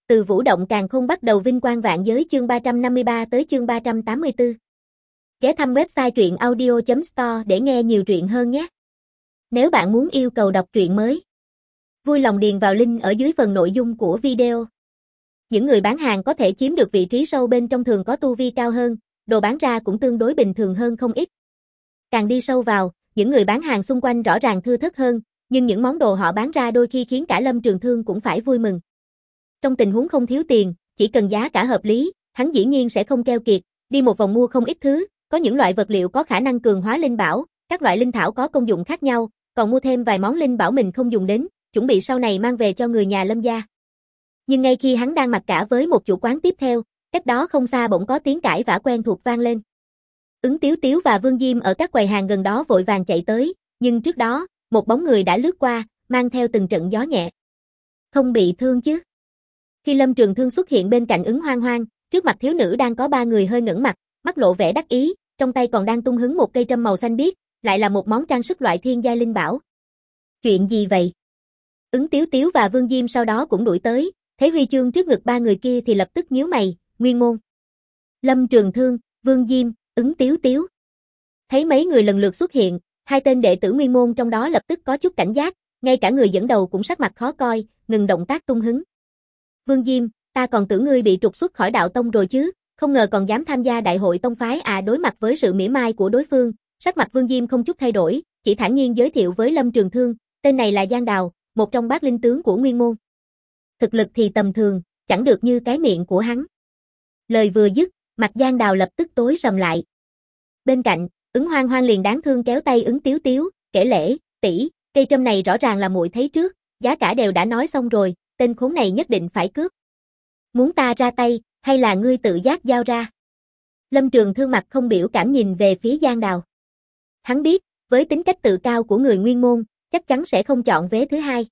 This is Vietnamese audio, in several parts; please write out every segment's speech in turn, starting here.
Từ Vũ Động Càn Khôn bắt đầu vinh quang vạn giới chương 353 tới chương 384. Ghé thăm website truyện audio.store để nghe nhiều truyện hơn nhé. Nếu bạn muốn yêu cầu đọc truyện mới, vui lòng điền vào link ở dưới phần nội dung của video. Những người bán hàng có thể chiếm được vị trí sâu bên trong thường có tu vi cao hơn, đồ bán ra cũng tương đối bình thường hơn không ít. Càng đi sâu vào, những người bán hàng xung quanh rõ ràng thưa thớt hơn, nhưng những món đồ họ bán ra đôi khi khiến cả Lâm Trường Thương cũng phải vui mừng. Trong tình huống không thiếu tiền, chỉ cần giá cả hợp lý, hắn dĩ nhiên sẽ không keo kiệt, đi một vòng mua không ít thứ, có những loại vật liệu có khả năng cường hóa linh bảo, các loại linh thảo có công dụng khác nhau, còn mua thêm vài món linh bảo mình không dùng đến, chuẩn bị sau này mang về cho người nhà Lâm gia. Nhưng ngay khi hắn đang mặc cả với một chủ quán tiếp theo, cách đó không xa bỗng có tiếng cãi vã quen thuộc vang lên. Ứng Tiếu Tiếu và Vương Diêm ở các quầy hàng gần đó vội vàng chạy tới, nhưng trước đó, một bóng người đã lướt qua, mang theo từng trận gió nhẹ. Không bị thương chứ? Khi Lâm Trường Thương xuất hiện bên cạnh Ứng Hoang Hoang, trước mặt thiếu nữ đang có ba người hơi ngẩng mặt, mắt lộ vẻ đắc ý, trong tay còn đang tung hứng một cây trâm màu xanh biếc, lại là một món trang sức loại thiên giai linh bảo. Chuyện gì vậy? Ứng Tiếu Tiếu và Vương Diêm sau đó cũng đuổi tới, thấy huy chương trước ngực ba người kia thì lập tức nhíu mày, Nguyên môn. Lâm Trường Thương, Vương Diêm, Ứng Tiếu Tiếu. Thấy mấy người lần lượt xuất hiện, hai tên đệ tử Nguyên môn trong đó lập tức có chút cảnh giác, ngay cả người dẫn đầu cũng sắc mặt khó coi, ngừng động tác tung hứng. Vương Diêm, ta còn tưởng ngươi bị trục xuất khỏi đạo tông rồi chứ, không ngờ còn dám tham gia đại hội tông phái à. Đối mặt với sự mỉa mai của đối phương, sắc mặt Vương Diêm không chút thay đổi, chỉ thản nhiên giới thiệu với Lâm Trường Thương, tên này là Giang Đào, một trong bát linh tướng của Nguyên môn. Thực lực thì tầm thường, chẳng được như cái miệng của hắn. Lời vừa dứt, mặt Giang Đào lập tức tối sầm lại. Bên cạnh, Ứng Hoang Hoang liền đáng thương kéo tay Ứng Tiếu Tiếu, kể lễ, tỷ, cây trâm này rõ ràng là muội thấy trước, giá cả đều đã nói xong rồi, tên khốn này nhất định phải cướp. Muốn ta ra tay, hay là ngươi tự giác giao ra? Lâm Trường Thương mặt không biểu cảm nhìn về phía Giang Đào. Hắn biết, với tính cách tự cao của người Nguyên môn, chắc chắn sẽ không chọn vế thứ hai.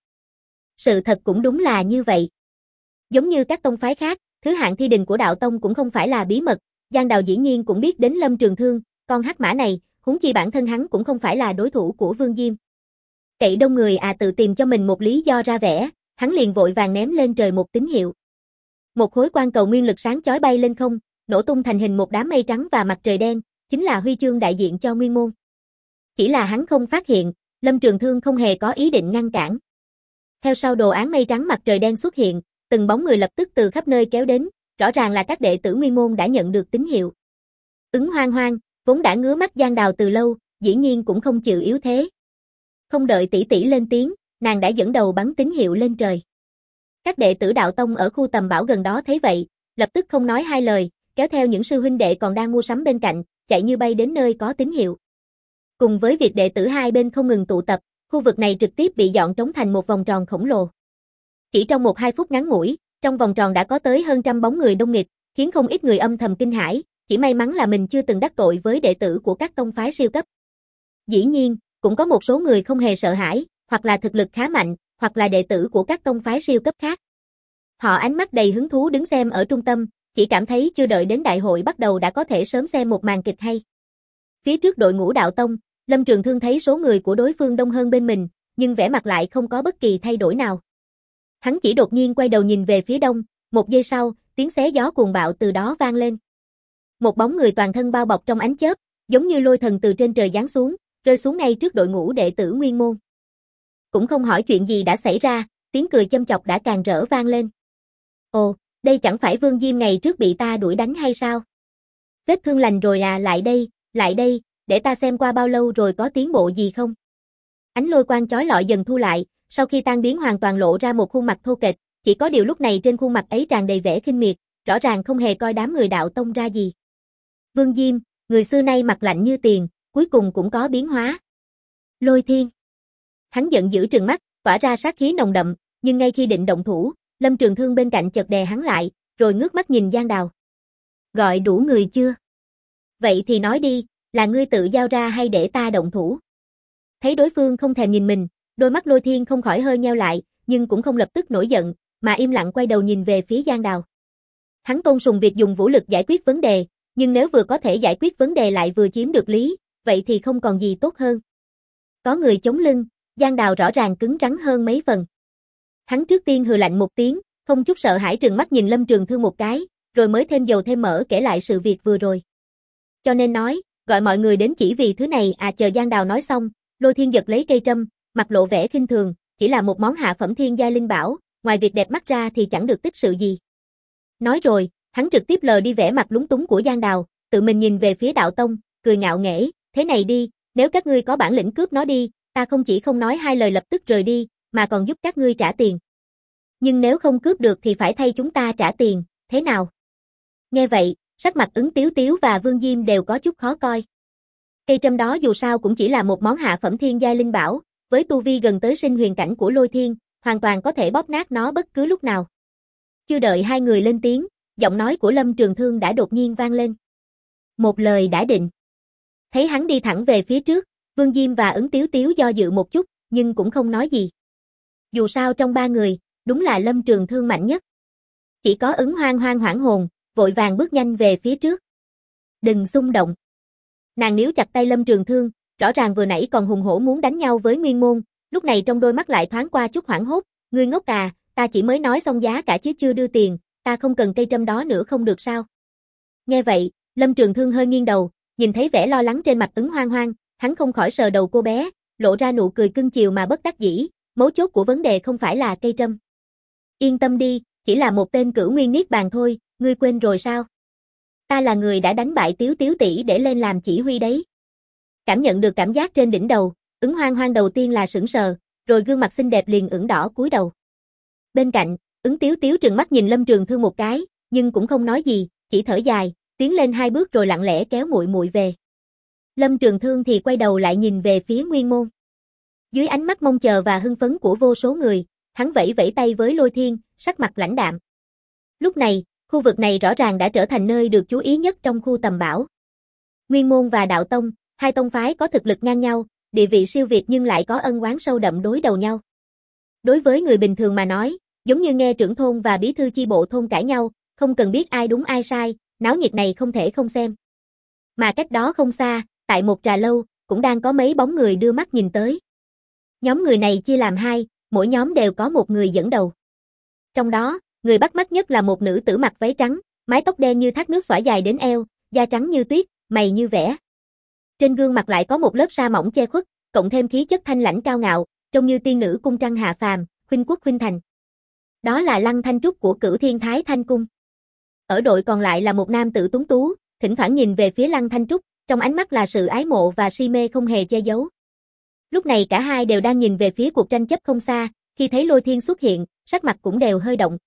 Sự thật cũng đúng là như vậy. Giống như các tông phái khác, thứ hạng thi đình của đạo tông cũng không phải là bí mật, Giang Đào dĩ nhiên cũng biết đến Lâm Trường Thương, con hắc mã này, huống chi bản thân hắn cũng không phải là đối thủ của Vương Diêm. Cậy đông người à, tự tìm cho mình một lý do ra vẻ, hắn liền vội vàng ném lên trời một tín hiệu. Một khối quang cầu nguyên lực sáng chói bay lên không, nổ tung thành hình một đám mây trắng và mặt trời đen, chính là huy chương đại diện cho Nguyên môn. Chỉ là hắn không phát hiện, Lâm Trường Thương không hề có ý định ngăn cản. Theo sau đồ án mây trắng mặt trời đen xuất hiện, từng bóng người lập tức từ khắp nơi kéo đến, rõ ràng là các đệ tử Nguyên môn đã nhận được tín hiệu. Ứng Hoang Hoang, vốn đã ngứa mắt Giang Đào từ lâu, dĩ nhiên cũng không chịu yếu thế. Không đợi tỷ tỷ lên tiếng, nàng đã dẫn đầu bắn tín hiệu lên trời. Các đệ tử đạo tông ở khu tầm bảo gần đó thấy vậy, lập tức không nói hai lời, kéo theo những sư huynh đệ còn đang mua sắm bên cạnh, chạy như bay đến nơi có tín hiệu. Cùng với việc đệ tử hai bên không ngừng tụ tập, khu vực này trực tiếp bị dọn trống thành một vòng tròn khổng lồ. Chỉ trong 1-2 phút ngắn ngủi, trong vòng tròn đã có tới hơn trăm bóng người đông nghịt, khiến không ít người âm thầm kinh hãi, chỉ may mắn là mình chưa từng đắc tội với đệ tử của các tông phái siêu cấp. Dĩ nhiên, cũng có một số người không hề sợ hãi, hoặc là thực lực khá mạnh, hoặc là đệ tử của các tông phái siêu cấp khác. Họ ánh mắt đầy hứng thú đứng xem ở trung tâm, chỉ cảm thấy chưa đợi đến đại hội bắt đầu đã có thể sớm xem một màn kịch hay. Phía trước đội ngũ đạo tông, Lâm Trường Thương thấy số người của đối phương đông hơn bên mình, nhưng vẻ mặt lại không có bất kỳ thay đổi nào. Hắn chỉ đột nhiên quay đầu nhìn về phía đông, một giây sau, tiếng xé gió cuồng bạo từ đó vang lên. Một bóng người toàn thân bao bọc trong ánh chớp, giống như lôi thần từ trên trời giáng xuống, rơi xuống ngay trước đội ngũ đệ tử Nguyên môn. Cũng không hỏi chuyện gì đã xảy ra, tiếng cười châm chọc đã càng rỡ vang lên. Ồ, đây chẳng phải Vương Diêm ngày trước bị ta đuổi đánh hay sao? Vết thương lành rồi à, lại đây, để ta xem qua bao lâu rồi có tiến bộ gì không? Ánh lôi quang chói lọi dần thu lại, sau khi tan biến hoàn toàn lộ ra một khuôn mặt thô kệch, chỉ có điều lúc này trên khuôn mặt ấy tràn đầy vẻ khinh miệt, rõ ràng không hề coi đám người đạo tông ra gì. Vương Diêm, người xưa nay mặt lạnh như tiền, cuối cùng cũng có biến hóa. Lôi Thiên. Hắn giận dữ trừng mắt, tỏa ra sát khí nồng đậm, nhưng ngay khi định động thủ, Lâm Trường Thương bên cạnh chợt đè hắn lại, rồi ngước mắt nhìn Giang Đào. Gọi đủ người chưa? Vậy thì nói đi, là ngươi tự giao ra hay để ta động thủ? Thấy đối phương không thèm nhìn mình, đôi mắt Lôi Thiên không khỏi hơi nheo lại, nhưng cũng không lập tức nổi giận, mà im lặng quay đầu nhìn về phía Giang Đào. Hắn tôn sùng việc dùng vũ lực giải quyết vấn đề, nhưng nếu vừa có thể giải quyết vấn đề lại vừa chiếm được lý, vậy thì không còn gì tốt hơn. Có người chống lưng, Giang Đào rõ ràng cứng rắn hơn mấy phần. Hắn trước tiên hừ lạnh một tiếng, không chút sợ hãi trừng mắt nhìn Lâm Trường Thương một cái, rồi mới thêm dầu thêm mỡ kể lại sự việc vừa rồi. Cho nên nói, gọi mọi người đến chỉ vì thứ này à. Chờ Giang Đào nói xong, Lôi Thiên giật lấy cây trâm, mặt lộ vẻ khinh thường, chỉ là một món hạ phẩm thiên giai linh bảo, ngoài việc đẹp mắt ra thì chẳng được tích sự gì. Nói rồi, hắn trực tiếp lờ đi vẻ mặt lúng túng của Giang Đào, tự mình nhìn về phía đạo tông, cười ngạo nghễ, thế này đi, nếu các ngươi có bản lĩnh cướp nó đi, ta không chỉ không nói hai lời lập tức rời đi, mà còn giúp các ngươi trả tiền. Nhưng nếu không cướp được thì phải thay chúng ta trả tiền, thế nào? Nghe vậy, sắc mặt Ứng Tiếu Tiếu và Vương Diêm đều có chút khó coi. Cây trâm đó dù sao cũng chỉ là một món hạ phẩm thiên giai linh bảo, với tu vi gần tới sinh huyền cảnh của Lôi Thiên, hoàn toàn có thể bóp nát nó bất cứ lúc nào. Chưa đợi hai người lên tiếng, giọng nói của Lâm Trường Thương đã đột nhiên vang lên. Một lời đã định. Thấy hắn đi thẳng về phía trước, Vương Diêm và Ứng Tiếu Tiếu do dự một chút, nhưng cũng không nói gì. Dù sao trong ba người, đúng là Lâm Trường Thương mạnh nhất. Chỉ có Ứng Hoang Hoang hoảng hồn, vội vàng bước nhanh về phía trước. Đừng xung động. Nàng níu chặt tay Lâm Trường Thương, rõ ràng vừa nãy còn hùng hổ muốn đánh nhau với Nguyên Môn, lúc này trong đôi mắt lại thoáng qua chút hoảng hốt, ngươi ngốc à, ta chỉ mới nói xong giá cả chứ chưa đưa tiền, ta không cần cây trâm đó nữa không được sao? Nghe vậy, Lâm Trường Thương hơi nghiêng đầu, nhìn thấy vẻ lo lắng trên mặt Ứng Hoang Hoang, hắn không khỏi sờ đầu cô bé, lộ ra nụ cười cưng chiều mà bất đắc dĩ, mấu chốt của vấn đề không phải là cây trâm. Yên tâm đi, chỉ là một tên cửu nguyên niết bàn thôi, ngươi quên rồi sao? Ta là người đã đánh bại Tiếu Tiếu tỷ để lên làm chỉ huy đấy. Cảm nhận được cảm giác trên đỉnh đầu, Ứng Hoang Hoang đầu tiên là sững sờ, rồi gương mặt xinh đẹp liền ửng đỏ cúi đầu. Bên cạnh, Ứng Tiếu Tiếu trừng mắt nhìn Lâm Trường Thương một cái, nhưng cũng không nói gì, chỉ thở dài, tiến lên hai bước rồi lặng lẽ kéo muội muội về. Lâm Trường Thương thì quay đầu lại nhìn về phía Nguyên Môn. Dưới ánh mắt mong chờ và hưng phấn của vô số người, hắn vẫy vẫy tay với Lôi Thiên, sắc mặt lãnh đạm. Lúc này, khu vực này rõ ràng đã trở thành nơi được chú ý nhất trong khu tầm bảo. Nguyên Môn và Đạo Tông, hai tông phái có thực lực ngang nhau, địa vị siêu việt nhưng lại có ân oán sâu đậm đối đầu nhau. Đối với người bình thường mà nói, giống như nghe trưởng thôn và bí thư chi bộ thôn cãi nhau, không cần biết ai đúng ai sai, náo nhiệt này không thể không xem. Mà cách đó không xa, tại một trà lâu, cũng đang có mấy bóng người đưa mắt nhìn tới. Nhóm người này chia làm hai, mỗi nhóm đều có một người dẫn đầu. Trong đó, người bắt mắt nhất là một nữ tử mặc váy trắng, mái tóc đen như thác nước xõa dài đến eo, da trắng như tuyết, mày như vẽ. Trên gương mặt lại có một lớp sa mỏng che khuất, cộng thêm khí chất thanh lãnh cao ngạo, trông như tiên nữ cung trăng hạ phàm, khuynh quốc khuynh thành. Đó là Lăng Thanh Trúc của Cửu Thiên Thái Thanh Cung. Ở đội còn lại là một nam tử tuấn tú, thỉnh thoảng nhìn về phía Lăng Thanh Trúc, trong ánh mắt là sự ái mộ và si mê không hề che giấu. Lúc này cả hai đều đang nhìn về phía cuộc tranh chấp không xa, khi thấy Lôi Thiên xuất hiện, sắc mặt cũng đều hơi động.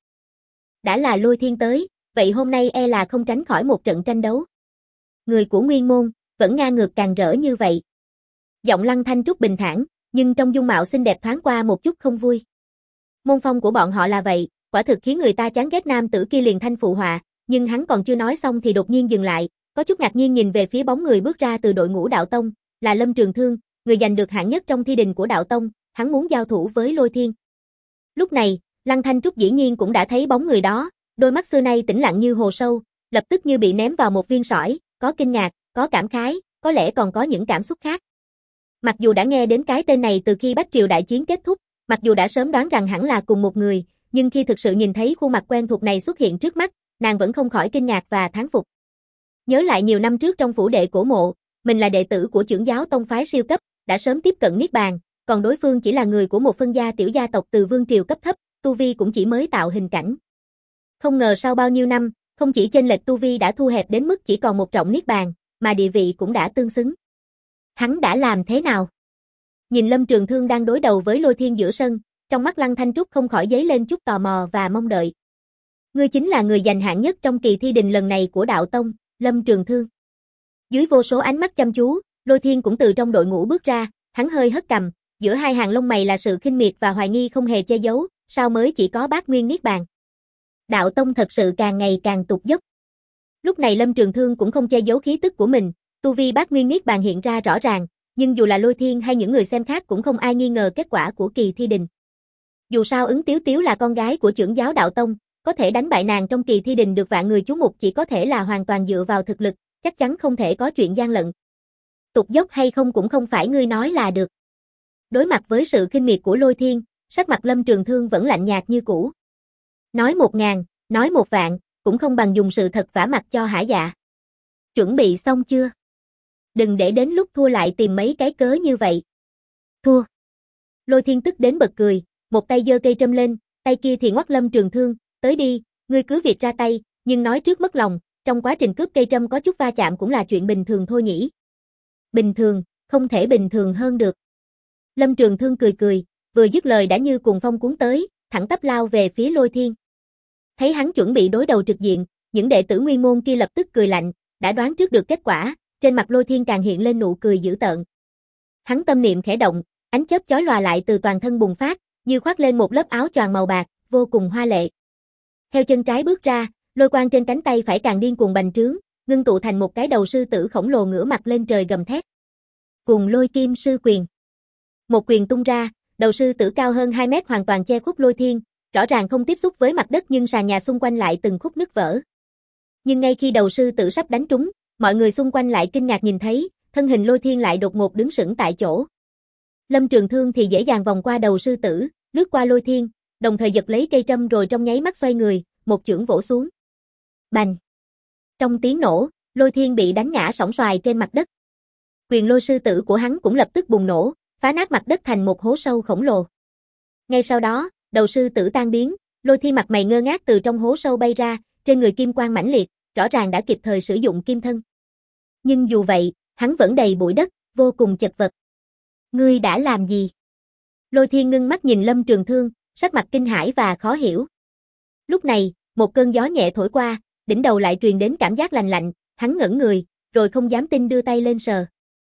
Đã là Lôi Thiên tới, vậy hôm nay e là không tránh khỏi một trận tranh đấu. Người của Nguyên Môn, vẫn ngang ngược càng rỡ như vậy. Giọng Lăng Thanh Trúc bình thản, nhưng trong dung mạo xinh đẹp thoáng qua một chút không vui. Môn phong của bọn họ là vậy, quả thực khiến người ta chán ghét nam tử kia liền thanh phụ họa, nhưng hắn còn chưa nói xong thì đột nhiên dừng lại, có chút ngạc nhiên nhìn về phía bóng người bước ra từ đội ngũ Đạo Tông, là Lâm Trường Thương, người giành được hạng nhất trong thi đình của Đạo Tông, hắn muốn giao thủ với Lôi Thiên. Lúc này, Lăng Thanh Trúc dĩ nhiên cũng đã thấy bóng người đó, đôi mắt xưa nay tĩnh lặng như hồ sâu, lập tức như bị ném vào một viên sỏi, có kinh ngạc, có cảm khái, có lẽ còn có những cảm xúc khác. Mặc dù đã nghe đến cái tên này từ khi Bách Triều đại chiến kết thúc, mặc dù đã sớm đoán rằng hẳn là cùng một người, nhưng khi thực sự nhìn thấy khuôn mặt quen thuộc này xuất hiện trước mắt, nàng vẫn không khỏi kinh ngạc và thán phục. Nhớ lại nhiều năm trước trong phủ đệ cổ mộ, mình là đệ tử của trưởng giáo tông phái siêu cấp, đã sớm tiếp cận niết bàn, còn đối phương chỉ là người của một phân gia tiểu gia tộc từ vương triều cấp thấp, tu vi cũng chỉ mới tạo hình cảnh. Không ngờ sau bao nhiêu năm, không chỉ chênh lệch tu vi đã thu hẹp đến mức chỉ còn một trọng niết bàn, mà địa vị cũng đã tương xứng. Hắn đã làm thế nào? Nhìn Lâm Trường Thương đang đối đầu với Lôi Thiên giữa sân, trong mắt Lăng Thanh Trúc không khỏi dấy lên chút tò mò và mong đợi. Ngươi chính là người giành hạng nhất trong kỳ thi đình lần này của Đạo Tông, Lâm Trường Thương. Dưới vô số ánh mắt chăm chú, Lôi Thiên cũng từ trong đội ngũ bước ra, hắn hơi hất cằm, giữa hai hàng lông mày là sự khinh miệt và hoài nghi không hề che giấu, sao mới chỉ có bát nguyên niết bàn. Đạo Tông thật sự càng ngày càng tụt dốc. Lúc này Lâm Trường Thương cũng không che giấu khí tức của mình, tu vi bát nguyên niết bàn hiện ra rõ ràng, nhưng dù là Lôi Thiên hay những người xem khác cũng không ai nghi ngờ kết quả của kỳ thi đình. Dù sao Ứng Tiếu Tiếu là con gái của trưởng giáo Đạo Tông, có thể đánh bại nàng trong kỳ thi đình được vạn người chú mục chỉ có thể là hoàn toàn dựa vào thực lực, chắc chắn không thể có chuyện gian lận. Tụt dốc hay không cũng không phải ngươi nói là được. Đối mặt với sự khinh miệt của Lôi Thiên, sắc mặt Lâm Trường Thương vẫn lạnh nhạt như cũ. Nói 1.000, nói 1 vạn, cũng không bằng dùng sự thật vả mặt cho hả dạ. Chuẩn bị xong chưa? Đừng để đến lúc thua lại tìm mấy cái cớ như vậy. Thua. Lôi Thiên tức đến bật cười, một tay giơ cây trâm lên, tay kia thì ngoắc Lâm Trường Thương, tới đi, ngươi cứ việc ra tay, nhưng nói trước mất lòng, trong quá trình cướp cây trâm có chút va chạm cũng là chuyện bình thường thôi nhỉ. Bình thường, không thể bình thường hơn được. Lâm Trường Thương cười cười, vừa dứt lời đã như cuồng phong cuốn tới, thẳng tắp lao về phía Lôi Thiên. Thấy hắn chuẩn bị đối đầu trực diện, những đệ tử nguyên môn kia lập tức cười lạnh, đã đoán trước được kết quả, trên mặt Lôi Thiên càng hiện lên nụ cười dữ tợn. Hắn tâm niệm khẽ động, ánh chớp chói lòa lại từ toàn thân bùng phát, như khoác lên một lớp áo choàng màu bạc, vô cùng hoa lệ. Theo chân trái bước ra, lôi quang trên cánh tay phải càng điên cuồng bành trướng, ngưng tụ thành một cái đầu sư tử khổng lồ ngửa mặt lên trời gầm thét. Cùng Lôi Kim sư quyền. Một quyền tung ra, đầu sư tử cao hơn 2 mét hoàn toàn che khuất Lôi Thiên, rõ ràng không tiếp xúc với mặt đất nhưng sàn nhà xung quanh lại từng khúc nứt vỡ. Nhưng ngay khi đầu sư tử sắp đánh trúng, mọi người xung quanh lại kinh ngạc nhìn thấy, thân hình Lôi Thiên lại đột ngột đứng sững tại chỗ. Lâm Trường Thương thì dễ dàng vòng qua đầu sư tử, lướt qua Lôi Thiên, đồng thời giật lấy cây trâm rồi trong nháy mắt xoay người, một chưởng vỗ xuống. Bành! Trong tiếng nổ, Lôi Thiên bị đánh ngã sóng xoài trên mặt đất. Quyền lôi sư tử của hắn cũng lập tức bùng nổ, phá nát mặt đất thành một hố sâu khổng lồ. Ngay sau đó, đầu sư tử tan biến, Lôi Thiên mặt mày ngơ ngác từ trong hố sâu bay ra, trên người kim quang mãnh liệt, rõ ràng đã kịp thời sử dụng kim thân. Nhưng dù vậy, hắn vẫn đầy bụi đất, vô cùng chật vật. Ngươi đã làm gì? Lôi Thiên ngưng mắt nhìn Lâm Trường Thương, sắc mặt kinh hãi và khó hiểu. Lúc này, một cơn gió nhẹ thổi qua, đỉnh đầu lại truyền đến cảm giác lạnh lạnh, hắn ngẩn người, rồi không dám tin đưa tay lên sờ.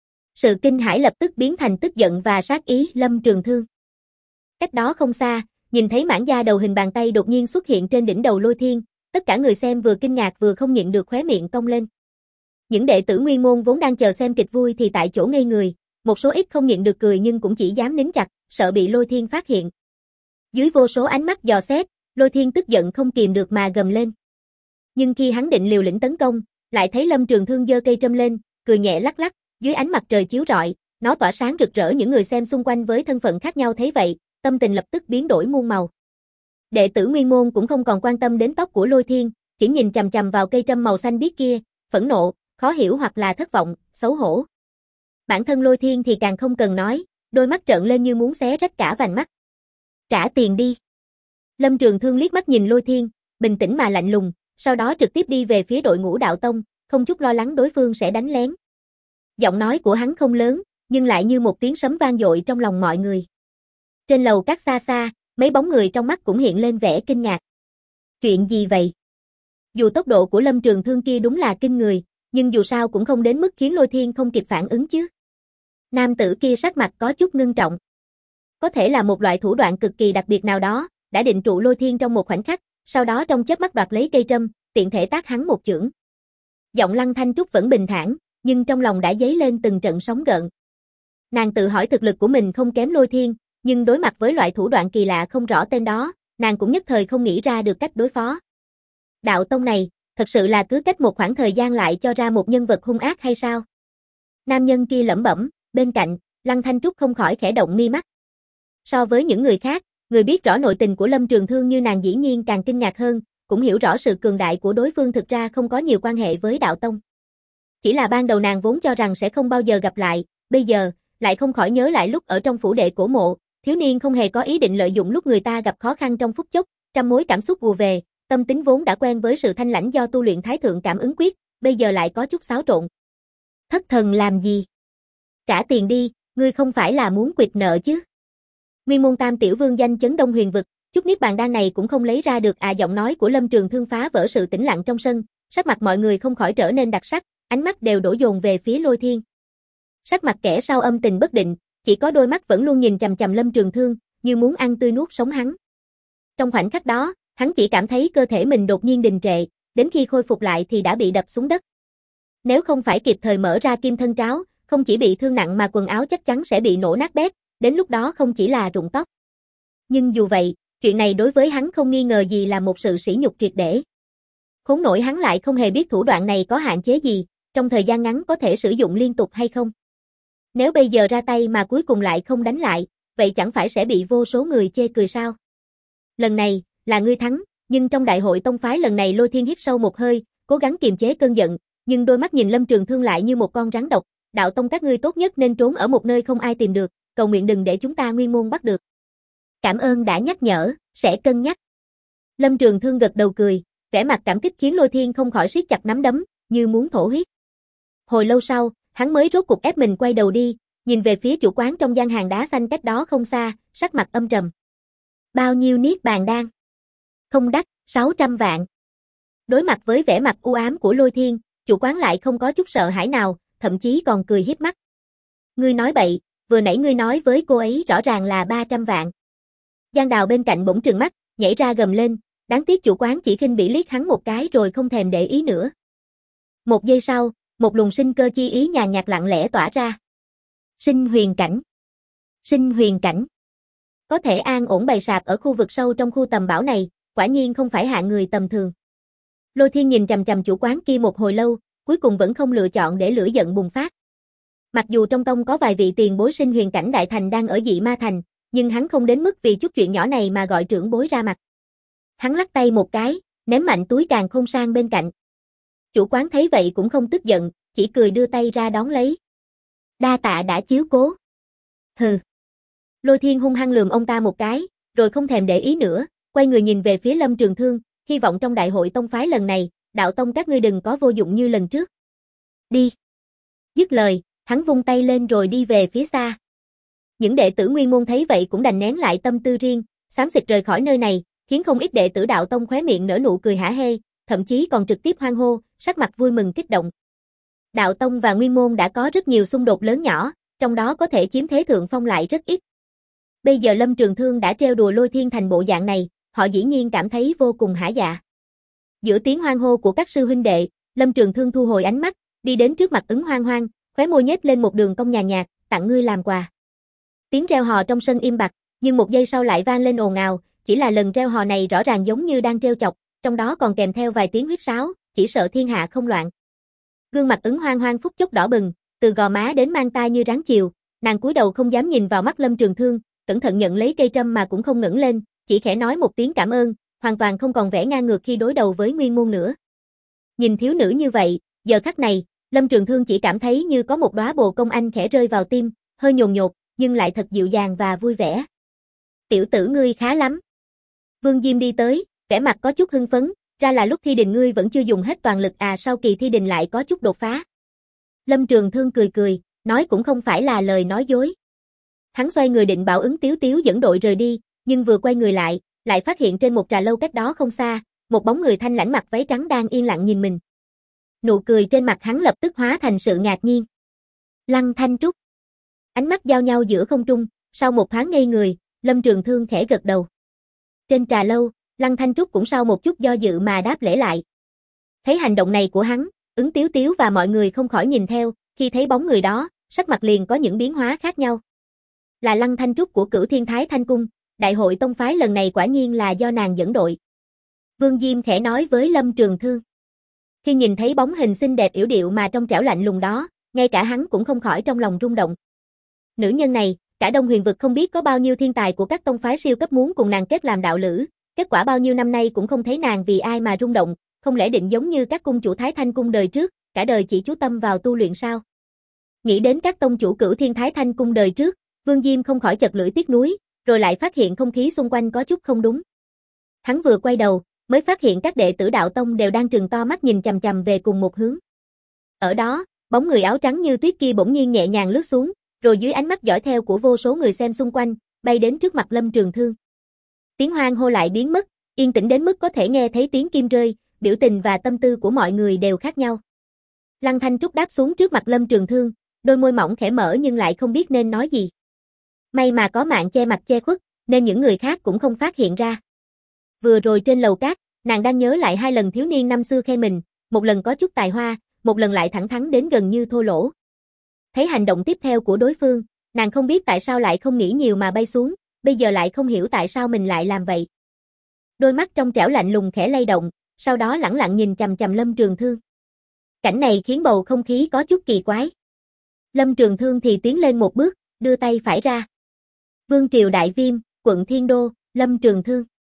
Sự kinh hãi lập tức biến thành tức giận và sát ý. Lâm Trường Thương. Cách đó không xa, nhìn thấy mảng da đầu hình bàn tay đột nhiên xuất hiện trên đỉnh đầu Lôi Thiên, tất cả người xem vừa kinh ngạc vừa không nhịn được khóe miệng cong lên. Những đệ tử nguyên môn vốn đang chờ xem kịch vui thì tại chỗ ngây người, một số ít không nhịn được cười nhưng cũng chỉ dám nín chặt, sợ bị Lôi Thiên phát hiện. Dưới vô số ánh mắt dò xét, Lôi Thiên tức giận không kìm được mà gầm lên. Nhưng khi hắn định liều lĩnh tấn công, lại thấy Lâm Trường Thương giơ cây trâm lên, cười nhẹ lắc lắc, dưới ánh mặt trời chiếu rọi, nó tỏa sáng rực rỡ. Những người xem xung quanh với thân phận khác nhau thấy vậy, tâm tình lập tức biến đổi muôn màu. Đệ tử nguyên môn cũng không còn quan tâm đến tóc của Lôi Thiên, chỉ nhìn chằm chằm vào cây trâm màu xanh biếc kia, phẫn nộ, khó hiểu hoặc là thất vọng, xấu hổ. Bản thân Lôi Thiên thì càng không cần nói, đôi mắt trợn lên như muốn xé rách cả vành mắt. Trả tiền đi. Lâm Trường Thương liếc mắt nhìn Lôi Thiên, bình tĩnh mà lạnh lùng, sau đó trực tiếp đi về phía đội ngũ đạo tông, không chút lo lắng đối phương sẽ đánh lén. Giọng nói của hắn không lớn, nhưng lại như một tiếng sấm vang dội trong lòng mọi người. Trên lầu các xa xa, mấy bóng người trong mắt cũng hiện lên vẻ kinh ngạc. Chuyện gì vậy? Dù tốc độ của Lâm Trường Thương kia đúng là kinh người, nhưng dù sao cũng không đến mức khiến Lôi Thiên không kịp phản ứng chứ. Nam tử kia sắc mặt có chút ngưng trọng. Có thể là một loại thủ đoạn cực kỳ đặc biệt nào đó, đã định trụ Lôi Thiên trong một khoảnh khắc, sau đó trong chớp mắt đoạt lấy cây trâm, tiện thể tát hắn một chưởng. Giọng Lăng Thanh Trúc vẫn bình thản, nhưng trong lòng đã dấy lên từng trận sóng gợn. Nàng tự hỏi thực lực của mình không kém Lôi Thiên, nhưng đối mặt với loại thủ đoạn kỳ lạ không rõ tên đó, nàng cũng nhất thời không nghĩ ra được cách đối phó. Đạo tông này, thật sự là cứ cách một khoảng thời gian lại cho ra một nhân vật hung ác hay sao? Nam nhân kia lẩm bẩm, bên cạnh, Lăng Thanh Trúc không khỏi khẽ động mi mắt. So với những người khác, người biết rõ nội tình của Lâm Trường Thương như nàng dĩ nhiên càng kinh ngạc hơn, cũng hiểu rõ sự cường đại của đối phương thực ra không có nhiều quan hệ với đạo tông. Chỉ là ban đầu nàng vốn cho rằng sẽ không bao giờ gặp lại, bây giờ, lại không khỏi nhớ lại lúc ở trong phủ đệ cổ mộ, thiếu niên không hề có ý định lợi dụng lúc người ta gặp khó khăn trong phút chốc, trăm mối cảm xúc ùa về, tâm tính vốn đã quen với sự thanh lãnh do tu luyện Thái Thượng Cảm Ứng Quyết, bây giờ lại có chút xáo trộn. Thất thần làm gì? Trả tiền đi, ngươi không phải là muốn quyệt nợ chứ? Nguyên môn tam tiểu vương danh chấn Đông Huyền vực, chút niết bàn đan này cũng không lấy ra được à. Giọng nói của Lâm Trường Thương phá vỡ sự tĩnh lặng trong sân, sắc mặt mọi người không khỏi trở nên đặc sắc, ánh mắt đều đổ dồn về phía Lôi Thiên. Sắc mặt kẻ sau âm tình bất định, chỉ có đôi mắt vẫn luôn nhìn chằm chằm Lâm Trường Thương, như muốn ăn tươi nuốt sống hắn. Trong khoảnh khắc đó, hắn chỉ cảm thấy cơ thể mình đột nhiên đình trệ, đến khi khôi phục lại thì đã bị đập xuống đất. Nếu không phải kịp thời mở ra kim thân tráo, không chỉ bị thương nặng mà quần áo chắc chắn sẽ bị nổ nát bét, đến lúc đó không chỉ là rụng tóc. Nhưng dù vậy, chuyện này đối với hắn không nghi ngờ gì là một sự sỉ nhục triệt để. Khốn nổi hắn lại không hề biết thủ đoạn này có hạn chế gì, trong thời gian ngắn có thể sử dụng liên tục hay không. Nếu bây giờ ra tay mà cuối cùng lại không đánh lại, vậy chẳng phải sẽ bị vô số người chê cười sao? Lần này, là ngươi thắng, Nhưng trong đại hội tông phái lần này Lôi Thiên hít sâu một hơi, cố gắng kiềm chế cơn giận, nhưng đôi mắt nhìn Lâm Trường Thương lại như một con rắn độc, đạo tông các ngươi tốt nhất nên trốn ở một nơi không ai tìm được, cầu nguyện đừng để chúng ta Nguyên môn bắt được. Cảm ơn đã nhắc nhở, sẽ cân nhắc. Lâm Trường Thương gật đầu cười, vẻ mặt cảm kích khiến Lôi Thiên không khỏi siết chặt nắm đấm, như muốn thổ huyết. Hồi lâu sau, hắn mới rốt cuộc ép mình quay đầu đi, nhìn về phía chủ quán trong gian hàng đá xanh cách đó không xa, sắc mặt âm trầm. Bao nhiêu niết bàn đan? Không đắt, 600 vạn. Đối mặt với vẻ mặt u ám của Lôi Thiên, chủ quán lại không có chút sợ hãi nào, thậm chí còn cười hiếp mắt. Ngươi nói bậy, vừa nãy ngươi nói với cô ấy rõ ràng là 300 vạn. Giang Đào bên cạnh bỗng trừng mắt, nhảy ra gầm lên, đáng tiếc chủ quán chỉ khinh bỉ liếc hắn một cái rồi không thèm để ý nữa. Một giây sau, một luồng sinh cơ chi ý nhàn nhạt lặng lẽ tỏa ra. Sinh huyền cảnh. Sinh huyền cảnh. Có thể an ổn bày sạp ở khu vực sâu trong khu tầm bảo này, quả nhiên không phải hạng người tầm thường. Lôi Thiên nhìn chằm chằm chủ quán kia một hồi lâu, cuối cùng vẫn không lựa chọn để lửa giận bùng phát. Mặc dù trong tông có vài vị tiền bối sinh huyền cảnh đại thành đang ở Dị Ma Thành, nhưng hắn không đến mức vì chút chuyện nhỏ này mà gọi trưởng bối ra mặt. Hắn lắc tay một cái, ném mạnh túi càn khôn sang bên cạnh. Chủ quán thấy vậy cũng không tức giận, chỉ cười đưa tay ra đón lấy. Đa tạ đã chiếu cố. Hừ. Lôi Thiên hung hăng lườm ông ta một cái, rồi không thèm để ý nữa, quay người nhìn về phía Lâm Trường Thương, hy vọng trong đại hội tông phái lần này, đạo tông các ngươi đừng có vô dụng như lần trước. Đi. Dứt lời, hắn vung tay lên rồi đi về phía xa. Những đệ tử Nguyên môn thấy vậy cũng đành nén lại tâm tư riêng, xám xịt rời khỏi nơi này, khiến không ít đệ tử đạo tông khóe miệng nở nụ cười hả hê, thậm chí còn trực tiếp hoan hô, sắc mặt vui mừng kích động. Đạo tông và Nguyên môn đã có rất nhiều xung đột lớn nhỏ, trong đó có thể chiếm thế thượng phong lại rất ít. Bây giờ Lâm Trường Thương đã trêu đùa Lôi Thiên thành bộ dạng này, họ dĩ nhiên cảm thấy vô cùng hả dạ. Giữa tiếng hoan hô của các sư huynh đệ, Lâm Trường Thương thu hồi ánh mắt, đi đến trước mặt Ứng Hoang Hoang, khóe môi nhếch lên một đường cong nhàn nhạt, tặng ngươi làm quà. Tiếng reo hò trong sân im bặt, nhưng một giây sau lại vang lên ồn ào, chỉ là lần reo hò này rõ ràng giống như đang trêu chọc, trong đó còn kèm theo vài tiếng huýt sáo, chỉ sợ thiên hạ không loạn. Gương mặt Ứng Hoang Hoang phút chốc đỏ bừng, từ gò má đến mang tai như rắn chiều, nàng cúi đầu không dám nhìn vào mắt Lâm Trường Thương, cẩn thận nhận lấy cây trâm mà cũng không ngẩng lên, chỉ khẽ nói một tiếng cảm ơn, hoàn toàn không còn vẻ ngang ngược khi đối đầu với Nguyên môn nữa. Nhìn thiếu nữ như vậy, giờ khắc này, Lâm Trường Thương chỉ cảm thấy như có một đóa bồ công anh khẽ rơi vào tim, hơi nhồn nhột, nhưng lại thật dịu dàng và vui vẻ. Tiểu tử ngươi khá lắm. Vương Diêm đi tới, vẻ mặt có chút hưng phấn, ra là lúc thi đình ngươi vẫn chưa dùng hết toàn lực à, sau kỳ thi đình lại có chút đột phá. Lâm Trường Thương cười cười, nói cũng không phải là lời nói dối. Hắn xoay người định bảo Ứng Tiếu Tiếu dẫn đội rời đi, nhưng vừa quay người lại phát hiện trên một trà lâu cách đó không xa, một bóng người thanh lãnh mặc váy trắng đang yên lặng nhìn mình. Nụ cười trên mặt hắn lập tức hóa thành sự ngạc nhiên. Lăng Thanh Trúc. Ánh mắt giao nhau giữa không trung, sau một thoáng ngây người, Lâm Trường Thương khẽ gật đầu. Trên trà lâu, Lăng Thanh Trúc cũng sau một chút do dự mà đáp lễ lại. Thấy hành động này của hắn, Ứng Tiếu Tiếu và mọi người không khỏi nhìn theo, khi thấy bóng người đó, sắc mặt liền có những biến hóa khác nhau. Là Lăng Thanh Trúc của Cửu Thiên Thái Thanh Cung, đại hội tông phái lần này quả nhiên là do nàng dẫn đội. Vương Diêm khẽ nói với Lâm Trường Thương. Khi nhìn thấy bóng hình xinh đẹp yểu điệu mà trong trẻo lạnh lùng đó, ngay cả hắn cũng không khỏi trong lòng rung động. Nữ nhân này, cả Đông Huyền vực không biết có bao nhiêu thiên tài của các tông phái siêu cấp muốn cùng nàng kết làm đạo lữ, kết quả bao nhiêu năm nay cũng không thấy nàng vì ai mà rung động, không lẽ định giống như các cung chủ Thái Thanh Cung đời trước, cả đời chỉ chú tâm vào tu luyện sao? Nghĩ đến các tông chủ Cửu Thiên Thái Thanh Cung đời trước, Vương Diêm không khỏi chật lưỡi tiếc nuối, rồi lại phát hiện không khí xung quanh có chút không đúng. Hắn vừa quay đầu, mới phát hiện các đệ tử đạo tông đều đang trừng to mắt nhìn chằm chằm về cùng một hướng. Ở đó, bóng người áo trắng như tuyết kia bỗng nhiên nhẹ nhàng lướt xuống, rồi dưới ánh mắt dõi theo của vô số người xem xung quanh, bay đến trước mặt Lâm Trường Thương. Tiếng hoan hô lại biến mất, yên tĩnh đến mức có thể nghe thấy tiếng kim rơi, biểu tình và tâm tư của mọi người đều khác nhau. Lăng Thanh Trúc đáp xuống trước mặt Lâm Trường Thương, đôi môi mỏng khẽ mở nhưng lại không biết nên nói gì. May mà có mạng che mặt che khuất, nên những người khác cũng không phát hiện ra. Vừa rồi trên lầu cát, nàng đang nhớ lại hai lần thiếu niên năm xưa khen mình, một lần có chút tài hoa, một lần lại thẳng thắn đến gần như thô lỗ. Thấy hành động tiếp theo của đối phương, nàng không biết tại sao lại không nghĩ nhiều mà bay xuống, bây giờ lại không hiểu tại sao mình lại làm vậy. Đôi mắt trong trẻo lạnh lùng khẽ lay động, sau đó lẳng lặng nhìn chằm chằm Lâm Trường Thương. Cảnh này khiến bầu không khí có chút kỳ quái. Lâm Trường Thương thì tiến lên một bước, đưa tay phải ra. Vương triều Đại Viêm, quận Thiên Đô, Lâm Trường Thương.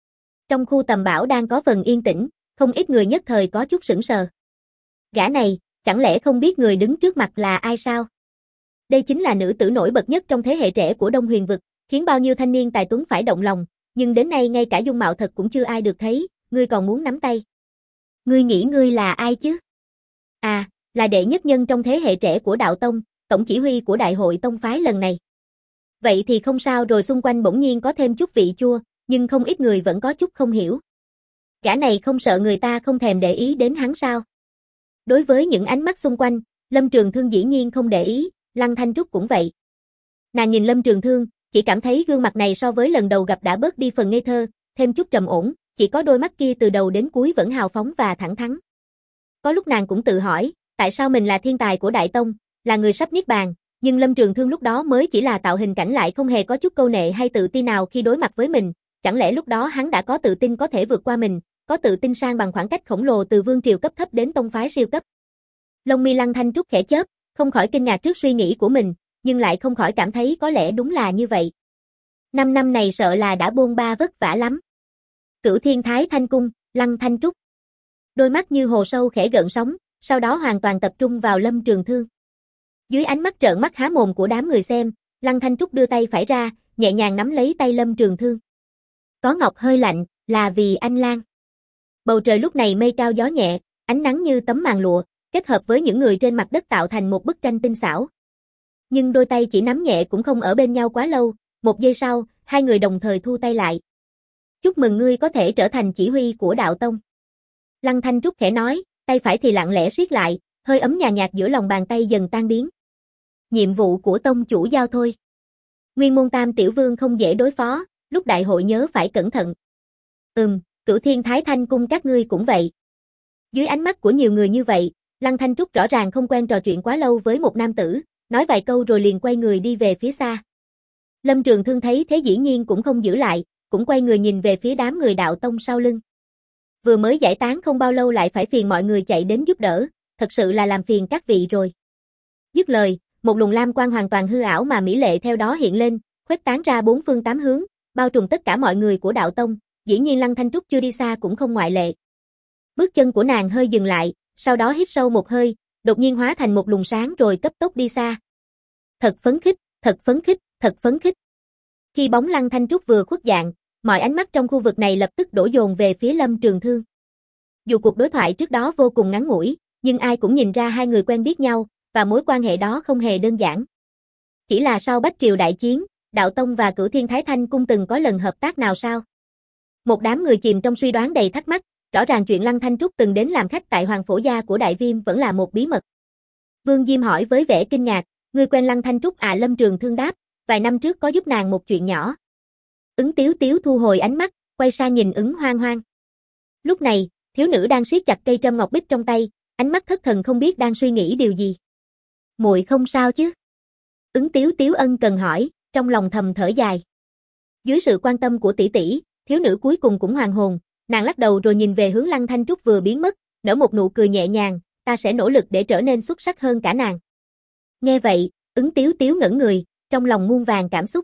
Trong khu tầm bảo đang có phần yên tĩnh, không ít người nhất thời có chút sững sờ. Gã này, chẳng lẽ không biết người đứng trước mặt là ai sao? Đây chính là nữ tử nổi bật nhất trong thế hệ trẻ của Đông Huyền vực, khiến bao nhiêu thanh niên tài tuấn phải động lòng, nhưng đến nay ngay cả dung mạo thật cũng chưa ai được thấy, ngươi còn muốn nắm tay. Ngươi nghĩ ngươi là ai chứ? À, là đệ nhất nhân trong thế hệ trẻ của đạo tông, tổng chỉ huy của đại hội tông phái lần này. Vậy thì không sao rồi, xung quanh bỗng nhiên có thêm chút vị chua, nhưng không ít người vẫn có chút không hiểu. Gã này không sợ người ta không thèm để ý đến hắn sao? Đối với những ánh mắt xung quanh, Lâm Trường Thương dĩ nhiên không để ý, Lăng Thanh Trúc cũng vậy. Nàng nhìn Lâm Trường Thương, chỉ cảm thấy gương mặt này so với lần đầu gặp đã bớt đi phần ngây thơ, thêm chút trầm ổn, chỉ có đôi mắt kia từ đầu đến cuối vẫn hào phóng và thẳng thắn. Có lúc nàng cũng tự hỏi, tại sao mình là thiên tài của Đại Tông, là người sắp niết bàn, nhưng Lâm Trường Thương lúc đó mới chỉ là tạo hình cảnh lại không hề có chút câu nệ hay tự ti nào khi đối mặt với mình, chẳng lẽ lúc đó hắn đã có tự tin có thể vượt qua mình, có tự tin sang bằng khoảng cách khổng lồ từ vương triều cấp thấp đến tông phái siêu cấp. Lông mi Lăng Thanh Trúc khẽ chớp, không khỏi kinh ngạc trước suy nghĩ của mình, nhưng lại không khỏi cảm thấy có lẽ đúng là như vậy. 5 năm này sợ là đã bôn ba vất vả lắm. Cửu Thiên Thái Thanh Cung, Lăng Thanh Trúc. Đôi mắt như hồ sâu khẽ gợn sóng, sau đó hoàn toàn tập trung vào Lâm Trường Thương. Dưới ánh mắt trợn mắt há mồm của đám người xem, Lăng Thanh Trúc đưa tay phải ra, nhẹ nhàng nắm lấy tay Lâm Trường Thương. Có ngọc hơi lạnh, là vì anh Lan. Bầu trời lúc này mây cao gió nhẹ, ánh nắng như tấm màn lụa, kết hợp với những người trên mặt đất tạo thành một bức tranh tinh xảo. Nhưng đôi tay chỉ nắm nhẹ cũng không ở bên nhau quá lâu, một giây sau, hai người đồng thời thu tay lại. Chúc mừng ngươi có thể trở thành chỉ huy của đạo tông. Lăng Thanh Trúc khẽ nói, tay phải thì lặng lẽ siết lại, hơi ấm nhàn nhạt giữa lòng bàn tay dần tan biến. Nhiệm vụ của tông chủ giao thôi. Nguyên môn tam tiểu vương không dễ đối phó, lúc đại hội nhớ phải cẩn thận. Cửu Thiên Thái Thanh Cung các ngươi cũng vậy. Dưới ánh mắt của nhiều người như vậy, Lăng Thanh Trúc rõ ràng không quen trò chuyện quá lâu với một nam tử, nói vài câu rồi liền quay người đi về phía xa. Lâm Trường Thương thấy thế dĩ nhiên cũng không giữ lại, cũng quay người nhìn về phía đám người đạo tông sau lưng. Vừa mới giải tán không bao lâu lại phải phiền mọi người chạy đến giúp đỡ, thật sự là làm phiền các vị rồi. Dứt lời, một luồng lam quang hoàn toàn hư ảo mà mỹ lệ theo đó hiện lên, khuếch tán ra bốn phương tám hướng, bao trùm tất cả mọi người của đạo tông, dĩ nhiên Lăng Thanh Trúc chưa đi xa cũng không ngoại lệ. Bước chân của nàng hơi dừng lại, sau đó hít sâu một hơi, đột nhiên hóa thành một luồng sáng rồi cấp tốc đi xa. Thật phấn khích, thật phấn khích, thật phấn khích. Khi bóng Lăng Thanh Trúc vừa khuất dạng, mọi ánh mắt trong khu vực này lập tức đổ dồn về phía Lâm Trường Thương. Dù cuộc đối thoại trước đó vô cùng ngắn ngủi, nhưng ai cũng nhìn ra hai người quen biết nhau, và mối quan hệ đó không hề đơn giản. Chỉ là sau Bách Triều đại chiến, Đạo Tông và Cửu Thiên Thái Thanh Cung từng có lần hợp tác nào sao? Một đám người chìm trong suy đoán đầy thắc mắc, rõ ràng chuyện Lăng Thanh Trúc từng đến làm khách tại Hoàng Phổ Gia của Đại Viêm vẫn là một bí mật. Vương Diêm hỏi với vẻ kinh ngạc, ngươi quen Lăng Thanh Trúc à? Lâm Trường Thương đáp, vài năm trước có giúp nàng một chuyện nhỏ. Ứng Tiếu Tiếu thu hồi ánh mắt, quay sang nhìn Ứng Hoang Hoang. Lúc này, thiếu nữ đang siết chặt cây trâm ngọc bích trong tay, ánh mắt thất thần không biết đang suy nghĩ điều gì. Muội không sao chứ? Ứng Tiếu Tiếu ân cần hỏi, trong lòng thầm thở dài. Dưới sự quan tâm của tỷ tỷ, thiếu nữ cuối cùng cũng hoàn hồn, nàng lắc đầu rồi nhìn về hướng Lăng Thanh Trúc vừa biến mất, nở một nụ cười nhẹ nhàng, ta sẽ nỗ lực để trở nên xuất sắc hơn cả nàng. Nghe vậy, Ứng Tiếu Tiếu ngẩn người, trong lòng muôn vàn cảm xúc.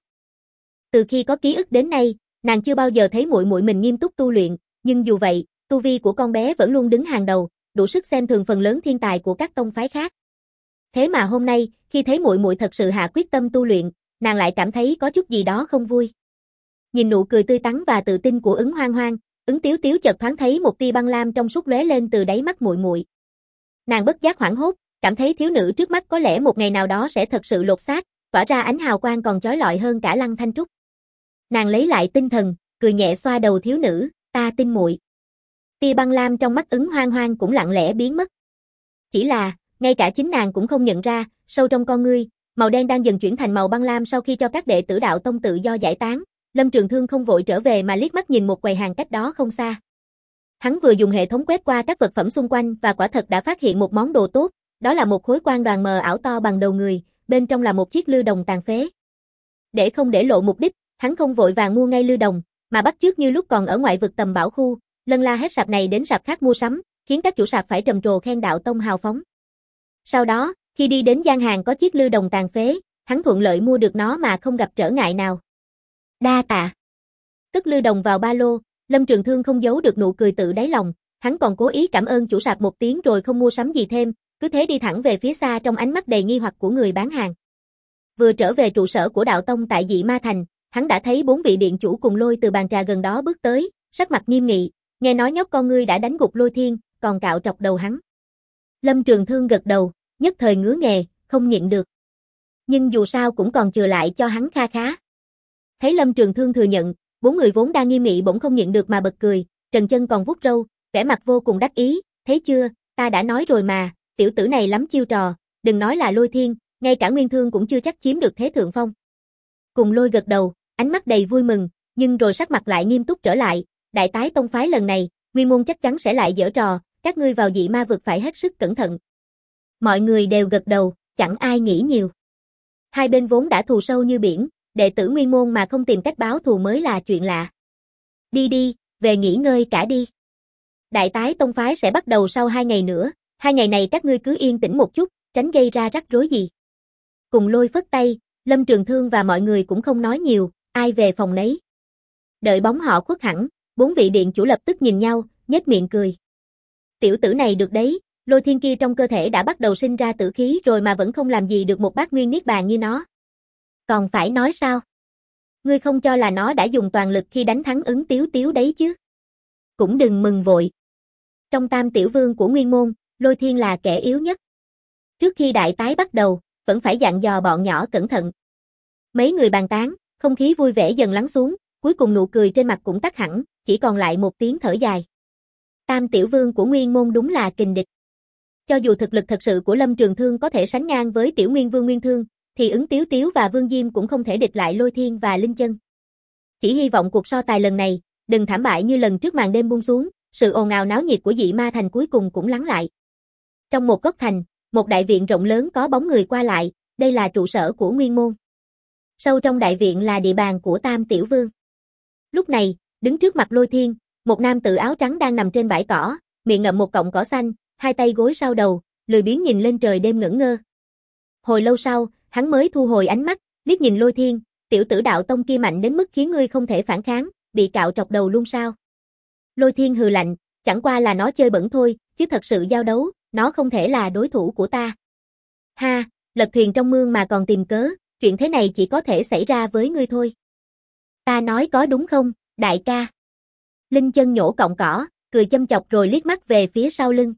Từ khi có ký ức đến nay, nàng chưa bao giờ thấy muội muội mình nghiêm túc tu luyện, nhưng dù vậy, tu vi của con bé vẫn luôn đứng hàng đầu, đủ sức xem thường phần lớn thiên tài của các tông phái khác. Thế mà hôm nay, khi thấy muội muội thật sự hạ quyết tâm tu luyện, nàng lại cảm thấy có chút gì đó không vui. Nhìn nụ cười tươi tắn và tự tin của Ứng Hoang Hoang, Ứng Tiếu Tiếu chợt thoáng thấy một tia băng lam trong suốt lóe lên từ đáy mắt muội muội. Nàng bất giác hoảng hốt, cảm thấy thiếu nữ trước mắt có lẽ một ngày nào đó sẽ thật sự lột xác, tỏa ra ánh hào quang còn chói lọi hơn cả Lăng Thanh Trúc. Nàng lấy lại tinh thần, cười nhẹ xoa đầu thiếu nữ, ta tin muội. Tia băng lam trong mắt Ứng Hoang Hoang cũng lặng lẽ biến mất. Chỉ là, ngay cả chính nàng cũng không nhận ra, sâu trong con ngươi, màu đen đang dần chuyển thành màu băng lam sau khi cho các đệ tử Đạo Tông tự do giải tán. Lâm Trường Thương không vội trở về mà liếc mắt nhìn một quầy hàng cách đó không xa. Hắn vừa dùng hệ thống quét qua các vật phẩm xung quanh và quả thật đã phát hiện một món đồ tốt, đó là một khối quan đoàn mờ ảo to bằng đầu người, bên trong là một chiếc lư đồng tàn phế. Để không để lộ mục đích, hắn không vội vàng mua ngay lư đồng, mà bắt chước như lúc còn ở ngoại vực tầm bảo khu, lân la hết sạp này đến sạp khác mua sắm, khiến các chủ sạp phải trầm trồ khen Đạo Tông hào phóng. Sau đó, khi đi đến gian hàng có chiếc lư đồng tàn phế, hắn thuận lợi mua được nó mà không gặp trở ngại nào. Đa tạ. Cất lư đồng vào ba lô, Lâm Trường Thương không giấu được nụ cười tự đáy lòng, hắn còn cố ý cảm ơn chủ sạp một tiếng rồi không mua sắm gì thêm, cứ thế đi thẳng về phía xa trong ánh mắt đầy nghi hoặc của người bán hàng. Vừa trở về trụ sở của đạo tông tại Dị Ma Thành, hắn đã thấy 4 vị điện chủ cùng Lôi từ bàn trà gần đó bước tới, sắc mặt nghiêm nghị, nghe nói nhóc con ngươi đã đánh gục Lôi Thiên, còn cạo trọc đầu hắn. Lâm Trường Thương gật đầu, nhất thời ngứa nghề, không nhịn được. Nhưng dù sao cũng còn chừa lại cho hắn kha khá. Thấy Lâm Trường Thương thừa nhận, 4 người vốn đang nghiêm nghị bỗng không nhịn được mà bật cười, Trần Chân còn vuốt râu, vẻ mặt vô cùng đắc ý, thấy chưa, ta đã nói rồi mà, tiểu tử này lắm chiêu trò, đừng nói là Lôi Thiên, ngay cả Nguyên Thương cũng chưa chắc chiếm được thế thượng phong. Cùng Lôi gật đầu, ánh mắt đầy vui mừng, nhưng rồi sắc mặt lại nghiêm túc trở lại, đại tái tông phái lần này, Nguyên môn chắc chắn sẽ lại giở trò, các ngươi vào Dị Ma vực phải hết sức cẩn thận. Mọi người đều gật đầu, chẳng ai nghĩ nhiều. Hai bên vốn đã thù sâu như biển, đệ tử Nguyên môn mà không tìm cách báo thù mới là chuyện lạ. Đi đi, về nghỉ ngơi cả đi. Đại tái tông phái sẽ bắt đầu sau 2 ngày nữa, 2 ngày này các ngươi cứ yên tĩnh một chút, tránh gây ra rắc rối gì. Cùng Lôi phất tay, Lâm Trường Thương và mọi người cũng không nói nhiều, ai về phòng nấy. Đợi bóng họ khuất hẳn, 4 vị điện chủ lập tức nhìn nhau, nhếch miệng cười. Tiểu tử này được đấy, Lôi Thiên kia trong cơ thể đã bắt đầu sinh ra tử khí rồi mà vẫn không làm gì được một bát nguyên niết bàn như nó. Còn phải nói sao? Ngươi không cho là nó đã dùng toàn lực khi đánh thắng Ứng Tiếu Tiếu đấy chứ? Cũng đừng mừng vội. Trong tam tiểu vương của Nguyên môn, Lôi Thiên là kẻ yếu nhất. Trước khi đại tái bắt đầu, vẫn phải dặn dò bọn nhỏ cẩn thận. Mấy người bàn tán, không khí vui vẻ dần lắng xuống, cuối cùng nụ cười trên mặt cũng tắt hẳn, chỉ còn lại một tiếng thở dài. Tam tiểu vương của Nguyên môn đúng là kình địch. Cho dù thực lực thật sự của Lâm Trường Thương có thể sánh ngang với tiểu Nguyên Vương Nguyên Thương, thì Ứng Tiếu Tiếu và Vương Diêm cũng không thể địch lại Lôi Thiên và Linh Chân. Chỉ hy vọng cuộc so tài lần này, đừng thảm bại như lần trước màn đêm buông xuống, sự ồn ào náo nhiệt của Dị Ma Thành cuối cùng cũng lắng lại. Trong một góc thành, một đại viện rộng lớn có bóng người qua lại, đây là trụ sở của Nguyên môn. Sâu trong đại viện là địa bàn của Tam Tiểu Vương. Lúc này, đứng trước mặt Lôi Thiên, một nam tử áo trắng đang nằm trên bãi cỏ, miệng ngậm một cọng cỏ xanh, hai tay gối sau đầu, lười biếng nhìn lên trời đêm ngẩn ngơ. Hồi lâu sau, hắn mới thu hồi ánh mắt, liếc nhìn Lôi Thiên, tiểu tử đạo tông kia mạnh đến mức khiến ngươi không thể phản kháng, bị cạo trọc đầu luôn sao? Lôi Thiên hừ lạnh, chẳng qua là nó chơi bẩn thôi, chứ thật sự giao đấu, nó không thể là đối thủ của ta. Ha, lật thuyền trong mương mà còn tìm cớ, chuyện thế này chỉ có thể xảy ra với ngươi thôi. Ta nói có đúng không, đại ca? Linh Chân nhổ cọng cỏ, cười châm chọc rồi liếc mắt về phía sau lưng.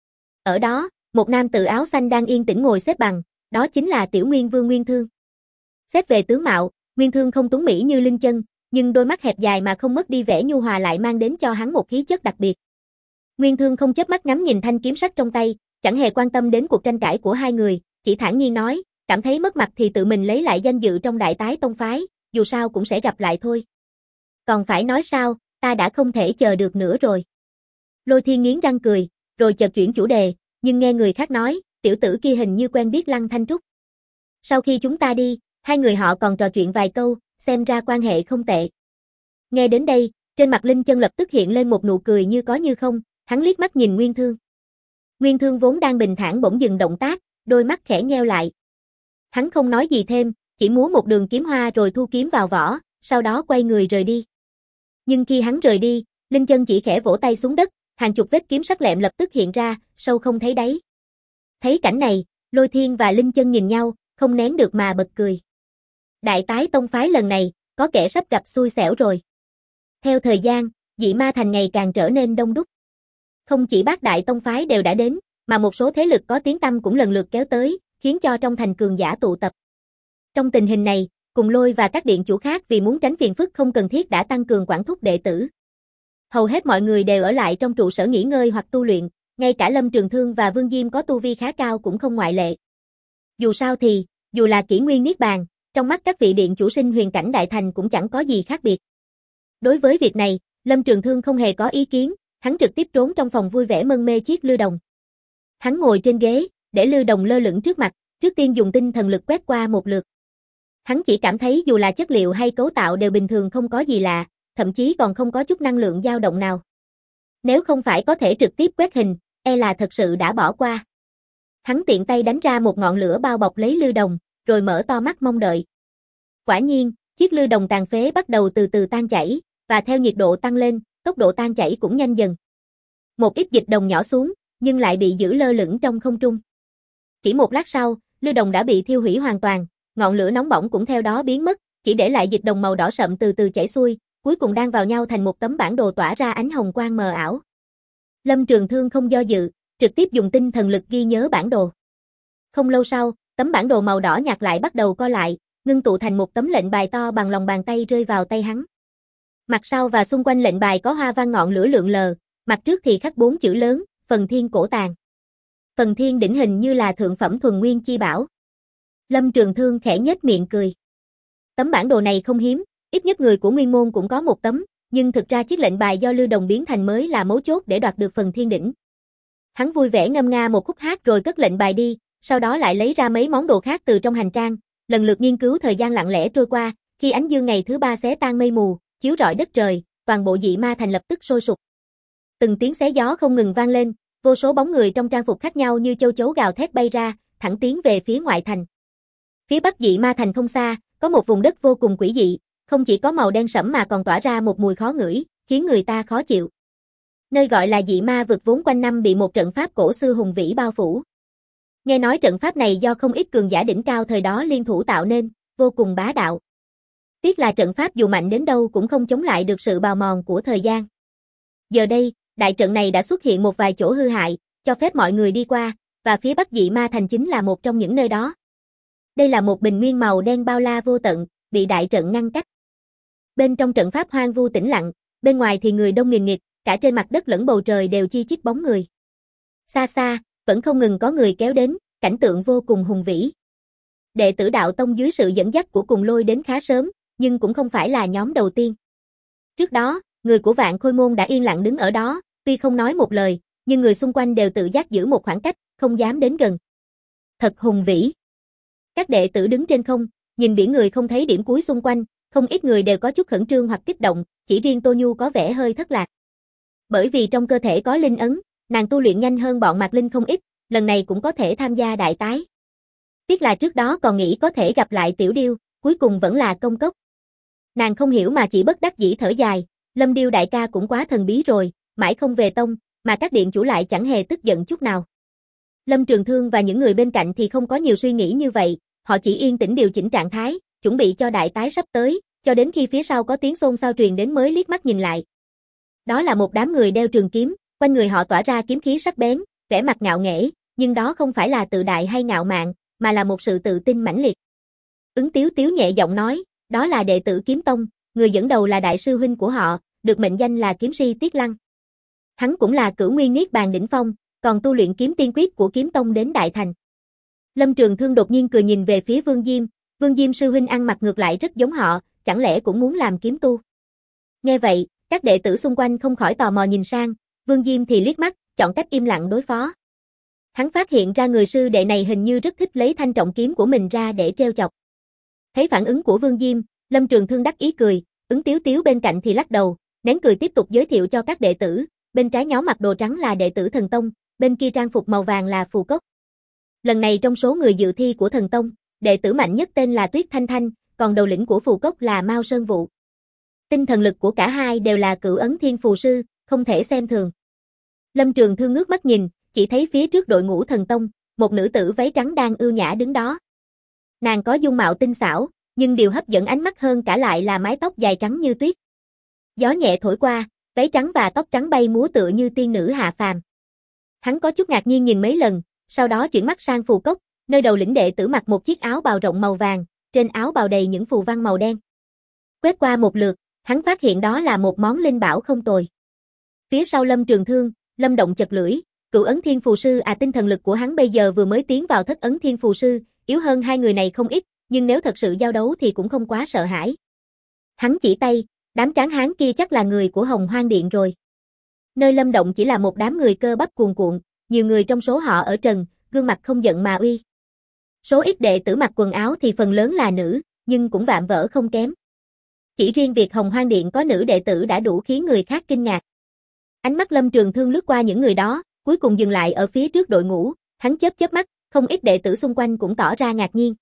Ở đó, một nam tử áo xanh đang yên tĩnh ngồi xếp bằng, đó chính là tiểu Nguyên Vương Nguyên Thương. Xét về tướng mạo, Nguyên Thương không tuấn mỹ như Linh Chân, nhưng đôi mắt hẹp dài mà không mất đi vẻ nhu hòa lại mang đến cho hắn một khí chất đặc biệt. Nguyên Thương không chớp mắt ngắm nhìn thanh kiếm sắt trong tay, chẳng hề quan tâm đến cuộc tranh cãi của hai người, chỉ thản nhiên nói, cảm thấy mất mặt thì tự mình lấy lại danh dự trong đại tái tông phái, dù sao cũng sẽ gặp lại thôi. Còn phải nói sao, ta đã không thể chờ được nữa rồi. Lôi Thiên nghiến răng cười, rồi chợt chuyển chủ đề, nhưng nghe người khác nói, tiểu tử kia hình như quen biết Lăng Thanh Trúc. Sau khi chúng ta đi, hai người họ còn trò chuyện vài câu, xem ra quan hệ không tệ. Nghe đến đây, trên mặt Linh Chân lập tức hiện lên một nụ cười như có như không, hắn liếc mắt nhìn Nguyên Thương. Nguyên Thương vốn đang bình thản bỗng dừng động tác, đôi mắt khẽ nheo lại. Hắn không nói gì thêm, chỉ múa một đường kiếm hoa rồi thu kiếm vào vỏ, sau đó quay người rời đi. Nhưng khi hắn rời đi, Linh Chân chỉ khẽ vỗ tay xuống đất, hàng chục vết kiếm sắc lẹm lập tức hiện ra, sâu không thấy đáy. Thấy cảnh này, Lôi Thiên và Linh Chân nhìn nhau, không nén được mà bật cười. Đại tái tông phái lần này, có kẻ sắp gặp xui xẻo rồi. Theo thời gian, Dị Ma Thành ngày càng trở nên đông đúc. Không chỉ bát đại tông phái đều đã đến, mà một số thế lực có tiếng tăm cũng lần lượt kéo tới, khiến cho trong thành cường giả tụ tập. Trong tình hình này, Cùng Lôi và các điện chủ khác vì muốn tránh phiền phức không cần thiết đã tăng cường quản thúc đệ tử. Hầu hết mọi người đều ở lại trong trụ sở nghỉ ngơi hoặc tu luyện, ngay cả Lâm Trường Thương và Vương Diêm có tu vi khá cao cũng không ngoại lệ. Dù sao thì, dù là kỷ nguyên niết bàn, trong mắt các vị điện chủ sinh huyền cảnh đại thành cũng chẳng có gì khác biệt. Đối với việc này, Lâm Trường Thương không hề có ý kiến, hắn trực tiếp trốn trong phòng vui vẻ mân mê chiếc lư đồng. Hắn ngồi trên ghế, để lư đồng lơ lửng trước mặt, trước tiên dùng tinh thần lực quét qua một lượt. Hắn chỉ cảm thấy dù là chất liệu hay cấu tạo đều bình thường không có gì lạ, thậm chí còn không có chút năng lượng dao động nào. Nếu không phải có thể trực tiếp quét hình, e là thật sự đã bỏ qua. Hắn tiện tay đánh ra một ngọn lửa bao bọc lấy lư đồng, rồi mở to mắt mong đợi. Quả nhiên, chiếc lư đồng tàn phế bắt đầu từ từ tan chảy, và theo nhiệt độ tăng lên, tốc độ tan chảy cũng nhanh dần. Một ít dịch đồng nhỏ xuống, nhưng lại bị giữ lơ lửng trong không trung. Chỉ một lát sau, lưu đồng đã bị thiêu hủy hoàn toàn, ngọn lửa nóng bỏng cũng theo đó biến mất, chỉ để lại dịch đồng màu đỏ sậm từ từ chảy xuôi, cuối cùng đan vào nhau thành một tấm bản đồ tỏa ra ánh hồng quang mờ ảo. Lâm Trường Thương không do dự, trực tiếp dùng tinh thần lực ghi nhớ bản đồ. Không lâu sau, tấm bản đồ màu đỏ nhạt lại bắt đầu co lại, ngưng tụ thành một tấm lệnh bài to bằng lòng bàn tay rơi vào tay hắn. Mặt sau và xung quanh lệnh bài có hoa văn ngọn lửa lượn lờ, mặt trước thì khắc 4 chữ lớn, Phần Thiên Cổ Tàng. Phần Thiên đỉnh hình như là thượng phẩm thuần nguyên chi bảo. Lâm Trường Thương khẽ nhếch miệng cười. Tấm bản đồ này không hiếm, ít nhất người của Nguyên Môn cũng có một tấm, nhưng thực ra chiếc lệnh bài do Lưu Đồng biến thành mới là mấu chốt để đoạt được Phần Thiên đỉnh. Hắn vui vẻ ngâm nga một khúc hát rồi cất lệnh bài đi, sau đó lại lấy ra mấy món đồ khác từ trong hành trang, lần lượt nghiên cứu. Thời gian lặng lẽ trôi qua, khi ánh dương ngày thứ 3 xé tan mây mù, chiếu rọi đất trời, toàn bộ Dị Ma Thành lập tức sôi sục. Từng tiếng xé gió không ngừng vang lên, vô số bóng người trong trang phục khác nhau như châu chấu gào thét bay ra, thẳng tiến về phía ngoại thành. Phía bắc Dị Ma Thành không xa, có một vùng đất vô cùng quỷ dị, không chỉ có màu đen sẫm mà còn tỏa ra một mùi khó ngửi, khiến người ta khó chịu. Nơi gọi là Dị Ma vực vốn quanh năm bị một trận pháp cổ xưa hùng vĩ bao phủ. Nghe nói trận pháp này do không ít cường giả đỉnh cao thời đó liên thủ tạo nên, vô cùng bá đạo. Tiếc là trận pháp dù mạnh đến đâu cũng không chống lại được sự bào mòn của thời gian. Giờ đây, đại trận này đã xuất hiện một vài chỗ hư hại, cho phép mọi người đi qua, và phía bắc Dị Ma Thành chính là một trong những nơi đó. Đây là một bình nguyên màu đen bao la vô tận, bị đại trận ngăn cách. Bên trong trận pháp hoang vu tĩnh lặng, bên ngoài thì người đông nghìn nghịt, cả trên mặt đất lẫn bầu trời đều chi chít bóng người. Xa xa, vẫn không ngừng có người kéo đến, cảnh tượng vô cùng hùng vĩ. Đệ tử Đạo Tông dưới sự dẫn dắt của Cùng Lôi đến khá sớm, nhưng cũng không phải là nhóm đầu tiên. Trước đó, người của Vạn Khôi Môn đã yên lặng đứng ở đó, tuy không nói một lời, nhưng người xung quanh đều tự giác giữ một khoảng cách, không dám đến gần. Thật hùng vĩ. Các đệ tử đứng trên không, nhìn biển người không thấy điểm cuối xung quanh, không ít người đều có chút khẩn trương hoặc kích động, chỉ riêng Tô Nhu có vẻ hơi thất lạc. Bởi vì trong cơ thể có linh ấn, nàng tu luyện nhanh hơn bọn Mạc Linh không ít, lần này cũng có thể tham gia đại tái. Tiếc là trước đó còn nghĩ có thể gặp lại Tiểu Điêu, cuối cùng vẫn là công cốc. Nàng không hiểu mà chỉ bất đắc dĩ thở dài, Lâm Điêu đại ca cũng quá thần bí rồi, mãi không về tông, mà các điện chủ lại chẳng hề tức giận chút nào. Lâm Trường Thương và những người bên cạnh thì không có nhiều suy nghĩ như vậy, họ chỉ yên tĩnh điều chỉnh trạng thái, chuẩn bị cho đại tái sắp tới, cho đến khi phía sau có tiếng xôn xao truyền đến mới liếc mắt nhìn lại. Đó là một đám người đeo trường kiếm, quanh người họ tỏa ra kiếm khí sắc bén, vẻ mặt ngạo nghễ, nhưng đó không phải là tự đại hay ngạo mạn, mà là một sự tự tin mãnh liệt. Ứng Tiếu Tiếu nhẹ giọng nói, đó là đệ tử Kiếm Tông, người dẫn đầu là đại sư huynh của họ, được mệnh danh là kiếm si Tiết Lăng. Hắn cũng là cửu nguyên niết bàn đỉnh phong, còn tu luyện kiếm tiên quyết của Kiếm Tông đến đại thành. Lâm Trường Thương đột nhiên cười nhìn về phía Vương Diêm, Vương Diêm sư huynh ăn mặc ngược lại rất giống họ, chẳng lẽ cũng muốn làm kiếm tu. Nghe vậy, các đệ tử xung quanh không khỏi tò mò nhìn sang, Vương Diêm thì liếc mắt, chọn cách im lặng đối phó. Hắn phát hiện ra người sư đệ này hình như rất thích lấy thanh trọng kiếm của mình ra để trêu chọc. Thấy phản ứng của Vương Diêm, Lâm Trường Thương đắc ý cười, Ứng Tiếu Tiếu bên cạnh thì lắc đầu, nén cười tiếp tục giới thiệu cho các đệ tử, bên trái nhóm mặc đồ trắng là đệ tử Thần Tông, bên kia trang phục màu vàng là Phù Cốc. Lần này trong số người dự thi của Thần Tông, đệ tử mạnh nhất tên là Tuyết Thanh Thanh, còn đầu lĩnh của Phù Cốc là Mao Sơn Vụ. Tinh thần lực của cả hai đều là cửu ấn thiên phù sư, không thể xem thường. Lâm Trường Thương ngước mắt nhìn, chỉ thấy phía trước đội ngũ Thần Tông, một nữ tử váy trắng đang ưu nhã đứng đó. Nàng có dung mạo tinh xảo, nhưng điều hấp dẫn ánh mắt hơn cả lại là mái tóc dài trắng như tuyết. Gió nhẹ thổi qua, váy trắng và tóc trắng bay múa tựa như tiên nữ hạ phàm. Hắn có chút ngạc nhiên nhìn mấy lần, sau đó chuyển mắt sang Phù Cốc, nơi đầu lĩnh đệ tử mặc một chiếc áo bào rộng màu vàng, trên áo bào đầy những phù văn màu đen. Quét qua một lượt, hắn phát hiện đó là một món linh bảo không tồi. Phía sau Lâm Trường Thương, Lâm Động chật lưỡi, cửu ấn thiên phù sư tinh thần lực của hắn bây giờ vừa mới tiến vào thất ấn thiên phù sư, yếu hơn hai người này không ít, nhưng nếu thật sự giao đấu thì cũng không quá sợ hãi. Hắn chỉ tay, đám tráng hán kia chắc là người của Hồng Hoang Điện rồi. Nơi Lâm Động chỉ là một đám người cơ bắp cuồn cuộn, nhiều người trong số họ ở trần, gương mặt không giận mà uy. Số ít đệ tử mặc quần áo thì phần lớn là nữ, nhưng cũng vạm vỡ không kém. Chỉ riêng việc Hồng Hoang Điện có nữ đệ tử đã đủ khiến người khác kinh ngạc. Ánh mắt Lâm Trường Thương lướt qua những người đó, cuối cùng dừng lại ở phía trước đội ngũ, hắn chớp mắt, không ít đệ tử xung quanh cũng tỏ ra ngạc nhiên.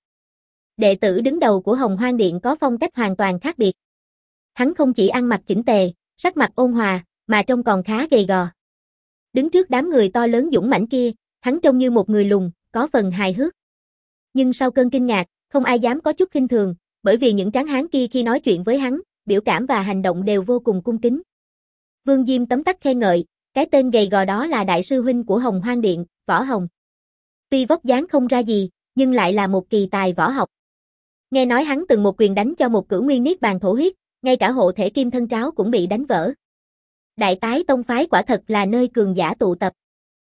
Đệ tử đứng đầu của Hồng Hoang Điện có phong cách hoàn toàn khác biệt. Hắn không chỉ ăn mặc chỉnh tề, sắc mặt ôn hòa, mà trông còn khá gầy gò. Đứng trước đám người to lớn dũng mãnh kia, hắn trông như một người lùn, có phần hài hước. Nhưng sau cơn kinh ngạc, không ai dám có chút khinh thường, bởi vì những tráng hán kia khi nói chuyện với hắn, biểu cảm và hành động đều vô cùng cung kính. Vương Diêm tấm tắc khen ngợi, cái tên gầy gò đó là đại sư huynh của Hồng Hoang Điện, Võ Hồng. Tuy vóc dáng không ra gì, nhưng lại là một kỳ tài võ học. Nghe nói hắn từng một quyền đánh cho một cửu nguyên niết bàn thổ huyết, ngay cả hộ thể kim thân tráo cũng bị đánh vỡ. Đại Tái tông phái quả thật là nơi cường giả tụ tập.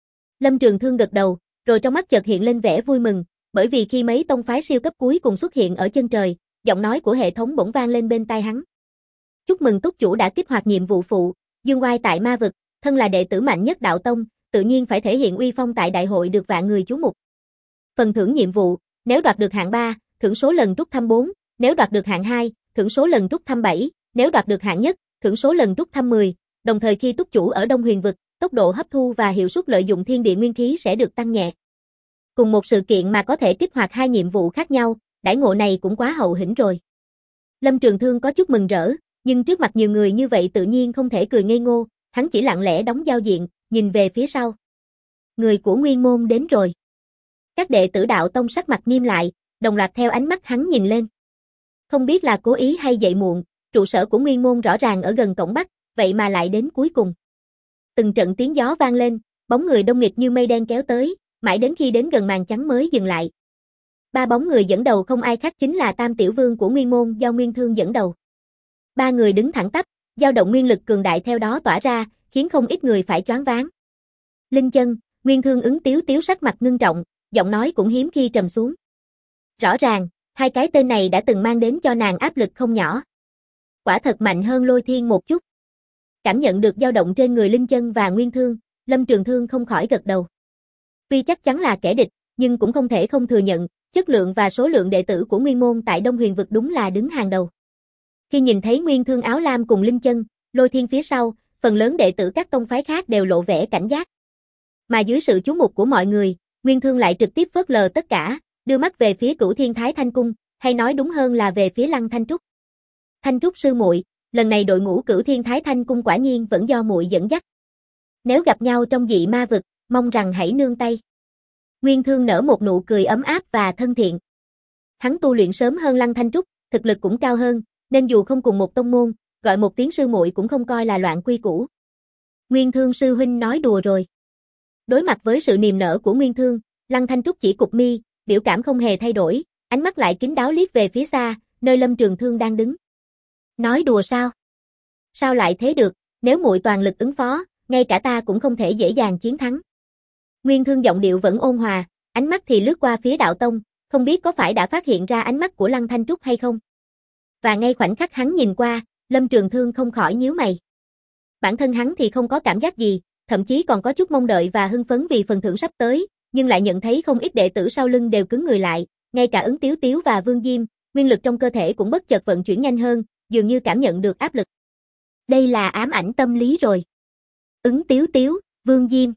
Lâm Trường Thương gật đầu, rồi trong mắt chợt hiện lên vẻ vui mừng, bởi vì khi mấy tông phái siêu cấp cuối cùng xuất hiện ở chân trời, giọng nói của hệ thống bỗng vang lên bên tai hắn. Chúc mừng túc chủ đã kích hoạt nhiệm vụ phụ, dương oai tại ma vực, thân là đệ tử mạnh nhất đạo tông, tự nhiên phải thể hiện uy phong tại đại hội được vạn người chú mục. Phần thưởng nhiệm vụ, nếu đoạt được hạng 3, thưởng số lần rút thăm 4, nếu đoạt được hạng 2, thưởng số lần rút thăm 7, nếu đoạt được hạng nhất, thưởng số lần rút thăm 10, đồng thời khi túc chủ ở Đông Huyền vực, tốc độ hấp thu và hiệu suất lợi dụng thiên địa nguyên khí sẽ được tăng nhẹ. Cùng một sự kiện mà có thể kích hoạt 2 nhiệm vụ khác nhau, đãi ngộ này cũng quá hậu hĩnh rồi. Lâm Trường Thương có chút mừng rỡ, nhưng trước mặt nhiều người như vậy tự nhiên không thể cười ngây ngô, hắn chỉ lặng lẽ đóng giao diện, nhìn về phía sau. Người của Nguyên Môn đến rồi. Các đệ tử đạo tông sắc mặt nghiêm lại, đồng loạt theo ánh mắt hắn nhìn lên. Không biết là cố ý hay dậy muộn, trụ sở của Nguyên Môn rõ ràng ở gần cổng Bắc, vậy mà lại đến cuối cùng. Từng trận tiếng gió vang lên, bóng người đông nghịt như mây đen kéo tới, mãi đến khi đến gần màn trắng mới dừng lại. 3 bóng người dẫn đầu không ai khác chính là Tam Tiểu Vương của Nguyên Môn do Nguyên Thương dẫn đầu. 3 người đứng thẳng tắp, dao động nguyên lực cường đại theo đó tỏa ra, khiến không ít người phải choáng váng. Linh Chân, Nguyên Thương Ứng Tiếu Tiếu sắc mặt ngưng trọng, giọng nói cũng hiếm khi trầm xuống. Rõ ràng, 2 cái tên này đã từng mang đến cho nàng áp lực không nhỏ. Quả thật mạnh hơn Lôi Thiên một chút. Cảm nhận được dao động trên người Linh Chân và Nguyên Thương, Lâm Trường Thương không khỏi gật đầu. Tuy chắc chắn là kẻ địch, nhưng cũng không thể không thừa nhận, chất lượng và số lượng đệ tử của Nguyên Môn tại Đông Huyền vực đúng là đứng hàng đầu. Khi nhìn thấy Nguyên Thương áo lam cùng Linh Chân, Lôi Thiên phía sau, phần lớn đệ tử các tông phái khác đều lộ vẻ cảnh giác. Mà dưới sự chú mục của mọi người, Nguyên Thương lại trực tiếp phớt lờ tất cả, đưa mắt về phía Cửu Thiên Thái Thanh Cung, hay nói đúng hơn là về phía Lăng Thanh Trúc. Thanh Trúc sư muội, lần này đội ngũ Cửu Thiên Thái Thanh Cung quả nhiên vẫn do muội dẫn dắt. Nếu gặp nhau trong dị ma vực, mong rằng hãy nương tay. Nguyên Thương nở một nụ cười ấm áp và thân thiện. Hắn tu luyện sớm hơn Lăng Thanh Trúc, thực lực cũng cao hơn, nên dù không cùng một tông môn, gọi một tiếng sư muội cũng không coi là loạn quy củ. Nguyên Thương sư huynh nói đùa rồi. Đối mặt với sự niềm nở của Nguyên Thương, Lăng Thanh Trúc chỉ cụp mi, biểu cảm không hề thay đổi, ánh mắt lại kín đáo liếc về phía xa, nơi Lâm Trường Thương đang đứng. Nói đùa sao? Sao lại thế được, nếu muội toàn lực ứng phó, ngay cả ta cũng không thể dễ dàng chiến thắng. Nguyên Thương giọng điệu vẫn ôn hòa, ánh mắt thì lướt qua phía đạo tông, không biết có phải đã phát hiện ra ánh mắt của Lăng Thanh Trúc hay không. Và ngay khoảnh khắc hắn nhìn qua, Lâm Trường Thương không khỏi nhíu mày. Bản thân hắn thì không có cảm giác gì, thậm chí còn có chút mong đợi và hưng phấn vì phần thưởng sắp tới, nhưng lại nhận thấy không ít đệ tử sau lưng đều cứng người lại, ngay cả Ứng Tiếu Tiếu và Vương Diêm, nguyên lực trong cơ thể cũng bất chợt vận chuyển nhanh hơn, dường như cảm nhận được áp lực. Đây là ám ảnh tâm lý rồi. Ứng Tiếu Tiếu, Vương Diêm.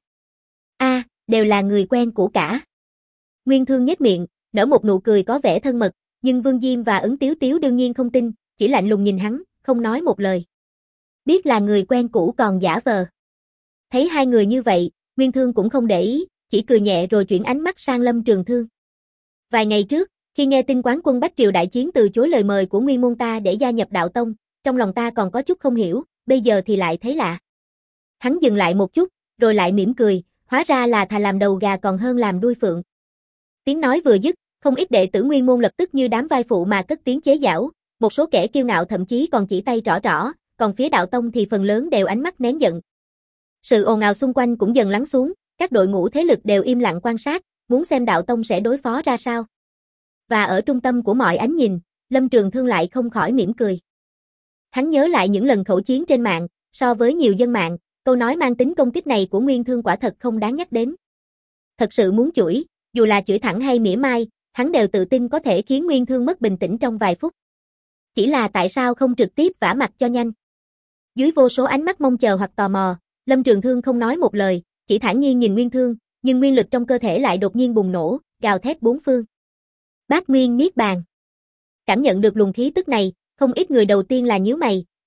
Đều là người quen cũ cả. Nguyên Thương nhếch miệng, nở một nụ cười có vẻ thân mật, nhưng Vương Diêm và Ứng Tiếu Tiếu đương nhiên không tin, chỉ lạnh lùng nhìn hắn, không nói một lời. Biết là người quen cũ còn giả vờ. Thấy hai người như vậy, Nguyên Thương cũng không để ý, chỉ cười nhẹ rồi chuyển ánh mắt sang Lâm Trường Thương. Vài ngày trước, khi nghe tin Quán Quân Bách Triều Đại Chiến từ chối lời mời của Nguyên Môn ta để gia nhập đạo tông, trong lòng ta còn có chút không hiểu, bây giờ thì lại thấy lạ. Hắn dừng lại một chút, rồi lại mỉm cười, hóa ra là thà làm đầu gà còn hơn làm đuôi phượng. Tiếng nói vừa dứt, không ít đệ tử Nguyên Môn lập tức như đám vai phụ mà cất tiếng chế giễu, một số kẻ kiêu ngạo thậm chí còn chỉ tay trỏ, còn phía đạo tông thì phần lớn đều ánh mắt nén giận. Sự ồn ào xung quanh cũng dần lắng xuống, các đội ngũ thế lực đều im lặng quan sát, muốn xem đạo tông sẽ đối phó ra sao. Và ở trung tâm của mọi ánh nhìn, Lâm Trường Thương lại không khỏi mỉm cười. Hắn nhớ lại những lần khẩu chiến trên mạng, so với nhiều dân mạng, câu nói mang tính công kích này của Nguyên Thương quả thật không đáng nhắc đến. Thật sự muốn chửi, dù là chửi thẳng hay mỉa mai, hắn đều tự tin có thể khiến Nguyên Thương mất bình tĩnh trong vài phút. Chỉ là tại sao không trực tiếp vả mặt cho nhanh. Dưới vô số ánh mắt mong chờ hoặc tò mò, Lâm Trường Thương không nói một lời, chỉ thản nhiên nhìn Nguyên Thương, nhưng nguyên lực trong cơ thể lại đột nhiên bùng nổ, gào thét bốn phương. Bát Nguyên Niết Bàn. Cảm nhận được luồng khí tức này, không ít người đầu tiên là nhíu mày,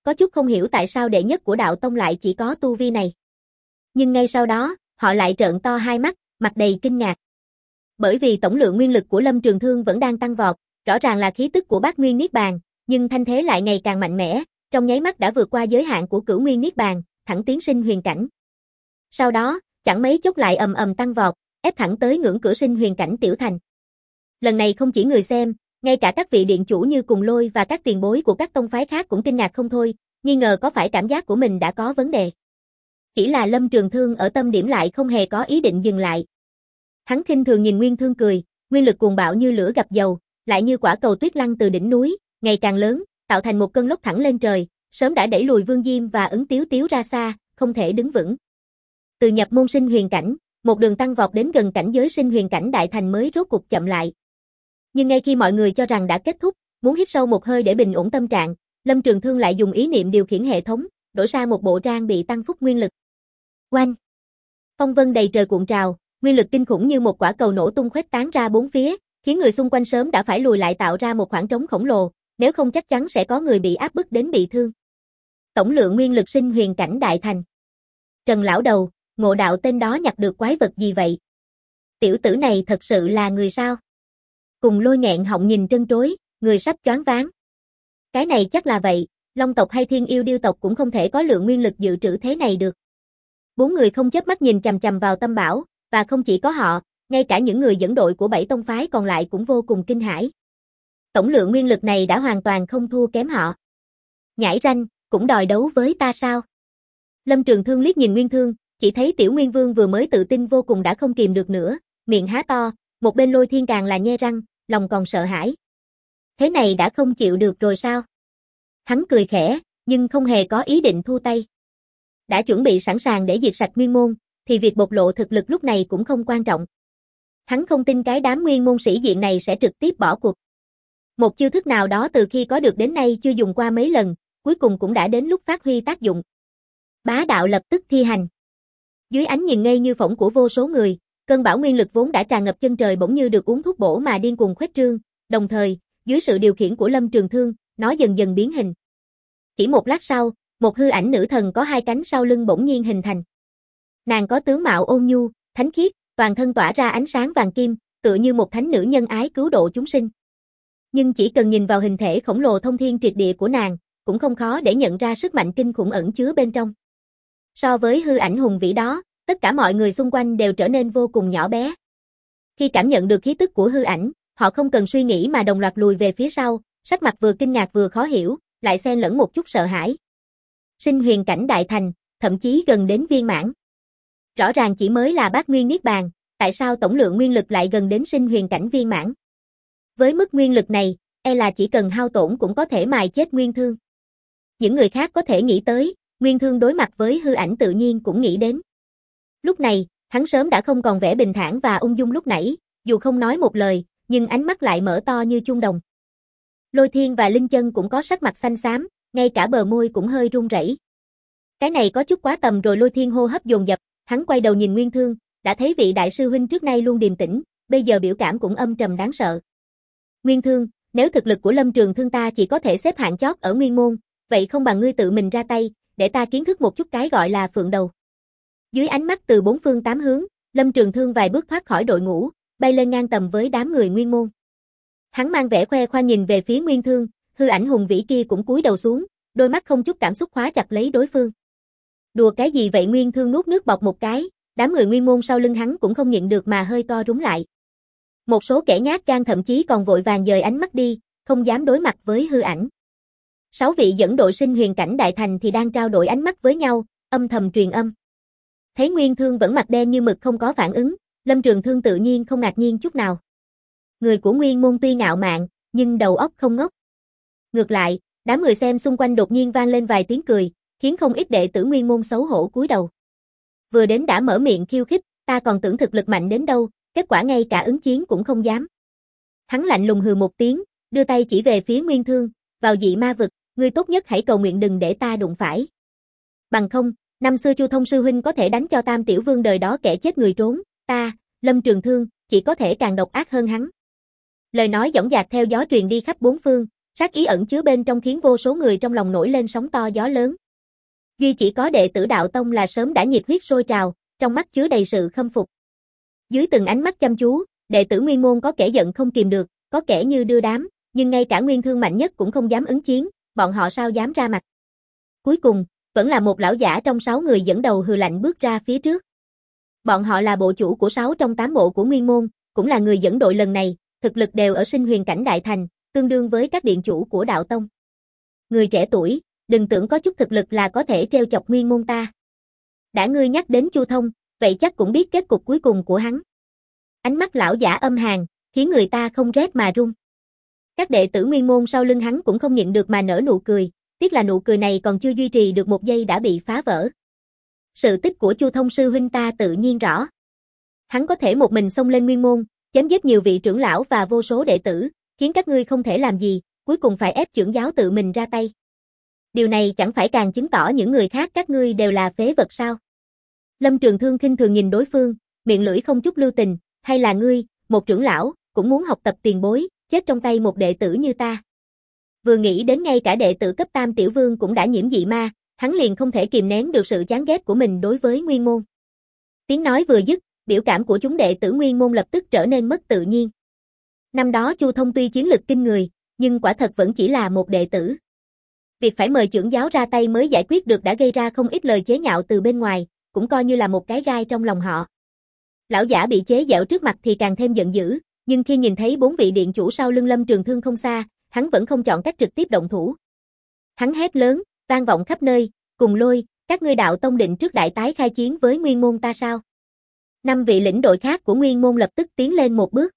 có chút không hiểu tại sao đệ nhất của đạo tông lại chỉ có tu vi này. Nhưng ngay sau đó, họ lại trợn to hai mắt, mặt đầy kinh ngạc. Bởi vì tổng lượng nguyên lực của Lâm Trường Thương vẫn đang tăng vọt, rõ ràng là khí tức của Bát Nguyên Niết Bàn, nhưng thanh thế lại ngày càng mạnh mẽ, trong nháy mắt đã vượt qua giới hạn của Cửu Nguyên Niết Bàn, thẳng tiến sinh huyền cảnh. Sau đó, chẳng mấy chốc lại ầm ầm tăng vọt, ép thẳng tới ngưỡng cửa sinh huyền cảnh tiểu thành. Lần này không chỉ người xem, ngay cả các vị điện chủ như Cùng Lôi và các tiền bối của các tông phái khác cũng kinh ngạc không thôi, nghi ngờ có phải cảm giác của mình đã có vấn đề. Chỉ là Lâm Trường Thương ở tâm điểm lại không hề có ý định dừng lại. Hắn khinh thường nhìn Nguyên Thương cười, nguyên lực cuồng bạo như lửa gặp dầu, lại như quả cầu tuyết lăn từ đỉnh núi, ngày càng lớn, tạo thành một cơn lốc thẳng lên trời, sớm đã đẩy lùi Vương Diêm và Ứng Tiếu Tiếu ra xa, không thể đứng vững. Từ nhập môn sinh huyền cảnh, một đường tăng vọt đến gần cảnh giới sinh huyền cảnh đại thành mới rốt cục chậm lại. Nhưng ngay khi mọi người cho rằng đã kết thúc, muốn hít sâu một hơi để bình ổn tâm trạng, Lâm Trường Thương lại dùng ý niệm điều khiển hệ thống, đổi sang một bộ trang bị tăng phúc nguyên lực. Oanh! Phong vân đầy trời cuộn trào, nguyên lực kinh khủng như một quả cầu nổ tung khuếch tán ra bốn phía, khiến người xung quanh sớm đã phải lùi lại tạo ra một khoảng trống khổng lồ, nếu không chắc chắn sẽ có người bị áp bức đến bị thương. Tổng lượng nguyên lực sinh huyền cảnh đại thành. Trần lão đầu, Ngộ Đạo tên đó nhặt được quái vật gì vậy? Tiểu tử này thật sự là người sao? Cùng Lôi nghẹn họng nhìn trân trối, người sắp choáng váng. Cái này chắc là vậy, Long tộc hay Thiên Yêu Điêu tộc cũng không thể có lượng nguyên lực dự trữ thế này được. Bốn người không chớp mắt nhìn chằm chằm vào Tâm Bảo, và không chỉ có họ, ngay cả những người dẫn đội của 7 tông phái còn lại cũng vô cùng kinh hãi. Tổng lượng nguyên lực này đã hoàn toàn không thua kém họ. Nhãi ranh, cũng đòi đấu với ta sao? Lâm Trường Thương liếc nhìn Nguyên Thương, chỉ thấy Tiểu Nguyên Vương vừa mới tự tin vô cùng đã không kìm được nữa, miệng há to, một bên Lôi Thiên càng là nhe răng, lòng còn sợ hãi. Thế này đã không chịu được rồi sao? Hắn cười khẽ, nhưng không hề có ý định thu tay. Đã chuẩn bị sẵn sàng để diệt sạch Nguyên Môn, thì việc bộc lộ thực lực lúc này cũng không quan trọng. Hắn không tin cái đám Nguyên Môn sĩ diện này sẽ trực tiếp bỏ cuộc. Một chiêu thức nào đó từ khi có được đến nay chưa dùng qua mấy lần, cuối cùng cũng đã đến lúc phát huy tác dụng. Bá đạo lập tức thi hành. Dưới ánh nhìn ngây như phỏng của vô số người, cơn bão nguyên lực vốn đã tràn ngập chân trời bỗng như được uống thuốc bổ mà điên cuồng khuếch trương, đồng thời, dưới sự điều khiển của Lâm Trường Thương, nó dần dần biến hình. Chỉ một lát sau, một hư ảnh nữ thần có hai cánh sau lưng bỗng nhiên hình thành. Nàng có tướng mạo ôn nhu, thánh khiết, toàn thân tỏa ra ánh sáng vàng kim, tựa như một thánh nữ nhân ái cứu độ chúng sinh. Nhưng chỉ cần nhìn vào hình thể khổng lồ thông thiên triệt địa của nàng, cũng không khó để nhận ra sức mạnh kinh khủng ẩn chứa bên trong. So với hư ảnh hùng vĩ đó, tất cả mọi người xung quanh đều trở nên vô cùng nhỏ bé. Khi cảm nhận được khí tức của hư ảnh, họ không cần suy nghĩ mà đồng loạt lùi về phía sau, sắc mặt vừa kinh ngạc vừa khó hiểu, lại xen lẫn một chút sợ hãi. Sinh huyền cảnh đại thành, thậm chí gần đến viên mãn. Rõ ràng chỉ mới là Bát Nguyên Niết Bàn, tại sao tổng lượng nguyên lực lại gần đến sinh huyền cảnh viên mãn? Với mức nguyên lực này, e là chỉ cần hao tổn cũng có thể mài chết Nguyên Thương. Những người khác có thể nghĩ tới, Nguyên Thương đối mặt với hư ảnh tự nhiên cũng nghĩ đến. Lúc này, hắn sớm đã không còn vẻ bình thản và ung dung lúc nãy, dù không nói một lời, nhưng ánh mắt lại mở to như chuông đồng. Lôi Thiên và Linh Chân cũng có sắc mặt xanh xám, ngay cả bờ môi cũng hơi run rẩy. Cái này có chút quá tầm rồi. Lôi Thiên hô hấp dồn dập, hắn quay đầu nhìn Nguyên Thương, đã thấy vị đại sư huynh trước nay luôn điềm tĩnh, bây giờ biểu cảm cũng âm trầm đáng sợ. Nguyên Thương, nếu thực lực của Lâm Trường Thương ta chỉ có thể xếp hạng chót ở Nguyên Môn, vậy không bằng ngươi tự mình ra tay, để ta kiến thức một chút cái gọi là phượng đầu. Dưới ánh mắt từ bốn phương tám hướng, Lâm Trường Thương vài bước thoát khỏi đội ngũ, bay lên ngang tầm với đám người Nguyên Môn. Hắn mang vẻ khoe khoang nhìn về phía Nguyên Thương, hư ảnh hùng vĩ kia cũng cúi đầu xuống, đôi mắt không chút cảm xúc khóa chặt lấy đối phương. Đùa cái gì vậy? Nguyên Thương nuốt nước bọt một cái, đám người Nguyên Môn sau lưng hắn cũng không nhịn được mà hơi co rúm lại. Một số kẻ nhát gan thậm chí còn vội vàng dời ánh mắt đi, không dám đối mặt với hư ảnh. 6 vị dẫn đội sinh huyền cảnh đại thành thì đang trao đổi ánh mắt với nhau, âm thầm truyền âm. Thấy Nguyên Thương vẫn mặt đen như mực không có phản ứng, Lâm Trường Thương tự nhiên không ngạc nhiên chút nào. Người của Nguyên Môn tuy ngạo mạn, nhưng đầu óc không ngốc. Ngược lại, đám người xem xung quanh đột nhiên vang lên vài tiếng cười, khiến không ít đệ tử Nguyên Môn xấu hổ cúi đầu. Vừa đến đã mở miệng khiêu khích, ta còn tưởng thực lực mạnh đến đâu, kết quả ngay cả ứng chiến cũng không dám. Hắn lạnh lùng hừ một tiếng, đưa tay chỉ về phía Nguyên Thương, vào dị ma vực, ngươi tốt nhất hãy cầu nguyện đừng để ta đụng phải. Bằng không, năm xưa Chu Thông sư huynh có thể đánh cho Tam Tiểu Vương đời đó kẻ chết người trốn, ta, Lâm Trường Thương, chỉ có thể càng độc ác hơn hắn. Lời nói dõng dạc theo gió truyền đi khắp bốn phương, Sát ý ẩn chứa bên trong khiến vô số người trong lòng nổi lên sóng to gió lớn. Duy chỉ có đệ tử đạo tông là sớm đã nhiệt huyết sôi trào, trong mắt chứa đầy sự khâm phục. Dưới từng ánh mắt chăm chú, đệ tử Nguyên môn có kẻ giận không kìm được, có kẻ như đưa đám, nhưng ngay cả Nguyên Thương mạnh nhất cũng không dám ứng chiến, bọn họ sao dám ra mặt. Cuối cùng, vẫn là một lão giả trong 6 người dẫn đầu hừ lạnh bước ra phía trước. Bọn họ là bộ chủ của 6 trong 8 bộ của Nguyên môn, cũng là người dẫn đội lần này, thực lực đều ở Sinh Huyền cảnh đại thành, tương đương với các điện chủ của đạo tông. Người trẻ tuổi, đừng tưởng có chút thực lực là có thể trêu chọc Nguyên môn ta. Đã ngươi nhắc đến Chu Thông, vậy chắc cũng biết kết cục cuối cùng của hắn. Ánh mắt lão giả âm hàn, khiến người ta không rét mà run. Các đệ tử Nguyên môn sau lưng hắn cũng không nhịn được mà nở nụ cười, tiếc là nụ cười này còn chưa duy trì được một giây đã bị phá vỡ. Sự tích của Chu Thông sư huynh ta tự nhiên rõ. Hắn có thể một mình xông lên Nguyên môn, chém giết nhiều vị trưởng lão và vô số đệ tử, khiến các ngươi không thể làm gì, cuối cùng phải ép trưởng giáo tự mình ra tay. Điều này chẳng phải càng chứng tỏ những người khác các ngươi đều là phế vật sao? Lâm Trường Thương khinh thường nhìn đối phương, miệng lưỡi không chút lưu tình, hay là ngươi, một trưởng lão, cũng muốn học tập tiền bối, chết trong tay một đệ tử như ta. Vừa nghĩ đến ngay cả đệ tử cấp tam tiểu vương cũng đã nhiễm dị ma, hắn liền không thể kìm nén được sự chán ghét của mình đối với Nguyên môn. Tiếng nói vừa dứt, biểu cảm của chúng đệ tử Nguyên môn lập tức trở nên mất tự nhiên. Năm đó Chu Thông tuy chiến lực kinh người, nhưng quả thật vẫn chỉ là một đệ tử. Việc phải mời trưởng giáo ra tay mới giải quyết được đã gây ra không ít lời chế nhạo từ bên ngoài, cũng coi như là một cái gai trong lòng họ. Lão giả bị chế giễu trước mặt thì càng thêm giận dữ, nhưng khi nhìn thấy 4 vị điện chủ sau lưng Lâm Trường Thương không xa, hắn vẫn không chọn cách trực tiếp động thủ. Hắn hét lớn, vang vọng khắp nơi, Cùng Lôi, các ngươi đạo tông định trước đại tái khai chiến với Nguyên môn ta sao? 5 vị lĩnh đội khác của Nguyên môn lập tức tiến lên một bước.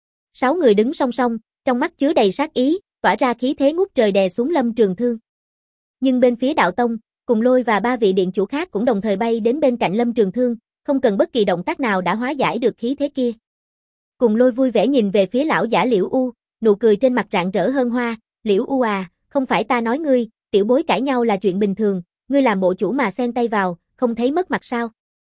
6 người đứng song song, trong mắt chứa đầy sát ý, tỏa ra khí thế ngút trời đè xuống Lâm Trường Thương. Nhưng bên phía đạo tông, Cùng Lôi và 3 vị điện chủ khác cũng đồng thời bay đến bên cạnh Lâm Trường Thương, không cần bất kỳ động tác nào đã hóa giải được khí thế kia. Cùng Lôi vui vẻ nhìn về phía lão giả Liễu U, nụ cười trên mặt rạng rỡ hơn hoa, Liễu U à, không phải ta nói ngươi, tiểu bối cãi nhau là chuyện bình thường, ngươi làm bộ chủ mà xen tay vào, không thấy mất mặt sao?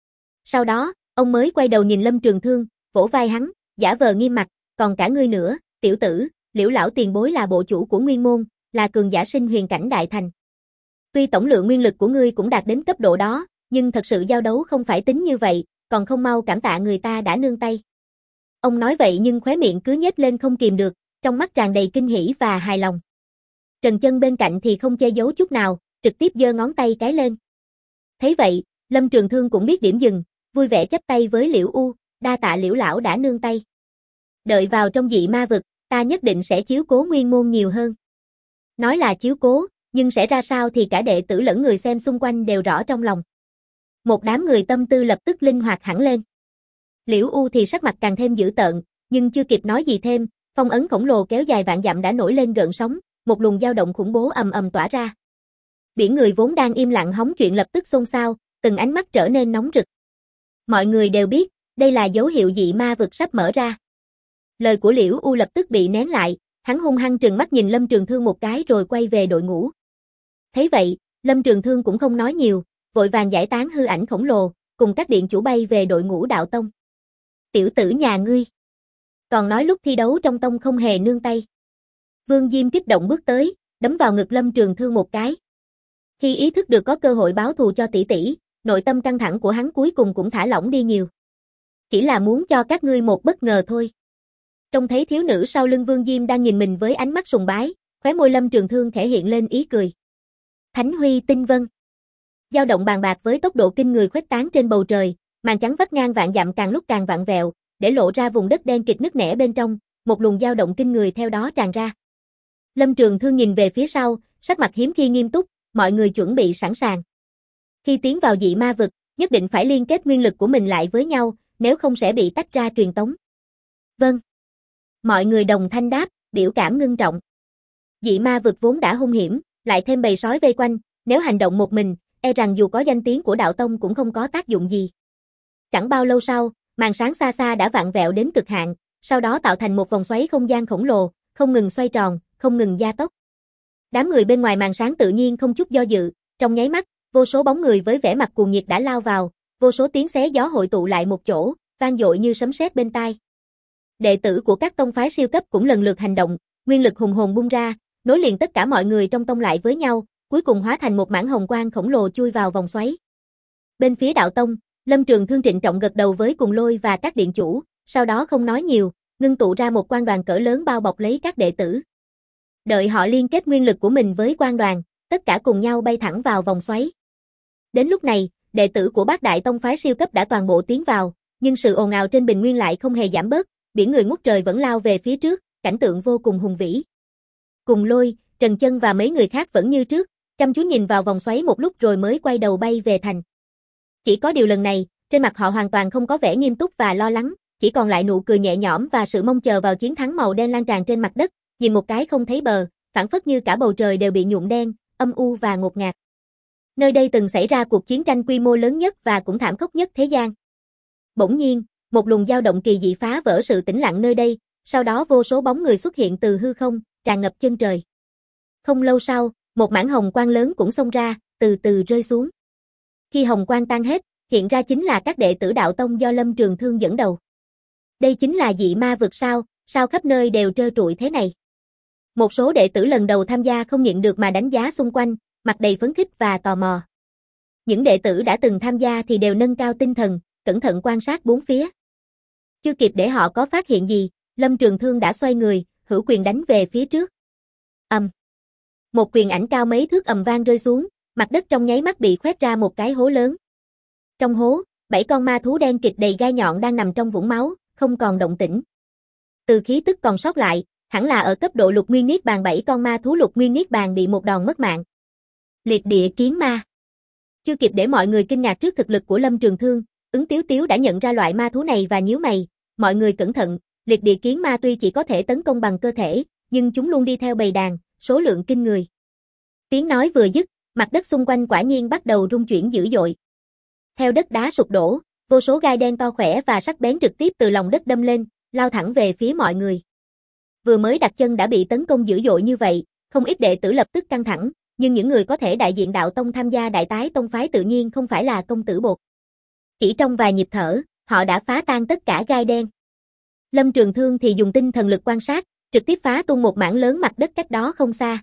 Sau đó, ông mới quay đầu nhìn Lâm Trường Thương, vỗ vai hắn, giả vờ nghiêm mặt, còn cả ngươi nữa, tiểu tử, Liễu lão tiền bối là bộ chủ của Nguyên môn, là cường giả Sinh Huyền cảnh đại thành. Tuy tổng lượng nguyên lực của ngươi cũng đạt đến cấp độ đó, nhưng thật sự giao đấu không phải tính như vậy, còn không mau cảm tạ người ta đã nương tay. Ông nói vậy nhưng khóe miệng cứ nhếch lên không kìm được, trong mắt tràn đầy kinh hỉ và hài lòng. Trần Chân bên cạnh thì không che giấu chút nào, trực tiếp giơ ngón tay cái lên. Thấy vậy, Lâm Trường Thương cũng biết điểm dừng, vui vẻ chắp tay với Liễu U, đa tạ Liễu lão đã nương tay. Đợi vào trong dị ma vực, ta nhất định sẽ chiếu cố Nguyên môn nhiều hơn. Nói là chiếu cố, nhưng sẽ ra sao thì cả đệ tử lẫn người xem xung quanh đều rõ trong lòng. Một đám người tâm tư lập tức linh hoạt hẳn lên. Liễu U thì sắc mặt càng thêm dữ tợn, nhưng chưa kịp nói gì thêm, phong ấn khổng lồ kéo dài vạn dặm đã nổi lên gợn sóng, một luồng dao động khủng bố ầm ầm tỏa ra. Biển người vốn đang im lặng hóng chuyện lập tức xôn xao, từng ánh mắt trở nên nóng rực. Mọi người đều biết, đây là dấu hiệu dị ma vực sắp mở ra. Lời của Liễu U lập tức bị nén lại, hắn hung hăng trừng mắt nhìn Lâm Trường Thương một cái rồi quay về đội ngũ. Thấy vậy, Lâm Trường Thương cũng không nói nhiều, vội vàng giải tán hư ảnh khổng lồ, cùng các điện chủ bay về đội ngũ đạo tông. Tiểu tử nhà ngươi. Còn nói lúc thi đấu trong tông không hề nương tay. Vương Diêm kích động bước tới, đấm vào ngực Lâm Trường Thương một cái. Khi ý thức được có cơ hội báo thù cho tỷ tỷ, nội tâm căng thẳng của hắn cuối cùng cũng thả lỏng đi nhiều. Chỉ là muốn cho các ngươi một bất ngờ thôi. Trông thấy thiếu nữ sau lưng Vương Diêm đang nhìn mình với ánh mắt sùng bái, khóe môi Lâm Trường Thương khẽ hiện lên ý cười. Thánh Huy Tinh Vân. Dao động bàn bạc với tốc độ kinh người khuếch tán trên bầu trời, màn trắng vắt ngang vạn dặm càng lúc càng vặn vẹo, để lộ ra vùng đất đen kịt nứt nẻ bên trong, một luồng dao động kinh người theo đó tràn ra. Lâm Trường Thương nhìn về phía sau, sắc mặt hiếm khi nghiêm túc, mọi người chuẩn bị sẵn sàng. Khi tiến vào dị ma vực, nhất định phải liên kết nguyên lực của mình lại với nhau, nếu không sẽ bị tách ra truyền tống. Vâng. Mọi người đồng thanh đáp, biểu cảm ngưng trọng. Dị ma vực vốn đã hung hiểm, lại thêm bầy sói vây quanh, nếu hành động một mình, e rằng dù có danh tiếng của đạo tông cũng không có tác dụng gì. Chẳng bao lâu sau, màn sáng xa xa đã vặn vẹo đến cực hạn, sau đó tạo thành một vòng xoáy không gian khổng lồ, không ngừng xoay tròn, không ngừng gia tốc. Đám người bên ngoài màn sáng tự nhiên không chút do dự, trong nháy mắt, vô số bóng người với vẻ mặt cuồng nhiệt đã lao vào, vô số tiếng xé gió hội tụ lại một chỗ, vang dội như sấm sét bên tai. Đệ tử của các tông phái siêu cấp cũng lần lượt hành động, nguyên lực hùng hồn bung ra, nối liền tất cả mọi người trong tông lại với nhau, cuối cùng hóa thành một mảng hồng quang khổng lồ chui vào vòng xoáy. Bên phía đạo tông, Lâm Trường Thương trịnh trọng gật đầu với Cùng Lôi và các điện chủ, sau đó không nói nhiều, ngưng tụ ra một quan đoàn cỡ lớn bao bọc lấy các đệ tử. Đợi họ liên kết nguyên lực của mình với quan đoàn, tất cả cùng nhau bay thẳng vào vòng xoáy. Đến lúc này, đệ tử của Bát Đại Tông phái siêu cấp đã toàn bộ tiến vào, nhưng sự ồn ào trên bình nguyên lại không hề giảm bớt, biển người ngút trời vẫn lao về phía trước, cảnh tượng vô cùng hùng vĩ. Cùng Lôi, Trần Chân và mấy người khác vẫn như trước, chăm chú nhìn vào vòng xoáy một lúc rồi mới quay đầu bay về thành. Chỉ có điều lần này, trên mặt họ hoàn toàn không có vẻ nghiêm túc và lo lắng, chỉ còn lại nụ cười nhẹ nhõm và sự mong chờ vào chiến thắng màu đen lan tràn trên mặt đất, nhìn một cái không thấy bờ, phảng phất như cả bầu trời đều bị nhuộm đen, âm u và ngột ngạt. Nơi đây từng xảy ra cuộc chiến tranh quy mô lớn nhất và cũng thảm khốc nhất thế gian. Bỗng nhiên, một luồng dao động kỳ dị phá vỡ sự tĩnh lặng nơi đây, sau đó vô số bóng người xuất hiện từ hư không, tràn ngập chân trời. Không lâu sau, một mảng hồng quang lớn cũng xông ra, từ từ rơi xuống. Khi hồng quang tan hết, hiện ra chính là các đệ tử đạo tông do Lâm Trường Thương dẫn đầu. Đây chính là dị ma vực sao khắp nơi đều trơ trụi thế này. Một số đệ tử lần đầu tham gia không nhịn được mà đánh giá xung quanh, mặt đầy phấn khích và tò mò. Những đệ tử đã từng tham gia thì đều nâng cao tinh thần, cẩn thận quan sát bốn phía. Chưa kịp để họ có phát hiện gì, Lâm Trường Thương đã xoay người, hữu quyền đánh về phía trước. Một quyền ảnh cao mấy thước ầm vang rơi xuống, mặt đất trong nháy mắt bị khoét ra một cái hố lớn. Trong hố, 7 con ma thú đen kịt đầy gai nhọn đang nằm trong vũng máu, không còn động tĩnh. Từ khí tức còn sót lại, hẳn là ở cấp độ lục nguyên niết bàn 7 con ma thú lục nguyên niết bàn bị một đòn mất mạng. Liệt địa kiến ma. Chưa kịp để mọi người kinh ngạc trước thực lực của Lâm Trường Thương, Ứng Tiếu Tiếu đã nhận ra loại ma thú này và nhíu mày, mọi người cẩn thận, liệt địa kiến ma tuy chỉ có thể tấn công bằng cơ thể, nhưng chúng luôn đi theo bầy đàn, số lượng kinh người. Tiếng nói vừa dứt, mặt đất xung quanh quả nhiên bắt đầu rung chuyển dữ dội. Theo đất đá sụp đổ, vô số gai đen to khỏe và sắc bén trực tiếp từ lòng đất đâm lên, lao thẳng về phía mọi người. Vừa mới đặt chân đã bị tấn công dữ dội như vậy, không ít đệ tử lập tức căng thẳng, nhưng những người có thể đại diện đạo tông tham gia đại tái tông phái tự nhiên không phải là công tử bột. Chỉ trong vài nhịp thở, họ đã phá tan tất cả gai đen. Lâm Trường Thương thì dùng tinh thần lực quan sát, trực tiếp phá tung một mảng lớn mặt đất cách đó không xa.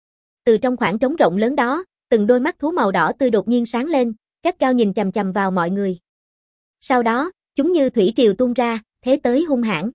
Từ trong khoảng trống rộng lớn đó, từng đôi mắt thú màu đỏ tươi đột nhiên sáng lên, gắt gao nhìn chằm chằm vào mọi người. Sau đó, chúng như thủy triều tuôn ra, thế tới hung hãn.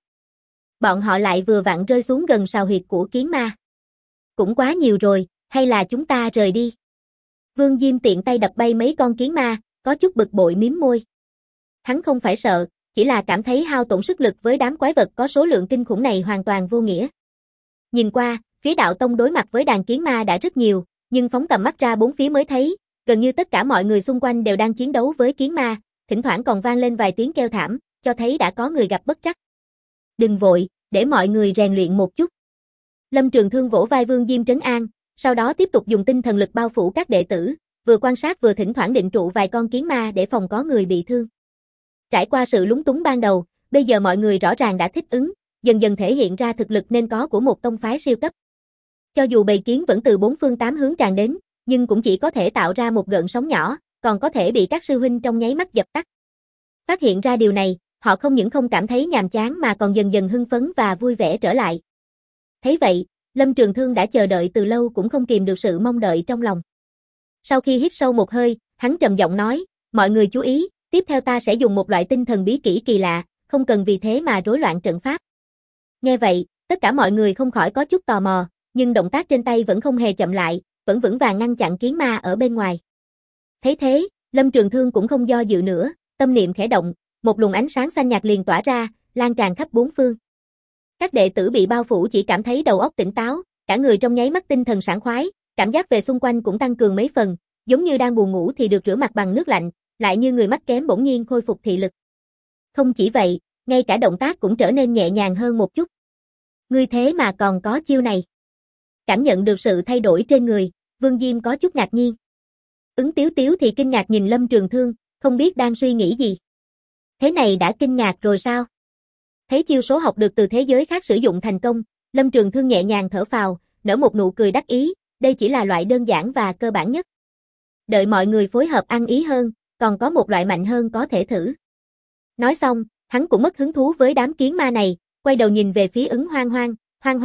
Bọn họ lại vừa vặn rơi xuống gần sào huyệt của kiến ma. Cũng quá nhiều rồi, hay là chúng ta rời đi? Vương Diêm tiện tay đập bay mấy con kiến ma, có chút bực bội mím môi. Hắn không phải sợ, chỉ là cảm thấy hao tổn sức lực với đám quái vật có số lượng kinh khủng này hoàn toàn vô nghĩa. Nhìn qua, phía đạo tông đối mặt với đàn kiến ma đã rất nhiều, nhưng phóng tầm mắt ra bốn phía mới thấy, gần như tất cả mọi người xung quanh đều đang chiến đấu với kiến ma, thỉnh thoảng còn vang lên vài tiếng kêu thảm, cho thấy đã có người gặp bất trắc. Đừng vội, để mọi người rèn luyện một chút. Lâm Trường Thương vỗ vai Vương Diêm trấn an, sau đó tiếp tục dùng tinh thần lực bao phủ các đệ tử, vừa quan sát vừa thỉnh thoảng định trụ vài con kiến ma để phòng có người bị thương. Trải qua sự lúng túng ban đầu, bây giờ mọi người rõ ràng đã thích ứng, dần dần thể hiện ra thực lực nên có của một tông phái siêu cấp. Cho dù bầy kiến vẫn từ bốn phương tám hướng tràn đến, nhưng cũng chỉ có thể tạo ra một gợn sóng nhỏ, còn có thể bị các sư huynh trong nháy mắt dập tắt. Phát hiện ra điều này, họ không những không cảm thấy nhàm chán mà còn dần dần hưng phấn và vui vẻ trở lại. Thấy vậy, Lâm Trường Thương đã chờ đợi từ lâu cũng không kìm được sự mong đợi trong lòng. Sau khi hít sâu một hơi, hắn trầm giọng nói, mọi người chú ý, tiếp theo ta sẽ dùng một loại tinh thần bí kỹ kỳ lạ, không cần vì thế mà rối loạn trận pháp. Nghe vậy, tất cả mọi người không khỏi có chút tò mò, nhưng động tác trên tay vẫn không hề chậm lại, vẫn vững vàng ngăn chặn kiến ma ở bên ngoài. Thấy thế, Lâm Trường Thương cũng không do dự nữa, tâm niệm khẽ động, một luồng ánh sáng xanh nhạt liền tỏa ra, lan tràn khắp bốn phương. Các đệ tử bị bao phủ chỉ cảm thấy đầu óc tỉnh táo, cả người trong nháy mắt tinh thần sảng khoái, cảm giác về xung quanh cũng tăng cường mấy phần, giống như đang buồn ngủ thì được rửa mặt bằng nước lạnh, lại như người mắt kém bỗng nhiên khôi phục thị lực. Không chỉ vậy, ngay cả động tác cũng trở nên nhẹ nhàng hơn một chút. Ngươi thế mà còn có chiêu này. Cảm nhận được sự thay đổi trên người, Vương Diêm có chút ngạc nhiên. Ứng Tiếu Tiếu thì kinh ngạc nhìn Lâm Trường Thương, không biết đang suy nghĩ gì. Thế này đã kinh ngạc rồi sao? Thấy chiêu số học được từ thế giới khác sử dụng thành công, Lâm Trường Thương nhẹ nhàng thở phào, nở một nụ cười đắc ý, đây chỉ là loại đơn giản và cơ bản nhất. Đợi mọi người phối hợp ăn ý hơn, còn có một loại mạnh hơn có thể thử. Nói xong, hắn cũng mất hứng thú với đám kiến ma này, quay đầu nhìn về phía Ứng Hoang Hoang, Hoang Hoang,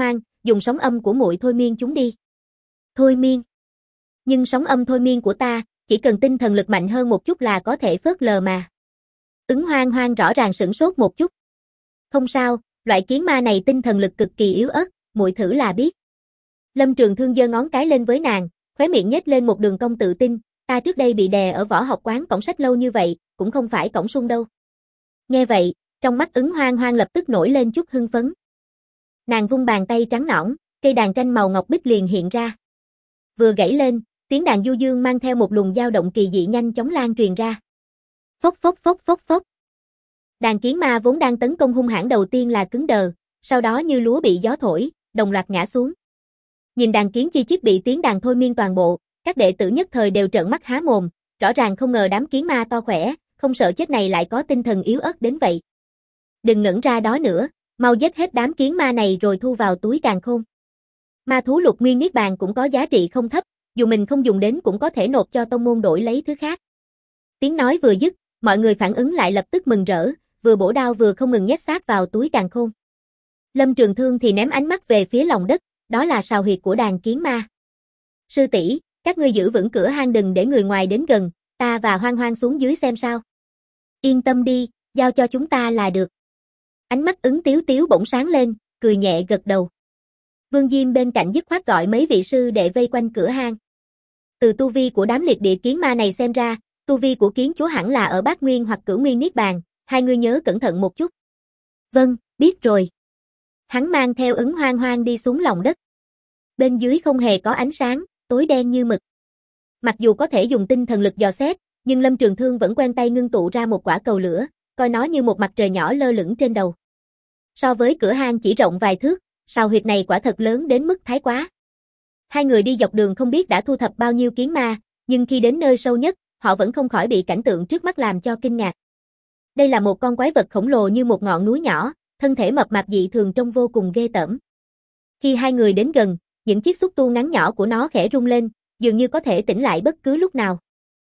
dùng sóng âm của muội thôi miên chúng đi. Thôi miên? Nhưng sóng âm thôi miên của ta, chỉ cần tinh thần lực mạnh hơn một chút là có thể phớt lờ mà. Ứng Hoang Hoang rõ ràng sửng sốt một chút. Không sao, loại kiến ma này tinh thần lực cực kỳ yếu ớt, muội thử là biết. Lâm Trường Thương giơ ngón cái lên với nàng, khóe miệng nhếch lên một đường cong tự tin, ta trước đây bị đè ở võ học quán cổng sách lâu như vậy, cũng không phải cổng sung đâu. Nghe vậy, trong mắt Ứng Hoang Hoang lập tức nổi lên chút hưng phấn. Nàng vung bàn tay trắng nõn, cây đàn tranh màu ngọc bích liền hiện ra. Vừa gảy lên, tiếng đàn du dương mang theo một luồng dao động kỳ dị nhanh chóng lan truyền ra. Phốc phốc phốc phốc phốc. Đàn kiến ma vốn đang tấn công hung hãn đầu tiên là cứng đờ, sau đó như lúa bị gió thổi, đồng loạt ngã xuống. Nhìn đàn kiến chi chít bị tiếng đàn thôi miên toàn bộ, các đệ tử nhất thời đều trợn mắt há mồm, rõ ràng không ngờ đám kiến ma to khỏe, không sợ chết này lại có tinh thần yếu ớt đến vậy. Đừng ngẩn ra đó nữa, mau giết hết đám kiến ma này rồi thu vào túi càn khôn. Ma thú lục nguyên niết bàn cũng có giá trị không thấp, dù mình không dùng đến cũng có thể nộp cho tông môn đổi lấy thứ khác. Tiếng nói vừa dứt, mọi người phản ứng lại lập tức mừng rỡ, vừa bổ đao vừa không ngừng nhét xác vào túi càn khôn. Lâm Trường Thương thì ném ánh mắt về phía lòng đất, đó là sào huyệt của đàn kiến ma. Sư tỷ, các ngươi giữ vững cửa hang đừng để người ngoài đến gần, ta và Hoang Hoang xuống dưới xem sao. Yên tâm đi, giao cho chúng ta là được. Ánh mắt Ứng Tiếu Tiếu bỗng sáng lên, cười nhẹ gật đầu. Vương Diêm bên cạnh dứt khoát gọi mấy vị sư đệ vây quanh cửa hang. Từ tu vi của đám liệt địa kiến ma này xem ra, tu vi của kiến chúa hẳn là ở Bát Nguyên hoặc Cửu Nguyên Niết Bàn, hai người nhớ cẩn thận một chút. Vâng, biết rồi. Hắn mang theo Ứng Hoang Hoang đi xuống lòng đất. Bên dưới không hề có ánh sáng, tối đen như mực. Mặc dù có thể dùng tinh thần lực dò xét, nhưng Lâm Trường Thương vẫn quen tay ngưng tụ ra một quả cầu lửa, coi nó như một mặt trời nhỏ lơ lửng trên đầu. So với cửa hang chỉ rộng vài thước, sào huyệt này quả thật lớn đến mức thái quá. Hai người đi dọc đường không biết đã thu thập bao nhiêu kiến ma, nhưng khi đến nơi sâu nhất, họ vẫn không khỏi bị cảnh tượng trước mắt làm cho kinh ngạc. Đây là một con quái vật khổng lồ như một ngọn núi nhỏ, thân thể mập mạp dị thường trông vô cùng ghê tởm. Khi hai người đến gần, những chiếc xúc tu ngắn nhỏ của nó khẽ rung lên, dường như có thể tỉnh lại bất cứ lúc nào.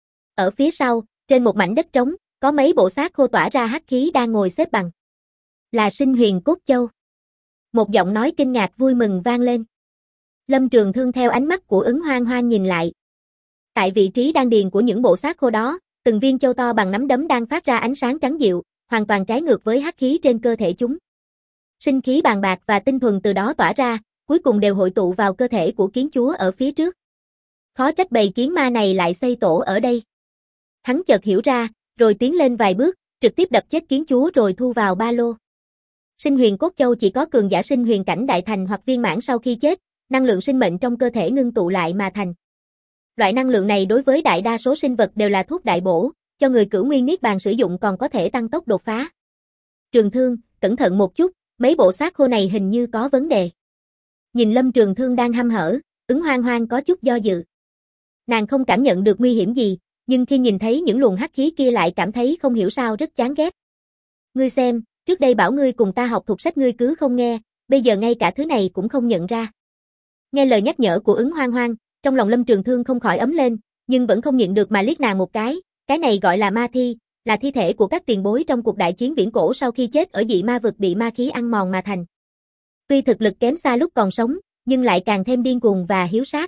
Ở phía sau, trên một mảnh đất trống, có mấy bộ xác khô tỏa ra hắc khí đang ngồi xếp bằng. Là Sinh Huyền Cốt Châu. Một giọng nói kinh ngạc vui mừng vang lên. Lâm Trường Thương theo ánh mắt của Ứng Hoang Hoang nhìn lại. Tại vị trí đan điền của những bộ xác khô đó, từng viên châu to bằng nắm đấm đang phát ra ánh sáng trắng dịu, hoàn toàn trái ngược với hắc khí trên cơ thể chúng. Sinh khí bàn bạc và tinh thuần từ đó tỏa ra, cuối cùng đều hội tụ vào cơ thể của kiến chúa ở phía trước. Khó trách bầy kiến ma này lại xây tổ ở đây. Hắn chợt hiểu ra, rồi tiến lên vài bước, trực tiếp đập chết kiến chúa rồi thu vào ba lô. Sinh Huyền Cốt Châu chỉ có cường giả sinh huyền cảnh đại thành hoặc viên mãn sau khi chết, năng lượng sinh mệnh trong cơ thể ngưng tụ lại mà thành. Loại năng lượng này đối với đại đa số sinh vật đều là thuốc đại bổ, cho người Cửu Nguyên Niết Bàn sử dụng còn có thể tăng tốc đột phá. Trường Thương, cẩn thận một chút, mấy bộ xác khô này hình như có vấn đề. Nhìn Lâm Trường Thương đang hăm hở, Ứng Hoang Hoang có chút do dự. Nàng không cảm nhận được nguy hiểm gì, nhưng khi nhìn thấy những luồng hắc khí kia lại cảm thấy không hiểu sao rất chán ghét. Ngươi xem, trước đây bảo ngươi cùng ta học thuộc sách ngươi cứ không nghe, bây giờ ngay cả thứ này cũng không nhận ra. Nghe lời nhắc nhở của Ứng Hoang Hoang, trong lòng Lâm Trường Thương không khỏi ấm lên, nhưng vẫn không nhịn được mà liếc nàng một cái này gọi là ma thi, là thi thể của các tiền bối trong cuộc đại chiến viễn cổ sau khi chết ở dị ma vực bị ma khí ăn mòn mà thành. Tuy thực lực kém xa lúc còn sống, nhưng lại càng thêm điên cuồng và hiếu sát.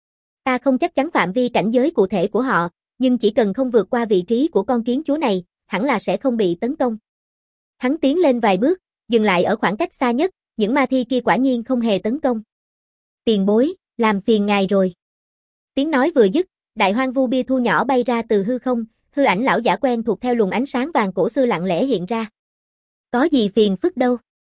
Ta không chắc chắn phạm vi cảnh giới cụ thể của họ, nhưng chỉ cần không vượt qua vị trí của con kiến chúa này, hẳn là sẽ không bị tấn công. Hắn tiến lên vài bước, dừng lại ở khoảng cách xa nhất, những ma thi kia quả nhiên không hề tấn công. Tiền bối, làm phiền ngài rồi. Tiếng nói vừa dứt, đại hoang vu bia thu nhỏ bay ra từ hư không, hư ảnh lão giả quen thuộc theo luồng ánh sáng vàng cổ xưa lặng lẽ hiện ra. Có gì phiền phức đâu.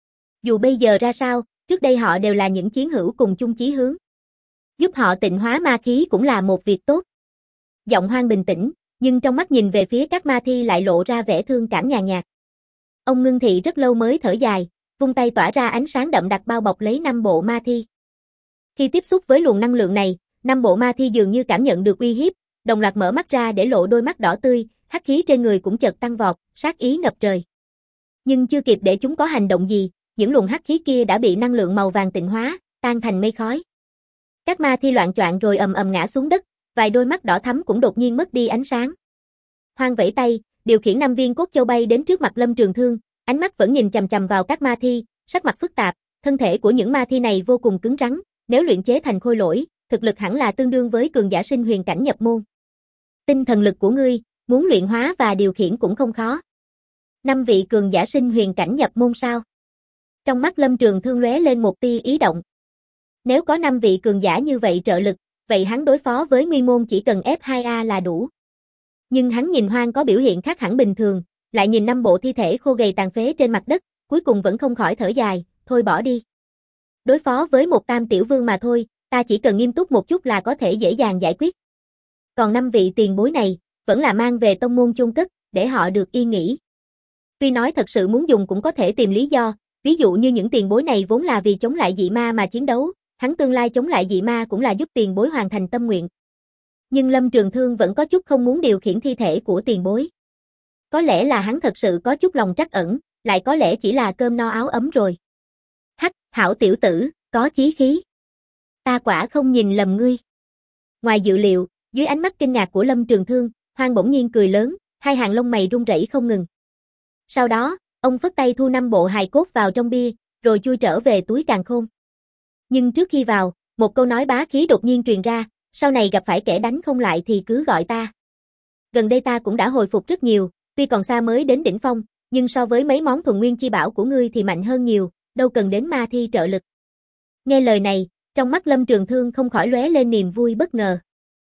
Dù bây giờ ra sao, trước đây họ đều là những chiến hữu cùng chung chí hướng. Giúp họ tịnh hóa ma khí cũng là một việc tốt. Giọng Hoang bình tĩnh, nhưng trong mắt nhìn về phía các ma thi lại lộ ra vẻ thương cảm nhàn nhạt. Ông ngưng thị rất lâu mới thở dài, vung tay tỏa ra ánh sáng đậm đặc bao bọc lấy 5 bộ ma thi. Khi tiếp xúc với luồng năng lượng này, 5 bộ ma thi dường như cảm nhận được uy hiếp, đồng loạt mở mắt ra để lộ đôi mắt đỏ tươi, hắc khí trên người cũng chợt tăng vọt, sát ý ngập trời. Nhưng chưa kịp để chúng có hành động gì, những luồng hắc khí kia đã bị năng lượng màu vàng tịnh hóa, tan thành mây khói. Các ma thi loạn choạng rồi ầm ầm ngã xuống đất, vài đôi mắt đỏ thắm cũng đột nhiên mất đi ánh sáng. Hoang vẫy tay, điều khiển 5 viên cốt châu bay đến trước mặt Lâm Trường Thương, ánh mắt vẫn nhìn chằm chằm vào các ma thi, sắc mặt phức tạp, Thân thể của những ma thi này vô cùng cứng rắn, nếu luyện chế thành khôi lỗi, thực lực hẳn là tương đương với cường giả sinh huyền cảnh nhập môn. Tinh thần lực của ngươi, muốn luyện hóa và điều khiển cũng không khó. 5 vị cường giả sinh huyền cảnh nhập môn sao? Trong mắt Lâm Trường Thương lóe lên một tia ý động. Nếu có 5 vị cường giả như vậy trợ lực, vậy hắn đối phó với Nguyên Môn chỉ cần F2A là đủ. Nhưng hắn nhìn Hoang có biểu hiện khác hẳn bình thường, lại nhìn 5 bộ thi thể khô gầy tàn phế trên mặt đất, cuối cùng vẫn không khỏi thở dài, thôi bỏ đi. Đối phó với một tam tiểu vương mà thôi, ta chỉ cần nghiêm túc một chút là có thể dễ dàng giải quyết. Còn 5 vị tiền bối này, vẫn là mang về tông môn chôn cất, để họ được yên nghỉ. Tuy nói thật sự muốn dùng cũng có thể tìm lý do, ví dụ như những tiền bối này vốn là vì chống lại dị ma mà chiến đấu, hắn tương lai chống lại dị ma cũng là giúp tiền bối hoàn thành tâm nguyện. Nhưng Lâm Trường Thương vẫn có chút không muốn điều khiển thi thể của tiền bối. Có lẽ là hắn thật sự có chút lòng trắc ẩn, lại có lẽ chỉ là cơm no áo ấm rồi. Hắc, hảo tiểu tử, có chí khí. Ta quả không nhìn lầm ngươi. Ngoài dự liệu, dưới ánh mắt kinh ngạc của Lâm Trường Thương, Hoang bỗng nhiên cười lớn, hai hàng lông mày run rẩy không ngừng. Sau đó, ông phất tay thu 5 bộ hài cốt vào trong bia, rồi chui trở về túi càn khôn. Nhưng trước khi vào, một câu nói bá khí đột nhiên truyền ra, sau này gặp phải kẻ đánh không lại thì cứ gọi ta. Gần đây ta cũng đã hồi phục rất nhiều, tuy còn xa mới đến đỉnh phong, nhưng so với mấy món thuần nguyên chi bảo của ngươi thì mạnh hơn nhiều, đâu cần đến ma thi trợ lực. Nghe lời này, trong mắt Lâm Trường Thương không khỏi lóe lên niềm vui bất ngờ.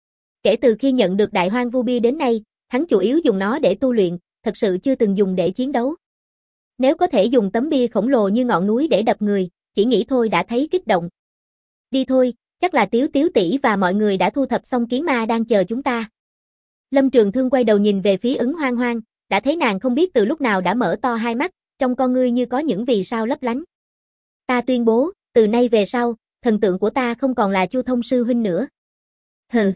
Kể từ khi nhận được Đại Hoang Vu Bia đến nay, hắn chủ yếu dùng nó để tu luyện, thật sự chưa từng dùng để chiến đấu. Nếu có thể dùng tấm bia khổng lồ như ngọn núi để đập người, chỉ nghĩ thôi đã thấy kích động. Đi thôi, chắc là Tiếu Tiếu tỷ và mọi người đã thu thập xong kiến ma đang chờ chúng ta. Lâm Trường Thương quay đầu nhìn về phía Ứng Hoang Hoang, đã thấy nàng không biết từ lúc nào đã mở to hai mắt, trong con ngươi như có những vì sao lấp lánh. Ta tuyên bố, từ nay về sau, thần tượng của ta không còn là Chu Thông sư huynh nữa. Hừ.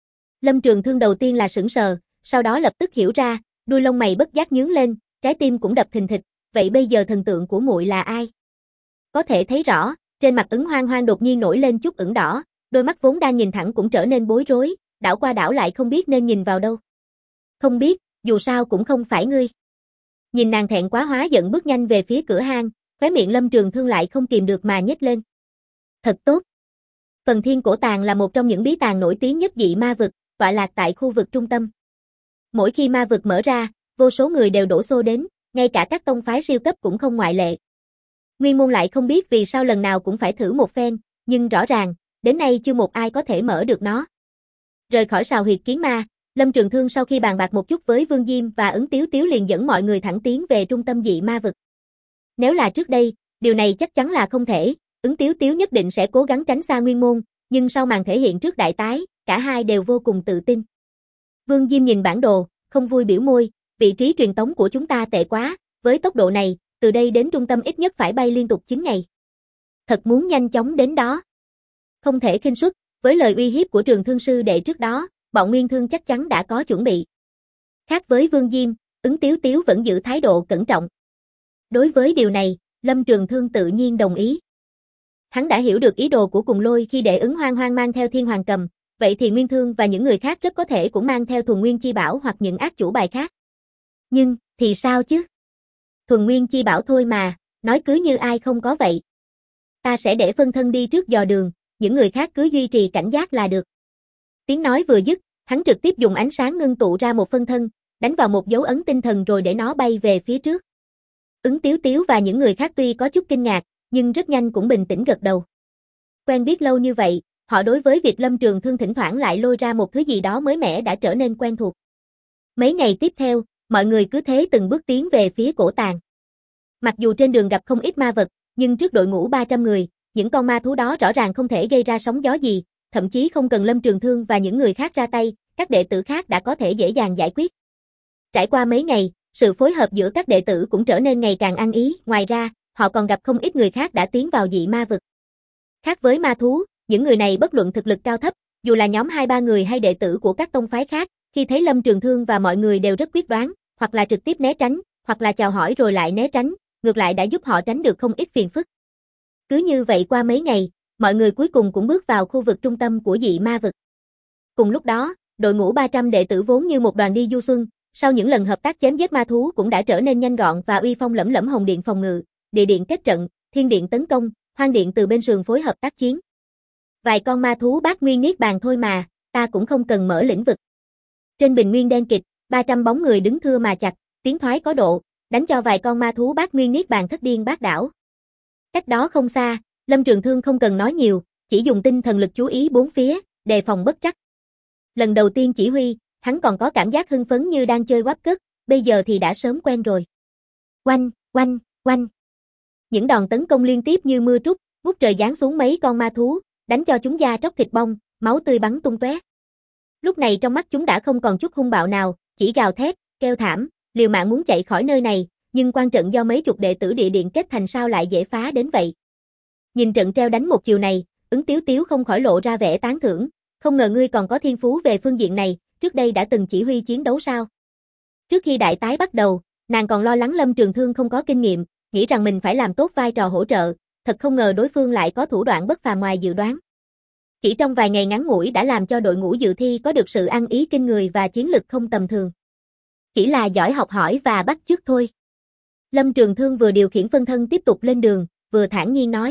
Lâm Trường Thương đầu tiên là sững sờ, sau đó lập tức hiểu ra, đuôi lông mày bất giác nhướng lên, trái tim cũng đập thình thịch, vậy bây giờ thần tượng của muội là ai? Có thể thấy rõ, trên mặt Ứng Hoang Hoang đột nhiên nổi lên chút ửng đỏ, đôi mắt vốn đang nhìn thẳng cũng trở nên bối rối, đảo qua đảo lại không biết nên nhìn vào đâu. Không biết, dù sao cũng không phải ngươi. Nhìn nàng thẹn quá hóa giận bước nhanh về phía cửa hang, khóe miệng Lâm Trường Thương lại không kìm được mà nhếch lên. Thật tốt. Phần Thiên Cổ Tàng là một trong những bí tàng nổi tiếng nhất dị ma vực, tọa lạc tại khu vực trung tâm. Mỗi khi ma vực mở ra, vô số người đều đổ xô đến, ngay cả các tông phái siêu cấp cũng không ngoại lệ. Nguyên môn lại không biết vì sao lần nào cũng phải thử một phen, nhưng rõ ràng, đến nay chưa một ai có thể mở được nó. Rời khỏi sào huyệt kiến ma, Lâm Trường Thương sau khi bàn bạc một chút với Vương Diêm và Ứng Tiếu Tiếu liền dẫn mọi người thẳng tiến về trung tâm dị ma vực. Nếu là trước đây, điều này chắc chắn là không thể, Ứng Tiếu Tiếu nhất định sẽ cố gắng tránh xa Nguyên môn, nhưng sau màn thể hiện trước đại tái, cả hai đều vô cùng tự tin. Vương Diêm nhìn bản đồ, không vui biểu môi, vị trí truyền tống của chúng ta tệ quá, với tốc độ này, từ đây đến trung tâm ít nhất phải bay liên tục 9 ngày. Thật muốn nhanh chóng đến đó. Không thể khinh suất, với lời uy hiếp của Trường Thương sư đệ trước đó, bọn Nguyên Thương chắc chắn đã có chuẩn bị. Khác với Vương Diêm, Ứng Tiếu Tiếu vẫn giữ thái độ cẩn trọng. Đối với điều này, Lâm Trường Thương tự nhiên đồng ý. Hắn đã hiểu được ý đồ của Cùng Lôi khi để Ứng Hoang Hoang mang theo Thiên Hoàng Cầm, vậy thì Nguyên Thương và những người khác rất có thể cũng mang theo thuần nguyên chi bảo hoặc những ác chủ bài khác. Nhưng, thì sao chứ? Thuần nguyên chi bảo thôi mà, nói cứ như ai không có vậy. Ta sẽ để phân thân đi trước dò đường, những người khác cứ duy trì cảnh giác là được. Tiếng nói vừa dứt, hắn trực tiếp dùng ánh sáng ngưng tụ ra một phân thân, đánh vào một dấu ấn tinh thần rồi để nó bay về phía trước. Ứng Tiếu Tiếu và những người khác tuy có chút kinh ngạc, nhưng rất nhanh cũng bình tĩnh gật đầu. Quen biết lâu như vậy, họ đối với việc Lâm Trường Thương thỉnh thoảng lại lôi ra một thứ gì đó mới mẻ đã trở nên quen thuộc. Mấy ngày tiếp theo, mọi người cứ thế từng bước tiến về phía cổ tàng. Mặc dù trên đường gặp không ít ma vật, nhưng trước đội ngũ 300 người, những con ma thú đó rõ ràng không thể gây ra sóng gió gì, thậm chí không cần Lâm Trường Thương và những người khác ra tay, các đệ tử khác đã có thể dễ dàng giải quyết. Trải qua mấy ngày, sự phối hợp giữa các đệ tử cũng trở nên ngày càng ăn ý, ngoài ra, họ còn gặp không ít người khác đã tiến vào dị ma vực. Khác với ma thú, những người này bất luận thực lực cao thấp, dù là nhóm 2-3 người hay đệ tử của các tông phái khác, khi thấy Lâm Trường Thương và mọi người đều rất quyết đoán, hoặc là trực tiếp né tránh, hoặc là chào hỏi rồi lại né tránh, ngược lại đã giúp họ tránh được không ít phiền phức. Cứ như vậy qua mấy ngày, mọi người cuối cùng cũng bước vào khu vực trung tâm của dị ma vực. Cùng lúc đó, đội ngũ 300 đệ tử vốn như một đoàn đi du xuân, sau những lần hợp tác chém giết ma thú cũng đã trở nên nhanh gọn và uy phong lẫm lẫm. Hồng điện phòng ngự, địa điện kết trận, thiên điện tấn công, Hoang Điện từ bên sườn phối hợp tác chiến. Vài con ma thú bát nguyên niết bàn thôi mà, ta cũng không cần mở lĩnh vực. Trên bình nguyên đen kịt, 300 bóng người đứng thưa mà chặt, tiến thoái có độ, đánh cho vài con ma thú bát nguyên niết bàn thất điên bát đảo. Cách đó không xa, Lâm Trường Thương không cần nói nhiều, chỉ dùng tinh thần lực chú ý bốn phía, đề phòng bất trắc. Lần đầu tiên chỉ huy, hắn còn có cảm giác hưng phấn như đang chơi quáp cất, bây giờ thì đã sớm quen rồi. Oanh, oanh, oanh. Những đòn tấn công liên tiếp như mưa trút, ngút trời giáng xuống mấy con ma thú, đánh cho chúng da tróc thịt bong, máu tươi bắn tung tóe. Lúc này trong mắt chúng đã không còn chút hung bạo nào, chỉ gào thét, kêu thảm, liều mạng muốn chạy khỏi nơi này, nhưng quan trận do mấy chục đệ tử địa điện kết thành sao lại dễ phá đến vậy. Nhìn trận treo đánh một chiều này, Ứng Tiếu Tiếu không khỏi lộ ra vẻ tán thưởng, không ngờ ngươi còn có thiên phú về phương diện này, trước đây đã từng chỉ huy chiến đấu sao? Trước khi đại tái bắt đầu, nàng còn lo lắng Lâm Trường Thương không có kinh nghiệm, nghĩ rằng mình phải làm tốt vai trò hỗ trợ, thật không ngờ đối phương lại có thủ đoạn bất phàm ngoài dự đoán. Chỉ trong vài ngày ngắn ngủi đã làm cho đội ngũ dự thi có được sự ăn ý kinh người và chiến lực không tầm thường. Chỉ là giỏi học hỏi và bắt chước thôi. Lâm Trường Thương vừa điều khiển phân thân tiếp tục lên đường, vừa thản nhiên nói.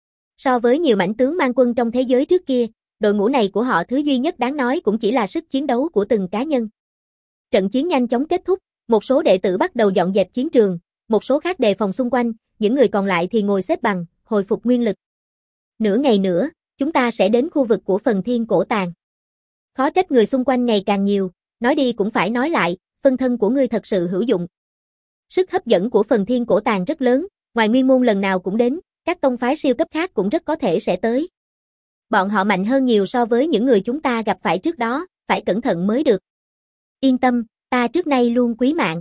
So với nhiều mãnh tướng mang quân trong thế giới trước kia, đội ngũ này của họ thứ duy nhất đáng nói cũng chỉ là sức chiến đấu của từng cá nhân. Trận chiến nhanh chóng kết thúc, một số đệ tử bắt đầu dọn dẹp chiến trường, một số khác đề phòng xung quanh, những người còn lại thì ngồi xếp bằng, hồi phục nguyên lực. Nửa ngày nữa, chúng ta sẽ đến khu vực của phần thiên cổ tàng. Khó trách người xung quanh ngày càng nhiều, nói đi cũng phải nói lại, phân thân của ngươi thật sự hữu dụng. Sức hấp dẫn của phần thiên cổ tàng rất lớn, ngoài Nguyên Môn lần nào cũng đến, các tông phái siêu cấp khác cũng rất có thể sẽ tới. Bọn họ mạnh hơn nhiều so với những người chúng ta gặp phải trước đó, phải cẩn thận mới được. Yên tâm, ta trước nay luôn quý mạng.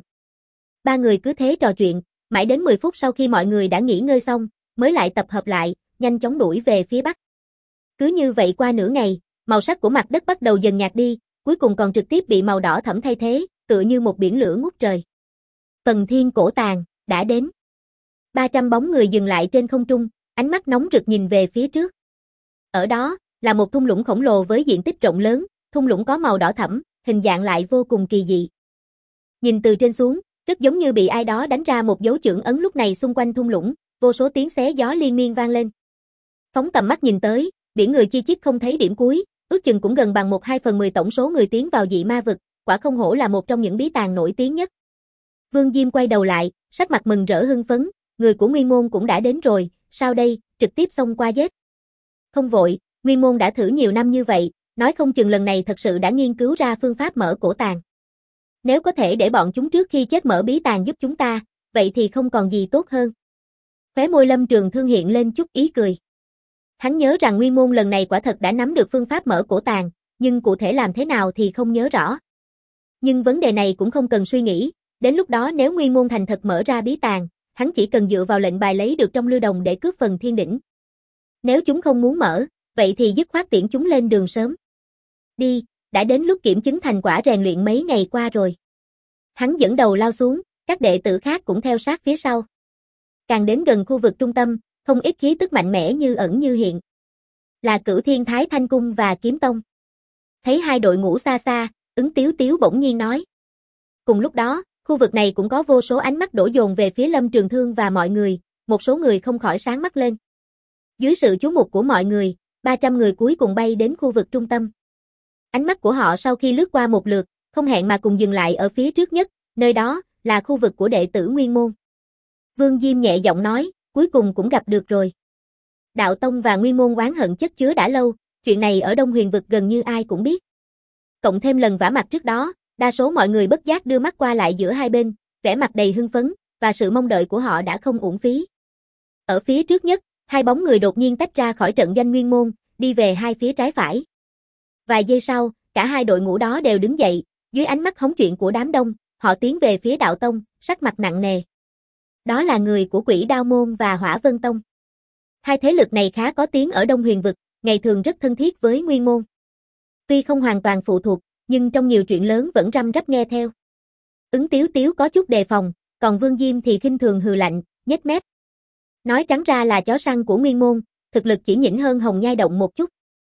Ba người cứ thế trò chuyện, mãi đến 10 phút sau khi mọi người đã nghỉ ngơi xong, mới lại tập hợp lại, nhanh chóng đuổi về phía bắc. Cứ như vậy qua nửa ngày, màu sắc của mặt đất bắt đầu dần nhạt đi, cuối cùng còn trực tiếp bị màu đỏ thẫm thay thế, tựa như một biển lửa ngút trời. Phần thiên cổ tàng, đã đến. 300 bóng người dừng lại trên không trung, ánh mắt nóng rực nhìn về phía trước. Ở đó, là một thung lũng khổng lồ với diện tích rộng lớn, thung lũng có màu đỏ thẫm, hình dạng lại vô cùng kỳ dị. Nhìn từ trên xuống, rất giống như bị ai đó đánh ra một dấu chưởng ấn. Lúc này xung quanh thung lũng, vô số tiếng xé gió liên miên vang lên. Phóng tầm mắt nhìn tới, biển người chi chít không thấy điểm cuối, ước chừng cũng gần bằng 1/2/10 tổng số người tiến vào dị ma vực, quả không hổ là một trong những bí tàng nổi tiếng nhất. Vương Diêm quay đầu lại, sắc mặt mừng rỡ hưng phấn, người của Nguyên Môn cũng đã đến rồi, sao đây, trực tiếp xông qua giết. Không vội, Nguyên Môn đã thử nhiều năm như vậy, nói không chừng lần này thật sự đã nghiên cứu ra phương pháp mở cổ tàng. Nếu có thể để bọn chúng trước khi chết mở bí tàng giúp chúng ta, vậy thì không còn gì tốt hơn. Khóe môi Lâm Trường Thương hiện lên chút ý cười. Hắn nhớ rằng Nguyên Môn lần này quả thật đã nắm được phương pháp mở cổ tàng, nhưng cụ thể làm thế nào thì không nhớ rõ. Nhưng vấn đề này cũng không cần suy nghĩ, đến lúc đó nếu Nguyên Môn thành thật mở ra bí tàng, hắn chỉ cần dựa vào lệnh bài lấy được trong lưu đồng để cướp phần thiên đỉnh. Nếu chúng không muốn mở, vậy thì dứt khoát tiễn chúng lên đường sớm. Đi, đã đến lúc kiểm chứng thành quả rèn luyện mấy ngày qua rồi. Hắn dẫn đầu lao xuống, các đệ tử khác cũng theo sát phía sau. Càng đến gần khu vực trung tâm, không ít khí tức mạnh mẽ như ẩn như hiện. Là Cửu Thiên Thái Thanh Cung và Kiếm Tông. Thấy hai đội ngũ xa xa, Ứng Tiếu Tiếu bỗng nhiên nói. Cùng lúc đó, khu vực này cũng có vô số ánh mắt đổ dồn về phía Lâm Trường Thương và mọi người, một số người không khỏi sáng mắt lên. Dưới sự chú mục của mọi người, 300 người cuối cùng bay đến khu vực trung tâm. Ánh mắt của họ sau khi lướt qua một lượt, không hẹn mà cùng dừng lại ở phía trước nhất, nơi đó là khu vực của đệ tử Nguyên Môn. Vương Diêm nhẹ giọng nói, cuối cùng cũng gặp được rồi. Đạo Tông và Nguyên Môn oán hận chất chứa đã lâu, chuyện này ở Đông Huyền vực gần như ai cũng biết. Cộng thêm lần vả mặt trước đó, đa số mọi người bất giác đưa mắt qua lại giữa hai bên, vẻ mặt đầy hưng phấn, và sự mong đợi của họ đã không uổng phí. Ở phía trước nhất, hai bóng người đột nhiên tách ra khỏi trận doanh Nguyên Môn, đi về hai phía trái phải. Vài giây sau, cả hai đội ngũ đó đều đứng dậy, dưới ánh mắt hóng chuyện của đám đông, họ tiến về phía Đạo Tông, sắc mặt nặng nề. Đó là người của Quỷ Đao Môn và Hỏa Vân Tông. Hai thế lực này khá có tiếng ở Đông Huyền vực, ngày thường rất thân thiết với Nguyên Môn. Tuy không hoàn toàn phụ thuộc, nhưng trong nhiều chuyện lớn vẫn răm rắp nghe theo. Ứng Tiếu Tiếu có chút đề phòng, còn Vương Diêm thì khinh thường hừ lạnh, nhếch mép. Nói trắng ra là chó săn của Nguyên Môn, thực lực chỉ nhỉnh hơn Hồng Nhai Động một chút.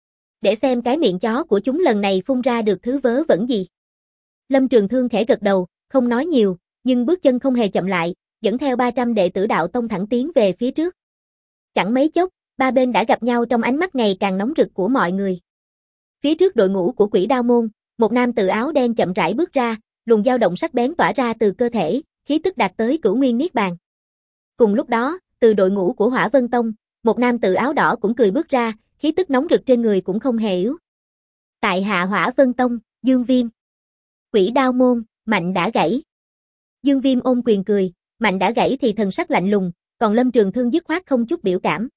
Để xem cái miệng chó của chúng lần này phun ra được thứ vớ vẩn gì. Lâm Trường Thương khẽ gật đầu, không nói nhiều, nhưng bước chân không hề chậm lại, dẫn theo 300 đệ tử Đạo Tông thẳng tiến về phía trước. Chẳng mấy chốc, ba bên đã gặp nhau trong ánh mắt ngày càng nóng rực của mọi người. Phía trước đội ngũ của Quỷ Đao môn, một nam tử áo đen chậm rãi bước ra, luồng dao động sắc bén tỏa ra từ cơ thể, khí tức đạt tới cửu nguyên niết bàn. Cùng lúc đó, từ đội ngũ của Hỏa Vân Tông, một nam tử áo đỏ cũng cười bước ra, khí tức nóng rực trên người cũng không hề yếu. Tại hạ Hỏa Vân Tông, Dương Viêm. Quỷ Đao môn, Mạnh đã gãy. Dương Viêm ôm quyền cười, Mạnh đã gãy thì thần sắc lạnh lùng, còn Lâm Trường Thương dứt khoát không chút biểu cảm.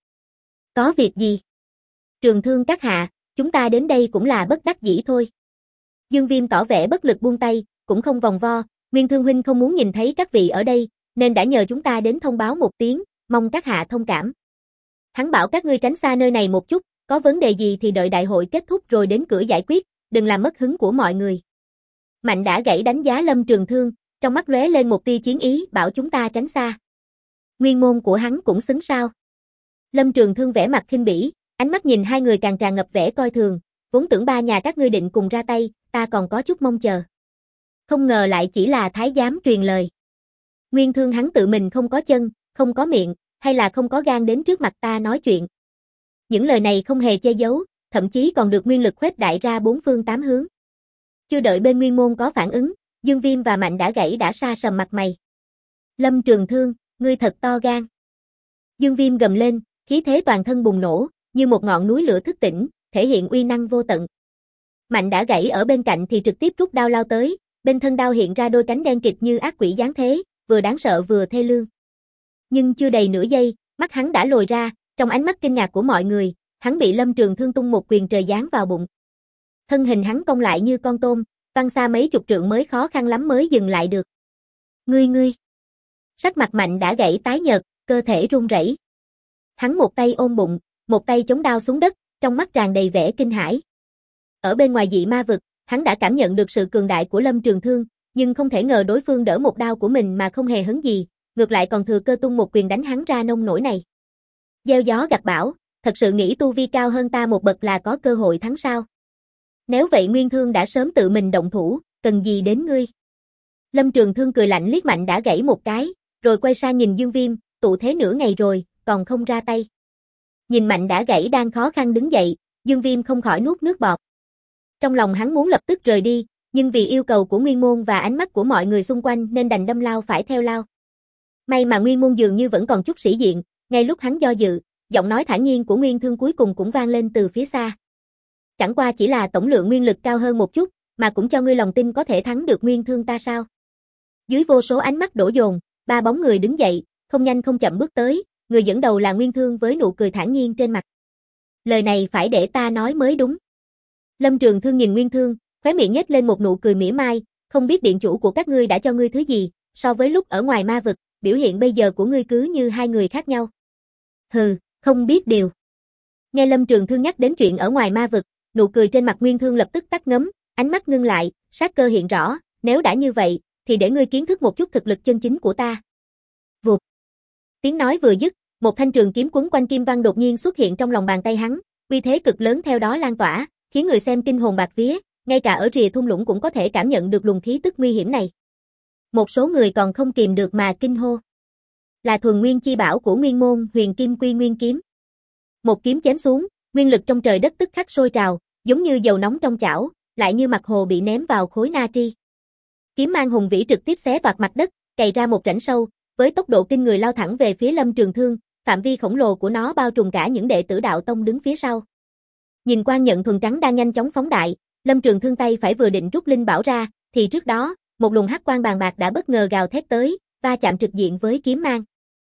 Có việc gì? Trường Thương các hạ, chúng ta đến đây cũng là bất đắc dĩ thôi. Dương Viêm tỏ vẻ bất lực buông tay, cũng không vòng vo, Nguyên Thương huynh không muốn nhìn thấy các vị ở đây, nên đã nhờ chúng ta đến thông báo một tiếng, mong các hạ thông cảm. Hắn bảo các ngươi tránh xa nơi này một chút, có vấn đề gì thì đợi đại hội kết thúc rồi đến cửa giải quyết, đừng làm mất hứng của mọi người. Mạnh đã gãy đánh giá Lâm Trường Thương, trong mắt lóe lên một tia chiến ý, bảo chúng ta tránh xa. Nguyên môn của hắn cũng xứng sao? Lâm Trường Thương vẻ mặt khinh bỉ, ánh mắt nhìn hai người càng tràn ngập vẻ coi thường, vốn tưởng ba nhà các ngươi định cùng ra tay, ta còn có chút mong chờ. Không ngờ lại chỉ là thái giám truyền lời. Nguyên Thương hắn tự mình không có chân, không có miệng, hay là không có gan đến trước mặt ta nói chuyện. Những lời này không hề che giấu, thậm chí còn được nguyên lực khuếch đại ra bốn phương tám hướng. Chưa đợi bên Nguyên môn có phản ứng, Dương Viêm và Mạnh đã gãy đã sa sầm mặt mày. Lâm Trường Thương, ngươi thật to gan. Dương Viêm gầm lên, khí thế toàn thân bùng nổ, như một ngọn núi lửa thức tỉnh, thể hiện uy năng vô tận. Mạnh đã gãy ở bên cạnh thì trực tiếp rút đao lao tới, bên thân đao hiện ra đôi cánh đen kịt như ác quỷ giáng thế, vừa đáng sợ vừa thê lương. Nhưng chưa đầy nửa giây, mắt hắn đã lồi ra, trong ánh mắt kinh ngạc của mọi người, hắn bị Lâm Trường Thương tung một quyền trời giáng vào bụng. Thân hình hắn cong lại như con tôm, văng xa mấy chục trượng mới khó khăn lắm mới dừng lại được. Ngươi. Sắc mặt Mạnh đã gãy tái nhợt, cơ thể run rẩy. Hắn một tay ôm bụng, một tay chống đao xuống đất, trong mắt tràn đầy vẻ kinh hãi. Ở bên ngoài dị ma vực, hắn đã cảm nhận được sự cường đại của Lâm Trường Thương, nhưng không thể ngờ đối phương đỡ một đao của mình mà không hề hấn gì, ngược lại còn thừa cơ tung một quyền đánh hắn ra nông nổi này. Gieo gió gặt bão, thật sự nghĩ tu vi cao hơn ta một bậc là có cơ hội thắng sao? Nếu vậy Nguyên Thương đã sớm tự mình động thủ, cần gì đến ngươi? Lâm Trường Thương cười lạnh liếc Mạnh đã gãy một cái, rồi quay sang nhìn Dương Viêm, tụ thế nửa ngày rồi, còn không ra tay. Nhìn Mạnh đã gãy đang khó khăn đứng dậy, Dương Viêm không khỏi nuốt nước bọt. Trong lòng hắn muốn lập tức rời đi, nhưng vì yêu cầu của Nguyên môn và ánh mắt của mọi người xung quanh nên đành đâm lao phải theo lao. May mà Nguyên môn dường như vẫn còn chút sĩ diện, ngay lúc hắn do dự, giọng nói thản nhiên của Nguyên Thương cuối cùng cũng vang lên từ phía xa. Chẳng qua chỉ là tổng lượng nguyên lực cao hơn một chút, mà cũng cho ngươi lòng tin có thể thắng được Nguyên Thương ta sao? Dưới vô số ánh mắt đổ dồn, ba bóng người đứng dậy, không nhanh không chậm bước tới, người dẫn đầu là Nguyên Thương với nụ cười thản nhiên trên mặt. Lời này phải để ta nói mới đúng. Lâm Trường Thương nhìn Nguyên Thương, khóe miệng nhếch lên một nụ cười mỉa mai, không biết điện chủ của các ngươi đã cho ngươi thứ gì, so với lúc ở ngoài ma vực, biểu hiện bây giờ của ngươi cứ như hai người khác nhau. Hừ, không biết điều. Nghe Lâm Trường Thương nhắc đến chuyện ở ngoài ma vực, nụ cười trên mặt Nguyên Thương lập tức tắt ngấm, ánh mắt ngưng lại, sát cơ hiện rõ, nếu đã như vậy, thì để ngươi kiến thức một chút thực lực chân chính của ta. Vụt. Tiếng nói vừa dứt, một thanh trường kiếm quấn quanh kim văn đột nhiên xuất hiện trong lòng bàn tay hắn, uy thế cực lớn theo đó lan tỏa, khiến người xem kinh hồn bạt vía, ngay cả ở rìa thung lũng cũng có thể cảm nhận được luồng khí tức nguy hiểm này. Một số người còn không kìm được mà kinh hô. Là thuần nguyên chi bảo của Nguyên môn, Huyền Kim Quy Nguyên kiếm. Một kiếm chém xuống, nguyên lực trong trời đất tức khắc sôi trào, giống như dầu nóng trong chảo, lại như mặt hồ bị ném vào khối natri. Kiếm mang hùng vĩ trực tiếp xé toạc mặt đất, cày ra một rãnh sâu, với tốc độ kinh người lao thẳng về phía Lâm Trường Thương, phạm vi khổng lồ của nó bao trùm cả những đệ tử đạo tông đứng phía sau. Nhìn quan nhận thuần trắng đang nhanh chóng phóng đại, Lâm Trường Thương tay phải vừa định rút linh bảo ra, thì trước đó, một luồng hắc quang bàn bạc đã bất ngờ gào thét tới, va chạm trực diện với kiếm mang.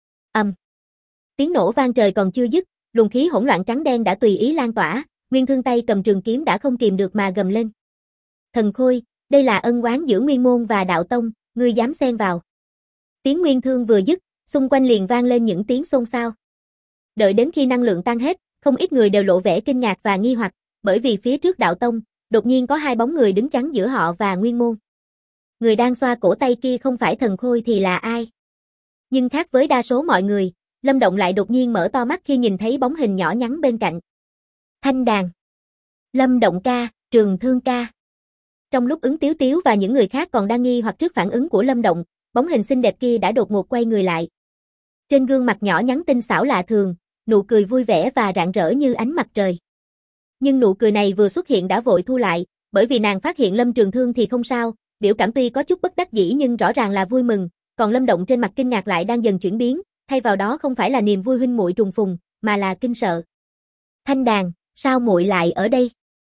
Tiếng nổ vang trời còn chưa dứt, luồng khí hỗn loạn trắng đen đã tùy ý lan tỏa, Nguyên Thương tay cầm trường kiếm đã không kìm được mà gầm lên. Thần Khôi, đây là ân oán giữa Nguyên môn và đạo tông, ngươi dám xen vào. Tiếng Nguyên Thương vừa dứt, xung quanh liền vang lên những tiếng xôn xao. Đợi đến khi năng lượng tan hết, không ít người đều lộ vẻ kinh ngạc và nghi hoặc, bởi vì phía trước đạo tông, đột nhiên có hai bóng người đứng chắn giữa họ và Nguyên môn. Người đang xoa cổ tay kia không phải Thần Khôi thì là ai? Nhưng khác với đa số mọi người, Lâm Động lại đột nhiên mở to mắt khi nhìn thấy bóng hình nhỏ nhắn bên cạnh. Thanh Đàn. Lâm Động ca, Trường Thương ca. Trong lúc Ứng Tiếu Tiếu và những người khác còn đang nghi hoặc trước phản ứng của Lâm Động, bóng hình xinh đẹp kia đã đột ngột quay người lại. Trên gương mặt nhỏ nhắn tinh xảo lạ thường, nụ cười vui vẻ và rạng rỡ như ánh mặt trời. Nhưng nụ cười này vừa xuất hiện đã vội thu lại, bởi vì nàng phát hiện Lâm Trường Thương thì không sao, biểu cảm tuy có chút bất đắc dĩ nhưng rõ ràng là vui mừng, còn Lâm Động trên mặt kinh ngạc lại đang dần chuyển biến, thay vào đó không phải là niềm vui huynh muội trùng phùng, mà là kinh sợ. Thanh Đàn, sao muội lại ở đây?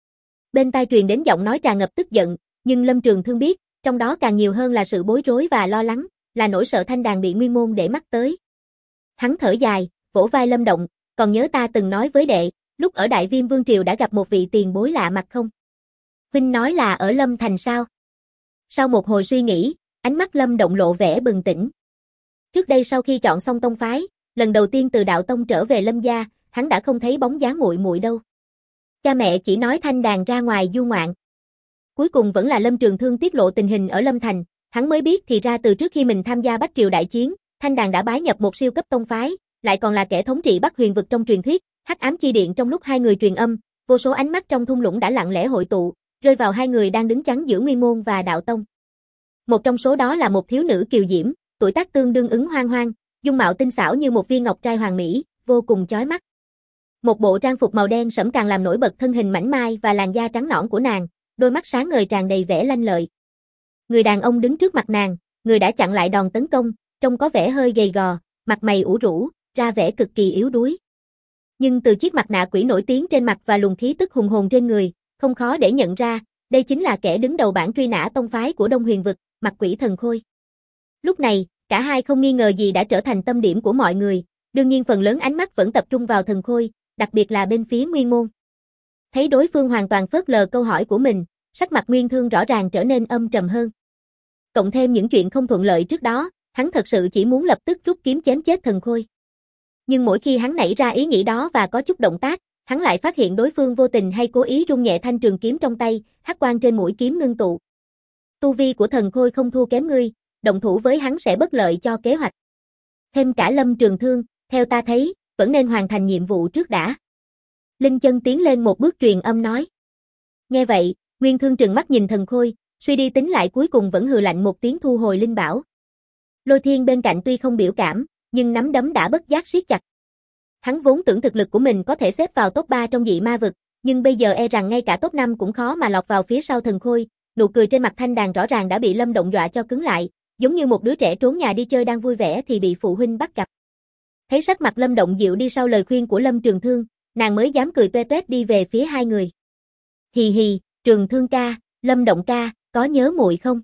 Bên tai truyền đến giọng nói tràn ngập tức giận, nhưng Lâm Trường Thương biết, trong đó càng nhiều hơn là sự bối rối và lo lắng, là nỗi sợ Thanh Đàn bị Nguyên môn để mắt tới. Hắn thở dài, vỗ vai Lâm Động, còn nhớ ta từng nói với đệ, lúc ở Đại Viêm Vương Triều đã gặp một vị tiền bối lạ mặt không? Huynh nói là ở Lâm Thành sao? Sau một hồi suy nghĩ, ánh mắt Lâm Động lộ vẻ bừng tỉnh. Trước đây sau khi chọn xong tông phái, lần đầu tiên từ đạo tông trở về Lâm gia, hắn đã không thấy bóng dáng muội muội đâu. Cha mẹ chỉ nói Thanh Đàn ra ngoài du ngoạn. Cuối cùng vẫn là Lâm Trường Thương tiết lộ tình hình ở Lâm Thành, hắn mới biết thì ra từ trước khi mình tham gia Bách Triều đại chiến, Thanh Đàn đã bái nhập một siêu cấp tông phái, lại còn là kẻ thống trị Bắc Huyền vực trong truyền thuyết, Hắc Ám Chi Điện. Trong lúc hai người truyền âm, vô số ánh mắt trong thung lũng đã lặng lẽ hội tụ, rơi vào hai người đang đứng chắn giữa Nguyên môn và đạo tông. Một trong số đó là một thiếu nữ kiều diễm, tuổi tác tương đương Ứng Hoang Hoang, dung mạo tinh xảo như một viên ngọc trai hoàn mỹ, vô cùng chói mắt. Một bộ trang phục màu đen sẫm càng làm nổi bật thân hình mảnh mai và làn da trắng nõn của nàng, đôi mắt sáng ngời tràn đầy vẻ lanh lợi. Người đàn ông đứng trước mặt nàng, người đã chặn lại đòn tấn công, trông có vẻ hơi gầy gò, mặt mày ủ rũ, ra vẻ cực kỳ yếu đuối. Nhưng từ chiếc mặt nạ quỷ nổi tiếng trên mặt và luồng khí tức hùng hồn trên người, không khó để nhận ra, đây chính là kẻ đứng đầu bảng truy nã tông phái của Đông Huyền vực, Mặt Quỷ Thần Khôi. Lúc này, cả hai không nghi ngờ gì đã trở thành tâm điểm của mọi người, đương nhiên phần lớn ánh mắt vẫn tập trung vào Thần Khôi, đặc biệt là bên phía Nguyên môn. Thấy đối phương hoàn toàn phớt lờ câu hỏi của mình, sắc mặt Nguyên Thương rõ ràng trở nên âm trầm hơn. Cộng thêm những chuyện không thuận lợi trước đó, hắn thật sự chỉ muốn lập tức rút kiếm chém chết Thần Khôi. Nhưng mỗi khi hắn nảy ra ý nghĩ đó và có chút động tác, hắn lại phát hiện đối phương vô tình hay cố ý rung nhẹ thanh trường kiếm trong tay, hắc quang trên mũi kiếm ngưng tụ. Tu vi của Thần Khôi không thua kém ngươi, động thủ với hắn sẽ bất lợi cho kế hoạch. Thêm cả Lâm Trường Thương, theo ta thấy, vẫn nên hoàn thành nhiệm vụ trước đã. Linh Chân tiến lên một bước truyền âm nói. Nghe vậy, Nguyên Thương trừng mắt nhìn Thần Khôi, suy đi tính lại cuối cùng vẫn hừ lạnh một tiếng thu hồi linh bảo. Lôi Thiên bên cạnh tuy không biểu cảm, nhưng nắm đấm đã bất giác siết chặt. Hắn vốn tưởng thực lực của mình có thể xếp vào top 3 trong dị ma vực, nhưng bây giờ e rằng ngay cả top 5 cũng khó mà lọt vào phía sau Thần Khôi. Nụ cười trên mặt Thanh Đàn rõ ràng đã bị Lâm Động dọa cho cứng lại, giống như một đứa trẻ trốn nhà đi chơi đang vui vẻ thì bị phụ huynh bắt gặp. Thấy sắc mặt Lâm Động dịu đi sau lời khuyên của Lâm Trường Thương, nàng mới dám cười toe toét đi về phía hai người. Hì hì, Trường Thương ca, Lâm Động ca, có nhớ muội không?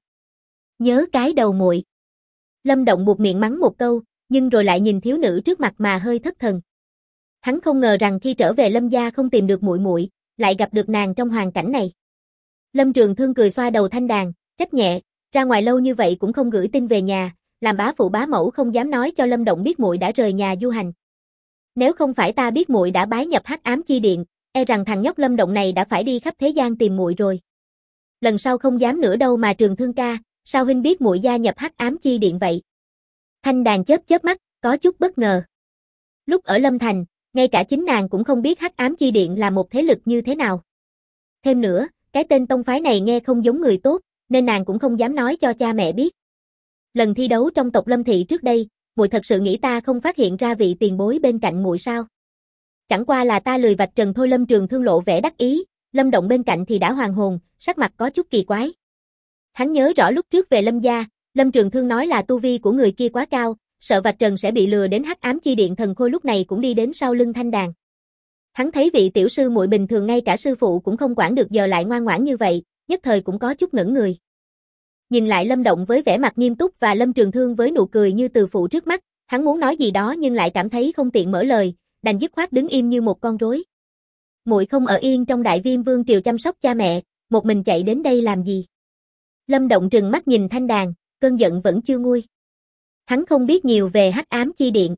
Nhớ cái đầu muội. Lâm Động buột miệng mắng một câu, nhưng rồi lại nhìn thiếu nữ trước mặt mà hơi thất thần. Hắn không ngờ rằng khi trở về Lâm gia không tìm được muội muội, lại gặp được nàng trong hoàn cảnh này. Lâm Trường Thương cười xoa đầu Thanh Đàn, trách nhẹ, ra ngoài lâu như vậy cũng không gửi tin về nhà, làm bá phụ bá mẫu không dám nói cho Lâm Động biết muội đã rời nhà du hành. Nếu không phải ta biết muội đã bái nhập Hắc Ám Chi Điện, e rằng thằng nhóc Lâm Động này đã phải đi khắp thế gian tìm muội rồi. Lần sau không dám nữa đâu mà Trường Thương ca, sao huynh biết muội gia nhập Hắc Ám Chi Điện vậy? Thanh Đàn chớp chớp mắt, có chút bất ngờ. Lúc ở Lâm Thành, ngay cả chính nàng cũng không biết Hắc Ám Chi Điện là một thế lực như thế nào. Thêm nữa, cái tên tông phái này nghe không giống người tốt, nên nàng cũng không dám nói cho cha mẹ biết. Lần thi đấu trong tộc Lâm thị trước đây, muội thật sự nghĩ ta không phát hiện ra vị tiền bối bên cạnh muội sao? Chẳng qua là ta lười vạch trần thôi. Lâm Trường Thương lộ vẻ đắc ý, Lâm Động bên cạnh thì đã hoàn hồn, sắc mặt có chút kỳ quái. Hắn nhớ rõ lúc trước về Lâm gia, Lâm Trường Thương nói là tu vi của người kia quá cao, sợ vạch trần sẽ bị lừa đến Hắc Ám Chi Điện. Thần Khôi lúc này cũng đi đến sau lưng Thanh Đàn. Hắn thấy vị tiểu sư muội bình thường ngay cả sư phụ cũng không quản được giờ lại ngoan ngoãn như vậy, nhất thời cũng có chút ngẩn người. Nhìn lại Lâm Động với vẻ mặt nghiêm túc và Lâm Trường Thương với nụ cười như từ phụ trước mắt, hắn muốn nói gì đó nhưng lại cảm thấy không tiện mở lời, đành dứt khoát đứng im như một con rối. Muội không ở yên trong Đại Viêm Vương triều chăm sóc cha mẹ, một mình chạy đến đây làm gì? Lâm Động trừng mắt nhìn Thanh Đàn, cơn giận vẫn chưa nguôi. Hắn không biết nhiều về Hắc Ám Chi Điện.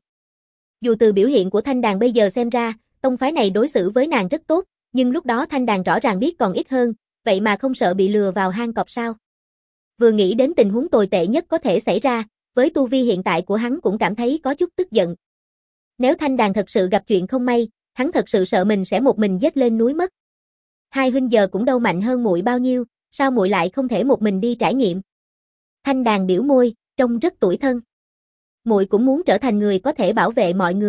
Dù từ biểu hiện của Thanh Đàn bây giờ xem ra, tông phái này đối xử với nàng rất tốt, nhưng lúc đó Thanh Đàn rõ ràng biết còn ít hơn, vậy mà không sợ bị lừa vào hang cọp sao? Vừa nghĩ đến tình huống tồi tệ nhất có thể xảy ra, với tu vi hiện tại của hắn cũng cảm thấy có chút tức giận. Nếu Thanh Đàn thật sự gặp chuyện không may, hắn thật sự sợ mình sẽ một mình dết lên núi mất. Hai huynh giờ cũng đâu mạnh hơn muội bao nhiêu, sao muội lại không thể một mình đi trải nghiệm? Thanh Đàn biểu môi, trông rất tủi thân. Muội cũng muốn trở thành người có thể bảo vệ mọi người,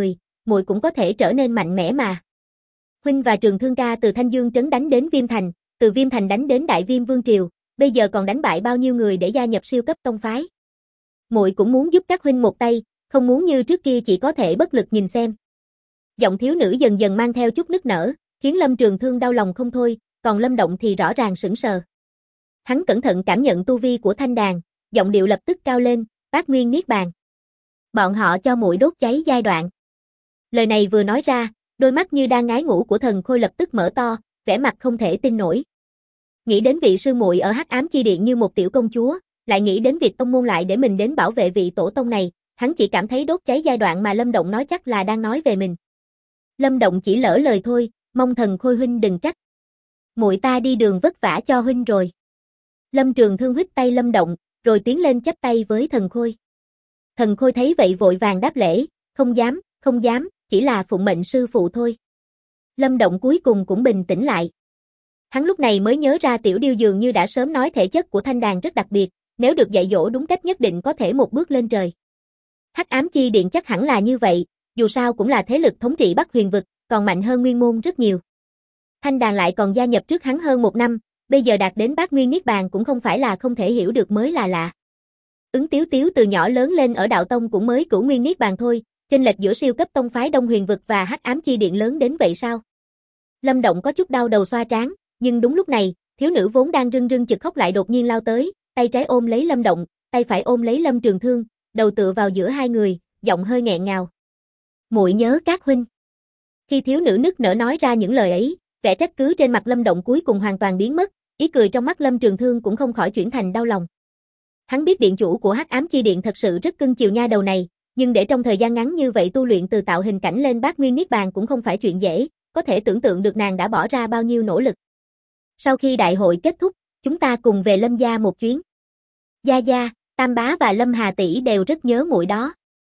muội cũng có thể trở nên mạnh mẽ mà. Huynh và Trường Thương ca từ Thanh Dương trấn đánh đến Viêm Thành, từ Viêm Thành đánh đến Đại Viêm Vương triều, bây giờ còn đánh bại bao nhiêu người để gia nhập siêu cấp tông phái. Muội cũng muốn giúp các huynh một tay, không muốn như trước kia chỉ có thể bất lực nhìn xem. Giọng thiếu nữ dần dần mang theo chút nức nở, khiến Lâm Trường Thương đau lòng không thôi, còn Lâm Động thì rõ ràng sững sờ. Hắn cẩn thận cảm nhận tu vi của thanh đàn, giọng điệu lập tức cao lên, Bát Nguyên Niết Bàn. Bọn họ cho muội đốt cháy giai đoạn. Lời này vừa nói ra, đôi mắt như đang ngái ngủ của Thần Khôi lập tức mở to, vẻ mặt không thể tin nổi. Nghĩ đến vị sư muội ở Hắc Ám Chi Điện như một tiểu công chúa, lại nghĩ đến việc tông môn lại để mình đến bảo vệ vị tổ tông này, hắn chỉ cảm thấy đốt cháy giai đoạn mà Lâm Động nói chắc là đang nói về mình. Lâm Động chỉ lỡ lời thôi, mong Thần Khôi huynh đừng trách. Muội ta đi đường vất vả cho huynh rồi. Lâm Trường Thương huýt tay Lâm Động, rồi tiến lên chắp tay với Thần Khôi. Thần Khôi thấy vậy vội vàng đáp lễ, không dám, chỉ là phụng mệnh sư phụ thôi. Lâm Động cuối cùng cũng bình tĩnh lại. Hắn lúc này mới nhớ ra Tiểu Điêu dường như đã sớm nói thể chất của thanh đàn rất đặc biệt, nếu được dạy dỗ đúng cách nhất định có thể một bước lên trời. Hắc Ám Chi Điện chắc hẳn là như vậy, dù sao cũng là thế lực thống trị Bắc Huyền vực, còn mạnh hơn Nguyên Môn rất nhiều. Thanh đàn lại còn gia nhập trước hắn hơn 1 năm, bây giờ đạt đến Bát Nguyên Niết Bàn cũng không phải là không thể hiểu được mới là lạ. Ứng Tiếu Tiếu từ nhỏ lớn lên ở đạo tông cũng mới Cửu Nguyên Niết Bàn thôi, chênh lệch giữa siêu cấp tông phái Đông Huyền vực và Hắc Ám Chi Điện lớn đến vậy sao? Lâm Động có chút đau đầu xoa trán, nhưng đúng lúc này, thiếu nữ vốn đang rưng rưng chực khóc lại đột nhiên lao tới, tay trái ôm lấy Lâm Động, tay phải ôm lấy Lâm Trường Thương, đầu tựa vào giữa hai người, giọng hơi nghẹn ngào. Muội nhớ các huynh. Khi thiếu nữ nức nở nói ra những lời ấy, vẻ trách cứ trên mặt Lâm Động cuối cùng hoàn toàn biến mất, ý cười trong mắt Lâm Trường Thương cũng không khỏi chuyển thành đau lòng. Hắn biết điện chủ của Hắc Ám Chi Điện thật sự rất cưng chiều nha đầu này, nhưng để trong thời gian ngắn như vậy tu luyện từ tạo hình cảnh lên Bát Nguyên Niết Bàn cũng không phải chuyện dễ, có thể tưởng tượng được nàng đã bỏ ra bao nhiêu nỗ lực. Sau khi đại hội kết thúc, chúng ta cùng về Lâm gia một chuyến. Gia Gia, Tam Bá và Lâm Hà tỷ đều rất nhớ muội đó.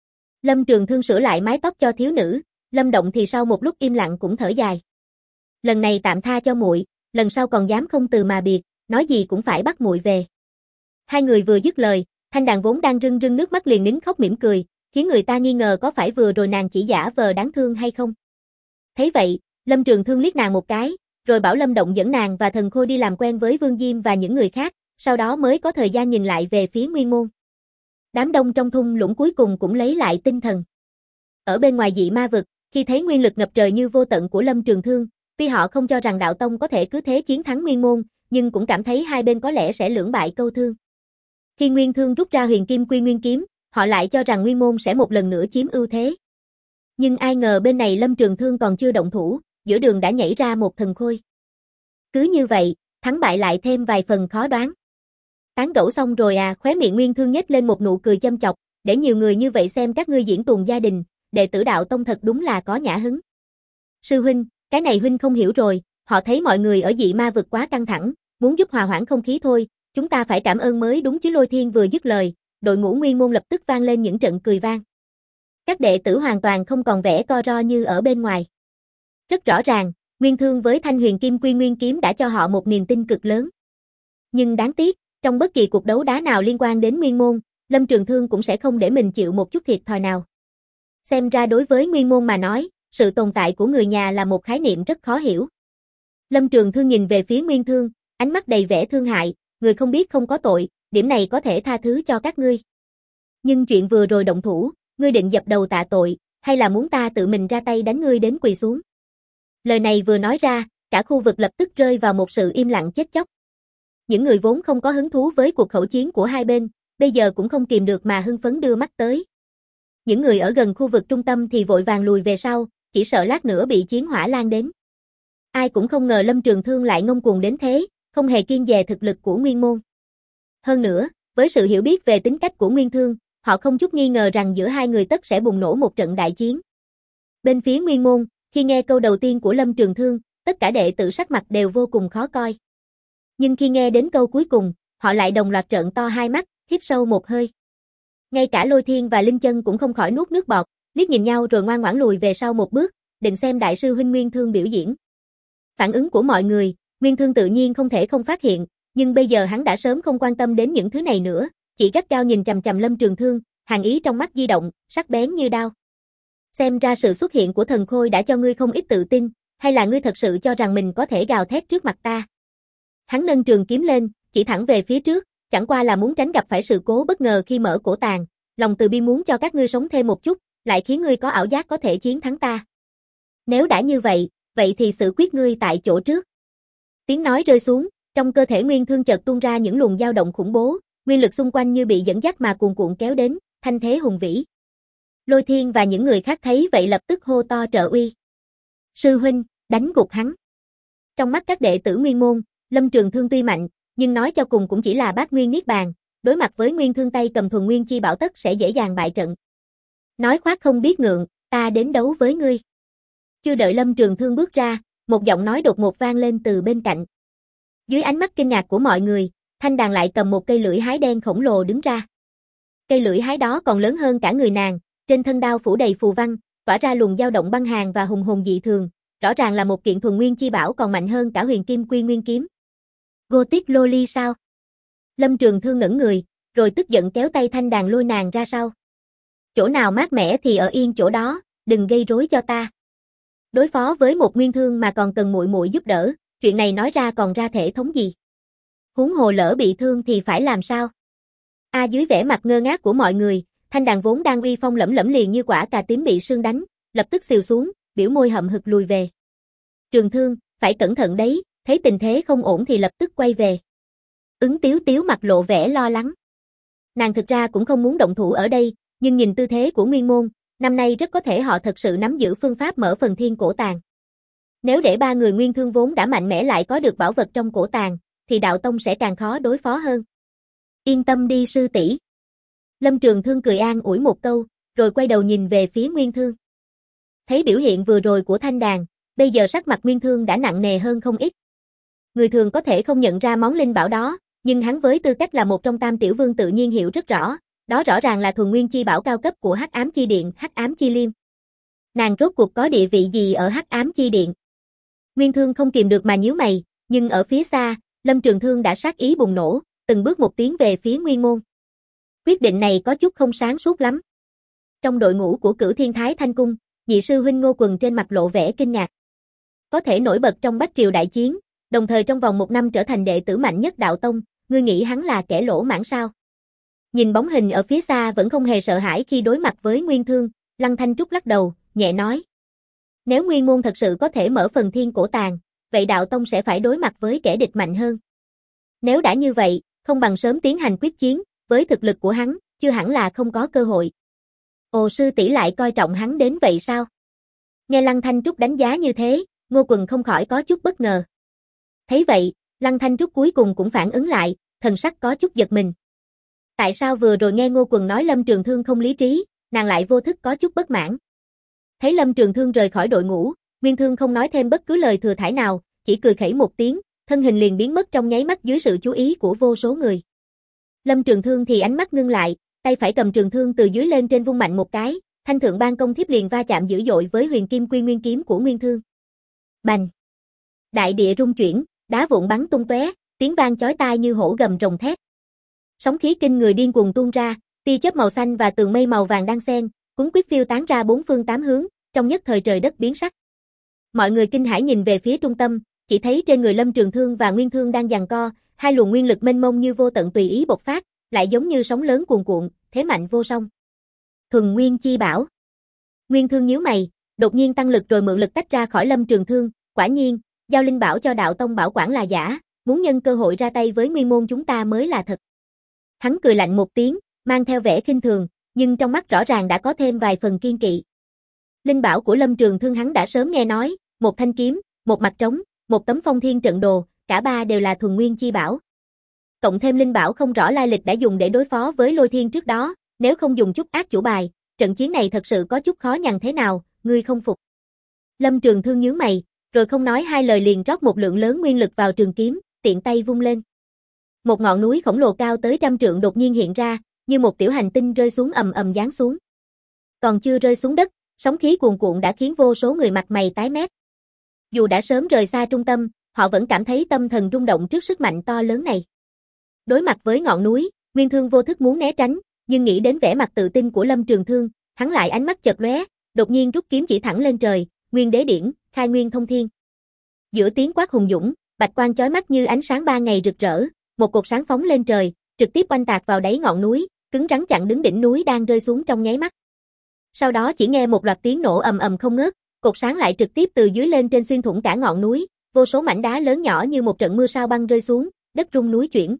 Lâm Trường Thương sửa lại mái tóc cho thiếu nữ, Lâm Động thì sau một lúc im lặng cũng thở dài. Lần này tạm tha cho muội, lần sau còn dám không từ mà biệt, nói gì cũng phải bắt muội về. Hai người vừa dứt lời, thanh đàn vốn đang rưng rưng nước mắt liền nín khóc mỉm cười, khiến người ta nghi ngờ có phải vừa rồi nàng chỉ giả vờ đáng thương hay không. Thấy vậy, Lâm Trường Thương liếc nàng một cái, rồi bảo Lâm Động dẫn nàng và Thần Khôi đi làm quen với Vương Diêm và những người khác, sau đó mới có thời gian nhìn lại về phía Nguyên Môn. Đám đông trong thung lũng cuối cùng cũng lấy lại tinh thần. Ở bên ngoài dị ma vực, khi thấy nguyên lực ngập trời như vô tận của Lâm Trường Thương, tuy họ không cho rằng đạo tông có thể cứ thế chiến thắng Nguyên Môn, nhưng cũng cảm thấy hai bên có lẽ sẽ lưỡng bại câu thương. Khi Nguyên Thương rút ra Huyền Kim Quy Nguyên Kiếm, họ lại cho rằng Nguyên Môn sẽ một lần nữa chiếm ưu thế. Nhưng ai ngờ bên này Lâm Trường Thương còn chưa động thủ, giữa đường đã nhảy ra một Thần Khôi. Cứ như vậy, thắng bại lại thêm vài phần khó đoán. Tán gẫu xong rồi à, khóe miệng Nguyên Thương nhếch lên một nụ cười châm chọc, để nhiều người như vậy xem các ngươi diễn tuồng gia đình, đệ tử đạo tông thật đúng là có nhã hứng. Sư huynh, cái này huynh không hiểu rồi, họ thấy mọi người ở dị ma vực quá căng thẳng, muốn giúp hòa hoãn không khí thôi, chúng ta phải cảm ơn mới đúng chứ. Lôi Thiên vừa dứt lời, đội ngũ Nguyên Môn lập tức vang lên những trận cười vang. Các đệ tử hoàn toàn không còn vẻ co ro như ở bên ngoài. Rất rõ ràng, Nguyên Thương với thanh Huyền Kim Quy Nguyên Kiếm đã cho họ một niềm tin cực lớn. Nhưng đáng tiếc, trong bất kỳ cuộc đấu đá nào liên quan đến Nguyên Môn, Lâm Trường Thương cũng sẽ không để mình chịu một chút thiệt thòi nào. Xem ra đối với Nguyên Môn mà nói, sự tồn tại của người nhà là một khái niệm rất khó hiểu. Lâm Trường Thương nhìn về phía Nguyên Thương, ánh mắt đầy vẻ thương hại, người không biết không có tội, điểm này có thể tha thứ cho các ngươi. Nhưng chuyện vừa rồi động thủ, ngươi định dập đầu tạ tội, hay là muốn ta tự mình ra tay đánh ngươi đến quỳ xuống? Lời này vừa nói ra, cả khu vực lập tức rơi vào một sự im lặng chết chóc. Những người vốn không có hứng thú với cuộc khẩu chiến của hai bên, bây giờ cũng không kìm được mà hưng phấn đưa mắt tới. Những người ở gần khu vực trung tâm thì vội vàng lùi về sau, chỉ sợ lát nữa bị chiến hỏa lan đến. Ai cũng không ngờ Lâm Trường Thương lại ngông cuồng đến thế, không hề kiêng dè thực lực của Nguyên Môn. Hơn nữa, với sự hiểu biết về tính cách của Nguyên Thương, họ không chút nghi ngờ rằng giữa hai người tất sẽ bùng nổ một trận đại chiến. Bên phía Nguyên Môn, khi nghe câu đầu tiên của Lâm Trường Thương, tất cả đệ tử sắc mặt đều vô cùng khó coi. Nhưng khi nghe đến câu cuối cùng, họ lại đồng loạt trợn to hai mắt, hít sâu một hơi. Ngay cả Lôi Thiên và Linh Chân cũng không khỏi nuốt nước bọt, liếc nhìn nhau rồi ngoan ngoãn lùi về sau một bước, định xem đại sư huynh Nguyên Thương biểu diễn. Phản ứng của mọi người, Nguyên Thương tự nhiên không thể không phát hiện, nhưng bây giờ hắn đã sớm không quan tâm đến những thứ này nữa, chỉ gắt gao nhìn chằm chằm Lâm Trường Thương, hàn ý trong mắt di động, sắc bén như đao. Xem ra sự xuất hiện của thần khôi đã cho ngươi không ít tự tin, hay là ngươi thật sự cho rằng mình có thể gào thét trước mặt ta? Hắn nâng trường kiếm lên, chỉ thẳng về phía trước, chẳng qua là muốn tránh gặp phải sự cố bất ngờ khi mở cổ tàng, lòng từ bi muốn cho các ngươi sống thêm một chút, lại khiến ngươi có ảo giác có thể chiến thắng ta. Nếu đã như vậy, vậy thì xử quyết ngươi tại chỗ trước. Tiếng nói rơi xuống, trong cơ thể Nguyên Thương chợt tuôn ra những luồng dao động khủng bố, nguyên lực xung quanh như bị dẫn dắt mà cuồn cuộn kéo đến, thanh thế hùng vĩ. Lôi Thiên và những người khác thấy vậy lập tức hô to trợ uy. Sư huynh, đánh gục hắn. Trong mắt các đệ tử Nguyên môn, Lâm Trường Thương tuy mạnh, nhưng nói cho cùng cũng chỉ là bát nguyên niết bàn, đối mặt với Nguyên Thương tay cầm thuần nguyên chi bảo tất sẽ dễ dàng bại trận. Nói khoác không biết ngượng, ta đến đấu với ngươi. Chưa đợi Lâm Trường Thương bước ra, một giọng nói đột ngột vang lên từ bên cạnh. Dưới ánh mắt kinh ngạc của mọi người, Thanh Đàn lại cầm một cây lưỡi hái đen khổng lồ đứng ra. Cây lưỡi hái đó còn lớn hơn cả người nàng, trên thân đao phủ đầy phù văn, tỏa ra luồng dao động băng hàn và hùng hồn dị thường, rõ ràng là một kiện thuần nguyên chi bảo còn mạnh hơn cả Huyền Kim Quy Nguyên kiếm. Gothic Loli sao? Lâm Trường Thương ngẩn người, rồi tức giận kéo tay Thanh Đàn lôi nàng ra sau. Chỗ nào mát mẻ thì ở yên chỗ đó, đừng gây rối cho ta. Đối phó với một Nguyên Thương mà còn cần muội muội giúp đỡ, chuyện này nói ra còn ra thể thống gì? Huống hồ lỡ bị thương thì phải làm sao? Dưới vẻ mặt ngơ ngác của mọi người, Thanh Đàn vốn đang uy phong lẫm lẫm liền như quả cà tím bị sương đánh, lập tức xìu xuống, biểu môi hậm hực lùi về. Trường Thương, phải cẩn thận đấy, thấy tình thế không ổn thì lập tức quay về. Ứng Tiếu Tiếu mặt lộ vẻ lo lắng. Nàng thực ra cũng không muốn động thủ ở đây, nhưng nhìn tư thế của Nguyên môn, năm nay rất có thể họ thật sự nắm giữ phương pháp mở phần thiên cổ tàng. Nếu để ba người Nguyên Thương vốn đã mạnh mẽ lại có được bảo vật trong cổ tàng, thì đạo tông sẽ càng khó đối phó hơn. Yên tâm đi sư tỷ. Lâm Trường Thương cười an ủi một câu, rồi quay đầu nhìn về phía Nguyên Thương. Thấy biểu hiện vừa rồi của Thanh Đàn, bây giờ sắc mặt Nguyên Thương đã nặng nề hơn không ít. Người thường có thể không nhận ra món linh bảo đó, nhưng hắn với tư cách là một trong tam tiểu vương tự nhiên hiểu rất rõ, đó rõ ràng là thuần nguyên chi bảo cao cấp của Hắc Ám Chi Điện, Hắc Ám Chi Liêm. Nàng rốt cuộc có địa vị gì ở Hắc Ám Chi Điện? Nguyên Thương không kìm được mà nhíu mày, nhưng ở phía xa, Lâm Trường Thương đã sát ý bùng nổ, từng bước một tiến về phía Nguyên môn. Quyết định này có chút không sáng suốt lắm. Trong đội ngũ của Cửu Thiên Thái Thanh Cung, nhị sư huynh Ngô Quần trên mặt lộ vẻ kinh ngạc. Có thể nổi bật trong Bách Triều đại chiến, đồng thời trong vòng 1 năm trở thành đệ tử mạnh nhất đạo tông, ngươi nghĩ hắn là kẻ lỗ mãng sao? Nhìn bóng hình ở phía xa vẫn không hề sợ hãi khi đối mặt với Nguyên Thương, Lăng Thanh Trúc lắc đầu, nhẹ nói. Nếu Nguyên môn thật sự có thể mở phần thiên cổ tàng, vậy đạo tông sẽ phải đối mặt với kẻ địch mạnh hơn. Nếu đã như vậy, không bằng sớm tiến hành quyết chiến, với thực lực của hắn, chưa hẳn là không có cơ hội. Ồ, sư tỷ lại coi trọng hắn đến vậy sao? Nghe Lăng Thanh Trúc đánh giá như thế, Ngô Quần không khỏi có chút bất ngờ. Thấy vậy, Lăng Thanh Trúc cuối cùng cũng phản ứng lại, thần sắc có chút giật mình. Tại sao vừa rồi nghe Ngô Quần nói Lâm Trường Thương không lý trí, nàng lại vô thức có chút bất mãn. Thấy Lâm Trường Thương rời khỏi đội ngũ, Nguyên Thương không nói thêm bất cứ lời thừa thãi nào, chỉ cười khẩy một tiếng, thân hình liền biến mất trong nháy mắt dưới sự chú ý của vô số người. Lâm Trường Thương thì ánh mắt ngưng lại, tay phải cầm trường thương từ dưới lên trên vung mạnh một cái, thanh thượng ban công thiếp liền va chạm dữ dội với Huyền Kim Quy Nguyên kiếm của Nguyên Thương. Bành! Đại địa rung chuyển, đá vụn bắn tung tóe, tiếng vang chói tai như hổ gầm rồng thét. Sóng khí kinh người điên cuồng tuôn ra, tia chớp màu xanh và tường mây màu vàng đan xen, cuốn quýt phiêu tán ra bốn phương tám hướng, trong nhất thời trời đất biến sắc. Mọi người kinh hãi nhìn về phía trung tâm, chỉ thấy trên người Lâm Trường Thương và Nguyên Thương đang giằng co, hai luồng nguyên lực mênh mông như vô tận tùy ý bộc phát, lại giống như sóng lớn cuồn cuộn, thế mạnh vô song. Thuần Nguyên chi bảo. Nguyên Thương nhíu mày, đột nhiên tăng lực rồi mượn lực tách ra khỏi Lâm Trường Thương, quả nhiên, giao linh bảo cho đạo tông bảo quản là giả, muốn nhân cơ hội ra tay với nguyên môn chúng ta mới là thật. Hắn cười lạnh một tiếng, mang theo vẻ khinh thường, nhưng trong mắt rõ ràng đã có thêm vài phần kiên kỵ. Linh bảo của Lâm Trường Thương hắn đã sớm nghe nói, một thanh kiếm, một mặt trống, một tấm phong thiên trận đồ, cả ba đều là thuần nguyên chi bảo. Cộng thêm linh bảo không rõ lai lịch đã dùng để đối phó với Lôi Thiên trước đó, nếu không dùng chút ác chủ bài, trận chiến này thật sự có chút khó nhằn thế nào, ngươi không phục. Lâm Trường Thương nhướng mày, rồi không nói hai lời liền rót một lượng lớn nguyên lực vào trường kiếm, tiện tay vung lên. Một ngọn núi khổng lồ cao tới 100 trượng đột nhiên hiện ra, như một tiểu hành tinh rơi xuống ầm ầm giáng xuống. Còn chưa rơi xuống đất, sóng khí cuồn cuộn đã khiến vô số người mặt mày tái mét. Dù đã sớm rời xa trung tâm, họ vẫn cảm thấy tâm thần rung động trước sức mạnh to lớn này. Đối mặt với ngọn núi, Nguyên Thương vô thức muốn né tránh, nhưng nghĩ đến vẻ mặt tự tin của Lâm Trường Thương, hắn lại ánh mắt chợt lóe, đột nhiên rút kiếm chỉ thẳng lên trời, Nguyên Đế Điển, khai nguyên thông thiên. Giữa tiếng quát hùng dũng, bạch quang chói mắt như ánh sáng ban ngày rực rỡ, một cột sáng phóng lên trời, trực tiếp oanh tạc vào đáy ngọn núi, cứng rắn chặn đứng đỉnh núi đang rơi xuống trong nháy mắt. Sau đó chỉ nghe một loạt tiếng nổ ầm ầm không ngớt, cột sáng lại trực tiếp từ dưới lên trên xuyên thủng cả ngọn núi, vô số mảnh đá lớn nhỏ như một trận mưa sao băng rơi xuống, đất rung núi chuyển.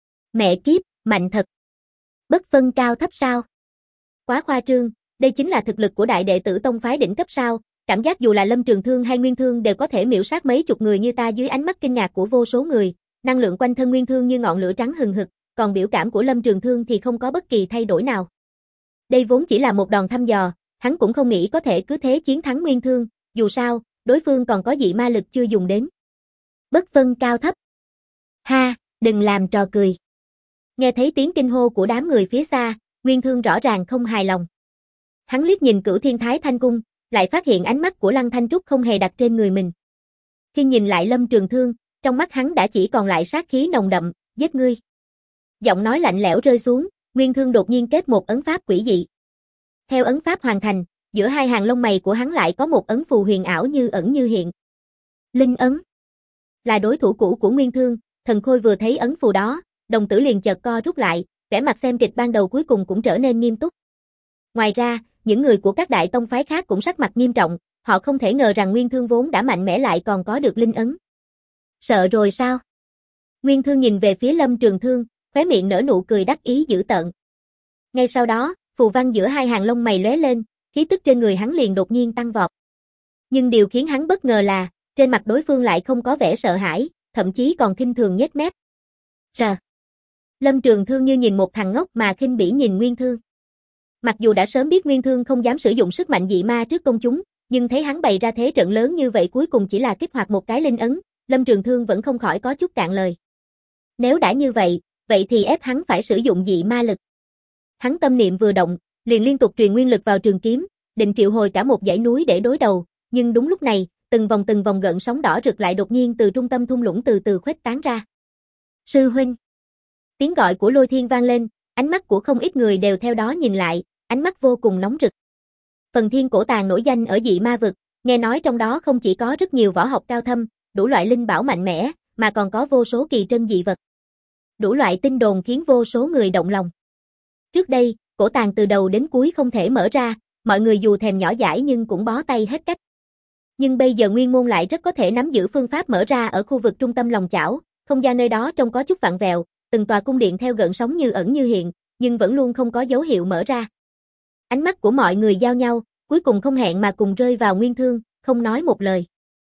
Mẹ kiếp, mạnh thật. Bất phân cao thấp sao? Quá khoa trương, đây chính là thực lực của đại đệ tử tông phái đỉnh cấp sao? Cảm giác dù là Lâm Trường Thương hay Nguyên Thương đều có thể miểu sát mấy chục người như ta dưới ánh mắt kinh ngạc của vô số người, năng lượng quanh thân Nguyên Thương như ngọn lửa trắng hừng hực, còn biểu cảm của Lâm Trường Thương thì không có bất kỳ thay đổi nào. Đây vốn chỉ là một đòn thăm dò, hắn cũng không nghĩ có thể cứ thế chiến thắng Nguyên Thương, dù sao, đối phương còn có dị ma lực chưa dùng đến. Bất phân cao thấp. Ha, đừng làm trò cười. Nghe thấy tiếng kinh hô của đám người phía xa, Nguyên Thương rõ ràng không hài lòng. Hắn liếc nhìn Cửu Thiên Thái Thanh Cung, lại phát hiện ánh mắt của Lăng Thanh Trúc không hề đặt trên người mình. Khi nhìn lại Lâm Trường Thương, trong mắt hắn đã chỉ còn lại sát khí nồng đậm, giết ngươi. Giọng nói lạnh lẽo rơi xuống, Nguyên Thương đột nhiên kết một ấn pháp quỷ dị. Theo ấn pháp hoàn thành, giữa hai hàng lông mày của hắn lại có một ấn phù huyền ảo như ẩn như hiện. Linh ấn. Là đối thủ cũ của Nguyên Thương, Thần Khôi vừa thấy ấn phù đó, đồng tử liền chợt co rút lại, vẻ mặt xem kịch ban đầu cuối cùng cũng trở nên nghiêm túc. Ngoài ra, những người của các đại tông phái khác cũng sắc mặt nghiêm trọng, họ không thể ngờ rằng Nguyên Thương vốn đã mạnh mẽ lại còn có được linh ấn. Sợ rồi sao? Nguyên Thương nhìn về phía Lâm Trường Thương, khóe miệng nở nụ cười đắc ý dữ tợn. Ngay sau đó, phù văn giữa hai hàng lông mày lóe lên, khí tức trên người hắn liền đột nhiên tăng vọt. Nhưng điều khiến hắn bất ngờ là, trên mặt đối phương lại không có vẻ sợ hãi, thậm chí còn khinh thường nhếch mép. Rờ. Lâm Trường Thương như nhìn một thằng ngốc mà khinh bỉ nhìn Nguyên Thương. Mặc dù đã sớm biết Nguyên Thương không dám sử dụng sức mạnh dị ma trước công chúng, nhưng thấy hắn bày ra thế trận lớn như vậy cuối cùng chỉ là kích hoạt một cái linh ấn, Lâm Trường Thương vẫn không khỏi có chút cạn lời. Nếu đã như vậy thì ép hắn phải sử dụng dị ma lực. Hắn tâm niệm vừa động, liền liên tục truyền nguyên lực vào trường kiếm, định triệu hồi cả một dãy núi để đối đầu, nhưng đúng lúc này, từng vòng gợn sóng đỏ rực lại đột nhiên từ trung tâm thung lũng từ từ khuếch tán ra. Sư huynh. Tiếng gọi của Lôi Thiên vang lên, ánh mắt của không ít người đều theo đó nhìn lại, ánh mắt vô cùng nóng rực. Phần Thiên Cổ Tàng nổi danh ở dị ma vực, nghe nói trong đó không chỉ có rất nhiều võ học cao thâm, đủ loại linh bảo mạnh mẽ, mà còn có vô số kỳ trân dị vật. Đủ loại tin đồn khiến vô số người động lòng. Trước đây, cổ tàng từ đầu đến cuối không thể mở ra, mọi người dù thèm nhỏ dãi nhưng cũng bó tay hết cách. Nhưng bây giờ Nguyên Môn lại rất có thể nắm giữ phương pháp mở ra ở khu vực trung tâm lòng chảo, không gian nơi đó trông có chút vặn vẹo, từng tòa cung điện theo gợn sóng như ẩn như hiện, nhưng vẫn luôn không có dấu hiệu mở ra. Ánh mắt của mọi người giao nhau, cuối cùng không hẹn mà cùng rơi vào Nguyên Thương, không nói một lời.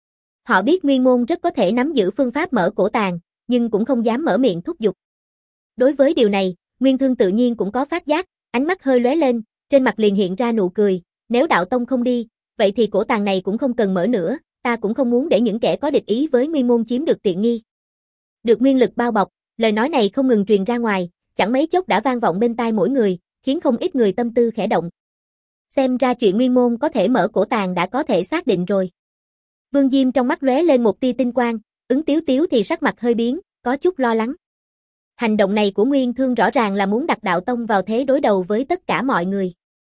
Họ biết Nguyên Môn rất có thể nắm giữ phương pháp mở cổ tàng, nhưng cũng không dám mở miệng thúc giục. Đối với điều này, Nguyên Thương tự nhiên cũng có phát giác, ánh mắt hơi lóe lên, trên mặt liền hiện ra nụ cười, nếu đạo tông không đi, vậy thì cổ tàng này cũng không cần mở nữa, ta cũng không muốn để những kẻ có địch ý với Nguyên Môn chiếm được tiện nghi. Được nguyên lực bao bọc, lời nói này không ngừng truyền ra ngoài, chẳng mấy chốc đã vang vọng bên tai mỗi người, khiến không ít người tâm tư khẽ động. Xem ra chuyện Nguyên Môn có thể mở cổ tàng đã có thể xác định rồi. Vương Diêm trong mắt lóe lên một tia tinh quang, Ứng Tiếu Tiếu thì sắc mặt hơi biến, có chút lo lắng. Hành động này của Nguyên Thương rõ ràng là muốn đặt đạo tông vào thế đối đầu với tất cả mọi người.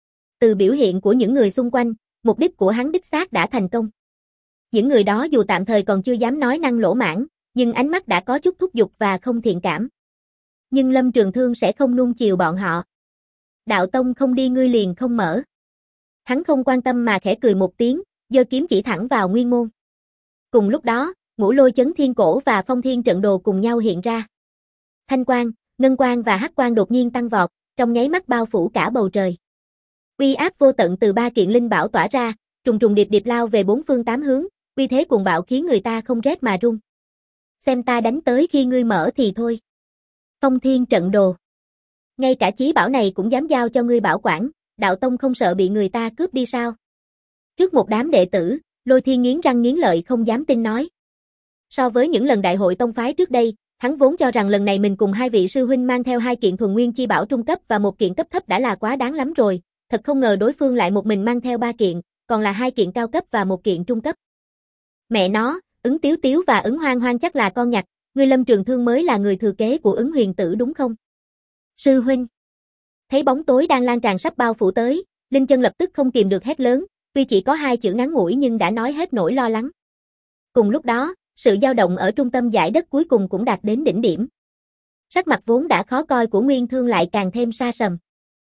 Từ biểu hiện của những người xung quanh, mục đích của hắn đích xác đã thành công. Những người đó dù tạm thời còn chưa dám nói năng lỗ mãng, nhưng ánh mắt đã có chút thúc giục và không thiện cảm. Nhưng Lâm Trường Thương sẽ không nuông chiều bọn họ. Đạo tông không đi ngươi liền không mở. Hắn không quan tâm mà khẽ cười một tiếng, giơ kiếm chỉ thẳng vào Nguyên Môn. Cùng lúc đó, Ngũ Lôi Chấn Thiên Cổ và Phong Thiên Trận Đồ cùng nhau hiện ra. Thanh quang, ngân quang và hắc quang đột nhiên tăng vọt, trong nháy mắt bao phủ cả bầu trời. Uy áp vô tận từ ba kiện linh bảo tỏa ra, trùng trùng điệp điệp lao về bốn phương tám hướng, uy thế cuồng bạo khiến người ta không rét mà run. Xem ta đánh tới khi ngươi mở thì thôi. Phong Thiên Trận Đồ. Ngay cả chí bảo này cũng dám giao cho ngươi bảo quản, đạo tông không sợ bị người ta cướp đi sao? Trước một đám đệ tử, Lôi Thiên nghiến răng nghiến lợi không dám tin nói. So với những lần đại hội tông phái trước đây, hắn vốn cho rằng lần này mình cùng hai vị sư huynh mang theo hai kiện thuần nguyên chi bảo trung cấp và một kiện cấp thấp đã là quá đáng lắm rồi, thật không ngờ đối phương lại một mình mang theo ba kiện, còn là hai kiện cao cấp và một kiện trung cấp. Mẹ nó, Ứng Tiếu Tiếu và Ứng Hoang Hoang chắc là con nhặt, ngươi Lâm Trường Thương mới là người thừa kế của Ứng Huyền Tử đúng không? Sư huynh. Thấy bóng tối đang lan tràn sắp bao phủ tới, Linh Chân lập tức không kìm được hét lớn, Tuy chỉ có 2 chữ ngắn ngủi nhưng đã nói hết nỗi lo lắng. Cùng lúc đó, sự dao động ở trung tâm dải đất cuối cùng cũng đạt đến đỉnh điểm. Sắc mặt vốn đã khó coi của Nguyên Thương lại càng thêm sa sầm.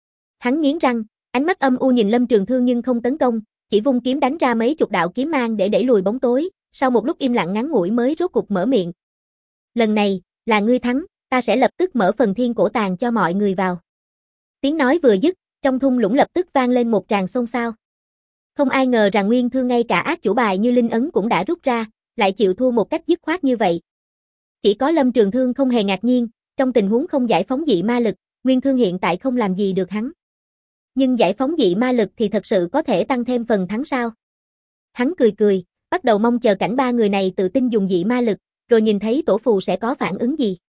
Hắn nghiến răng, ánh mắt âm u nhìn Lâm Trường Thương nhưng không tấn công, chỉ vung kiếm đánh ra mấy chục đạo kiếm mang để đẩy lùi bóng tối, sau một lúc im lặng ngắn ngủi mới rốt cục mở miệng. Lần này, là ngươi thắng, ta sẽ lập tức mở phần thiên cổ tàng cho mọi người vào. Tiếng nói vừa dứt, trong thung lũng lập tức vang lên một tràng xôn xao. Không ai ngờ rằng Nguyên Thương ngay cả ác chủ bài như linh ấn cũng đã rút ra, lại chịu thua một cách dứt khoát như vậy. Chỉ có Lâm Trường Thương không hề ngạc nhiên, trong tình huống không giải phóng dị ma lực, Nguyên Thương hiện tại không làm gì được hắn. Nhưng giải phóng dị ma lực thì thật sự có thể tăng thêm phần thắng sao? Hắn cười cười, bắt đầu mong chờ cảnh 3 người này tự tin dùng dị ma lực, rồi nhìn thấy tổ phù sẽ có phản ứng gì.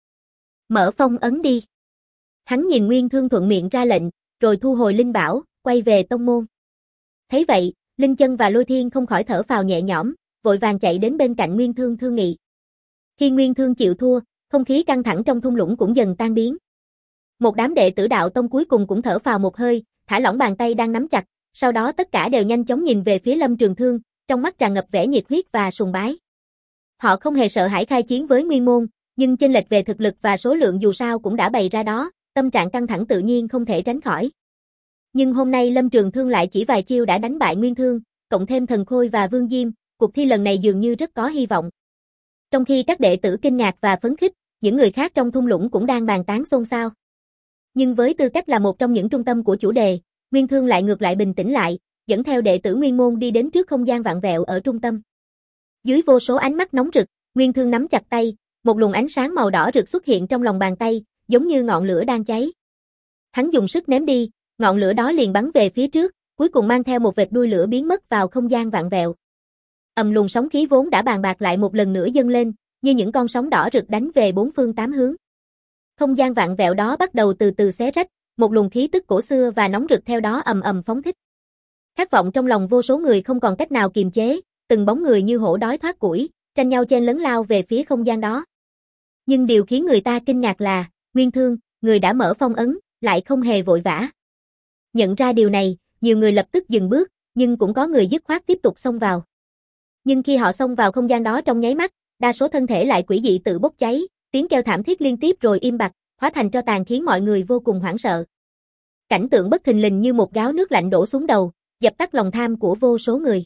Mở phong ấn đi. Hắn nhìn Nguyên Thương thuận miệng ra lệnh, rồi thu hồi linh bảo, quay về tông môn. Thấy vậy, Linh Chân và Lôi Thiên không khỏi thở phào nhẹ nhõm, vội vàng chạy đến bên cạnh Nguyên Thương thương nghị. Khi Nguyên Thương chịu thua, không khí căng thẳng trong thung lũng cũng dần tan biến. Một đám đệ tử đạo tông cuối cùng cũng thở phào một hơi, thả lỏng bàn tay đang nắm chặt, sau đó tất cả đều nhanh chóng nhìn về phía Lâm Trường Thương, trong mắt tràn ngập vẻ nhiệt huyết và sùng bái. Họ không hề sợ hãi khai chiến với Nguyên môn, nhưng chênh lệch về thực lực và số lượng dù sao cũng đã bày ra đó, tâm trạng căng thẳng tự nhiên không thể tránh khỏi. Nhưng hôm nay Lâm Trường Thương lại chỉ vài chiêu đã đánh bại Nguyên Thương, cộng thêm Thần Khôi và Vương Diêm, cuộc thi lần này dường như rất có hy vọng. Trong khi các đệ tử kinh ngạc và phấn khích, những người khác trong thung lũng cũng đang bàn tán xôn xao. Nhưng với tư cách là một trong những trung tâm của chủ đề, Nguyên Thương lại ngược lại bình tĩnh lại, dẫn theo đệ tử Nguyên môn đi đến trước không gian vặn vẹo ở trung tâm. Dưới vô số ánh mắt nóng rực, Nguyên Thương nắm chặt tay, một luồng ánh sáng màu đỏ rực xuất hiện trong lòng bàn tay, giống như ngọn lửa đang cháy. Hắn dùng sức ném đi, ngọn lửa đó liền bắn về phía trước, cuối cùng mang theo một vệt đuôi lửa biến mất vào không gian vặn vẹo. Luồng sóng khí vốn đã bàn bạc lại một lần nữa dâng lên, như những con sóng đỏ rực đánh về 4 phương 8 hướng. Không gian vặn vẹo đó bắt đầu từ từ xé rách, một luồng khí tức cổ xưa và nóng rực theo đó ầm ầm phóng thích. Khát vọng trong lòng vô số người không còn cách nào kiềm chế, từng bóng người như hổ đói thoát củi, tranh nhau chen lấn lao về phía không gian đó. Nhưng điều khiến người ta kinh ngạc là, Nguyên Thương, người đã mở phong ấn, lại không hề vội vã. Nhận ra điều này, nhiều người lập tức dừng bước, nhưng cũng có người dứt khoát tiếp tục xông vào. Nhưng khi họ xông vào không gian đó trong nháy mắt, đa số thân thể lại quỷ dị tự bốc cháy, tiếng kêu thảm thiết liên tiếp rồi im bặt, hóa thành tro tàn khiến mọi người vô cùng hoảng sợ. Cảnh tượng bất thình lình như một gáo nước lạnh đổ xuống đầu, dập tắt lòng tham của vô số người.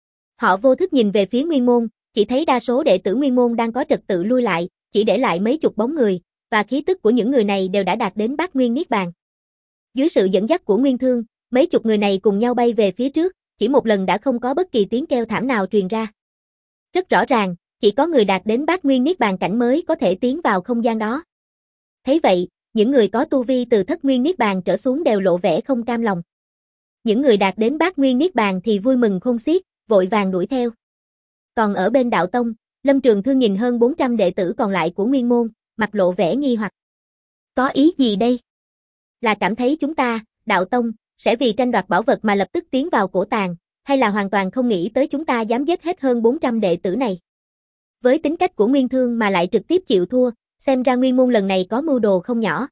Họ vô thức nhìn về phía Nguyên môn, chỉ thấy đa số đệ tử Nguyên môn đang có trật tự lui lại, chỉ để lại mấy chục bóng người, và khí tức của những người này đều đã đạt đến Bát Nguyên Niết Bàn. Dưới sự dẫn dắt của Nguyên Thương, mấy chục người này cùng nhau bay về phía trước, chỉ một lần đã không có bất kỳ tiếng kêu thảm nào truyền ra. Rất rõ ràng, chỉ có người đạt đến Bát Nguyên Niết Bàn cảnh mới có thể tiến vào không gian đó. Thấy vậy, những người có tu vi từ Thất Nguyên Niết Bàn trở xuống đều lộ vẻ không cam lòng. Những người đạt đến Bát Nguyên Niết Bàn thì vui mừng khôn xiết, vội vàng đuổi theo. Còn ở bên đạo tông, Lâm Trường Thương nhìn hơn 400 đệ tử còn lại của Nguyên môn, mặt lộ vẻ nghi hoặc. Có ý gì đây? Là cảm thấy chúng ta, đạo tông, sẽ vì tranh đoạt bảo vật mà lập tức tiến vào cổ tàng, hay là hoàn toàn không nghĩ tới chúng ta dám giết hết hơn 400 đệ tử này? Với tính cách của Nguyên Thương mà lại trực tiếp chịu thua, xem ra Nguyên môn lần này có mưu đồ không nhỏ.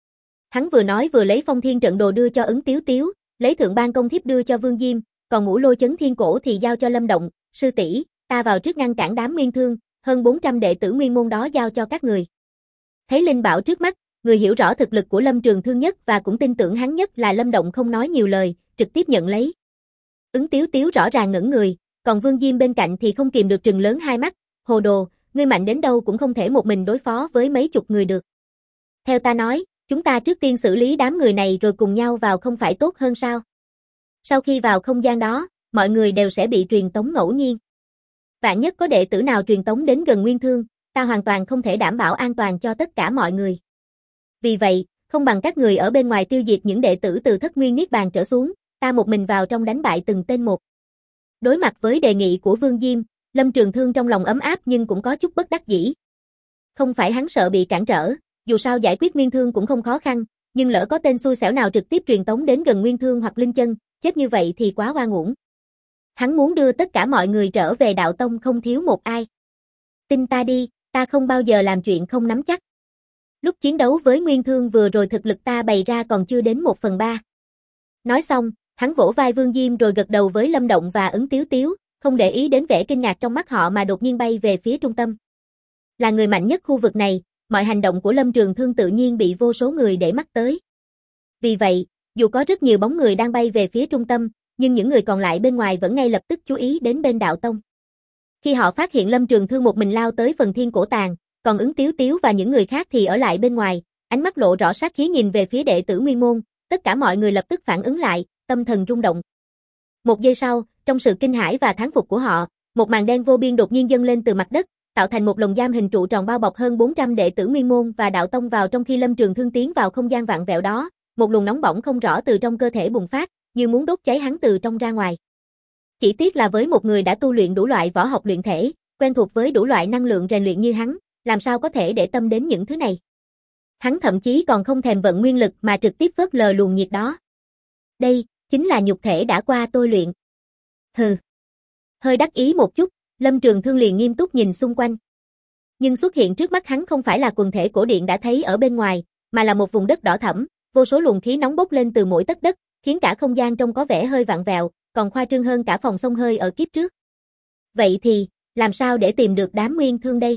Hắn vừa nói vừa lấy Phong Thiên trận đồ đưa cho Ứng Tiếu Tiếu, lấy Thượng Ban công thiếp đưa cho Vương Diêm, còn Ngũ Lôi Chấn Thiên cổ thì giao cho Lâm Động, sư tỷ, ta vào trước ngăn cản đám Nguyên Thương, hơn 400 đệ tử Nguyên môn đó giao cho các người. Thấy linh bảo trước mắt, người hiểu rõ thực lực của Lâm Trường Thương nhất và cũng tin tưởng hắn nhất là Lâm Động không nói nhiều lời, trực tiếp nhận lấy. Ứng Tiếu Tiếu rõ ràng ngẩn người, còn Vương Diêm bên cạnh thì không kìm được trừng lớn hai mắt, hồ đồ, ngươi mạnh đến đâu cũng không thể một mình đối phó với mấy chục người được. Theo ta nói, chúng ta trước tiên xử lý đám người này rồi cùng nhau vào không phải tốt hơn sao? Sau khi vào không gian đó, mọi người đều sẽ bị truyền tống ngẫu nhiên. Vạn nhất có đệ tử nào truyền tống đến gần Nguyên Thương, ta hoàn toàn không thể đảm bảo an toàn cho tất cả mọi người. Vì vậy, không bằng các người ở bên ngoài tiêu diệt những đệ tử từ Thất Nguyên Niết Bàn trở xuống, ta một mình vào trong đánh bại từng tên một. Đối mặt với đề nghị của Vương Diêm, Lâm Trường Thương trong lòng ấm áp nhưng cũng có chút bất đắc dĩ. Không phải hắn sợ bị cản trở, dù sao giải quyết Nguyên Thương cũng không khó khăn, nhưng lỡ có tên xui xẻo nào trực tiếp truyền tống đến gần Nguyên Thương hoặc Linh Chân, chết như vậy thì quá oan uổng. Hắn muốn đưa tất cả mọi người trở về đạo tông không thiếu một ai. Tin ta đi, ta không bao giờ làm chuyện không nắm chắc. Lúc chiến đấu với Nguyên Thương vừa rồi thực lực ta bày ra còn chưa đến 1/3. Nói xong, Hắn vỗ vai Vương Diêm rồi gật đầu với Lâm Động và Ứng Tiếu Tiếu, không để ý đến vẻ kinh ngạc trong mắt họ mà đột nhiên bay về phía trung tâm. Là người mạnh nhất khu vực này, mọi hành động của Lâm Trường Thương tự nhiên bị vô số người để mắt tới. Vì vậy, dù có rất nhiều bóng người đang bay về phía trung tâm, nhưng những người còn lại bên ngoài vẫn ngay lập tức chú ý đến bên đạo tông. Khi họ phát hiện Lâm Trường Thương một mình lao tới phần thiên cổ tàng, còn Ứng Tiếu Tiếu và những người khác thì ở lại bên ngoài, ánh mắt lộ rõ sát khí nhìn về phía đệ tử Nguyên môn, tất cả mọi người lập tức phản ứng lại, tâm thần rung động. Một giây sau, trong sự kinh hãi và thán phục của họ, một màn đen vô biên đột nhiên dâng lên từ mặt đất, tạo thành một lồng giam hình trụ tròn bao bọc hơn 400 đệ tử Nguyên môn và đạo tông vào trong khi Lâm Trường Thương tiến vào không gian vặn vẹo đó, một luồng nóng bỏng không rõ từ trong cơ thể bùng phát, như muốn đốt cháy hắn từ trong ra ngoài. Chỉ tiếc là với một người đã tu luyện đủ loại võ học luyện thể, quen thuộc với đủ loại năng lượng rèn luyện như hắn, làm sao có thể để tâm đến những thứ này. Hắn thậm chí còn không thèm vận nguyên lực mà trực tiếp phớt lờ luồng nhiệt đó. Đây, chính là nhục thể đã qua tôi luyện. Hừ. Hơi đắc ý một chút, Lâm Trường Thương liền nghiêm túc nhìn xung quanh. Nhưng xuất hiện trước mắt hắn không phải là quần thể cổ điện đã thấy ở bên ngoài, mà là một vùng đất đỏ thẫm, vô số luồng khí nóng bốc lên từ mỗi tấc đất, khiến cả không gian trông có vẻ hơi vặn vẹo, còn khoa trương hơn cả phòng xông hơi ở kiếp trước. Vậy thì, làm sao để tìm được đám Nguyên Thương đây?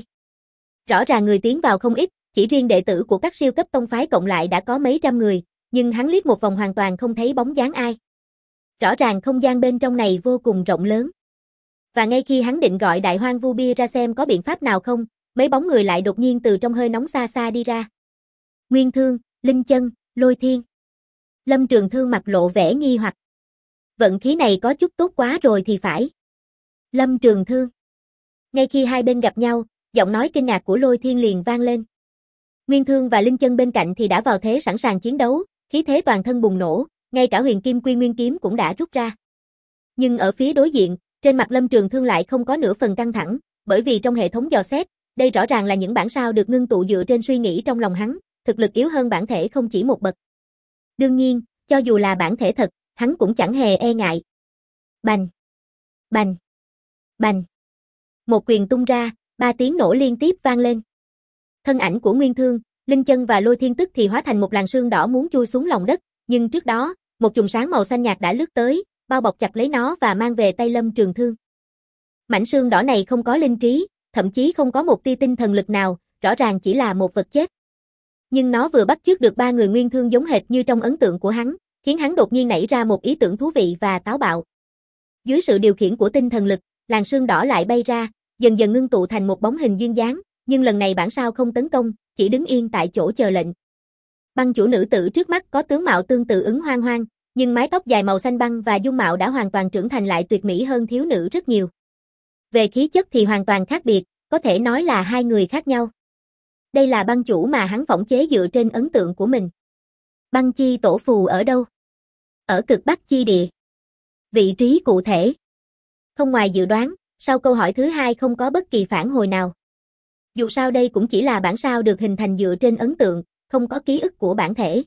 Rõ ràng người tiến vào không ít, chỉ riêng đệ tử của các siêu cấp tông phái cộng lại đã có mấy trăm người, nhưng hắn liếc một vòng hoàn toàn không thấy bóng dáng ai. Rõ ràng không gian bên trong này vô cùng rộng lớn. Và ngay khi hắn định gọi Đại Hoang Vu Bia ra xem có biện pháp nào không, mấy bóng người lại đột nhiên từ trong hơi nóng xa xa đi ra. Nguyên Thương, Linh Chân, Lôi Thiên. Lâm Trường Thương mặt lộ vẻ nghi hoặc. Vận khí này có chút tốt quá rồi thì phải. Lâm Trường Thương. Ngay khi hai bên gặp nhau, giọng nói kinh ngạc của Lôi Thiên liền vang lên. Nguyên Thương và Linh Chân bên cạnh thì đã vào thế sẵn sàng chiến đấu, khí thế toàn thân bùng nổ, ngay cả Huyền Kim Quy Nguyên kiếm cũng đã rút ra. Nhưng ở phía đối diện, trên mặt Lâm Trường Thương lại không có nửa phần căng thẳng, bởi vì trong hệ thống dò xét, đây rõ ràng là những bản sao được ngưng tụ dựa trên suy nghĩ trong lòng hắn, thực lực yếu hơn bản thể không chỉ một bậc. Đương nhiên, cho dù là bản thể thật, hắn cũng chẳng hề e ngại. Bành, bành, bành. Một quyền tung ra, 3 tiếng nổ liên tiếp vang lên. Thân ảnh của Nguyên Thương, Linh Chân và Lôi Thiên tức thì hóa thành một làn sương đỏ muốn chui xuống lòng đất, nhưng trước đó, một chùm sáng màu xanh nhạt đã lướt tới, bao bọc chặt lấy nó và mang về tay Lâm Trường Thương. Mảnh sương đỏ này không có linh trí, thậm chí không có một tia tinh thần lực nào, rõ ràng chỉ là một vật chết. Nhưng nó vừa bắt chước được 3 người Nguyên Thương giống hệt như trong ấn tượng của hắn, khiến hắn đột nhiên nảy ra một ý tưởng thú vị và táo bạo. Dưới sự điều khiển của tinh thần lực, làn sương đỏ lại bay ra, dần dần ngưng tụ thành một bóng hình duyên dáng, nhưng lần này bản sao không tấn công, chỉ đứng yên tại chỗ chờ lệnh. Băng chủ nữ tử trước mắt có tướng mạo tương tự Ứng Hoang Hoang, nhưng mái tóc dài màu xanh băng và dung mạo đã hoàn toàn trưởng thành lại tuyệt mỹ hơn thiếu nữ rất nhiều. Về khí chất thì hoàn toàn khác biệt, có thể nói là hai người khác nhau. Đây là băng chủ mà hắn phỏng chế dựa trên ấn tượng của mình. Băng chi tổ phù ở đâu? Ở cực Bắc chi địa. Vị trí cụ thể. Không ngoài dự đoán, sau câu hỏi thứ hai không có bất kỳ phản hồi nào. Dù sao đây cũng chỉ là bản sao được hình thành dựa trên ấn tượng, không có ký ức của bản thể.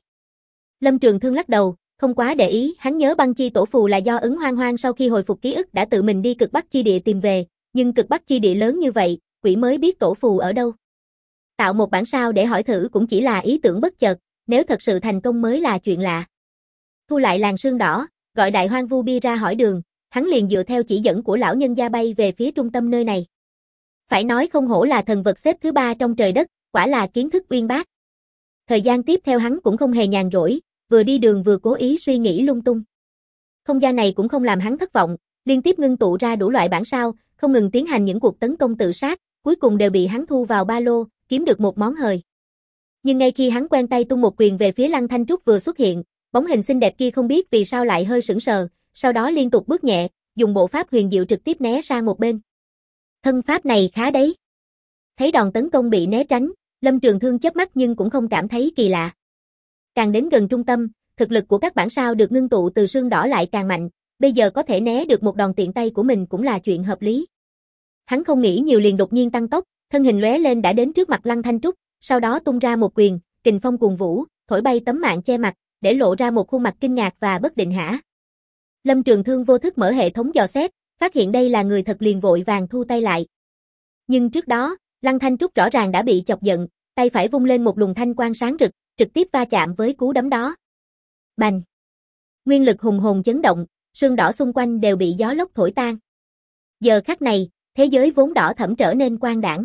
Lâm Trường Thương lắc đầu, không quá để ý, hắn nhớ băng chi tổ phù là do Ứng Hoang Hoang sau khi hồi phục ký ức đã tự mình đi cực Bắc chi địa tìm về, nhưng cực Bắc chi địa lớn như vậy, quỷ mới biết tổ phù ở đâu. Tạo một bản sao để hỏi thử cũng chỉ là ý tưởng bất chợt, nếu thật sự thành công mới là chuyện lạ. Thu lại làn sương đỏ, gọi Đại Hoang Vu Bia ra hỏi đường, hắn liền dựa theo chỉ dẫn của lão nhân gia bay về phía trung tâm nơi này. Phải nói không hổ là thần vật xếp thứ 3 trong trời đất, quả là kiến thức uyên bác. Thời gian tiếp theo hắn cũng không hề nhàn rỗi, vừa đi đường vừa cố ý suy nghĩ lung tung. Không gian này cũng không làm hắn thất vọng, liên tiếp ngưng tụ ra đủ loại bản sao, không ngừng tiến hành những cuộc tấn công tự sát, cuối cùng đều bị hắn thu vào ba lô, kiếm được một món hời. Nhưng ngay khi hắn quen tay tung một quyền về phía Lăng Thanh Trúc vừa xuất hiện, bóng hình xinh đẹp kia không biết vì sao lại hơi sững sờ, sau đó liên tục bước nhẹ, dùng bộ pháp huyền diệu trực tiếp né sang một bên. Thân pháp này khá đấy. Thấy đòn tấn công bị né tránh, Lâm Trường Thương chớp mắt nhưng cũng không cảm thấy kỳ lạ. Càng đến gần trung tâm, thực lực của các bản sao được ngưng tụ từ sương đỏ lại càng mạnh, bây giờ có thể né được một đòn tiện tay của mình cũng là chuyện hợp lý. Hắn không nghĩ nhiều liền đột nhiên tăng tốc, thân hình lóe lên đã đến trước mặt Lăng Thanh Trúc, sau đó tung ra một quyền, kình phong cuồn vũ, thổi bay tấm màn che mặt, để lộ ra một khuôn mặt kinh ngạc và bất định hả. Lâm Trường Thương vô thức mở hệ thống dò xét, phát hiện đây là người thật liền vội vàng thu tay lại. Nhưng trước đó, Lăng Thanh Trúc rõ ràng đã bị chọc giận, tay phải vung lên một luồng thanh quang sáng rực, trực tiếp va chạm với cú đấm đó. Bành! Nguyên lực hùng hồn chấn động, sương đỏ xung quanh đều bị gió lốc thổi tan. Giờ khắc này, thế giới vốn đỏ thẫm trở nên quang đãng.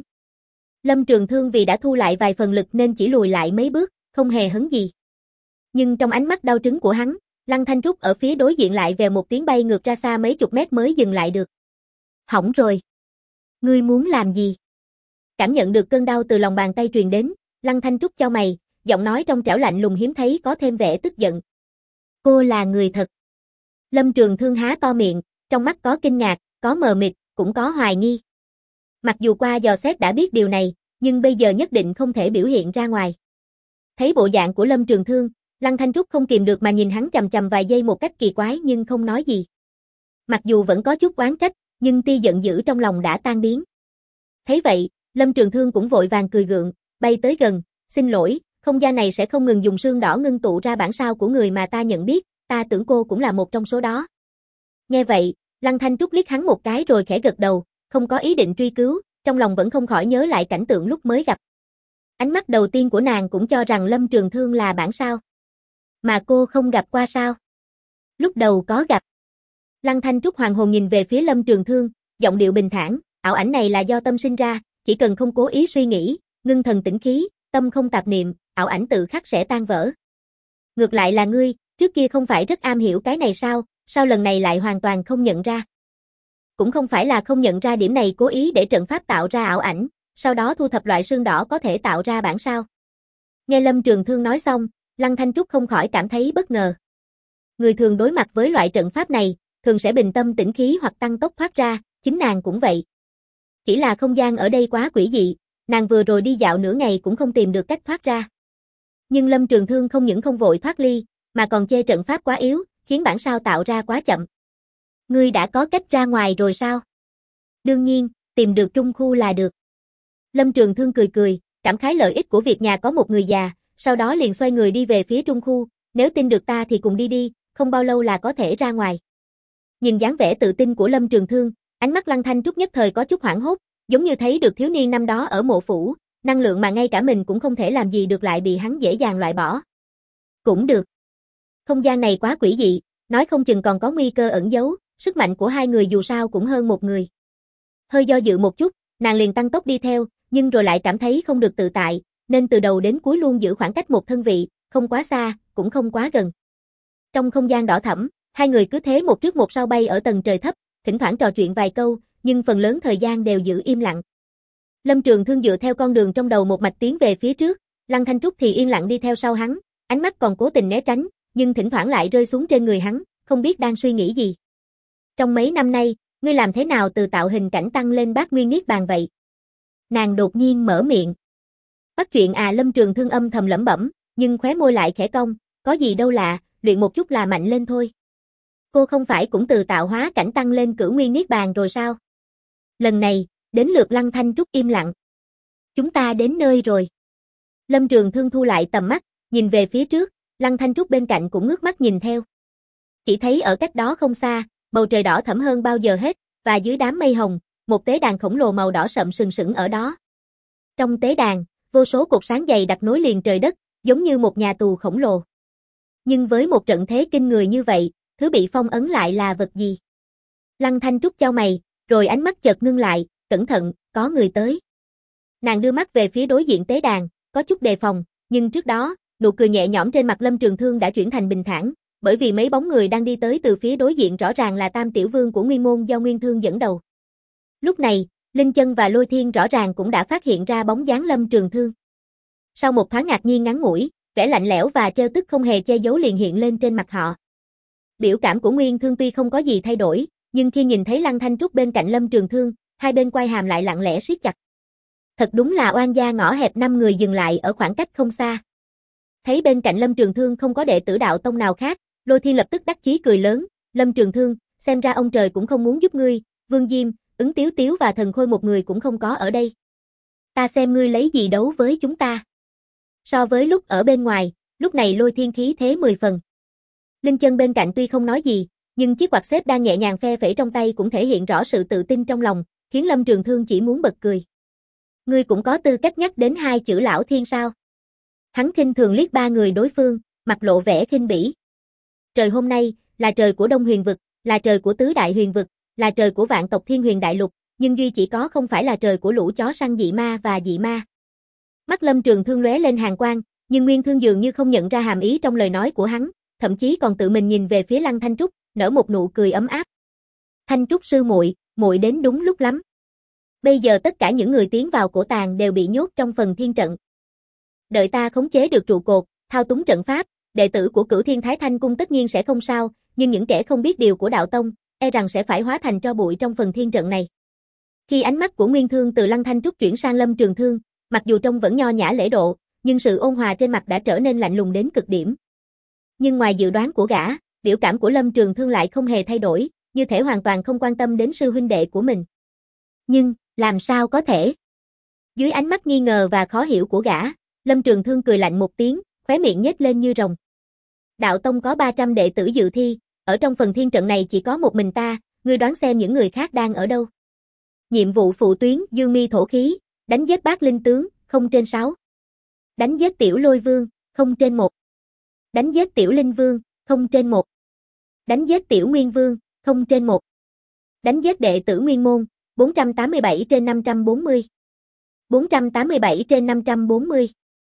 Lâm Trường Thương vì đã thu lại vài phần lực nên chỉ lùi lại mấy bước, không hề hấn gì. Nhưng trong ánh mắt đau trứng của hắn, Lăng Thanh Trúc ở phía đối diện lại vèo một tiếng bay ngược ra xa mấy chục mét mới dừng lại được. Hỏng rồi. Ngươi muốn làm gì? Cảm nhận được cơn đau từ lòng bàn tay truyền đến, Lăng Thanh Trúc chau mày, giọng nói trong trẻo lạnh lùng hiếm thấy có thêm vẻ tức giận. Cô là người thật. Lâm Trường Thương há to miệng, trong mắt có kinh ngạc, có mờ mịt, cũng có hoài nghi. Mặc dù qua dò xét đã biết điều này, nhưng bây giờ nhất định không thể biểu hiện ra ngoài. Thấy bộ dạng của Lâm Trường Thương, Lăng Thanh Trúc không kìm được mà nhìn hắn chằm chằm vài giây một cách kỳ quái nhưng không nói gì. Mặc dù vẫn có chút oán trách, nhưng tia giận dữ trong lòng đã tan biến. Thấy vậy, Lâm Trường Thương cũng vội vàng cười gượng, bay tới gần, xin lỗi, không gian này sẽ không ngừng dùng sương đỏ ngưng tụ ra bản sao của người mà ta nhận biết, ta tưởng cô cũng là một trong số đó. Nghe vậy, Lăng Thanh Trúc liếc hắn một cái rồi khẽ gật đầu, không có ý định truy cứu, trong lòng vẫn không khỏi nhớ lại cảnh tượng lúc mới gặp. Ánh mắt đầu tiên của nàng cũng cho rằng Lâm Trường Thương là bản sao. Mà cô không gặp qua sao? Lúc đầu có gặp. Lăng Thanh Trúc hoàng hồn nhìn về phía Lâm Trường Thương, giọng điệu bình thản, ảo ảnh này là do tâm sinh ra, chỉ cần không cố ý suy nghĩ, ngưng thần tĩnh khí, tâm không tạp niệm, ảo ảnh tự khắc sẽ tan vỡ. Ngược lại là ngươi, trước kia không phải rất am hiểu cái này sao, sao lần này lại hoàn toàn không nhận ra? Cũng không phải là không nhận ra điểm này cố ý để trận pháp tạo ra ảo ảnh, sau đó thu thập loại sương đỏ có thể tạo ra bản sao. Nghe Lâm Trường Thương nói xong, Lăng Thanh Trúc không khỏi cảm thấy bất ngờ. Người thường đối mặt với loại trận pháp này, thường sẽ bình tâm tĩnh khí hoặc tăng tốc thoát ra, chính nàng cũng vậy. Chỉ là không gian ở đây quá quỷ dị, nàng vừa rồi đi dạo nửa ngày cũng không tìm được cách thoát ra. Nhưng Lâm Trường Thương không những không vội thoát ly, mà còn chê trận pháp quá yếu, khiến bản sao tạo ra quá chậm. Ngươi đã có cách ra ngoài rồi sao? Đương nhiên, tìm được trung khu là được. Lâm Trường Thương cười cười, cảm khái lợi ích của việc nhà có một người già, sau đó liền xoay người đi về phía trung khu, nếu tin được ta thì cùng đi đi, không bao lâu là có thể ra ngoài. Nhìn dáng vẻ tự tin của Lâm Trường Thương, ánh mắt Lăng Thanh Trúc nhất thời có chút hoảng hốt, giống như thấy được thiếu niên năm đó ở mộ phủ, năng lượng mà ngay cả mình cũng không thể làm gì được lại bị hắn dễ dàng loại bỏ. Cũng được. Không gian này quá quỷ dị, nói không chừng còn có nguy cơ ẩn giấu, sức mạnh của hai người dù sao cũng hơn một người. Hơi do dự một chút, nàng liền tăng tốc đi theo, nhưng rồi lại cảm thấy không được tự tại, nên từ đầu đến cuối luôn giữ khoảng cách một thân vị, không quá xa, cũng không quá gần. Trong không gian đỏ thẫm, hai người cứ thế một trước một sau bay ở tầng trời thấp, thỉnh thoảng trò chuyện vài câu, nhưng phần lớn thời gian đều giữ im lặng. Lâm Trường Thương dựa theo con đường trong đầu một mạch tiến về phía trước, Lăng Thanh Trúc thì yên lặng đi theo sau hắn, ánh mắt còn cố tình né tránh, nhưng thỉnh thoảng lại rơi xuống trên người hắn, không biết đang suy nghĩ gì. Trong mấy năm nay, ngươi làm thế nào từ tạo hình cảnh tăng lên bát nguyên niết bàn vậy? Nàng đột nhiên mở miệng. Bắt chuyện à? Lâm Trường Thương âm thầm lẩm bẩm, nhưng khóe môi lại khẽ cong, có gì đâu lạ, luyện một chút là mạnh lên thôi. Cô không phải cũng từ tạo hóa cảnh tăng lên cửu nguyên niết bàn rồi sao? Lần này, đến lượt Lăng Thanh Trúc im lặng. Chúng ta đến nơi rồi. Lâm Trường Thương thu lại tầm mắt, nhìn về phía trước, Lăng Thanh Trúc bên cạnh cũng ngước mắt nhìn theo. Chỉ thấy ở cách đó không xa, bầu trời đỏ thẫm hơn bao giờ hết, và dưới đám mây hồng, một tế đàn khổng lồ màu đỏ sậm sừng sững ở đó. Trong tế đàn, vô số cột sáng dày đặc nối liền trời đất, giống như một nhà tù khổng lồ. Nhưng với một trận thế kinh người như vậy, thứ bị phong ấn lại là vật gì? Lăng Thanh Trúc chau mày, rồi ánh mắt chợt ngưng lại, cẩn thận, có người tới. Nàng đưa mắt về phía đối diện tế đàn, có chút đề phòng, nhưng trước đó, nụ cười nhẹ nhõm trên mặt Lâm Trường Thương đã chuyển thành bình thản, bởi vì mấy bóng người đang đi tới từ phía đối diện rõ ràng là Tam Tiểu Vương của Nguyên Môn do Nguyên Thương dẫn đầu. Lúc này, Linh Chân và Lôi Thiên rõ ràng cũng đã phát hiện ra bóng dáng Lâm Trường Thương. Sau một thoáng ngạc nhiên ngắn ngủi, vẻ lạnh lẽo và trêu tức không hề che giấu liền hiện lên trên mặt họ. Biểu cảm của Nguyên Thương tuy không có gì thay đổi, nhưng khi nhìn thấy Lăng Thanh Trúc bên cạnh Lâm Trường Thương, hai bên quai hàm lại lặng lẽ siết chặt. Thật đúng là oan gia ngõ hẹp, năm người dừng lại ở khoảng cách không xa. Thấy bên cạnh Lâm Trường Thương không có đệ tử đạo tông nào khác, Lôi Thiên lập tức đắc chí cười lớn, Lâm Trường Thương, xem ra ông trời cũng không muốn giúp ngươi, Vương Diêm, Ứng Tiếu Tiếu và Thần Khôi một người cũng không có ở đây. Ta xem ngươi lấy gì đấu với chúng ta. So với lúc ở bên ngoài, lúc này Lôi Thiên khí thế 10 phần. Linh Chân bên cạnh tuy không nói gì, nhưng chiếc quạt xếp đang nhẹ nhàng phe phẩy trong tay cũng thể hiện rõ sự tự tin trong lòng, khiến Lâm Trường Thương chỉ muốn bật cười. Ngươi cũng có tư cách nhắc đến hai chữ lão thiên sao? Hắn khinh thường liếc ba người đối phương, mặt lộ vẻ khinh bỉ. Trời hôm nay, là trời của Đông Huyền vực, là trời của Tứ Đại Huyền vực, là trời của vạn tộc Thiên Huyền Đại Lục, nhưng duy chỉ có không phải là trời của lũ chó săn dị ma và dị ma. Mắt Lâm Trường Thương lóe lên hàn quang, nhưng Nguyên Thương dường như không nhận ra hàm ý trong lời nói của hắn, thậm chí còn tự mình nhìn về phía Lăng Thanh Trúc, nở một nụ cười ấm áp. Thanh Trúc sư muội, muội đến đúng lúc lắm. Bây giờ tất cả những người tiến vào cổ tàng đều bị nhốt trong phần thiên trận. Đợi ta khống chế được trụ cột, thao túng trận pháp, đệ tử của Cửu Thiên Thái Thanh Cung tất nhiên sẽ không sao, nhưng những kẻ không biết điều của đạo tông, e rằng sẽ phải hóa thành tro bụi trong phần thiên trận này. Khi ánh mắt của Nguyên Thương từ Lăng Thanh Trúc chuyển sang Lâm Trường Thương, mặc dù trông vẫn nho nhã lễ độ, nhưng sự ôn hòa trên mặt đã trở nên lạnh lùng đến cực điểm. Nhưng ngoài dự đoán của gã, biểu cảm của Lâm Trường Thương lại không hề thay đổi, như thể hoàn toàn không quan tâm đến sư huynh đệ của mình. Nhưng, làm sao có thể? Dưới ánh mắt nghi ngờ và khó hiểu của gã, Lâm Trường Thương cười lạnh một tiếng, khóe miệng nhếch lên như rồng. Đạo tông có 300 đệ tử dự thi, ở trong phần thiên trận này chỉ có một mình ta, ngươi đoán xem những người khác đang ở đâu. Nhiệm vụ phụ tuyến Dương Mi thổ khí, đánh giết bát linh tướng, 0/6. Đánh giết tiểu lôi vương, 0/1. Đánh giết tiểu linh vương, 0/1. Đánh giết tiểu nguyên vương, 0/1. Đánh giết đệ tử nguyên môn, 487/540. 487/540.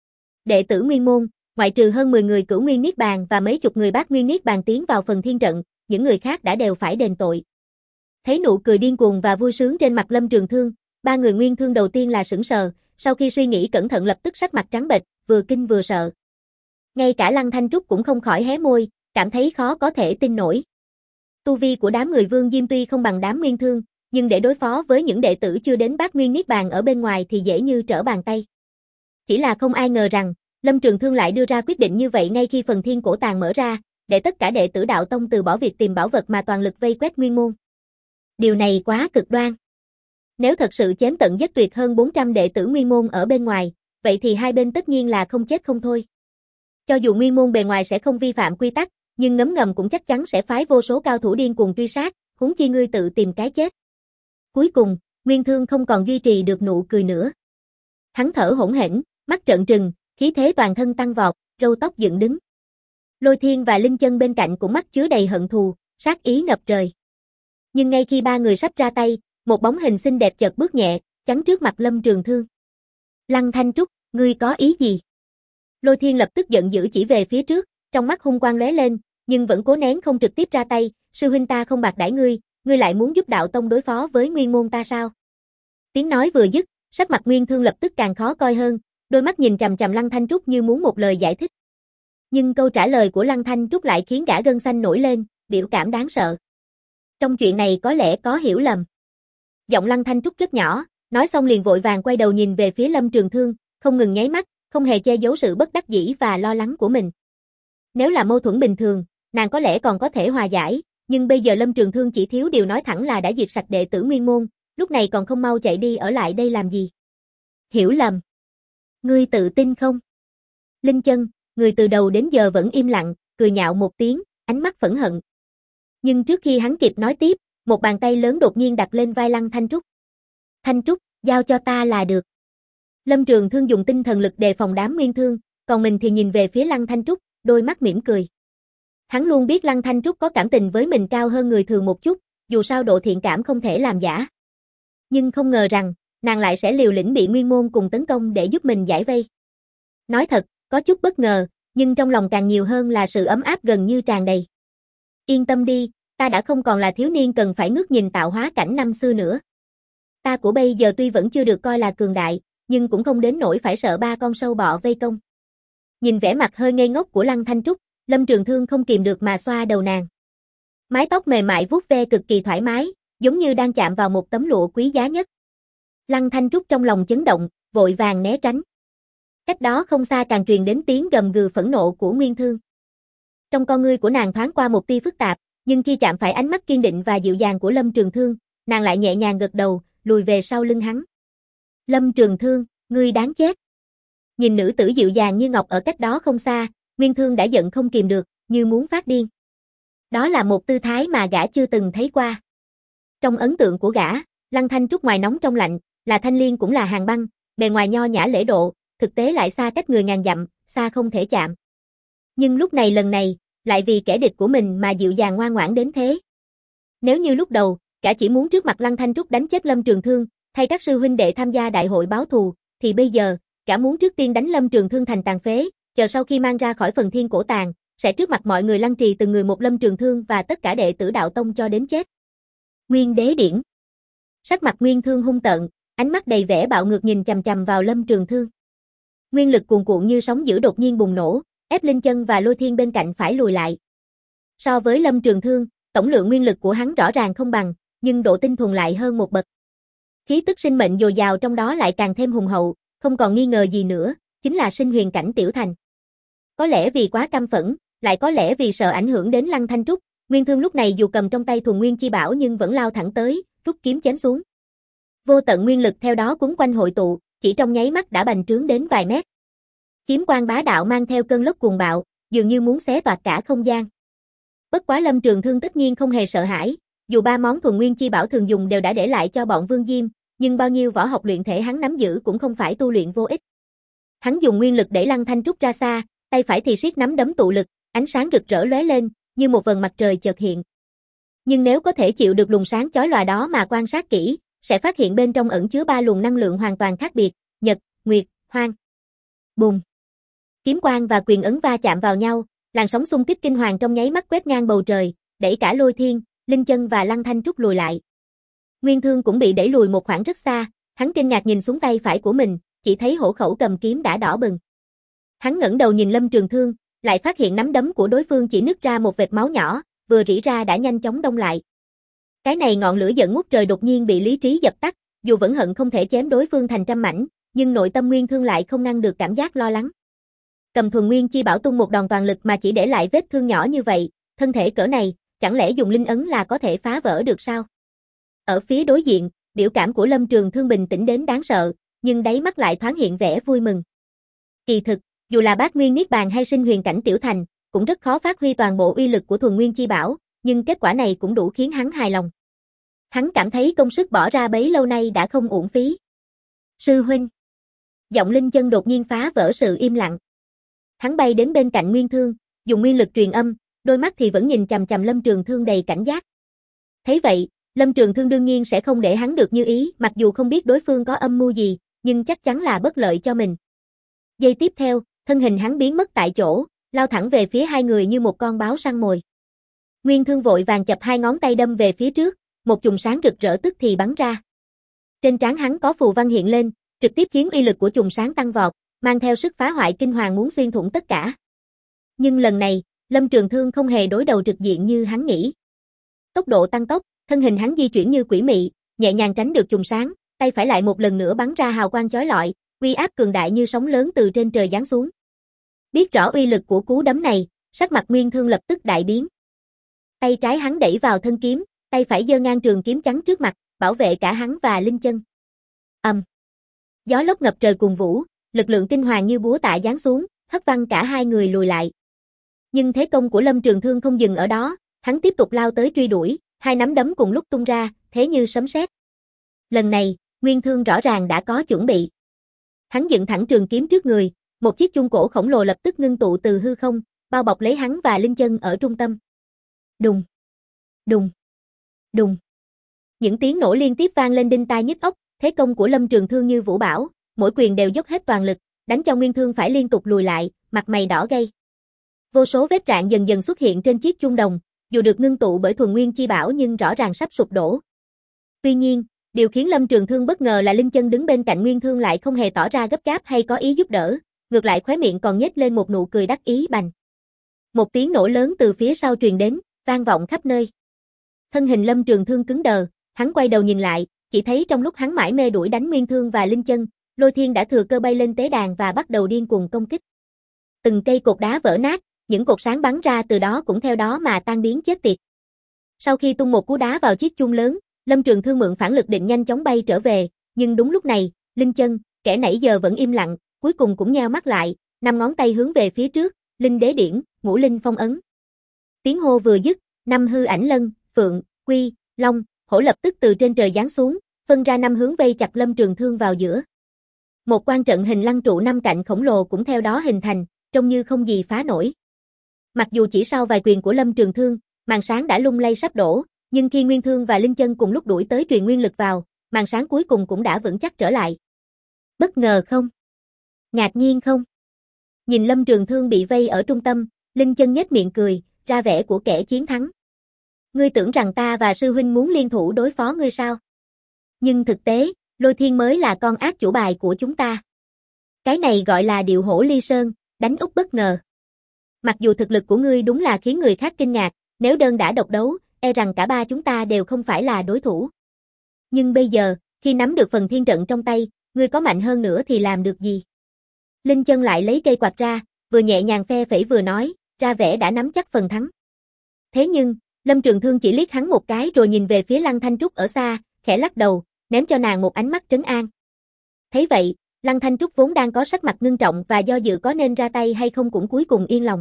Đệ tử nguyên môn, ngoại trừ hơn 10 người Cửu Nguyên Niết Bàn và mấy chục người Bát Nguyên Niết Bàn tiến vào phần thiên trận, những người khác đã đều phải đền tội. Thấy nụ cười điên cuồng và vui sướng trên mặt Lâm Trường Thương, ba người Nguyên Thương đầu tiên là sững sờ, sau khi suy nghĩ cẩn thận lập tức sắc mặt trắng bệch, vừa kinh vừa sợ. Ngay cả Lăng Thanh Trúc cũng không khỏi hé môi, cảm thấy khó có thể tin nổi. Tu vi của đám người Vương Diêm tuy không bằng đám Nguyên Thương, nhưng để đối phó với những đệ tử chưa đến Bát Nguyên Niết Bàn ở bên ngoài thì dễ như trở bàn tay. Chỉ là không ai ngờ rằng, Lâm Trường Thương lại đưa ra quyết định như vậy ngay khi phần thiên cổ tàng mở ra, để tất cả đệ tử đạo tông từ bỏ việc tìm bảo vật mà toàn lực vây quét nguyên môn. Điều này quá cực đoan. Nếu thật sự chém tận giết tuyệt hơn 400 đệ tử nguyên môn ở bên ngoài, vậy thì hai bên tất nhiên là không chết không thôi. Cho dù nguyên môn bề ngoài sẽ không vi phạm quy tắc, nhưng ngấm ngầm cũng chắc chắn sẽ phái vô số cao thủ điên cuồng truy sát, huống chi ngươi tự tìm cái chết. Cuối cùng, Nguyên Thương không còn duy trì được nụ cười nữa. Hắn thở hổn hển, mắt trợn trừng, khí thế toàn thân tăng vọt, râu tóc dựng đứng. Lôi Thiên và Linh Chân bên cạnh cũng mắt chứa đầy hận thù, sát ý ngập trời. Nhưng ngay khi ba người sắp ra tay, một bóng hình xinh đẹp chợt bước nhẹ, chắn trước mặt Lâm Trường Thương. Lăng Thanh Trúc, ngươi có ý gì? Lôi Thiên lập tức giận dữ chỉ về phía trước, trong mắt hung quang lóe lên, nhưng vẫn cố nén không trực tiếp ra tay, sư huynh ta không bạc đãi ngươi, ngươi lại muốn giúp đạo tông đối phó với nguyên môn ta sao? Tiếng nói vừa dứt, sắc mặt Nguyên Thương lập tức càng khó coi hơn, đôi mắt nhìn chằm chằm Lăng Thanh Trúc như muốn một lời giải thích. Nhưng câu trả lời của Lăng Thanh Trúc lại khiến gã gân xanh nổi lên, biểu cảm đáng sợ. Trong chuyện này có lẽ có hiểu lầm. Giọng Lăng Thanh Trúc rất nhỏ, nói xong liền vội vàng quay đầu nhìn về phía Lâm Trường Thương, không ngừng nháy mắt, không hề che giấu sự bất đắc dĩ và lo lắng của mình. Nếu là mâu thuẫn bình thường, nàng có lẽ còn có thể hòa giải, nhưng bây giờ Lâm Trường Thương chỉ thiếu điều nói thẳng là đã diệt sạch đệ tử nguyên môn, lúc này còn không mau chạy đi ở lại đây làm gì? Hiểu lầm. Ngươi tự tin không? Linh Chân, người từ đầu đến giờ vẫn im lặng, cười nhạo một tiếng, ánh mắt phẫn hận. Nhưng trước khi hắn kịp nói tiếp, một bàn tay lớn đột nhiên đặt lên vai Lăng Thanh Trúc. Thanh Trúc, giao cho ta là được. Lâm Trường Thương dùng tinh thần lực đề phòng đám Nguyên Thương, còn mình thì nhìn về phía Lăng Thanh Trúc, đôi mắt mỉm cười. Hắn luôn biết Lăng Thanh Trúc có cảm tình với mình cao hơn người thường một chút, dù sao độ thiện cảm không thể làm giả. Nhưng không ngờ rằng, nàng lại sẽ liều lĩnh bị Nguyên môn cùng tấn công để giúp mình giải vây. Nói thật, có chút bất ngờ, nhưng trong lòng càng nhiều hơn là sự ấm áp gần như tràn đầy. Yên tâm đi, ta đã không còn là thiếu niên cần phải ngước nhìn tạo hóa cảnh năm xưa nữa. Ta của bây giờ tuy vẫn chưa được coi là cường đại, nhưng cũng không đến nỗi phải sợ ba con sâu bọ vây công. Nhìn vẻ mặt hơi ngây ngốc của Lăng Thanh Trúc, Lâm Trường Thương không kìm được mà xoa đầu nàng. Mái tóc mềm mại vuốt ve cực kỳ thoải mái, giống như đang chạm vào một tấm lụa quý giá nhất. Lăng Thanh Trúc trong lòng chấn động, vội vàng né tránh. Cách đó không xa càng truyền đến tiếng gầm gừ phẫn nộ của Nguyên Thương. Trong con ngươi của nàng thoáng qua một tia phức tạp, nhưng khi chạm phải ánh mắt kiên định và dịu dàng của Lâm Trường Thương, nàng lại nhẹ nhàng gật đầu, lùi về sau lưng hắn. Lâm Trường Thương, ngươi đáng chết. Nhìn nữ tử dịu dàng như ngọc ở cách đó không xa, Nguyên Thương đã giận không kìm được, như muốn phát điên. Đó là một tư thái mà gã chưa từng thấy qua. Trong ấn tượng của gã, Lăng Thanh Trúc ngoài nóng trong lạnh, là thanh liên cũng là hàng băng, bề ngoài nho nhã lễ độ, thực tế lại xa cách người ngàn dặm, xa không thể chạm. Nhưng lúc này lần này, lại vì kẻ địch của mình mà dịu dàng ngoan ngoãn đến thế. Nếu như lúc đầu, cả chỉ muốn trước mặt Lăng Thanh Trúc đánh chết Lâm Trường Thương, thay các sư huynh đệ tham gia đại hội báo thù, thì bây giờ, cả muốn trước tiên đánh Lâm Trường Thương thành tàn phế, chờ sau khi mang ra khỏi phần thiên cổ tàng, sẽ trước mặt mọi người lăng trì từng người một Lâm Trường Thương và tất cả đệ tử đạo tông cho đến chết. Nguyên Đế Điển. Sắc mặt Nguyên Thương hung tợn, ánh mắt đầy vẻ bạo ngược nhìn chằm chằm vào Lâm Trường Thương. Nguyên lực cuồn cuộn như sóng dữ đột nhiên bùng nổ, ép Linh Chân và Lôi Thiên bên cạnh phải lùi lại. So với Lâm Trường Thương, tổng lượng nguyên lực của hắn rõ ràng không bằng, nhưng độ tinh thuần lại hơn một bậc. Khí tức sinh mệnh dồi dào trong đó lại càng thêm hùng hậu, không còn nghi ngờ gì nữa, chính là sinh huyền cảnh tiểu thành. Có lẽ vì quá căm phẫn, lại có lẽ vì sợ ảnh hưởng đến Lăng Thanh Trúc, Nguyên Thương lúc này dù cầm trong tay thuần nguyên chi bảo nhưng vẫn lao thẳng tới, rút kiếm chém xuống. Vô tận nguyên lực theo đó cuốn quanh hội tụ, chỉ trong nháy mắt đã bành trướng đến vài mét. Kiếm quang bá đạo mang theo cơn lốc cuồng bạo, dường như muốn xé toạc cả không gian. Bất quá Lâm Trường Thương tất nhiên không hề sợ hãi, dù ba món thuần nguyên chi bảo thường dùng đều đã để lại cho bọn Vương Diêm, nhưng bao nhiêu võ học luyện thể hắn nắm giữ cũng không phải tu luyện vô ích. Hắn dùng nguyên lực đẩy Lăng Thanh Trúc ra xa, tay phải thì siết nắm đấm tụ lực, ánh sáng rực rỡ lóe lên, như một vầng mặt trời chợt hiện. Nhưng nếu có thể chịu được luồng sáng chói lòa đó mà quan sát kỹ, sẽ phát hiện bên trong ẩn chứa ba luồng năng lượng hoàn toàn khác biệt, nhật, nguyệt, hoang. Bùng. Kiếm quang và quyền ấn va chạm vào nhau, làn sóng xung kích kinh hoàng trong nháy mắt quét ngang bầu trời, đẩy cả Lôi Thiên, Linh Chân và Lăng Thanh Trúc lùi lại. Nguyên Thương cũng bị đẩy lùi một khoảng rất xa, hắn kinh ngạc nhìn xuống tay phải của mình, chỉ thấy hổ khẩu cầm kiếm đã đỏ bừng. Hắn ngẩng đầu nhìn Lâm Trường Thương, lại phát hiện nắm đấm của đối phương chỉ nứt ra một vệt máu nhỏ, vừa rỉ ra đã nhanh chóng đông lại. Cái này ngọn lửa giận ngút trời đột nhiên bị lý trí dập tắt, dù vẫn hận không thể chém đối phương thành trăm mảnh, nhưng nội tâm Nguyên Thương lại không ngăn được cảm giác lo lắng. Cầm thuần nguyên chi bảo tung một đòn toàn lực mà chỉ để lại vết thương nhỏ như vậy, thân thể cỡ này, chẳng lẽ dùng linh ấn là có thể phá vỡ được sao? Ở phía đối diện, biểu cảm của Lâm Trường Thương bình tĩnh đến đáng sợ, nhưng đáy mắt lại thoáng hiện vẻ vui mừng. Kỳ thực, dù là Bát Nguyên Niết Bàn hay sinh huyền cảnh tiểu thành, cũng rất khó phát huy toàn bộ uy lực của thuần nguyên chi bảo, nhưng kết quả này cũng đủ khiến hắn hài lòng. Hắn cảm thấy công sức bỏ ra bấy lâu nay đã không uổng phí. Sư huynh. Giọng Linh Chân đột nhiên phá vỡ sự im lặng. Hắn bay đến bên cạnh Nguyên Thương, dùng nguyên lực truyền âm, đôi mắt thì vẫn nhìn chằm chằm Lâm Trường Thương đầy cảnh giác. Thấy vậy, Lâm Trường Thương đương nhiên sẽ không để hắn được như ý, mặc dù không biết đối phương có âm mưu gì, nhưng chắc chắn là bất lợi cho mình. Giây tiếp theo, thân hình hắn biến mất tại chỗ, lao thẳng về phía hai người như một con báo săn mồi. Nguyên Thương vội vàng chập hai ngón tay đâm về phía trước, một chùm sáng rực rỡ tức thì bắn ra. Trên trán hắn có phù văn hiện lên, trực tiếp khiến uy lực của chùm sáng tăng vọt, mang theo sức phá hoại kinh hoàng muốn xuyên thủng tất cả. Nhưng lần này, Lâm Trường Thương không hề đối đầu trực diện như hắn nghĩ. Tốc độ tăng tốc, thân hình hắn di chuyển như quỷ mị, nhẹ nhàng tránh được chùm sáng, tay phải lại một lần nữa bắn ra hào quang chói lọi, uy áp cường đại như sóng lớn từ trên trời giáng xuống. Biết rõ uy lực của cú đấm này, sắc mặt Nguyên Thương lập tức đại biến. Tay trái hắn đẩy vào thân kiếm, tay phải giơ ngang trường kiếm chắn trước mặt, bảo vệ cả hắn và Linh Chân. Gió lốc ngập trời cuồn vũ, lực lượng tinh hoàng như búa tạ giáng xuống, hất văng cả hai người lùi lại. Nhưng thế công của Lâm Trường Thương không dừng ở đó, hắn tiếp tục lao tới truy đuổi, hai nắm đấm cùng lúc tung ra, thế như sấm sét. Lần này, Nguyên Thương rõ ràng đã có chuẩn bị. Hắn dựng thẳng trường kiếm trước người, một chiếc chuông cổ khổng lồ lập tức ngưng tụ từ hư không, bao bọc lấy hắn và Linh Chân ở trung tâm. Đùng, đùng, đùng. Những tiếng nổ liên tiếp vang lên đinh tai nhức óc, thế công của Lâm Trường Thương như vũ bão, mỗi quyền đều dốc hết toàn lực, đánh cho Nguyên Thương phải liên tục lùi lại, mặt mày đỏ gay. Vô số vết rạn dần dần xuất hiện trên chiếc chuông đồng, dù được ngưng tụ bởi thuần nguyên chi bảo nhưng rõ ràng sắp sụp đổ. Tuy nhiên, điều khiến Lâm Trường Thương bất ngờ là Linh Chân đứng bên cạnh Nguyên Thương lại không hề tỏ ra gấp gáp hay có ý giúp đỡ, ngược lại khóe miệng còn nhếch lên một nụ cười đắc ý bành. Một tiếng nổ lớn từ phía sau truyền đến, vang vọng khắp nơi. Thân hình Lâm Trường Thương cứng đờ, hắn quay đầu nhìn lại, chỉ thấy trong lúc hắn mải mê đuổi đánh Nguyên Thương và Linh Chân, Lôi Thiên đã thừa cơ bay lên tế đàn và bắt đầu điên cuồng công kích. Từng cây cột đá vỡ nát, những cột sáng bắn ra từ đó cũng theo đó mà tan biến chết tiệt. Sau khi tung một cú đá vào chiếc chuông lớn, Lâm Trường Thương mượn phản lực định nhanh chóng bay trở về, nhưng đúng lúc này, Linh Chân, kẻ nãy giờ vẫn im lặng, cuối cùng cũng nheo mắt lại, năm ngón tay hướng về phía trước, Linh Đế Điển, Ngũ Linh Phong ấn. Tiếng hô vừa dứt, năm hư ảnh Lân, Phượng, Quy, Long, Hổ lập tức từ trên trời giáng xuống, phân ra năm hướng vây chặt Lâm Trường Thương vào giữa. Một quan trận hình lăng trụ năm cạnh khổng lồ cũng theo đó hình thành, trông như không gì phá nổi. Mặc dù chỉ sau vài quyền của Lâm Trường Thương, màn sáng đã lung lay sắp đổ, nhưng khi Nguyên Thương và Linh Chân cùng lúc đuổi tới truyền nguyên lực vào, màn sáng cuối cùng cũng đã vững chắc trở lại. Bất ngờ không? Ngạc nhiên không? Nhìn Lâm Trường Thương bị vây ở trung tâm, Linh Chân nhếch miệng cười, ra vẻ của kẻ chiến thắng. Ngươi tưởng rằng ta và sư huynh muốn liên thủ đối phó ngươi sao? Nhưng thực tế, Lôi Thiên mới là con ác chủ bài của chúng ta. Cái này gọi là điệu hổ ly sơn, đánh úp bất ngờ. Mặc dù thực lực của ngươi đúng là khiến người khác kinh ngạc, nếu đơn đã độc đấu, e rằng cả ba chúng ta đều không phải là đối thủ. Nhưng bây giờ, khi nắm được phần thiên trận trong tay, ngươi có mạnh hơn nữa thì làm được gì? Linh Chân lại lấy cây quạt ra, vừa nhẹ nhàng phe phẩy vừa nói, ra vẻ đã nắm chắc phần thắng. Thế nhưng, Lâm Trường Thương chỉ liếc hắn một cái rồi nhìn về phía Lăng Thanh Trúc ở xa, khẽ lắc đầu, ném cho nàng một ánh mắt trấn an. Thấy vậy, Lăng Thanh Trúc vốn đang có sắc mặt ngưng trọng và do dự có nên ra tay hay không cũng cuối cùng yên lòng.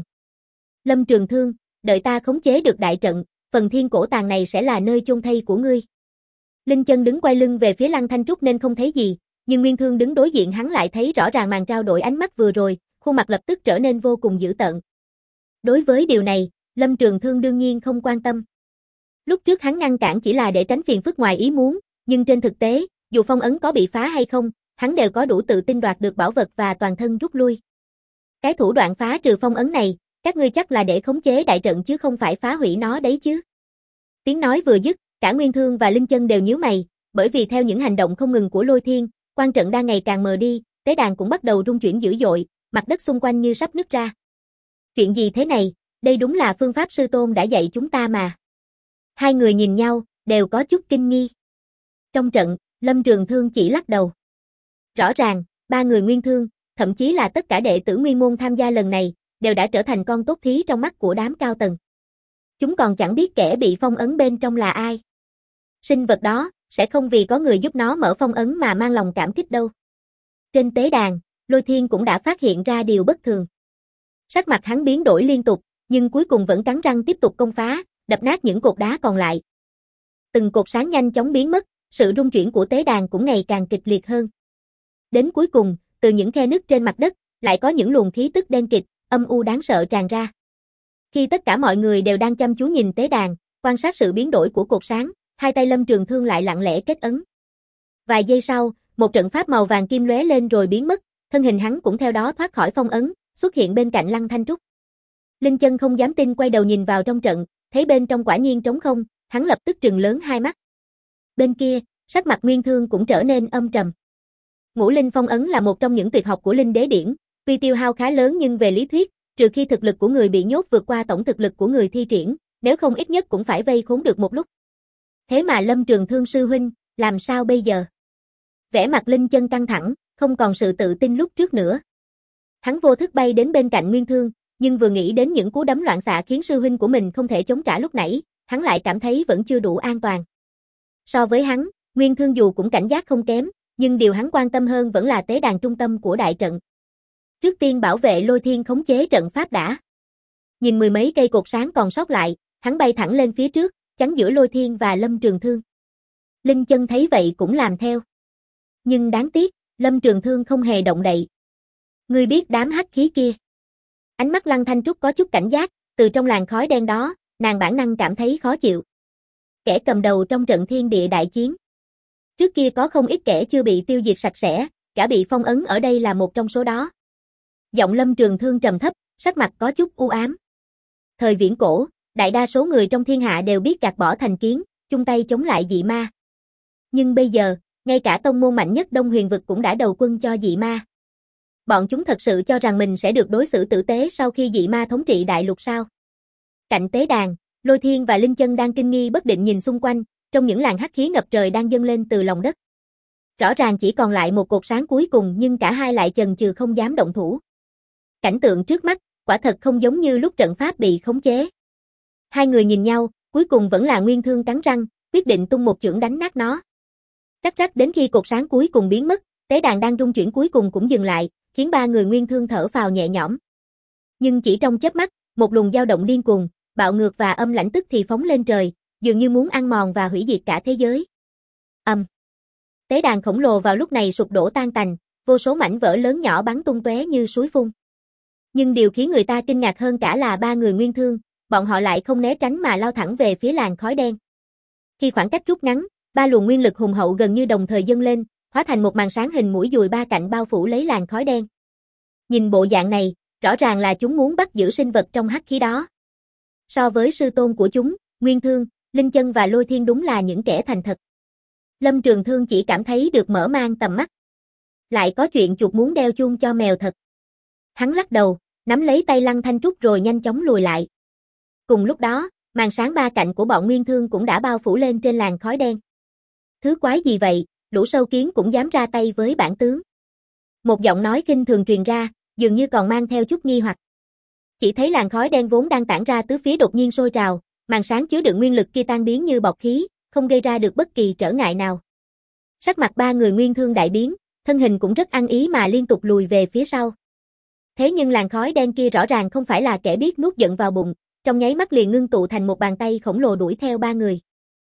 Lâm Trường Thương, đợi ta khống chế được đại trận, phần thiên cổ tàng này sẽ là nơi chôn thây của ngươi. Linh Chân đứng quay lưng về phía Lăng Thanh Trúc nên không thấy gì, nhưng Nguyên Thương đứng đối diện hắn lại thấy rõ ràng màn trao đổi ánh mắt vừa rồi, khuôn mặt lập tức trở nên vô cùng dữ tợn. Đối với điều này, Lâm Trường Thương đương nhiên không quan tâm. Lúc trước hắn ngăn cản chỉ là để tránh phiền phức ngoài ý muốn, nhưng trên thực tế, dù phong ấn có bị phá hay không, hắn đều có đủ tự tin đoạt được bảo vật và toàn thân rút lui. Cái thủ đoạn phá trừ phong ấn này, các ngươi chắc là để khống chế đại trận chứ không phải phá hủy nó đấy chứ. Tiếng nói vừa dứt, cả Nguyên Thương và Linh Chân đều nhíu mày, bởi vì theo những hành động không ngừng của Lôi Thiên, quan trận đang ngày càng mờ đi, tế đàn cũng bắt đầu rung chuyển dữ dội, mặt đất xung quanh như sắp nứt ra. Chuyện gì thế này, đây đúng là phương pháp sư tôn đã dạy chúng ta mà. Hai người nhìn nhau, đều có chút kinh nghi. Trong trận, Lâm Trường Thương chỉ lắc đầu. Rõ ràng, ba người Nguyên Thương, thậm chí là tất cả đệ tử Nguyên môn tham gia lần này, đều đã trở thành con tốt thí trong mắt của đám cao tầng. Chúng còn chẳng biết kẻ bị phong ấn bên trong là ai. Sinh vật đó, sẽ không vì có người giúp nó mở phong ấn mà mang lòng cảm kích đâu. Trên tế đàn, Lôi Thiên cũng đã phát hiện ra điều bất thường. Sắc mặt hắn biến đổi liên tục, nhưng cuối cùng vẫn cắn răng tiếp tục công phá, đập nát những cột đá còn lại. Từng cột sáng nhanh chóng biến mất, sự rung chuyển của tế đàn cũng ngày càng kịch liệt hơn. Đến cuối cùng, từ những khe nứt trên mặt đất, lại có những luồng khí tức đen kịt, âm u đáng sợ tràn ra. Khi tất cả mọi người đều đang chăm chú nhìn tế đàn, quan sát sự biến đổi của cột sáng, hai tay Lâm Trường Thương lại lặng lẽ kết ấn. Vài giây sau, một trận pháp màu vàng kim lóe lên rồi biến mất, thân hình hắn cũng theo đó thoát khỏi phong ấn, xuất hiện bên cạnh Lăng Thanh Trúc. Linh Chân không dám tin quay đầu nhìn vào trong trận, thấy bên trong quả nhiên trống không, hắn lập tức trừng lớn hai mắt. Bên kia, sắc mặt Nguyên Thương cũng trở nên âm trầm. Ngũ Linh Phong ấn là một trong những tuyệt học của Linh Đế Điển, tuy tiêu hao khá lớn nhưng về lý thuyết, trừ khi thực lực của người bị nhốt vượt qua tổng thực lực của người thi triển, nếu không ít nhất cũng phải vây khốn được một lúc. Thế mà Lâm Trường Thương sư huynh, làm sao bây giờ? Vẻ mặt Linh Chân căng thẳng, không còn sự tự tin lúc trước nữa. Hắn vô thức bay đến bên cạnh Nguyên Thương, nhưng vừa nghĩ đến những cú đấm loạn xạ khiến sư huynh của mình không thể chống trả lúc nãy, hắn lại cảm thấy vẫn chưa đủ an toàn. So với hắn, Nguyên Thương dù cũng cảnh giác không kém, nhưng điều hắn quan tâm hơn vẫn là tế đàn trung tâm của đại trận. Trước tiên bảo vệ Lôi Thiên khống chế trận pháp đã. Nhìn mười mấy cây cột sáng còn sót lại, hắn bay thẳng lên phía trước, chắn giữa Lôi Thiên và Lâm Trường Thương. Linh Chân thấy vậy cũng làm theo. Nhưng đáng tiếc, Lâm Trường Thương không hề động đậy. Ngươi biết đám hắc khí kia. Ánh mắt Lăng Thanh Trúc có chút cảnh giác, từ trong làn khói đen đó, nàng bản năng cảm thấy khó chịu. Kẻ cầm đầu trong trận thiên địa đại chiến. Trước kia có không ít kẻ chưa bị tiêu diệt sạch sẽ, cả bị phong ấn ở đây là một trong số đó. Giọng Lâm Trường Thương trầm thấp, sắc mặt có chút u ám. Thời viễn cổ, đại đa số người trong thiên hạ đều biết gạt bỏ thành kiến, chung tay chống lại dị ma. Nhưng bây giờ, ngay cả tông môn mạnh nhất Đông Huyền vực cũng đã đầu quân cho dị ma. Bọn chúng thật sự cho rằng mình sẽ được đối xử tử tế sau khi dị ma thống trị đại lục sao? Cạnh tế đàn, Lôi Thiên và Linh Chân đang kinh nghi bất định nhìn xung quanh, trong những làn hắc khí ngập trời đang dâng lên từ lòng đất. Rõ ràng chỉ còn lại một cột sáng cuối cùng nhưng cả hai lại chần chừ không dám động thủ. Cảnh tượng trước mắt, quả thật không giống như lúc trận pháp bị khống chế. Hai người nhìn nhau, cuối cùng vẫn là Nguyên Thương cắn răng, quyết định tung một chưởng đánh nát nó. Rắc rắc đến khi cột sáng cuối cùng biến mất, tế đàn đang rung chuyển cuối cùng cũng dừng lại, khiến ba người Nguyên Thương thở phào nhẹ nhõm. Nhưng chỉ trong chớp mắt, một luồng dao động điên cuồng, bạo ngược và âm lãnh tức thì phóng lên trời, dường như muốn ăn mòn và hủy diệt cả thế giới. Tế đàn khổng lồ vào lúc này sụp đổ tan tành, vô số mảnh vỡ lớn nhỏ bắn tung tóe như suối phun. Nhưng điều khiến người ta kinh ngạc hơn cả là ba người nguyên thương, bọn họ lại không né tránh mà lao thẳng về phía làn khói đen. Khi khoảng cách rút ngắn, ba luồng nguyên lực hùng hậu gần như đồng thời dâng lên, hóa thành một màn sáng hình mũi dùi ba cạnh bao phủ lấy làn khói đen. Nhìn bộ dạng này, rõ ràng là chúng muốn bắt giữ sinh vật trong hắc khí đó. So với sư tôn của chúng, Nguyên Thương, Linh Chân và Lôi Thiên đúng là những kẻ thành thật. Lâm Trường Thương chỉ cảm thấy được mở mang tầm mắt. Lại có chuyện chuột muốn đeo chuông cho mèo thật. Hắn lắc đầu, nắm lấy tay Lăng Thanh Trúc rồi nhanh chóng lùi lại. Cùng lúc đó, màn sáng ba cạnh của bọn Nguyên Thương cũng đã bao phủ lên trên làn khói đen. Thứ quái gì vậy, lũ sâu kiến cũng dám ra tay với bản tướng. Một giọng nói kinh thường truyền ra, dường như còn mang theo chút nghi hoặc. Chỉ thấy làn khói đen vốn đang tản ra tứ phía đột nhiên sôi trào, màn sáng chứa đựng nguyên lực kia tan biến như bọt khí, không gây ra được bất kỳ trở ngại nào. Sắc mặt ba người Nguyên Thương đại biến, thân hình cũng rất ăn ý mà liên tục lùi về phía sau. Thế nhưng làn khói đen kia rõ ràng không phải là kẻ biết nuốt giận vào bụng, trong nháy mắt liền ngưng tụ thành một bàn tay khổng lồ đuổi theo ba người.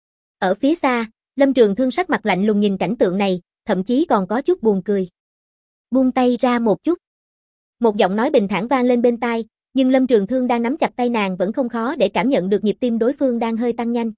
Ở phía xa, Lâm Trường Thương sắc mặt lạnh lùng nhìn cảnh tượng này, thậm chí còn có chút buồn cười. Buông tay ra một chút. Một giọng nói bình thản vang lên bên tai, nhưng Lâm Trường Thương đang nắm chặt tay nàng vẫn không khó để cảm nhận được nhịp tim đối phương đang hơi tăng nhanh.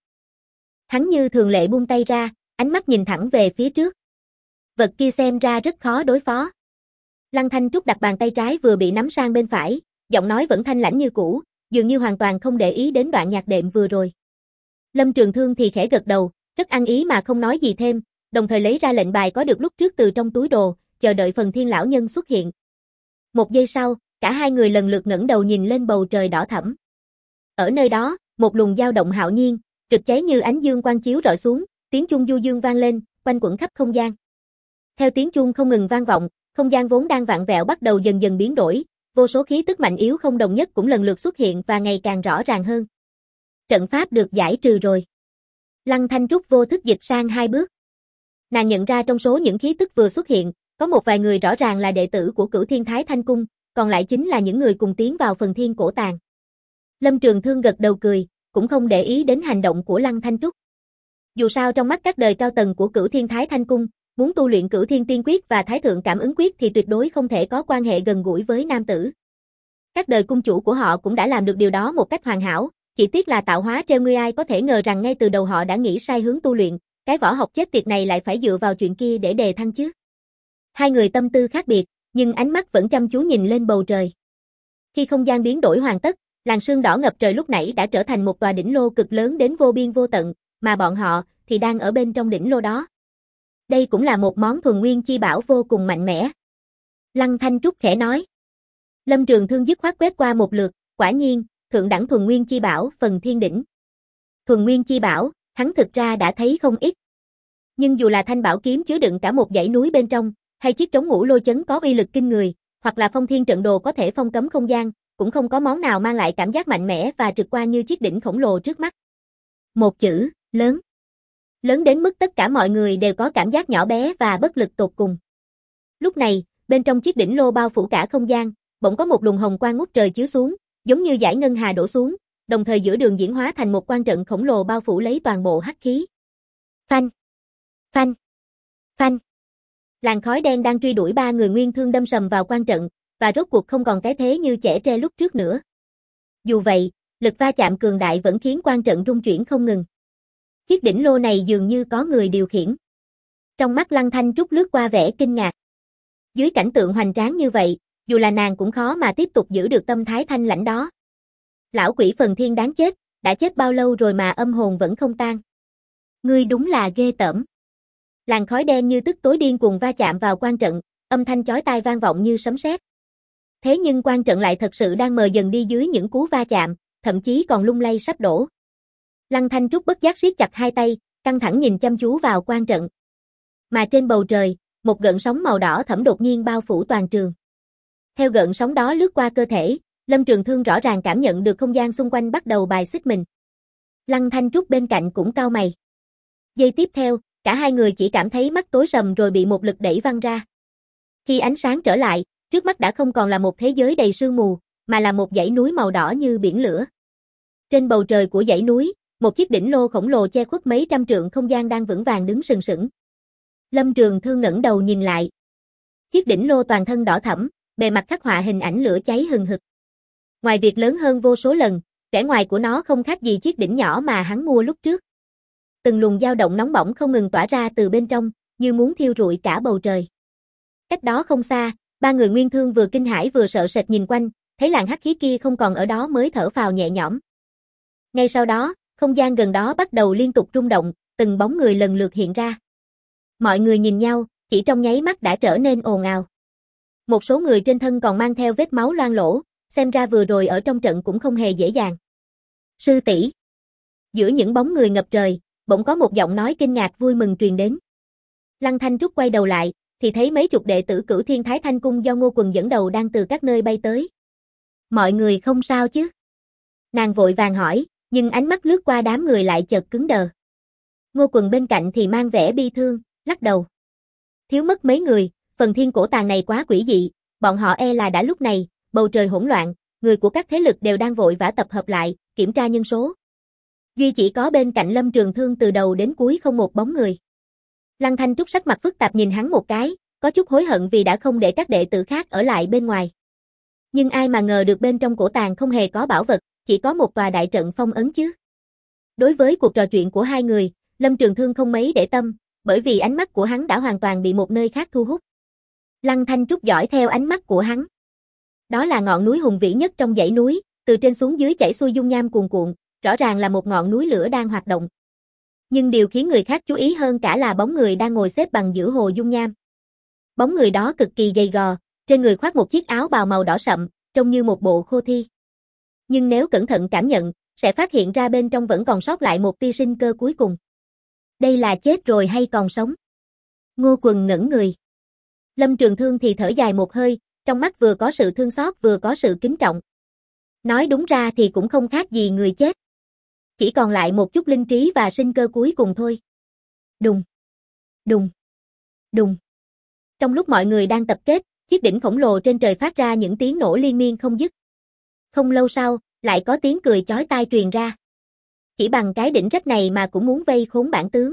Hắn như thường lệ buông tay ra, ánh mắt nhìn thẳng về phía trước. Vật kia xem ra rất khó đối phó. Lăng Thanh Trúc đặt bàn tay trái vừa bị nắm sang bên phải, giọng nói vẫn thanh lãnh như cũ, dường như hoàn toàn không để ý đến đoạn nhạc đệm vừa rồi. Lâm Trường Thương thì khẽ gật đầu, rất ăn ý mà không nói gì thêm, đồng thời lấy ra lệnh bài có được lúc trước từ trong túi đồ, chờ đợi Phần Thiên lão nhân xuất hiện. Một giây sau, cả hai người lần lượt ngẩng đầu nhìn lên bầu trời đỏ thẫm. Ở nơi đó, một luồng dao động hạo nhiên, rực cháy như ánh dương quang chiếu rọi xuống, tiếng chuông du dương vang lên, quanh quẩn khắp không gian. Theo tiếng chuông không ngừng vang vọng, không gian vốn đang vặn vẹo bắt đầu dần dần biến đổi, vô số khí tức mạnh yếu không đồng nhất cũng lần lượt xuất hiện và ngày càng rõ ràng hơn. Trận pháp được giải trừ rồi. Lăng Thanh Trúc vô thức dịch sang hai bước. Nàng nhận ra trong số những khí tức vừa xuất hiện, có một vài người rõ ràng là đệ tử của Cửu Thiên Thái Thanh Cung, còn lại chính là những người cùng tiến vào Phần Thiên Cổ Tàng. Lâm Trường Thương gật đầu cười, cũng không để ý đến hành động của Lăng Thanh Trúc. Dù sao trong mắt các đời cao tầng của Cửu Thiên Thái Thanh Cung, muốn tu luyện Cửu Thiên Tiên Quyết và Thái Thượng Cảm Ứng Quyết thì tuyệt đối không thể có quan hệ gần gũi với nam tử. Các đời cung chủ của họ cũng đã làm được điều đó một cách hoàn hảo, chỉ tiếc là tạo hóa trêu ngươi, ai có thể ngờ rằng ngay từ đầu họ đã nghĩ sai hướng tu luyện, cái võ học chết tiệt này lại phải dựa vào chuyện kia để đề thăng chứ. Hai người tâm tư khác biệt, nhưng ánh mắt vẫn chăm chú nhìn lên bầu trời. Khi không gian biến đổi hoàn tất, làn sương đỏ ngập trời lúc nãy đã trở thành một tòa đỉnh lô cực lớn đến vô biên vô tận, mà bọn họ thì đang ở bên trong đỉnh lô đó. Đây cũng là một món thuần nguyên chi bảo vô cùng mạnh mẽ. Lăng Thanh Trúc khẽ nói. Lâm Trường Thương dứt khoát quét qua một lượt, quả nhiên, thượng đẳng thuần nguyên chi bảo Phần Thiên Đỉnh. Thuần nguyên chi bảo, hắn thực ra đã thấy không ít. Nhưng dù là thanh bảo kiếm chứa đựng cả một dãy núi bên trong, hay chiếc trống ngũ lôi chấn có uy lực kinh người, hoặc là phong thiên trận đồ có thể phong cấm không gian, cũng không có món nào mang lại cảm giác mạnh mẽ và trực quan như chiếc đỉnh khổng lồ trước mắt. Một chữ, lớn. Lớn đến mức tất cả mọi người đều có cảm giác nhỏ bé và bất lực tột cùng. Lúc này, bên trong chiếc đỉnh lô bao phủ cả không gian, bỗng có một luồng hồng quang ngút trời chiếu xuống, giống như dải ngân hà đổ xuống, đồng thời giữa đường diễn hóa thành một quang trận khổng lồ bao phủ lấy toàn bộ hắc khí. Phanh, phanh, phanh. Làn khói đen đang truy đuổi ba người Nguyên Thương đâm sầm vào quang trận, và rốt cuộc không còn cái thế như chẻ tre lúc trước nữa. Dù vậy, lực va chạm cường đại vẫn khiến quang trận rung chuyển không ngừng. Chiếc đỉnh lô này dường như có người điều khiển. Trong mắt Lăng Thanh Trúc lướt qua vẻ kinh ngạc. Dưới cảnh tượng hoành tráng như vậy, dù là nàng cũng khó mà tiếp tục giữ được tâm thái thanh lãnh đó. Lão quỷ Phần Thiên đáng chết, đã chết bao lâu rồi mà âm hồn vẫn không tan. Ngươi đúng là ghê tởm. Làn khói đen như tức tối điên cuồng va chạm vào quang trận, âm thanh chói tai vang vọng như sấm sét. Thế nhưng quang trận lại thật sự đang mờ dần đi dưới những cú va chạm, thậm chí còn lung lay sắp đổ. Lăng Thanh Trúc bất giác siết chặt hai tay, căng thẳng nhìn chăm chú vào quang trận. Mà trên bầu trời, một gợn sóng màu đỏ thẫm đột nhiên bao phủ toàn trường. Theo gợn sóng đó lướt qua cơ thể, Lâm Trường Thương rõ ràng cảm nhận được không gian xung quanh bắt đầu bài xích mình. Lăng Thanh Trúc bên cạnh cũng cau mày. Giây tiếp theo, cả hai người chỉ cảm thấy mắt tối sầm rồi bị một lực đẩy văng ra. Khi ánh sáng trở lại, trước mắt đã không còn là một thế giới đầy sương mù, mà là một dãy núi màu đỏ như biển lửa. Trên bầu trời của dãy núi, một chiếc đỉnh lô khổng lồ che khuất mấy trăm trượng không gian đang vững vàng đứng sừng sững. Lâm Trường Thương ngẩng đầu nhìn lại. Chiếc đỉnh lô toàn thân đỏ thẫm, bề mặt khắc họa hình ảnh lửa cháy hừng hực. Ngoài việc lớn hơn vô số lần, vẻ ngoài của nó không khác gì chiếc đỉnh nhỏ mà hắn mua lúc trước. Từng luồng dao động nóng bỏng không ngừng tỏa ra từ bên trong, như muốn thiêu rụi cả bầu trời. Cách đó không xa, ba người Nguyên Thương vừa kinh hãi vừa sợ sệt nhìn quanh, thấy làn hắc khí kia không còn ở đó mới thở phào nhẹ nhõm. Ngay sau đó, không gian gần đó bắt đầu liên tục rung động, từng bóng người lần lượt hiện ra. Mọi người nhìn nhau, chỉ trong nháy mắt đã trở nên ồn ào. Một số người trên thân còn mang theo vết máu loang lổ, xem ra vừa rồi ở trong trận cũng không hề dễ dàng. Sư tỷ. Giữa những bóng người ngập trời, bỗng có một giọng nói kinh ngạc vui mừng truyền đến. Lăng Thanh Trúc quay đầu lại, thì thấy mấy chục đệ tử Cửu Thiên Thái Thanh Cung do Ngô Quần dẫn đầu đang từ các nơi bay tới. Mọi người không sao chứ? Nàng vội vàng hỏi, nhưng ánh mắt lướt qua đám người lại chợt cứng đờ. Ngô Quần bên cạnh thì mang vẻ bi thương, lắc đầu. Thiếu mất mấy người, phần thiên cổ tàng này quá quỷ dị, bọn họ e là đã lúc này, bầu trời hỗn loạn, người của các thế lực đều đang vội vã tập hợp lại, kiểm tra nhân số. Duy chỉ có bên cạnh Lâm Trường Thương từ đầu đến cuối không một bóng người. Lăng Thanh Trúc sắc mặt phức tạp nhìn hắn một cái, có chút hối hận vì đã không để các đệ tử khác ở lại bên ngoài. Nhưng ai mà ngờ được bên trong cổ tàng không hề có bảo vật, chỉ có một tòa đại trận phong ấn chứ. Đối với cuộc trò chuyện của hai người, Lâm Trường Thương không mấy để tâm, bởi vì ánh mắt của hắn đã hoàn toàn bị một nơi khác thu hút. Lăng Thanh Trúc dõi theo ánh mắt của hắn. Đó là ngọn núi hùng vĩ nhất trong dãy núi, từ trên xuống dưới chảy xuôi dung nham cuồn cuộn, rõ ràng là một ngọn núi lửa đang hoạt động. Nhưng điều khiến người khác chú ý hơn cả là bóng người đang ngồi xếp bằng giữa hồ dung nham. Bóng người đó cực kỳ gầy gò, trên người khoác một chiếc áo bào màu đỏ sậm, trông như một bộ khô thi. Nhưng nếu cẩn thận cảm nhận, sẽ phát hiện ra bên trong vẫn còn sót lại một tia sinh cơ cuối cùng. Đây là chết rồi hay còn sống? Ngô Quần ngẩn người. Lâm Trường Thương thì thở dài một hơi, trong mắt vừa có sự thương xót vừa có sự kính trọng. Nói đúng ra thì cũng không khác gì người chết. Chỉ còn lại một chút linh trí và sinh cơ cuối cùng thôi. Đùng, đùng, đùng. Trong lúc mọi người đang tập kết, chiếc đỉnh khổng lồ trên trời phát ra những tiếng nổ liên miên không dứt. Không lâu sau, lại có tiếng cười chói tai truyền ra. Chỉ bằng cái đỉnh rách này mà cũng muốn vây khốn bản tướng.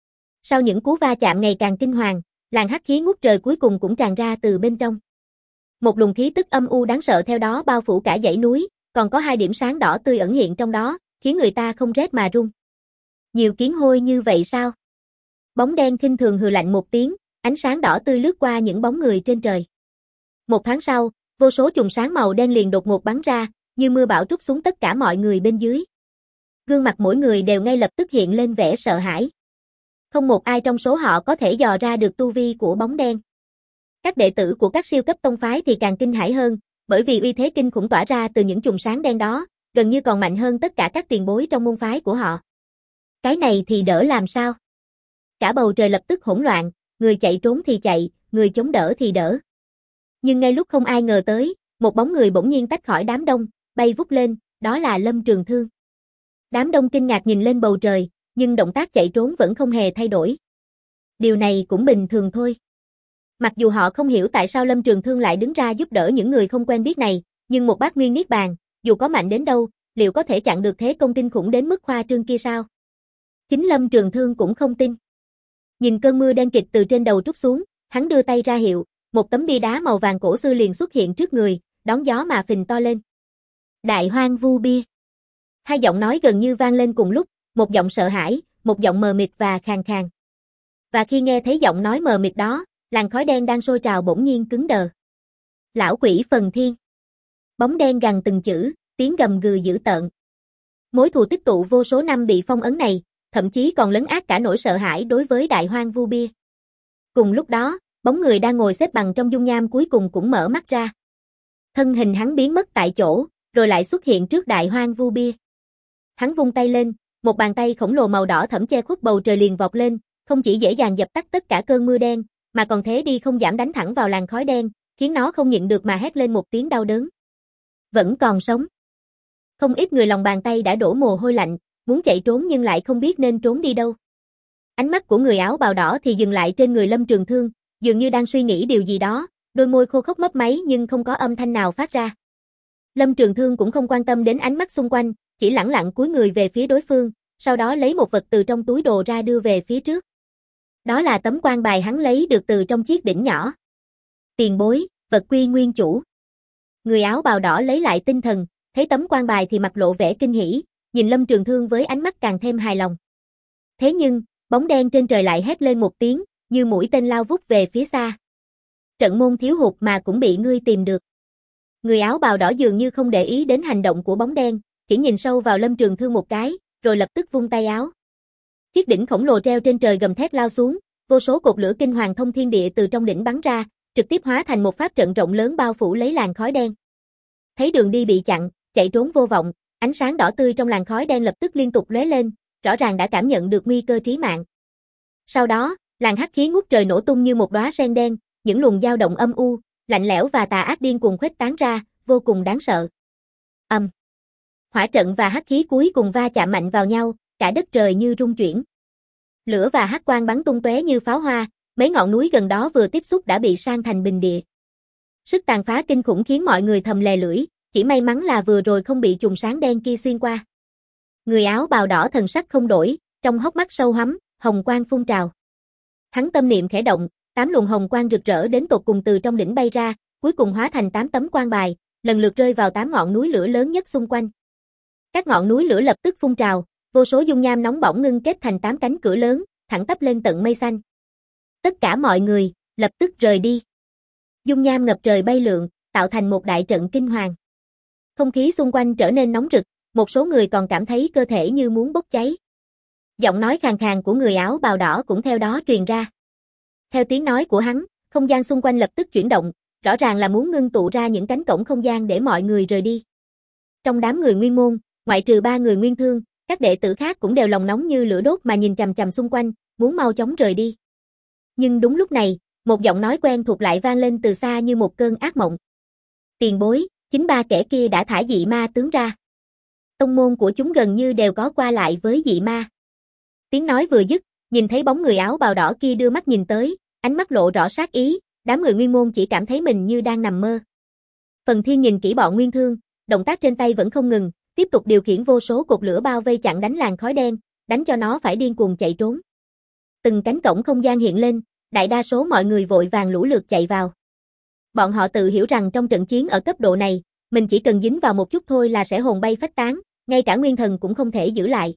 Sau những cú va chạm ngày càng kinh hoàng, làn hắc khí ngút trời cuối cùng cũng tràn ra từ bên trong. Một luồng khí tức âm u đáng sợ theo đó bao phủ cả dãy núi, còn có hai điểm sáng đỏ tươi ẩn hiện trong đó, khiến người ta không rét mà run. Nhiều kiến hôi như vậy sao? Bóng đen khinh thường hừ lạnh một tiếng, ánh sáng đỏ tươi lướt qua những bóng người trên trời. Một thoáng sau, vô số chùm sáng màu đen liền đột ngột bắn ra, như mưa bão trút xuống tất cả mọi người bên dưới. Gương mặt mỗi người đều ngay lập tức hiện lên vẻ sợ hãi. Không một ai trong số họ có thể dò ra được tu vi của bóng đen. Các đệ tử của các siêu cấp tông phái thì càng kinh hãi hơn, bởi vì uy thế kinh khủng tỏa ra từ những chùm sáng đen đó, gần như còn mạnh hơn tất cả các tiền bối trong môn phái của họ. Cái này thì đỡ làm sao? Cả bầu trời lập tức hỗn loạn, người chạy trốn thì chạy, người chống đỡ thì đỡ. Nhưng ngay lúc không ai ngờ tới, một bóng người bỗng nhiên tách khỏi đám đông, bay vút lên, đó là Lâm Trường Thương. Đám đông kinh ngạc nhìn lên bầu trời, nhưng động tác chạy trốn vẫn không hề thay đổi. Điều này cũng bình thường thôi. Mặc dù họ không hiểu tại sao Lâm Trường Thương lại đứng ra giúp đỡ những người không quen biết này, nhưng một bát nguyên niết bàn, dù có mạnh đến đâu, liệu có thể chặn được thế công kinh khủng đến mức khoa trương kia sao? Chính Lâm Trường Thương cũng không tin. Nhìn cơn mưa đen kịt từ trên đầu trút xuống, hắn đưa tay ra hiệu, một tấm bia đá màu vàng cổ xưa liền xuất hiện trước người, đón gió mà phình to lên. Đại Hoang Vu Bia. Hai giọng nói gần như vang lên cùng lúc, một giọng sợ hãi, một giọng mờ mịt và khàn khàn. Và khi nghe thấy giọng nói mờ mịt đó, làn khói đen đang sôi trào bỗng nhiên cứng đờ. Lão quỷ phần thiên. Bóng đen gằn từng chữ, tiếng gầm gừ dữ tợn. Mối thù tích tụ vô số năm bị phong ấn này, thậm chí còn lấn át cả nỗi sợ hãi đối với Đại Hoang Vu Bia. Cùng lúc đó, bóng người đang ngồi xếp bằng trong dung nham cuối cùng cũng mở mắt ra. Thân hình hắn biến mất tại chỗ, rồi lại xuất hiện trước Đại Hoang Vu Bia. Hắn vung tay lên, một bàn tay khổng lồ màu đỏ thẫm che khuất bầu trời liền vọt lên, không chỉ dễ dàng dập tắt tất cả cơn mưa đen, mà còn thế đi không giảm đánh thẳng vào làn khói đen, khiến nó không nhịn được mà hét lên một tiếng đau đớn. Vẫn còn sống. Không ít người lòng bàn tay đã đổ mồ hôi lạnh, muốn chạy trốn nhưng lại không biết nên trốn đi đâu. Ánh mắt của người áo bào đỏ thì dừng lại trên người Lâm Trường Thương, dường như đang suy nghĩ điều gì đó, đôi môi khô khốc mấp máy nhưng không có âm thanh nào phát ra. Lâm Trường Thương cũng không quan tâm đến ánh mắt xung quanh, chỉ lẳng lặng cúi người về phía đối phương, sau đó lấy một vật từ trong túi đồ ra đưa về phía trước. Đó là tấm quan bài hắn lấy được từ trong chiếc đỉnh nhỏ. Tiền bối, Vật quy nguyên chủ. Người áo bào đỏ lấy lại tinh thần, thấy tấm quan bài thì mặt lộ vẻ kinh hỉ, nhìn Lâm Trường Thương với ánh mắt càng thêm hài lòng. Thế nhưng, bóng đen trên trời lại hét lên một tiếng, như mũi tên lao vút về phía xa. Trận môn thiếu hụt mà cũng bị ngươi tìm được. Người áo bào đỏ dường như không để ý đến hành động của bóng đen, chỉ nhìn sâu vào Lâm Trường Thương một cái, rồi lập tức vung tay áo. Chiếc đỉnh khổng lồ treo trên trời gầm thét lao xuống, vô số cột lửa kinh hoàng thông thiên địa từ trong đỉnh bắn ra, trực tiếp hóa thành một pháp trận rộng lớn bao phủ lấy làn khói đen. Thấy đường đi bị chặn, chạy trốn vô vọng, ánh sáng đỏ tươi trong làn khói đen lập tức liên tục lóe lên, rõ ràng đã cảm nhận được nguy cơ chí mạng. Sau đó, làn hắc khí ngút trời nổ tung như một đóa sen đen, những luồng dao động âm u, lạnh lẽo và tà ác điên cuồng khuếch tán ra, vô cùng đáng sợ. Hỏa trận và hắc khí cuối cùng va chạm mạnh vào nhau, cả đất trời như rung chuyển. Lửa và hắc quang bắn tung tóe như pháo hoa, mấy ngọn núi gần đó vừa tiếp xúc đã bị san thành bình địa. Sức tàn phá kinh khủng khiến mọi người thầm lè lưỡi, chỉ may mắn là vừa rồi không bị chùm sáng đen kia xuyên qua. Người áo bào đỏ thần sắc không đổi, trong hốc mắt sâu hắm, hồng quang phun trào. Hắn tâm niệm khẽ động, 8 luồng hồng quang rực rỡ đến tột cùng từ trong đỉnh bay ra, cuối cùng hóa thành 8 tấm quan bài, lần lượt rơi vào 8 ngọn núi lửa lớn nhất xung quanh. Các ngọn núi lửa lập tức phun trào, vô số dung nham nóng bỏng ngưng kết thành 8 cánh cửa lớn, thẳng tắp lên tận mây xanh. Tất cả mọi người, lập tức rời đi. Dung nham ngập trời bay lượn, tạo thành một đại trận kinh hoàng. Không khí xung quanh trở nên nóng rực, một số người còn cảm thấy cơ thể như muốn bốc cháy. Giọng nói khàn khàn của người áo bào đỏ cũng theo đó truyền ra. Theo tiếng nói của hắn, không gian xung quanh lập tức chuyển động, rõ ràng là muốn ngưng tụ ra những cánh cổng không gian để mọi người rời đi. Trong đám người Nguyên môn, ngoại trừ 3 người Nguyên Thương, các đệ tử khác cũng đều lòng nóng như lửa đốt mà nhìn chằm chằm xung quanh, muốn mau chóng rời đi. Nhưng đúng lúc này, một giọng nói quen thuộc lại vang lên từ xa như một cơn ác mộng. Tiền bối, chính 3 kẻ kia đã thả dị ma tướng ra. Tông môn của chúng gần như đều có qua lại với dị ma. Tiếng nói vừa dứt, nhìn thấy bóng người áo bào đỏ kia đưa mắt nhìn tới, ánh mắt lộ rõ sát ý, đám người Nguyên môn chỉ cảm thấy mình như đang nằm mơ. Phần Thiên nhìn kỹ bọn Nguyên Thương, động tác trên tay vẫn không ngừng, tiếp tục điều khiển vô số cột lửa bao vây chặn đánh làn khói đen, đánh cho nó phải điên cuồng chạy trốn. Từng cánh cổng không gian hiện lên, đại đa số mọi người vội vàng lũ lượt chạy vào. Bọn họ tự hiểu rằng trong trận chiến ở cấp độ này, mình chỉ cần dính vào một chút thôi là sẽ hồn bay phách tán, ngay cả nguyên thần cũng không thể giữ lại.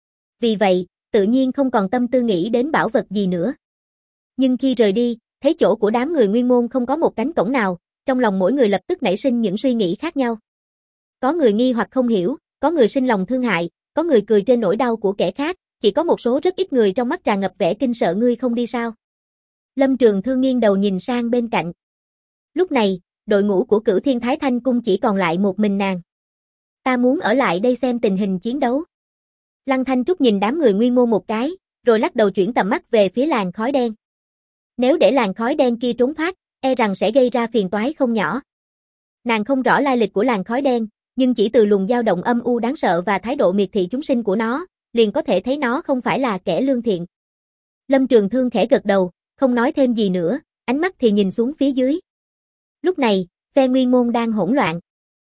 Vì vậy, tự nhiên không còn tâm tư nghĩ đến bảo vật gì nữa. Nhưng khi rời đi, thấy chỗ của đám người Nguyên môn không có một cánh cổng nào, trong lòng mỗi người lập tức nảy sinh những suy nghĩ khác nhau. Có người nghi hoặc không hiểu, có người sinh lòng thương hại, có người cười trên nỗi đau của kẻ khác, chỉ có một số rất ít người trong mắt tràn ngập vẻ kinh sợ. Ngươi không đi sao? Lâm Trường Thương nghiêng đầu nhìn sang bên cạnh. Lúc này, đội ngũ của Cửu Thiên Thái Thanh Cung chỉ còn lại một mình nàng. Ta muốn ở lại đây xem tình hình chiến đấu. Lăng Thanh Trúc nhìn đám người Nguyên môn một cái, rồi lắc đầu chuyển tầm mắt về phía làn khói đen. Nếu để làn khói đen kia trốn thoát, e rằng sẽ gây ra phiền toái không nhỏ. Nàng không rõ lai lịch của làn khói đen, nhưng chỉ từ luồng dao động âm u đáng sợ và thái độ miệt thị chúng sinh của nó, liền có thể thấy nó không phải là kẻ lương thiện. Lâm Trường Thương khẽ gật đầu, không nói thêm gì nữa, ánh mắt thì nhìn xuống phía dưới. Lúc này, phe Nguyên môn đang hỗn loạn.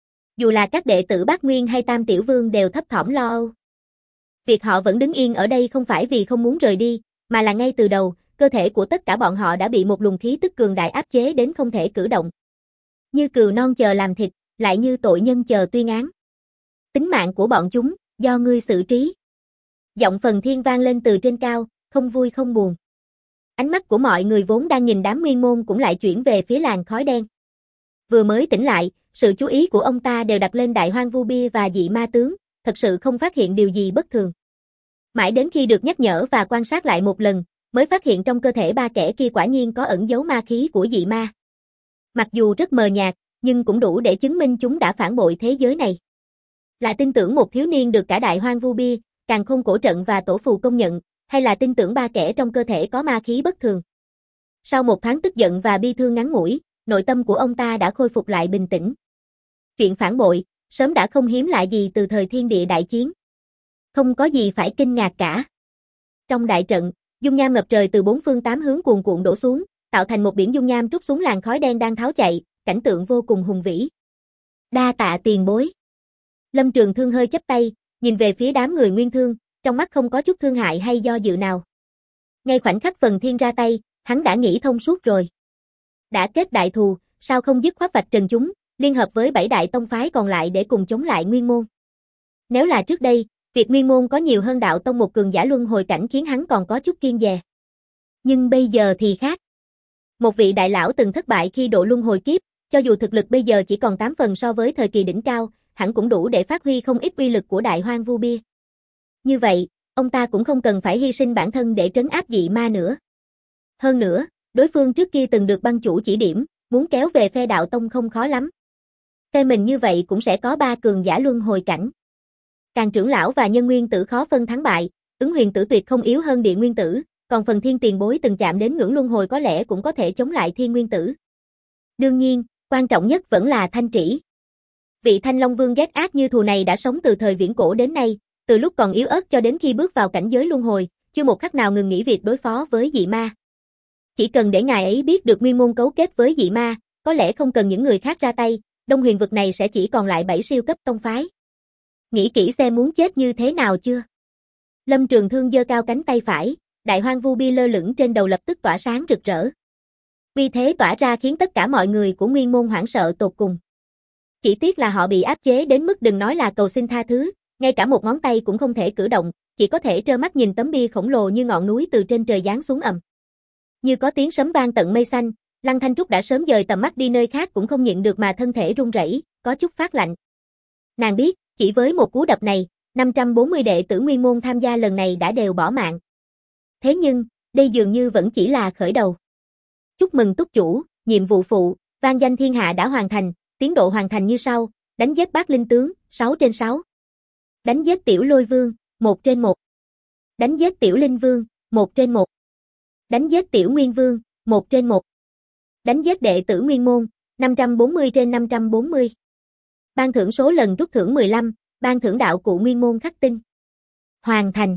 Dù là các đệ tử Bát Nguyên hay Tam Tiểu Vương đều thấp thỏm lo âu. Việc họ vẫn đứng yên ở đây không phải vì không muốn rời đi, mà là ngay từ đầu, cơ thể của tất cả bọn họ đã bị một luồng khí tức cường đại áp chế đến không thể cử động. Như cừu non chờ làm thịt, lại như tội nhân chờ tuyên án. Tính mạng của bọn chúng, do ngươi xử trí. Giọng Phần Thiên vang lên từ trên cao, không vui không buồn. Ánh mắt của mọi người vốn đang nhìn đám Nguyên môn cũng lại chuyển về phía làn khói đen. Vừa mới tỉnh lại, sự chú ý của ông ta đều đặt lên Đại Hoang Vu Bia và dị ma tướng, thật sự không phát hiện điều gì bất thường. Mãi đến khi được nhắc nhở và quan sát lại một lần, mới phát hiện trong cơ thể 3 kẻ kia quả nhiên có ẩn giấu ma khí của dị ma. Mặc dù rất mờ nhạt, nhưng cũng đủ để chứng minh chúng đã phản bội thế giới này. Là tin tưởng một thiếu niên được cả Đại Hoang Vu Bia, Càn Khôn Cổ Trận và Tổ Phù công nhận, hay là tin tưởng 3 kẻ trong cơ thể có ma khí bất thường. Sau một tháng tức giận và bi thương ngắn ngủi, nội tâm của ông ta đã khôi phục lại bình tĩnh. Chuyện phản bội, sớm đã không hiếm lạ gì từ thời thiên địa đại chiến. Không có gì phải kinh ngạc cả. Trong đại trận, dung nham ngập trời từ 4 phương 8 hướng cuồn cuộn đổ xuống, tạo thành một biển dung nham trút xuống làn khói đen đang tháo chạy, cảnh tượng vô cùng hùng vĩ. Đa tạ tiền bối. Lâm Trường Thương hơi chắp tay, nhìn về phía đám người Nguyên Thương, trong mắt không có chút thương hại hay do dự nào. Ngay khoảnh khắc Phần Thiên ra tay, hắn đã nghĩ thông suốt rồi. Đã kết đại thù, sao không dứt khoát vạch trần chúng, liên hợp với 7 đại tông phái còn lại để cùng chống lại Nguyên Môn. Nếu là trước đây, việc Nguyên Môn có nhiều hơn đạo tông một cường giả luân hồi cảnh khiến hắn còn có chút kiêng dè. Nhưng bây giờ thì khác. Một vị đại lão từng thất bại khi độ luân hồi kiếp, cho dù thực lực bây giờ chỉ còn 8 phần so với thời kỳ đỉnh cao, hẳn cũng đủ để phát huy không ít uy lực của Đại Hoang Vu Bia. Như vậy, ông ta cũng không cần phải hy sinh bản thân để trấn áp dị ma nữa. Hơn nữa, đối phương trước kia từng được băng chủ chỉ điểm, muốn kéo về phe đạo tông không khó lắm. Phe mình như vậy cũng sẽ có 3 cường giả luân hồi cảnh. Càng trưởng lão và nhân nguyên tử khó phân thắng bại, ứng huyền tử tuyệt không yếu hơn địa nguyên tử, còn phần thiên tiền bối từng chạm đến ngưỡng luân hồi có lẽ cũng có thể chống lại thiên nguyên tử. Đương nhiên, quan trọng nhất vẫn là Thanh Trĩ. Vị Thanh Long Vương ghét ác như thù này đã sống từ thời viễn cổ đến nay, từ lúc còn yếu ớt cho đến khi bước vào cảnh giới luân hồi, chưa một khắc nào ngừng nghĩ việc đối phó với dị ma. Chỉ cần để ngài ấy biết được Nguyên Môn cấu kết với dị ma, có lẽ không cần những người khác ra tay, Đông Huyền vực này sẽ chỉ còn lại 7 siêu cấp tông phái. Nghĩ kỹ xem muốn chết như thế nào chưa? Lâm Trường Thương giơ cao cánh tay phải, Đại Hoang Vu Bia lơ lửng trên đầu lập tức tỏa sáng rực rỡ. Uy thế tỏa ra khiến tất cả mọi người của Nguyên Môn hoảng sợ tột cùng. Chỉ tiếc là họ bị áp chế đến mức đừng nói là cầu xin tha thứ, ngay cả một ngón tay cũng không thể cử động, chỉ có thể trơ mắt nhìn tấm bia khổng lồ như ngọn núi từ trên trời giáng xuống ầm. Như có tiếng sấm vang tận mây xanh, Lăng Thanh Trúc đã sớm dời tầm mắt đi nơi khác cũng không nhịn được mà thân thể run rẩy, có chút phát lạnh. Nàng biết, chỉ với một cú đập này, 540 đệ tử Nguyên Môn tham gia lần này đã đều bỏ mạng. Thế nhưng, đây dường như vẫn chỉ là khởi đầu. Chúc mừng túc chủ, nhiệm vụ phụ, vang danh thiên hạ đã hoàn thành, tiến độ hoàn thành như sau, đánh giết bát linh tướng, 6/6. Đánh giết tiểu lôi vương, 1/1. Đánh giết tiểu linh vương, 1/1. Đánh giết tiểu nguyên vương, 1/1. Đánh giết đệ tử Nguyên Môn, 540/540. Ban thưởng số lần rút thưởng 15, ban thưởng đạo cụ Nguyên Môn khắc tinh. Hoàn thành.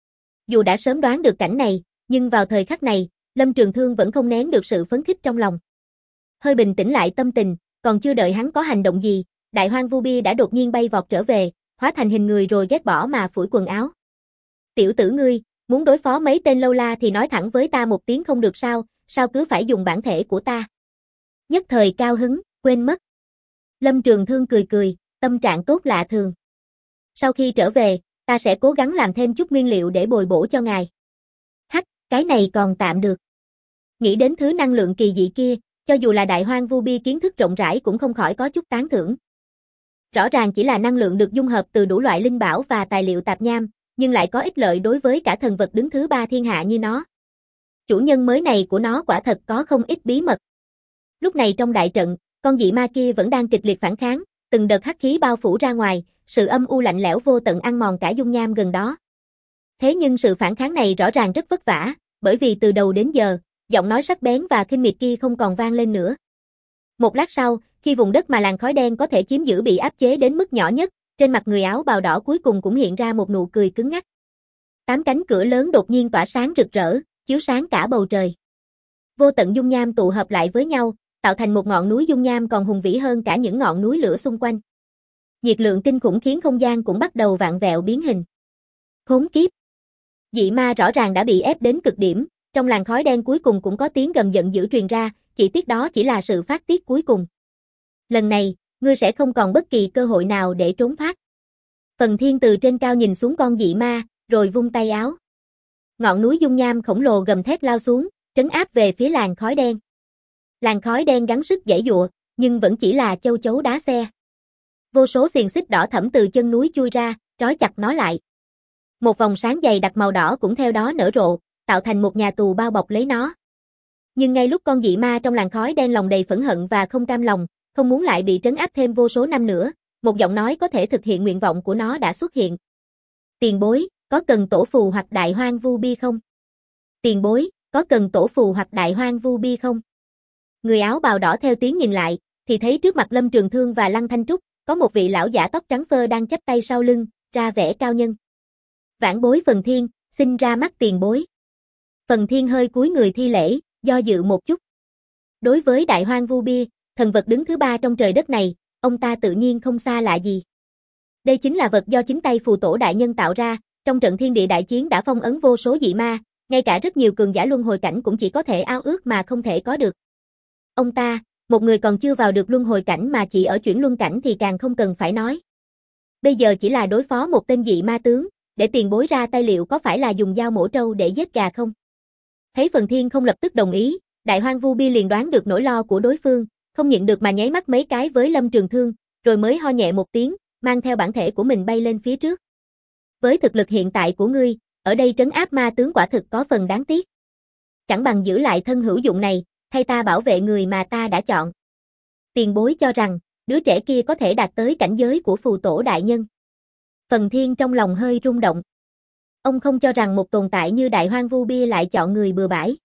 Dù đã sớm đoán được cảnh này, nhưng vào thời khắc này, Lâm Trường Thương vẫn không nén được sự phấn khích trong lòng. Hơi bình tĩnh lại tâm tình, còn chưa đợi hắn có hành động gì, Đại Hoang Vu Bia đã đột nhiên bay vọt trở về, hóa thành hình người rồi ghét bỏ mà phủi quần áo. Tiểu tử ngươi, muốn đối phó mấy tên lâu la thì nói thẳng với ta một tiếng không được sao, sao cứ phải dùng bản thể của ta. Nhất thời cao hứng, quên mất. Lâm Trường Thương cười cười, tâm trạng tốt lạ thường. Sau khi trở về, ta sẽ cố gắng làm thêm chút nguyên liệu để bồi bổ cho ngài. Hắc, cái này còn tạm được. Nghĩ đến thứ năng lượng kỳ dị kia, cho dù là Đại Hoang Vu Bia kiến thức rộng rãi cũng không khỏi có chút tán thưởng. Rõ ràng chỉ là năng lượng được dung hợp từ đủ loại linh bảo và tài liệu tạp nham, nhưng lại có ích lợi đối với cả thần vật đứng thứ 3 thiên hạ như nó. Chủ nhân mới này của nó quả thật có không ít bí mật. Lúc này trong đại trận, con dị ma kia vẫn đang kịch liệt phản kháng, từng đợt hắc khí bao phủ ra ngoài, sự âm u lạnh lẽo vô tận ăn mòn cả dung nham gần đó. Thế nhưng sự phản kháng này rõ ràng rất vất vả, bởi vì từ đầu đến giờ, giọng nói sắc bén và khinh miệt kia không còn vang lên nữa. Một lát sau, khi vùng đất mà làn khói đen có thể chiếm giữ bị áp chế đến mức nhỏ nhất, trên mặt người áo bào đỏ cuối cùng cũng hiện ra một nụ cười cứng ngắc. 8 cánh cửa lớn đột nhiên tỏa sáng rực rỡ, chiếu sáng cả bầu trời. Vô tận dung nham tụ hợp lại với nhau, tạo thành một ngọn núi dung nham còn hùng vĩ hơn cả những ngọn núi lửa xung quanh. Nhiệt lượng kinh khủng khiến không gian cũng bắt đầu vặn vẹo biến hình. Khốn kiếp! Dị ma rõ ràng đã bị ép đến cực điểm, trong làn khói đen cuối cùng cũng có tiếng gầm giận dữ truyền ra, chỉ tiếc đó chỉ là sự phát tiết cuối cùng. Lần này, ngươi sẽ không còn bất kỳ cơ hội nào để trốn thoát. Phần Thiên từ trên cao nhìn xuống con dị ma, rồi vung tay áo. Ngọn núi dung nham khổng lồ gầm thét lao xuống, trấn áp về phía làn khói đen. Làn khói đen gắng sức giãy giụa, nhưng vẫn chỉ là châu chấu đá xe. Vô số xiềng xích đỏ thẫm từ chân núi chui ra, trói chặt nó lại. Một vòng sáng dày đặc màu đỏ cũng theo đó nở rộ, tạo thành một nhà tù bao bọc lấy nó. Nhưng ngay lúc con dị ma trong làn khói đen lòng đầy phẫn hận và không cam lòng, không muốn lại bị trấn áp thêm vô số năm nữa, một giọng nói có thể thực hiện nguyện vọng của nó đã xuất hiện. Tiền bối, có cần tổ phù hoặc Đại Hoang Vu Bia không? Tiền bối, có cần tổ phù hoặc Đại Hoang Vu Bia không? Người áo bào đỏ theo tiếng nhìn lại, thì thấy trước mặt Lâm Trường Thương và Lăng Thanh Trúc, có một vị lão giả tóc trắng phơ đang chắp tay sau lưng, ra vẻ cao nhân. Vãn bối Phần Thiên, xin ra mắt tiền bối. Phần Thiên hơi cúi người thi lễ, do dự một chút. Đối với Đại Hoang Vu Bia, thần vật đứng thứ 3 trong trời đất này, ông ta tự nhiên không xa lạ gì. Đây chính là vật do chính tay phù tổ đại nhân tạo ra, trong trận thiên địa đại chiến đã phong ấn vô số dị ma, ngay cả rất nhiều cường giả luân hồi cảnh cũng chỉ có thể ao ước mà không thể có được. Ông ta, Một người còn chưa vào được luân hồi cảnh mà chỉ ở chuyển luân cảnh thì càng không cần phải nói. Bây giờ chỉ là đối phó một tên dị ma tướng, để tiền bối ra tay liệu có phải là dùng dao mổ trâu để giết gà không? Thấy Phần Thiên không lập tức đồng ý, Đại Hoang Vu Bi liền đoán được nỗi lo của đối phương, không nhịn được mà nháy mắt mấy cái với Lâm Trường Thương, rồi mới ho nhẹ một tiếng, mang theo bản thể của mình bay lên phía trước. Với thực lực hiện tại của ngươi, ở đây trấn áp ma tướng quả thực có phần đáng tiếc. Chẳng bằng giữ lại thân hữu dụng này, thay ta bảo vệ người mà ta đã chọn. Tiền bối cho rằng, đứa trẻ kia có thể đạt tới cảnh giới của phù tổ đại nhân. Phần Thiên trong lòng hơi rung động. Ông không cho rằng một tồn tại như Đại Hoang Vu Bi lại chọn người bừa bãi.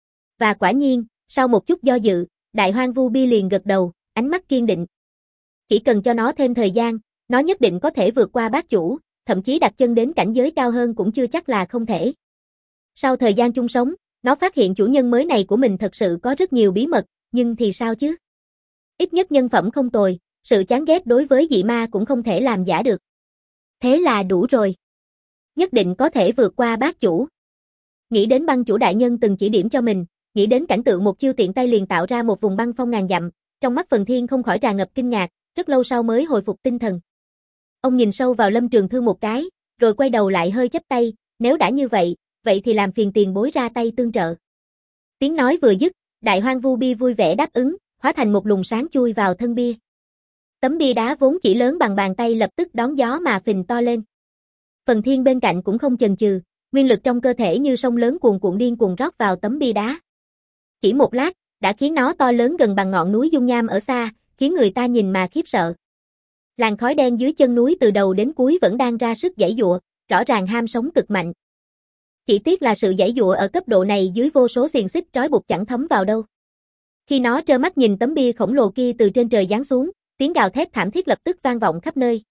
Và quả nhiên, sau một chút do dự, Đại Hoang Vu Bi liền gật đầu, ánh mắt kiên định. Chỉ cần cho nó thêm thời gian, nó nhất định có thể vượt qua bát chủ, thậm chí đặt chân đến cảnh giới cao hơn cũng chưa chắc là không thể. Sau thời gian chung sống, nó phát hiện chủ nhân mới này của mình thật sự có rất nhiều bí mật, nhưng thì sao chứ? Ít nhất nhân phẩm không tồi, sự chán ghét đối với dị ma cũng không thể làm giả được. Thế là đủ rồi. Nhất định có thể vượt qua bát chủ. Nghĩ đến băng chủ đại nhân từng chỉ điểm cho mình, nghĩ đến cảnh tượng một chiêu tiện tay liền tạo ra một vùng băng phong ngàn dặm, trong mắt Phần Thiên không khỏi tràn ngập kinh ngạc, rất lâu sau mới hồi phục tinh thần. Ông nhìn sâu vào Lâm Trường Thương một cái, rồi quay đầu lại hơi chắp tay, nếu đã như vậy, vậy thì làm phiền tiền bối ra tay tương trợ. Tiếng nói vừa dứt, Đại Hoang Vu Bi vui vẻ đáp ứng, hóa thành một luồng sáng chui vào thân bia. Tấm bia đá vốn chỉ lớn bằng bàn tay lập tức đón gió mà phình to lên. Phần Thiên bên cạnh cũng không chần chừ, nguyên lực trong cơ thể như sông lớn cuồn cuộn điên cuồng rót vào tấm bia đá. Chỉ một lát, đã khiến nó to lớn gần bằng ngọn núi dung nham ở xa, khiến người ta nhìn mà khiếp sợ. Làn khói đen dưới chân núi từ đầu đến cuối vẫn đang ra sức giãy giụa, rõ ràng ham sống cực mạnh. Chỉ tiếc là sự giãy giụa ở cấp độ này dưới vô số xiềng xích trói buộc chẳng thấm vào đâu. Khi nó trơ mắt nhìn tấm bia khổng lồ kia từ trên trời giáng xuống, tiếng gào thét thảm thiết lập tức vang vọng khắp nơi.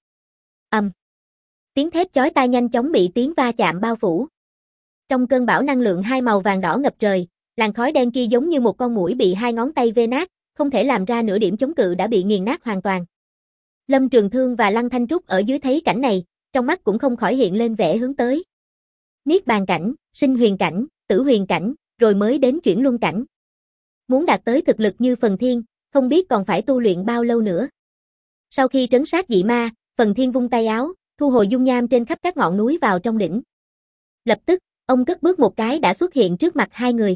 Tiếng thét chói tai nhanh chóng bị tiếng va chạm bao phủ. Trong cơn bão năng lượng hai màu vàng đỏ ngập trời, làn khói đen kia giống như một con muỗi bị hai ngón tay vê nát, không thể làm ra nửa điểm chống cự đã bị nghiền nát hoàn toàn. Lâm Trường Thương và Lăng Thanh Trúc ở dưới thấy cảnh này, trong mắt cũng không khỏi hiện lên vẻ hướng tới. Niết bàn cảnh, sinh huyền cảnh, tử huyền cảnh, rồi mới đến chuyển luân cảnh. Muốn đạt tới thực lực như Phần Thiên, không biết còn phải tu luyện bao lâu nữa. Sau khi trấn sát dị ma, Phần Thiên vung tay áo, thu hồi dung nham trên khắp các ngọn núi vào trong đỉnh. Lập tức, ông cất bước một cái đã xuất hiện trước mặt hai người.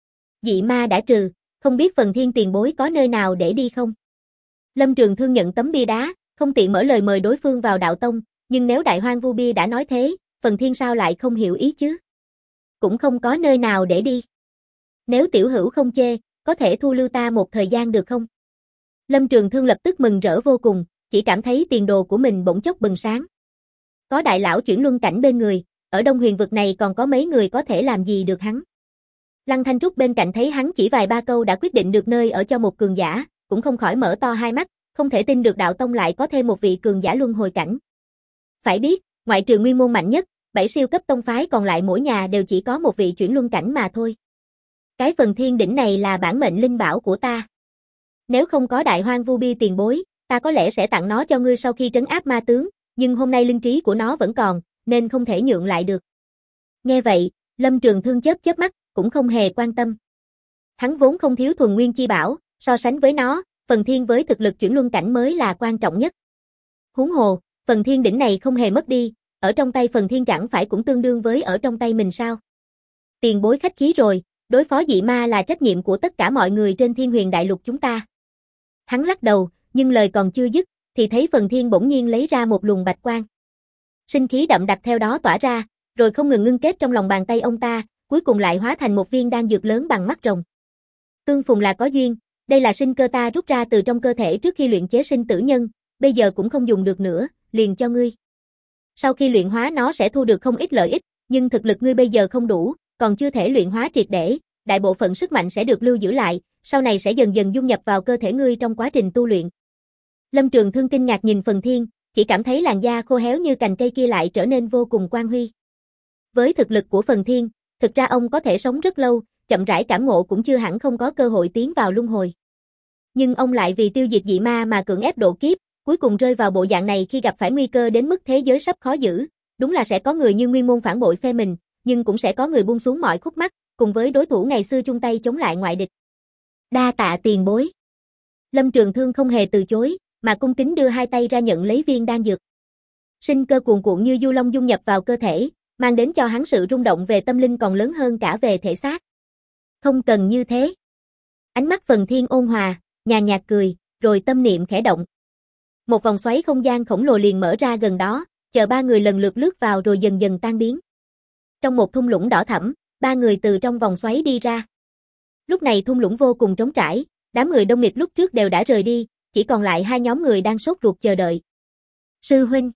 Dị ma đã trừ, không biết Phần Thiên tiền bối có nơi nào để đi không? Lâm Trường Thương nhận tấm bia đá, không tiện mở lời mời đối phương vào đạo tông, nhưng nếu Đại Hoang Vu Bi đã nói thế, Phần Thiên sao lại không hiểu ý chứ? Cũng không có nơi nào để đi. Nếu tiểu hữu không chê, có thể thu lưu ta một thời gian được không? Lâm Trường Thương lập tức mừng rỡ vô cùng, chỉ cảm thấy tiền đồ của mình bỗng chốc bừng sáng. Có đại lão chuyển luân cảnh bên người, ở Đông Huyền vực này còn có mấy người có thể làm gì được hắn. Lăng Thanh Trúc bên cạnh thấy hắn chỉ vài ba câu đã quyết định được nơi ở cho một cường giả, cũng không khỏi mở to hai mắt, không thể tin được đạo tông lại có thêm một vị cường giả luân hồi cảnh. Phải biết, ngoại trừ nguyên môn mạnh nhất, 7 siêu cấp tông phái còn lại mỗi nhà đều chỉ có một vị chuyển luân cảnh mà thôi. Cái Phần Thiên đỉnh này là bản mệnh linh bảo của ta. Nếu không có Đại Hoang Vu Bi tiền bối, ta có lẽ sẽ tặng nó cho ngươi sau khi trấn áp ma tướng, nhưng hôm nay linh trí của nó vẫn còn, nên không thể nhượng lại được. Nghe vậy, Lâm Trường Thương chớp chớp mắt, cũng không hề quan tâm. Hắn vốn không thiếu thuần nguyên chi bảo, so sánh với nó, Phần Thiên với thực lực chuyển luân cảnh mới là quan trọng nhất. Huống hồ, Phần Thiên đỉnh này không hề mất đi, ở trong tay Phần Thiên chẳng phải cũng tương đương với ở trong tay mình sao? Tiền bối khách khí rồi, đối phó dị ma là trách nhiệm của tất cả mọi người trên Thiên Huyền Đại Lục chúng ta. Hắn lắc đầu, nhưng lời còn chưa dứt, thì thấy Phần Thiên bỗng nhiên lấy ra một luồng bạch quang. Sinh khí đậm đặc theo đó tỏa ra, rồi không ngừng ngưng kết trong lòng bàn tay ông ta, cuối cùng lại hóa thành một viên đan dược lớn bằng mắt rồng. Tương phùng là có duyên, đây là sinh cơ ta rút ra từ trong cơ thể trước khi luyện chế sinh tử nhân, bây giờ cũng không dùng được nữa, liền cho ngươi. Sau khi luyện hóa nó sẽ thu được không ít lợi ích, nhưng thực lực ngươi bây giờ không đủ, còn chưa thể luyện hóa triệt để, đại bộ phận sức mạnh sẽ được lưu giữ lại, sau này sẽ dần dần dung nhập vào cơ thể ngươi trong quá trình tu luyện. Lâm Trường Thương kinh ngạc nhìn Phần Thiên, chỉ cảm thấy làn da khô héo như cành cây kia lại trở nên vô cùng quang huy. Với thực lực của Phần Thiên, thực ra ông có thể sống rất lâu, chậm rãi cảm ngộ cũng chưa hẳn không có cơ hội tiến vào luân hồi. Nhưng ông lại vì tiêu diệt dị ma mà cưỡng ép độ kiếp, cuối cùng rơi vào bộ dạng này khi gặp phải nguy cơ đến mức thế giới sắp khó giữ, đúng là sẽ có người như Nguyên Môn phản bội phe mình, nhưng cũng sẽ có người buông xuống mọi khúc mắc, cùng với đối thủ ngày xưa chung tay chống lại ngoại địch. Đa tạ tiền bối. Lâm Trường Thương không hề từ chối, mà cung kính đưa hai tay ra nhận lấy viên đan dược. Sinh cơ cuồn cuộn như du long dung nhập vào cơ thể, mang đến cho hắn sự rung động về tâm linh còn lớn hơn cả về thể xác. Không cần như thế. Ánh mắt Phần Thiên ôn hòa, nhàn nhạt cười, rồi tâm niệm khẽ động. Một vòng xoáy không gian khổng lồ liền mở ra gần đó, chờ ba người lần lượt lướt vào rồi dần dần tan biến. Trong một thung lũng đỏ thẫm, ba người từ trong vòng xoáy đi ra. Lúc này thung lũng vô cùng trống trải, đám người đông nghịt lúc trước đều đã rời đi, chỉ còn lại hai nhóm người đang sốt ruột chờ đợi. Sư huynh,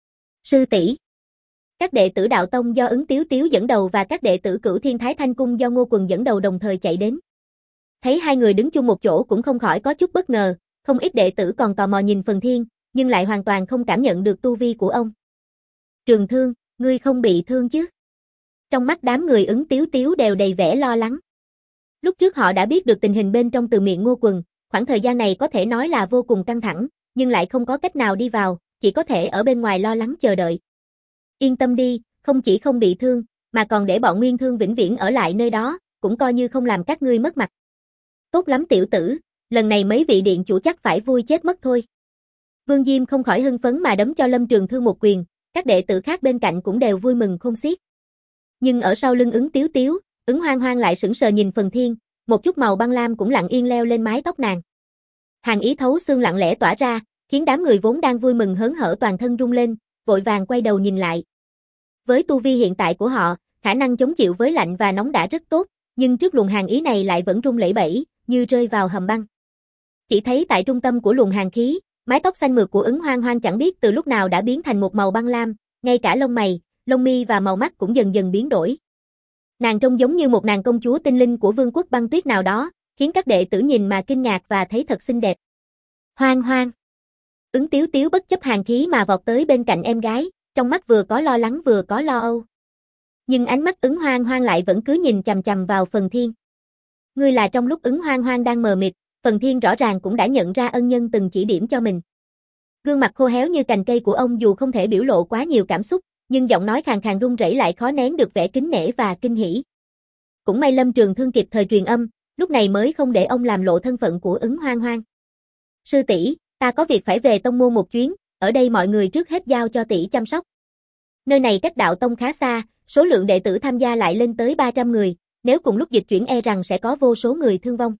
sư tỷ. Các đệ tử Đạo Tông do Ứng Tiếu Tiếu dẫn đầu và các đệ tử Cửu Thiên Thái Thanh Cung do Ngô Quần dẫn đầu đồng thời chạy đến. Thấy hai người đứng chung một chỗ cũng không khỏi có chút bất ngờ, không ít đệ tử còn tò mò nhìn Phần Thiên, nhưng lại hoàn toàn không cảm nhận được tu vi của ông. Trường Thương, ngươi không bị thương chứ? Trong mắt đám người Ứng Tiếu Tiếu đều đầy vẻ lo lắng. Lúc trước họ đã biết được tình hình bên trong từ miệng Ngô Quần, khoảng thời gian này có thể nói là vô cùng căng thẳng, nhưng lại không có cách nào đi vào, chỉ có thể ở bên ngoài lo lắng chờ đợi. Yên tâm đi, không chỉ không bị thương, mà còn để bọn Nguyên Thương vĩnh viễn ở lại nơi đó, cũng coi như không làm các ngươi mất mặt. Tốt lắm tiểu tử, lần này mấy vị điện chủ chắc phải vui chết mất thôi. Vương Diêm không khỏi hưng phấn mà đấm cho Lâm Trường Thương một quyền, các đệ tử khác bên cạnh cũng đều vui mừng khôn xiết. Nhưng ở sau lưng Ứng Tiếu Tiếu, Ứng Hoang Hoang lại sững sờ nhìn Phần Thiên, một chút màu băng lam cũng lặng yên leo lên mái tóc nàng. Hàn ý thấu xương lặng lẽ tỏa ra, khiến đám người vốn đang vui mừng hớn hở toàn thân rung lên, vội vàng quay đầu nhìn lại. Với tu vi hiện tại của họ, khả năng chống chịu với lạnh và nóng đã rất tốt, nhưng trước luồng hàn ý này lại vẫn rung lẩy bẩy, như rơi vào hầm băng. Chỉ thấy tại trung tâm của luồng hàn khí, mái tóc xanh mượt của Ứng Hoang Hoang chẳng biết từ lúc nào đã biến thành một màu băng lam, ngay cả lông mày, lông mi và màu mắt cũng dần dần biến đổi. Nàng trông giống như một nàng công chúa tinh linh của vương quốc băng tuyết nào đó, khiến các đệ tử nhìn mà kinh ngạc và thấy thật xinh đẹp. Hoang Hoang. Ứng Tiếu Tiếu bất chấp hàn khí mà vọt tới bên cạnh em gái, trong mắt vừa có lo lắng vừa có lo âu. Nhưng ánh mắt Ứng Hoang Hoang lại vẫn cứ nhìn chằm chằm vào Phần Thiên. Ngươi là trong lúc Ứng Hoang Hoang đang mờ mịt, Phần Thiên rõ ràng cũng đã nhận ra ân nhân từng chỉ điểm cho mình. Gương mặt khô héo như cành cây của ông dù không thể biểu lộ quá nhiều cảm xúc, nhưng giọng nói khàn khàn run rẩy lại khó nén được vẻ kính nể và kinh hỉ. Cũng may Lâm Trường Thương kịp thời truyền âm, lúc này mới không để ông làm lộ thân phận của Ứng Hoang Hoang. Sư tỷ, ta có việc phải về tông môn một chuyến, ở đây mọi người trước hết giao cho tỷ chăm sóc. Nơi này cách Đạo Tông khá xa, số lượng đệ tử tham gia lại lên tới 300 người, nếu cùng lúc dịch chuyển e rằng sẽ có vô số người thương vong.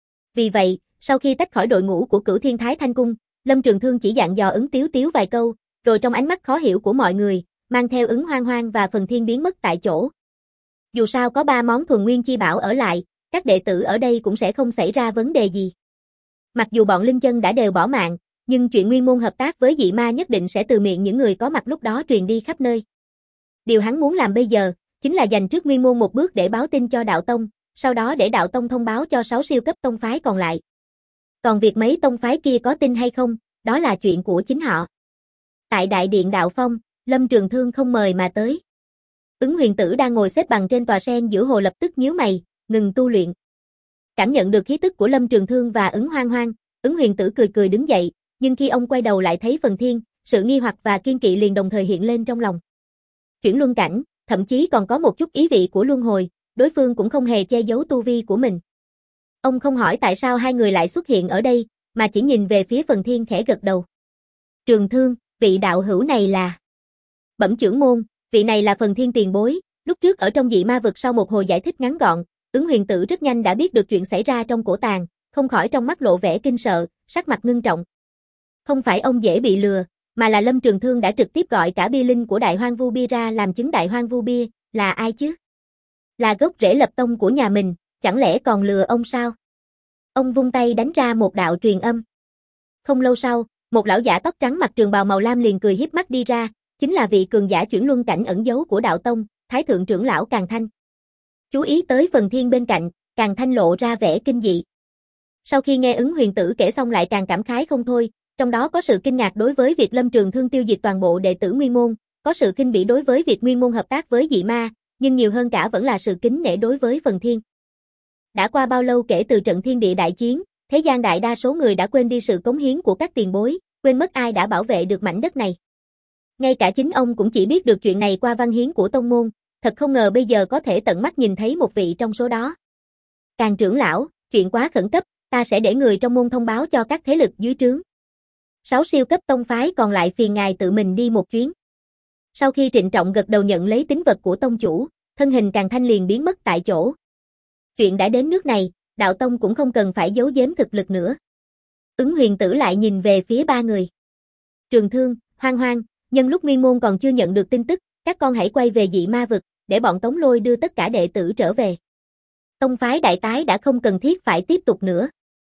Vì vậy, sau khi tách khỏi đội ngũ của Cửu Thiên Thái Thanh Cung, Lâm Trường Thương chỉ dặn dò Ứng Tiếu Tiếu vài câu, rồi trong ánh mắt khó hiểu của mọi người, mang theo Ứng Hoang Hoang và Phần Thiên biến mất tại chỗ. Dù sao có 3 món thuần nguyên chi bảo ở lại, các đệ tử ở đây cũng sẽ không xảy ra vấn đề gì. Mặc dù bọn Linh Chân đã đều bỏ mạng, nhưng chuyện nguyên môn hợp tác với dị ma nhất định sẽ từ miệng những người có mặt lúc đó truyền đi khắp nơi. Điều hắn muốn làm bây giờ, chính là dành trước nguyên môn một bước để báo tin cho Đạo Tông, sau đó để Đạo Tông thông báo cho 6 siêu cấp tông phái còn lại. Còn việc mấy tông phái kia có tin hay không, đó là chuyện của chính họ. Tại Đại điện Đạo Phong, Lâm Trường Thương không mời mà tới. Ứng Huyền Tử đang ngồi xếp bằng trên tòa sen giữa hồ lập tức nhíu mày, ngừng tu luyện. Cảm nhận được khí tức của Lâm Trường Thương và Ứng Hoang Hoang, Ứng Huyền Tử cười cười đứng dậy, nhưng khi ông quay đầu lại thấy Phần Thiên, sự nghi hoặc và kiên kỵ liền đồng thời hiện lên trong lòng. Chuyển luân cảnh, thậm chí còn có một chút ý vị của luân hồi, đối phương cũng không hề che giấu tu vi của mình. Ông không hỏi tại sao hai người lại xuất hiện ở đây, mà chỉ nhìn về phía Phần Thiên khẽ gật đầu. Trường Thương, vị đạo hữu này là... Bẩm trưởng môn, vị này là Phần Thiên tiền bối, lúc trước ở trong dị ma vực sau một hồi giải thích ngắn gọn, Ứng Huyền Tử rất nhanh đã biết được chuyện xảy ra trong cổ tàng, không khỏi trong mắt lộ vẻ kinh sợ, sắc mặt ngưng trọng. Không phải ông dễ bị lừa, mà là Lâm Trường Thương đã trực tiếp gọi cả bia linh của Đại Hoang Vu Bia ra làm chứng Đại Hoang Vu Bia, là ai chứ? Là gốc rễ lập tông của nhà mình, chẳng lẽ còn lừa ông sao? Ông vung tay đánh ra một đạo truyền âm. Không lâu sau, một lão giả tóc trắng mặc trường bào màu lam liền cười hiếp mắt đi ra, chính là vị cường giả chuyển luân cảnh ẩn giấu của Đạo Tông, Thái thượng trưởng lão Càn Thanh. Chú ý tới Phần Thiên bên cạnh, Càn Thanh lộ ra vẻ kinh dị. Sau khi nghe Ứng Huyền Tử kể xong lại càng cảm khái không thôi, trong đó có sự kinh ngạc đối với việc Lâm Trường Thương tiêu diệt toàn bộ đệ tử Nguyên môn, có sự khinh bỉ đối với việc Nguyên môn hợp tác với dị ma, nhưng nhiều hơn cả vẫn là sự kính nể đối với Phần Thiên. Đã qua bao lâu kể từ trận thiên địa đại chiến, thế gian đại đa số người đã quên đi sự cống hiến của các tiền bối, quên mất ai đã bảo vệ được mảnh đất này. Ngay cả chính ông cũng chỉ biết được chuyện này qua văn hiến của tông môn, thật không ngờ bây giờ có thể tận mắt nhìn thấy một vị trong số đó. Càn trưởng lão, chuyện quá khẩn cấp, ta sẽ để người trong môn thông báo cho các thế lực dưới trướng. 6 siêu cấp tông phái còn lại phiền ngài tự mình đi một chuyến. Sau khi trịnh trọng gật đầu nhận lấy tín vật của tông chủ, thân hình Càn Thanh liền biến mất tại chỗ. Chuyện đã đến nước này, đạo tông cũng không cần phải giấu giếm thực lực nữa. Ứng Huyền Tử lại nhìn về phía ba người. Trường Thương, Hoang Hoang, nhân lúc Nguyên môn còn chưa nhận được tin tức, các con hãy quay về Dị Ma vực, để bọn Tống Lôi đưa tất cả đệ tử trở về. Tông phái đại tái đã không cần thiết phải tiếp tục nữa.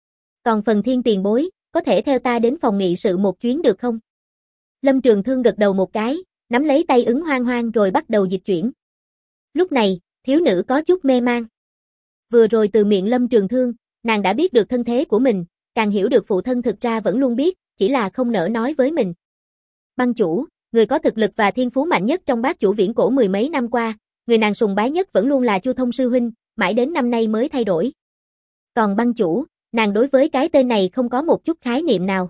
Còn phần Thiên tiền bối, có thể theo ta đến phòng nghị sự một chuyến được không? Lâm Trường Thương gật đầu một cái, nắm lấy tay Ứng Hoang Hoang rồi bắt đầu dịch chuyển. Lúc này, thiếu nữ có chút mê mang. Vừa rồi từ miệng Lâm Trường Thương, nàng đã biết được thân thế của mình, càng hiểu được phụ thân thực ra vẫn luôn biết, chỉ là không nỡ nói với mình. Băng chủ, người có thực lực và thiên phú mạnh nhất trong bát chủ viễn cổ mười mấy năm qua, người nàng sùng bái nhất vẫn luôn là Chu Thông sư huynh, mãi đến năm nay mới thay đổi. Còn băng chủ, nàng đối với cái tên này không có một chút khái niệm nào.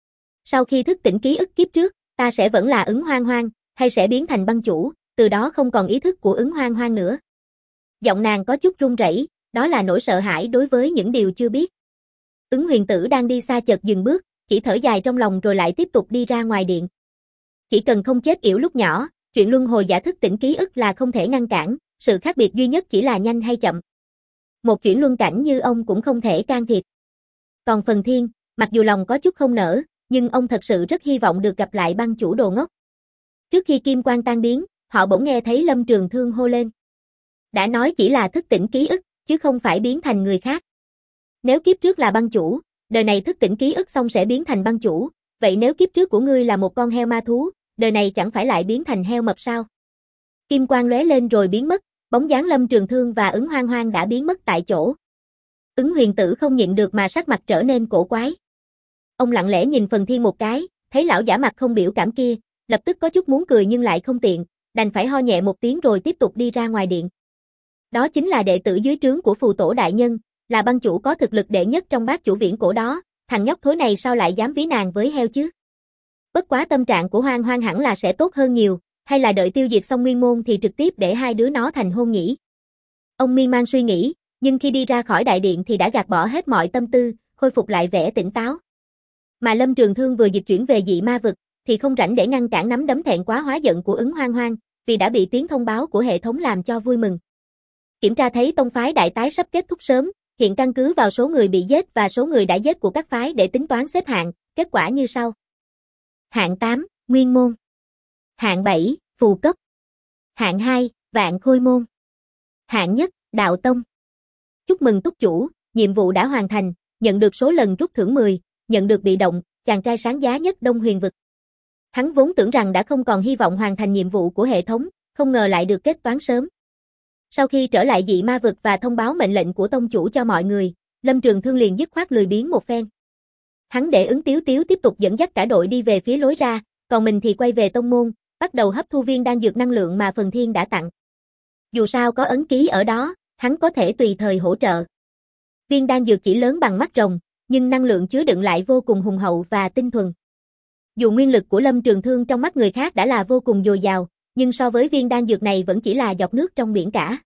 Sau khi thức tỉnh ký ức kiếp trước, ta sẽ vẫn là Ứng Hoang Hoang, hay sẽ biến thành băng chủ, từ đó không còn ý thức của Ứng Hoang Hoang nữa. Giọng nàng có chút run rẩy, đó là nỗi sợ hãi đối với những điều chưa biết. Ứng Huyền Tử đang đi xa chợt dừng bước, chỉ thở dài trong lòng rồi lại tiếp tục đi ra ngoài điện. Chỉ cần không chết yểu lúc nhỏ, chuyện luân hồi giả thức tỉnh ký ức là không thể ngăn cản, sự khác biệt duy nhất chỉ là nhanh hay chậm. Một chuyển luân cảnh như ông cũng không thể can thiệp. Còn phần Thiên, mặc dù lòng có chút không nỡ, nhưng ông thật sự rất hy vọng được gặp lại băng chủ đồ ngốc. Trước khi kim quang tan biến, họ bỗng nghe thấy Lâm Trường Thương hô lên. Đã nói chỉ là thức tỉnh ký ức, chứ không phải biến thành người khác. Nếu kiếp trước là băng chủ, đời này thức tỉnh ký ức xong sẽ biến thành băng chủ, vậy nếu kiếp trước của ngươi là một con heo ma thú, đời này chẳng phải lại biến thành heo mập sao? Kim quang lóe lên rồi biến mất, bóng dáng Lâm Trường Thương và Ứng Hoang Hoang đã biến mất tại chỗ. Ứng Huyền Tử không nhịn được mà sắc mặt trở nên cổ quái. Ông lặng lẽ nhìn phần Thiên một cái, thấy lão giả mặt không biểu cảm kia, lập tức có chút muốn cười nhưng lại không tiện, đành phải ho nhẹ một tiếng rồi tiếp tục đi ra ngoài điện. Đó chính là đệ tử dưới trướng của phù tổ đại nhân, là băng chủ có thực lực đệ nhất trong bát chủ viễn cổ đó, thằng nhóc thối này sao lại dám ví nàng với heo chứ? Bất quá tâm trạng của Hoang Hoang hẳn là sẽ tốt hơn nhiều, hay là đợi tiêu diệt xong Nguyên môn thì trực tiếp để hai đứa nó thành hôn nhỉ? Ông miên man suy nghĩ, nhưng khi đi ra khỏi đại điện thì đã gạt bỏ hết mọi tâm tư, khôi phục lại vẻ tỉnh táo. Mà Lâm Trường Thương vừa dịch chuyển về Dị Ma vực, thì không rảnh để ngăn cản nắm đấm thẹn quá hóa giận của Ứng Hoang Hoang, vì đã bị tiếng thông báo của hệ thống làm cho vui mừng. Kiểm tra thấy tông phái đại tái sắp kết thúc sớm, hiện căn cứ vào số người bị giết và số người đã giết của các phái để tính toán xếp hạng, kết quả như sau. Hạng 8, Nguyên môn. Hạng 7, Phù Cốc. Hạng 2, Vạn Khôi môn. Hạng nhất, Đạo tông. Chúc mừng túc chủ, nhiệm vụ đã hoàn thành, nhận được số lần rút thưởng 10, nhận được bị động, chàng trai sáng giá nhất Đông Huyền vực. Hắn vốn tưởng rằng đã không còn hy vọng hoàn thành nhiệm vụ của hệ thống, không ngờ lại được kết toán sớm. Sau khi trở lại Dị Ma vực và thông báo mệnh lệnh của tông chủ cho mọi người, Lâm Trường Thương liền dứt khoát lười biếng một phen. Hắn để Ứng Tiếu Tiếu tiếp tục dẫn dắt cả đội đi về phía lối ra, còn mình thì quay về tông môn, bắt đầu hấp thu viên đan dược năng lượng mà Phần Thiên đã tặng. Dù sao có ấn ký ở đó, hắn có thể tùy thời hỗ trợ. Viên đan dược chỉ lớn bằng mắt rồng, nhưng năng lượng chứa đựng lại vô cùng hùng hậu và tinh thuần. Dù nguyên lực của Lâm Trường Thương trong mắt người khác đã là vô cùng dồi dào, nhưng so với viên đan dược này vẫn chỉ là giọt nước trong biển cả.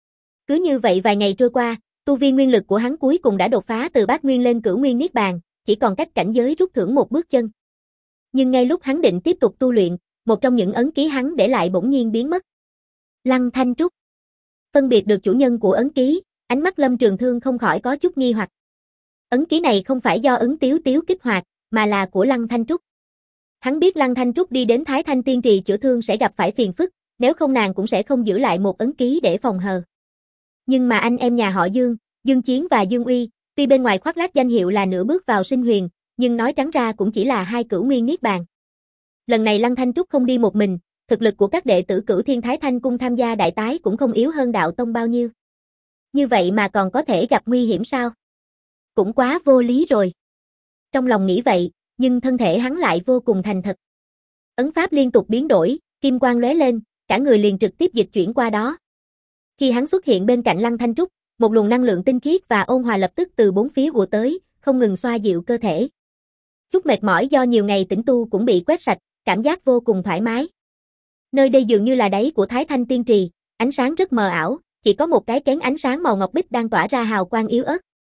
Cứ như vậy vài ngày trôi qua, tu vi nguyên lực của hắn cuối cùng đã đột phá từ bát nguyên lên cửu nguyên niết bàn, chỉ còn cách cảnh giới rút thưởng một bước chân. Nhưng ngay lúc hắn định tiếp tục tu luyện, một trong những ấn ký hắn để lại bỗng nhiên biến mất. Lăng Thanh Trúc. Phân biệt được chủ nhân của ấn ký, ánh mắt Lâm Trường Thương không khỏi có chút nghi hoặc. Ấn ký này không phải do Ứng Tiếu Tiếu kích hoạt, mà là của Lăng Thanh Trúc. Hắn biết Lăng Thanh Trúc đi đến Thái Thanh Tiên Trì chữa thương sẽ gặp phải phiền phức, nếu không nàng cũng sẽ không giữ lại một ấn ký để phòng hờ. Nhưng mà anh em nhà họ Dương, Dương Chiến và Dương Uy, tuy bên ngoài khoác lác danh hiệu là nửa bước vào sinh huyền, nhưng nói trắng ra cũng chỉ là hai cửu nguyên niết bàn. Lần này Lăng Thanh Trúc không đi một mình, thực lực của các đệ tử Cửu Thiên Thái Thanh cung tham gia đại tái cũng không yếu hơn đạo tông bao nhiêu. Như vậy mà còn có thể gặp nguy hiểm sao? Cũng quá vô lý rồi. Trong lòng nghĩ vậy, nhưng thân thể hắn lại vô cùng thành thật. Ấn pháp liên tục biến đổi, kim quang lóe lên, cả người liền trực tiếp dịch chuyển qua đó. Khi hắn xuất hiện bên cạnh Lăng Thanh Trúc, một luồng năng lượng tinh khiết và ôn hòa lập tức từ bốn phía ùa tới, không ngừng xoa dịu cơ thể. Chút mệt mỏi do nhiều ngày tĩnh tu cũng bị quét sạch, cảm giác vô cùng thoải mái. Nơi đây dường như là đáy của Thái Thanh Tiên Trì, ánh sáng rất mờ ảo, chỉ có một cái kén ánh sáng màu ngọc bích đang tỏa ra hào quang yếu ớt.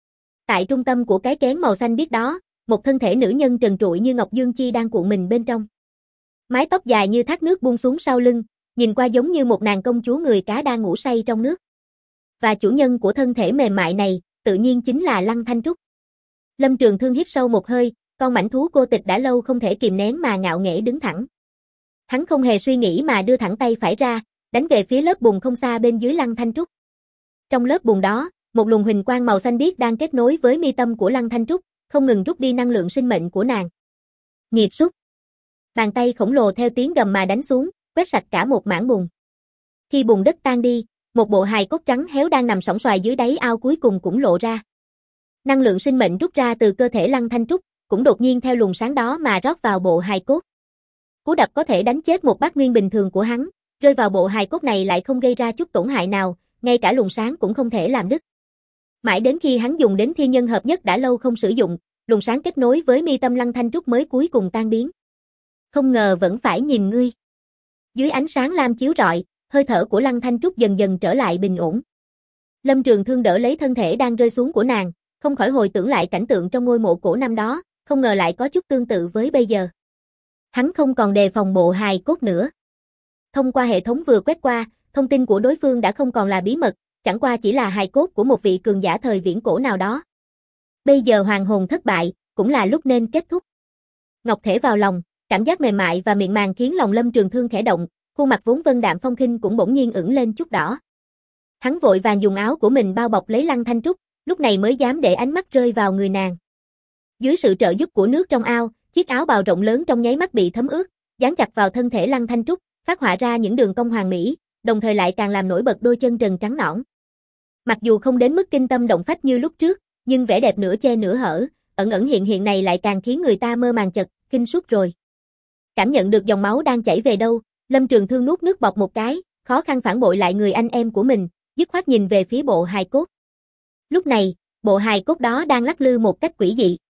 Tại trung tâm của cái kén màu xanh biếc đó, một thân thể nữ nhân trần trụi như ngọc dương chi đang cuộn mình bên trong. Mái tóc dài như thác nước buông xuống sau lưng, nhìn qua giống như một nàng công chúa người cá đang ngủ say trong nước. Và chủ nhân của thân thể mềm mại này, tự nhiên chính là Lăng Thanh Trúc. Lâm Trường Thương hít sâu một hơi, con mãnh thú cô tịch đã lâu không thể kìm nén mà ngạo nghễ đứng thẳng. Hắn không hề suy nghĩ mà đưa thẳng tay phải ra, đánh về phía lớp bùn không xa bên dưới Lăng Thanh Trúc. Trong lớp bùn đó, một luồng huỳnh quang màu xanh biếc đang kết nối với mi tâm của Lăng Thanh Trúc, không ngừng rút đi năng lượng sinh mệnh của nàng. Nghiệt súc. Bàn tay khổng lồ theo tiếng gầm mà đánh xuống, quét sạch cả một mảng bùn. Khi bùn đất tan đi, một bộ hài cốt trắng héo đang nằm sõng soài dưới đáy ao cuối cùng cũng lộ ra. Năng lượng sinh mệnh rút ra từ cơ thể Lăng Thanh Trúc, cũng đột nhiên theo luồng sáng đó mà rót vào bộ hài cốt. Cú đập có thể đánh chết một bát nguyên bình thường của hắn, rơi vào bộ hài cốt này lại không gây ra chút tổn hại nào, ngay cả luồng sáng cũng không thể làm đứt. Mãi đến khi hắn dùng đến thiên nhân hợp nhất đã lâu không sử dụng, luồng sáng kết nối với mi tâm Lăng Thanh Trúc mới cuối cùng tan biến. Không ngờ vẫn phải nhìn ngươi. Dưới ánh sáng lam chiếu rọi, hơi thở của Lăng Thanh Trúc dần dần trở lại bình ổn. Lâm Trường Thương đỡ lấy thân thể đang rơi xuống của nàng, không khỏi hồi tưởng lại cảnh tượng trong ngôi mộ cổ năm đó, không ngờ lại có chút tương tự với bây giờ. Hắn không còn đề phòng bộ hài cốt nữa. Thông qua hệ thống vừa quét qua, thông tin của đối phương đã không còn là bí mật, chẳng qua chỉ là hài cốt của một vị cường giả thời viễn cổ nào đó. Bây giờ hoàng hồn thất bại, cũng là lúc nên kết thúc. Ngọc thể vào lòng, cảm giác mềm mại và miệng màng khiến lòng Lâm Trường Thương khẽ động, khuôn mặt vốn vân đạm phong khinh cũng bỗng nhiên ửng lên chút đỏ. Hắn vội vàng dùng áo của mình bao bọc lấy Lăng Thanh Trúc, lúc này mới dám để ánh mắt rơi vào người nàng. Dưới sự trợ giúp của nước trong ao, chiếc áo bào rộng lớn trong nháy mắt bị thấm ướt, dán chặt vào thân thể Lăng Thanh Trúc, phát họa ra những đường cong hoàn mỹ, đồng thời lại càng làm nổi bật đôi chân trần trắng nõn. Mặc dù không đến mức kinh tâm động phách như lúc trước, nhưng vẻ đẹp nửa che nửa hở, ẩn ẩn hiện hiện này lại càng khiến người ta mơ màng chật, kinh suốt rồi. Cảm nhận được dòng máu đang chảy về đâu, Lâm Trường Thương nuốt nước bọt một cái, khó khăn phản bội lại người anh em của mình, dứt khoát nhìn về phía bộ hài cốt. Lúc này, bộ hài cốt đó đang lắc lư một cách quỷ dị.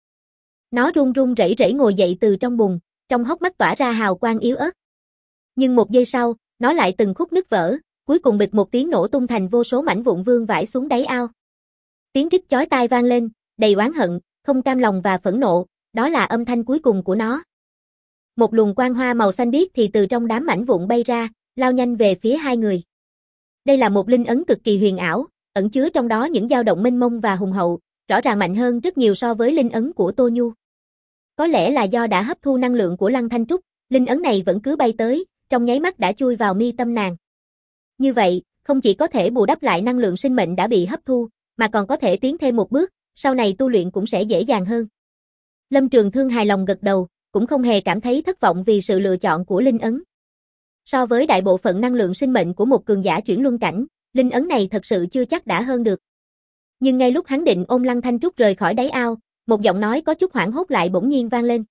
Nó run run rẩy rẩy ngồi dậy từ trong bùn, trong hốc mắt tỏa ra hào quang yếu ớt. Nhưng một giây sau, nó lại từng khúc nứt vỡ, cuối cùng bịch một tiếng nổ tung thành vô số mảnh vụn vương vãi xuống đáy ao. Tiếng rít chói tai vang lên, đầy oán hận, không cam lòng và phẫn nộ, đó là âm thanh cuối cùng của nó. Một luồng quang hoa màu xanh biếc thì từ trong đám mảnh vụn bay ra, lao nhanh về phía hai người. Đây là một linh ấn cực kỳ huyền ảo, ẩn chứa trong đó những dao động mênh mông và hùng hậu, rõ ràng mạnh hơn rất nhiều so với linh ấn của Tô Nhu. Có lẽ là do đã hấp thu năng lượng của Lăng Thanh Trúc, linh ấn này vẫn cứ bay tới, trong nháy mắt đã chui vào mi tâm nàng. Như vậy, không chỉ có thể bù đắp lại năng lượng sinh mệnh đã bị hấp thu, mà còn có thể tiến thêm một bước, sau này tu luyện cũng sẽ dễ dàng hơn. Lâm Trường Thương hài lòng gật đầu, cũng không hề cảm thấy thất vọng vì sự lựa chọn của linh ấn. So với đại bộ phận năng lượng sinh mệnh của một cường giả chuyển luân cảnh, linh ấn này thật sự chưa chắc đã hơn được. Nhưng ngay lúc hắn định ôm Lăng Thanh Trúc rời khỏi đáy ao, một giọng nói có chút hoảng hốt lại bỗng nhiên vang lên.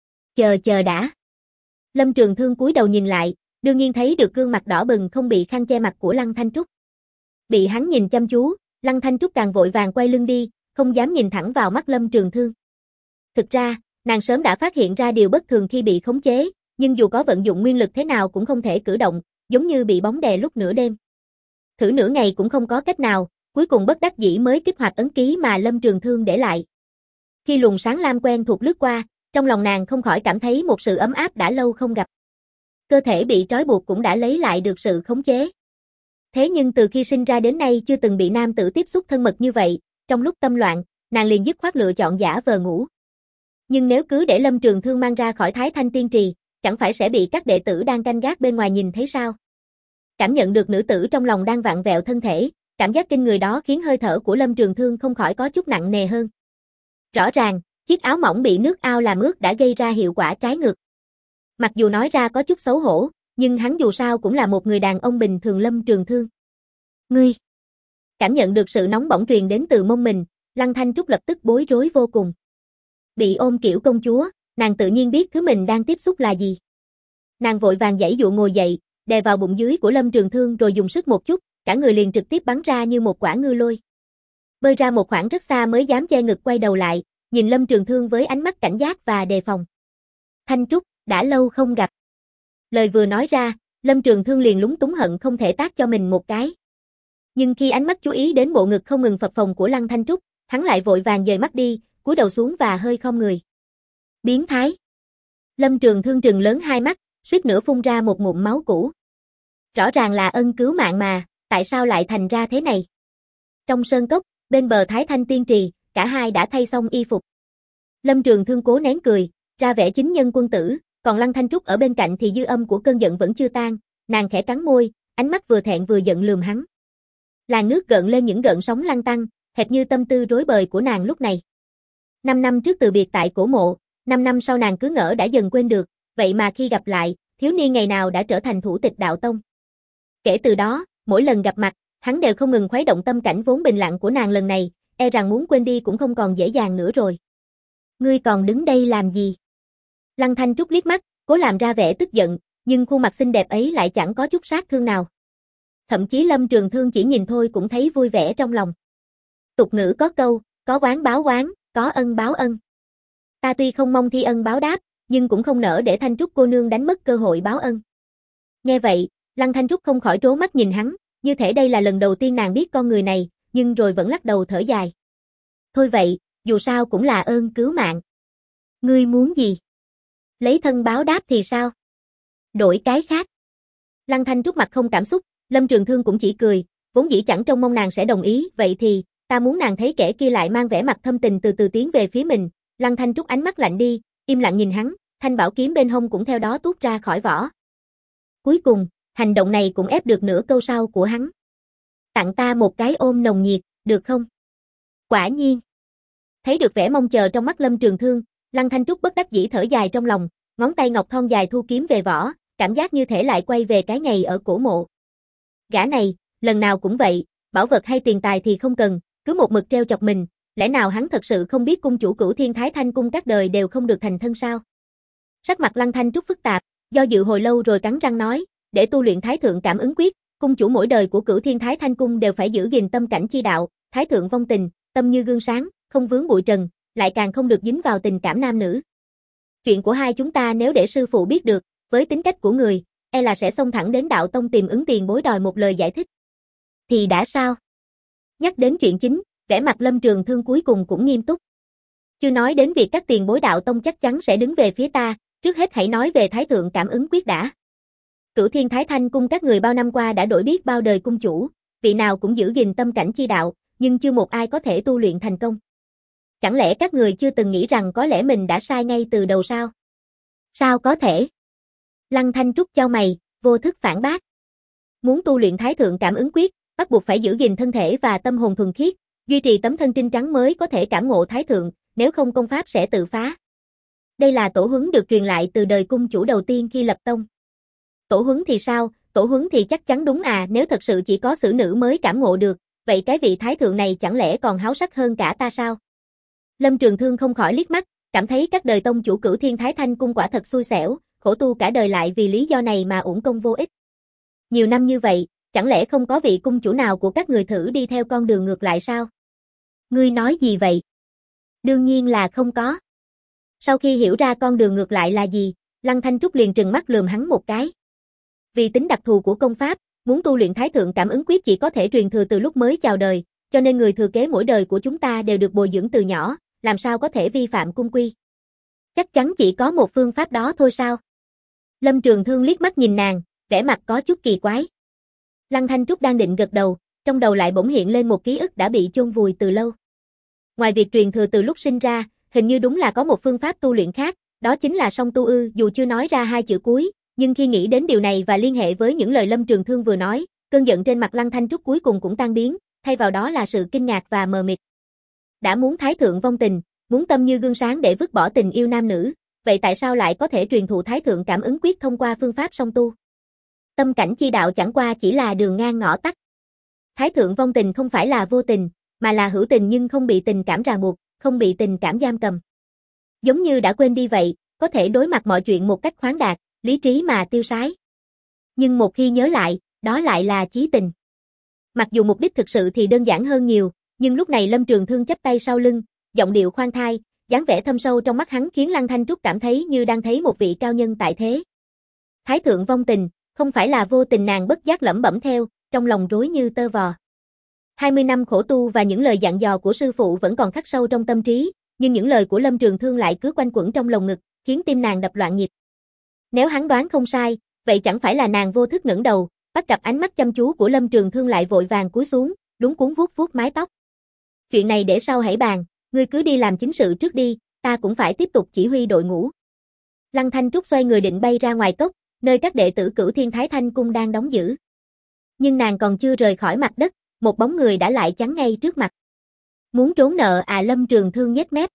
Chờ đã. Lâm Trường Thương cúi đầu nhìn lại, đương nhiên thấy được gương mặt đỏ bừng không bị khăn che mặt của Lăng Thanh Trúc. Bị hắn nhìn chăm chú, Lăng Thanh Trúc càng vội vàng quay lưng đi, không dám nhìn thẳng vào mắt Lâm Trường Thương. Thực ra, nàng sớm đã phát hiện ra điều bất thường khi bị khống chế, nhưng dù có vận dụng nguyên lực thế nào cũng không thể cử động, giống như bị bóng đè lúc nửa đêm. Thử nửa ngày cũng không có cách nào, cuối cùng bất đắc dĩ mới kích hoạt ấn ký mà Lâm Trường Thương để lại. Khi luồng sáng lam quen thuộc lướt qua, trong lòng nàng không khỏi cảm thấy một sự ấm áp đã lâu không gặp. Cơ thể bị trói buộc cũng đã lấy lại được sự khống chế. Thế nhưng từ khi sinh ra đến nay chưa từng bị nam tử tiếp xúc thân mật như vậy, trong lúc tâm loạn, nàng liền dứt khoát lựa chọn giả vờ ngủ. Nhưng nếu cứ để Lâm Trường Thương mang ra khỏi Thái Thanh Tiên Trì, chẳng phải sẽ bị các đệ tử đang canh gác bên ngoài nhìn thấy sao? Cảm nhận được nữ tử trong lòng đang vặn vẹo thân thể, cảm giác kinh người đó khiến hơi thở của Lâm Trường Thương không khỏi có chút nặng nề hơn. Rõ ràng, chiếc áo mỏng bị nước ao làm ướt đã gây ra hiệu quả trái ngược. Mặc dù nói ra có chút xấu hổ, nhưng hắn dù sao cũng là một người đàn ông bình thường. Lâm Trường Thương. Ngươi! Cảm nhận được sự nóng bỏng truyền đến từ mông mình, Lăng Thanh Trúc lập tức bối rối vô cùng. Bị ôm kiểu công chúa, nàng tự nhiên biết thứ mình đang tiếp xúc là gì. Nàng vội vàng giãy dụa ngồi dậy, đè vào bụng dưới của Lâm Trường Thương rồi dùng sức một chút, cả người liền trực tiếp bắn ra như một quả ngư lôi. Bơi ra một khoảng rất xa mới dám che ngực quay đầu lại, nhìn Lâm Trường Thương với ánh mắt cảnh giác và đề phòng. Thanh Trúc, đã lâu không gặp. Lời vừa nói ra, Lâm Trường Thương liền lúng túng hận không thể tát cho mình một cái. Nhưng khi ánh mắt chú ý đến bộ ngực không ngừng phập phồng của Lăng Thanh Trúc, Hắn lại vội vàng dời mắt đi, cúi đầu xuống và hơi khom người. Biến thái. Lâm Trường Thương trừng lớn hai mắt, suýt nữa phun ra một ngụm máu cũ. Rõ ràng là ân cứu mạng mà, tại sao lại thành ra thế này? Trong sơn cốc, bên bờ Thái Thanh Tiên Trì, cả hai đã thay xong y phục. Lâm Trường Thương cố nén cười, ra vẻ chính nhân quân tử, còn Lăng Thanh Trúc ở bên cạnh thì dư âm của cơn giận vẫn chưa tan, nàng khẽ cắn môi, ánh mắt vừa thẹn vừa giận lườm hắn. Làn nước gợn lên những gợn sóng lăn tăn, hệt như tâm tư rối bời của nàng lúc này. 5 năm trước từ biệt tại cổ mộ, 5 năm sau nàng cứ ngỡ đã dần quên được, vậy mà khi gặp lại, thiếu niên ngày nào đã trở thành thủ tịch đạo tông. Kể từ đó, mỗi lần gặp mặt, hắn đều không ngừng khuấy động tâm cảnh vốn bình lặng của nàng lần này, e rằng muốn quên đi cũng không còn dễ dàng nữa rồi. Ngươi còn đứng đây làm gì? Lăng Thanh Trúc liếc mắt, cố làm ra vẻ tức giận, nhưng khuôn mặt xinh đẹp ấy lại chẳng có chút sát thương nào. Thậm chí Lâm Trường Thương chỉ nhìn thôi cũng thấy vui vẻ trong lòng. Tục ngữ có câu, có oán báo oán, có ân báo ân. Ta tuy không mong thi ân báo đáp, nhưng cũng không nỡ để Thanh Trúc cô nương đánh mất cơ hội báo ân. Nghe vậy, Lăng Thanh Trúc không khỏi trố mắt nhìn hắn, như thể đây là lần đầu tiên nàng biết con người này, nhưng rồi vẫn lắc đầu thở dài. Thôi vậy, dù sao cũng là ơn cứu mạng. Ngươi muốn gì? Lấy thân báo đáp thì sao? Đổi cái khác. Lăng Thanh Trúc mặt không cảm xúc, Lâm Trường Thương cũng chỉ cười, vốn dĩ chẳng trông mong nàng sẽ đồng ý, vậy thì, ta muốn nàng thấy kẻ kia lại mang vẻ mặt thâm tình từ từ tiến về phía mình. Lăng Thanh Trúc ánh mắt lạnh đi, im lặng nhìn hắn, thanh bảo kiếm bên hông cũng theo đó tuốt ra khỏi vỏ. Cuối cùng, hành động này cũng ép được nửa câu sau của hắn. Tặng ta một cái ôm nồng nhiệt, được không? Quả nhiên. Thấy được vẻ mong chờ trong mắt Lâm Trường Thương, Lăng Thanh Trúc bất đắc dĩ thở dài trong lòng, ngón tay ngọc thon dài thu kiếm về vỏ, cảm giác như thể lại quay về cái ngày ở cổ mộ. Gã này, lần nào cũng vậy, bảo vật hay tiền tài thì không cần, cứ một mực treo chọc mình, lẽ nào hắn thật sự không biết cung chủ Cửu Thiên Thái Thanh cung các đời đều không được thành thân sao? Sắc mặt Lăng Thanh Trúc phức tạp, do dự hồi lâu rồi cắn răng nói, để tu luyện Thái Thượng Cảm Ứng Quyết, cung chủ mỗi đời của Cửu Thiên Thái Thanh cung đều phải giữ gìn tâm cảnh chi đạo, Thái Thượng vong tình, tâm như gương sáng, không vướng bụi trần, lại càng không được dính vào tình cảm nam nữ. Chuyện của hai chúng ta nếu để sư phụ biết được, với tính cách của người, e là sẽ xông thẳng đến đạo tông tìm ứng tiền bối đòi một lời giải thích. Thì đã sao? Nhắc đến chuyện chính, vẻ mặt Lâm Trường Thương cuối cùng cũng nghiêm túc. Chưa nói đến việc các tiền bối đạo tông chắc chắn sẽ đứng về phía ta, trước hết hãy nói về Thái Thượng Cảm Ứng Quyết đã. Cửu Thiên Thái Thanh cung các người bao năm qua đã đổi biết bao đời cung chủ, vị nào cũng giữ gìn tâm cảnh chi đạo, nhưng chưa một ai có thể tu luyện thành công. Chẳng lẽ các người chưa từng nghĩ rằng có lẽ mình đã sai ngay từ đầu sao? Sao có thể? Lăng Thanh Trúc chau mày, vô thức phản bác. Muốn tu luyện Thái Thượng Cảm Ứng Quyết, bắt buộc phải giữ gìn thân thể và tâm hồn thuần khiết, duy trì tấm thân trinh trắng mới có thể cảm ngộ Thái Thượng, nếu không công pháp sẽ tự phá. Đây là tổ huấn được truyền lại từ đời cung chủ đầu tiên khi lập tông. Tổ huấn thì sao? Tổ huấn thì chắc chắn đúng à, nếu thật sự chỉ có xử nữ mới cảm ngộ được, vậy cái vị Thái Thượng này chẳng lẽ còn háo sắc hơn cả ta sao? Lâm Trường Thương không khỏi liếc mắt, cảm thấy các đời tông chủ Cửu Thiên Thái Thanh cung quả thật xui xẻo, khổ tu cả đời lại vì lý do này mà uổng công vô ích. Nhiều năm như vậy, chẳng lẽ không có vị cung chủ nào của các người thử đi theo con đường ngược lại sao? Ngươi nói gì vậy? Đương nhiên là không có. Sau khi hiểu ra con đường ngược lại là gì, Lăng Thanh Trúc liền trừng mắt lườm hắn một cái. Vì tính đặc thù của công pháp, muốn tu luyện Thái Thượng Cảm Ứng Quyết chỉ có thể truyền thừa từ lúc mới chào đời, cho nên người thừa kế mỗi đời của chúng ta đều được bồi dưỡng từ nhỏ, làm sao có thể vi phạm cung quy. Chắc chắn chỉ có một phương pháp đó thôi sao? Lâm Trường Thương liếc mắt nhìn nàng, vẻ mặt có chút kỳ quái. Lăng Thanh Trúc đang định gật đầu, trong đầu lại bỗng hiện lên một ký ức đã bị chôn vùi từ lâu. Ngoài việc truyền thừa từ lúc sinh ra, hình như đúng là có một phương pháp tu luyện khác, đó chính là song tu ư, dù chưa nói ra hai chữ cuối, nhưng khi nghĩ đến điều này và liên hệ với những lời Lâm Trường Thương vừa nói, cơn giận trên mặt Lăng Thanh Trúc cuối cùng cũng tan biến, thay vào đó là sự kinh ngạc và mờ mịt. Đã muốn Thái Thượng vong tình, muốn tâm như gương sáng để vứt bỏ tình yêu nam nữ, vậy tại sao lại có thể truyền thụ Thái Thượng Cảm Ứng Quyết thông qua phương pháp song tu? Tâm cảnh chi đạo chẳng qua chỉ là đường ngang ngõ tắt. Thái Thượng vong tình không phải là vô tình, mà là hữu tình nhưng không bị tình cảm ràng buộc, không bị tình cảm giam cầm. Giống như đã quên đi vậy, có thể đối mặt mọi chuyện một cách khoáng đạt, lý trí mà tiêu sái. Nhưng một khi nhớ lại, đó lại là chí tình. Mặc dù mục đích thực sự thì đơn giản hơn nhiều, nhưng lúc này Lâm Trường Thương chắp tay sau lưng, giọng điệu khoan thai, dáng vẻ thâm sâu trong mắt hắn khiến Lăng Thanh Trúc cảm thấy như đang thấy một vị cao nhân tại thế. Thái Thượng vong tình, không phải là vô tình, nàng bất giác lẩm bẩm theo, trong lòng rối như tơ vò. 20 năm khổ tu và những lời dặn dò của sư phụ vẫn còn khắc sâu trong tâm trí, nhưng những lời của Lâm Trường Thương lại cứ quanh quẩn trong lồng ngực, khiến tim nàng đập loạn nhịp. Nếu hắn đoán không sai, vậy chẳng phải là nàng vô thức ngẩng đầu, bắt gặp ánh mắt chăm chú của Lâm Trường Thương lại vội vàng cúi xuống, luống cuống vuốt vuốt mái tóc. Chuyện này để sau hãy bàn, ngươi cứ đi làm chính sự trước đi, ta cũng phải tiếp tục chỉ huy đội ngũ. Lăng Thanh Trúc xoay người định bay ra ngoài cốc, nơi các đệ tử Cửu Thiên Thái Thanh Cung đang đóng giữ. Nhưng nàng còn chưa rời khỏi mặt đất, một bóng người đã lại chắn ngay trước mặt. Muốn trốn nợ à? Lâm Trường Thương nhếch mép.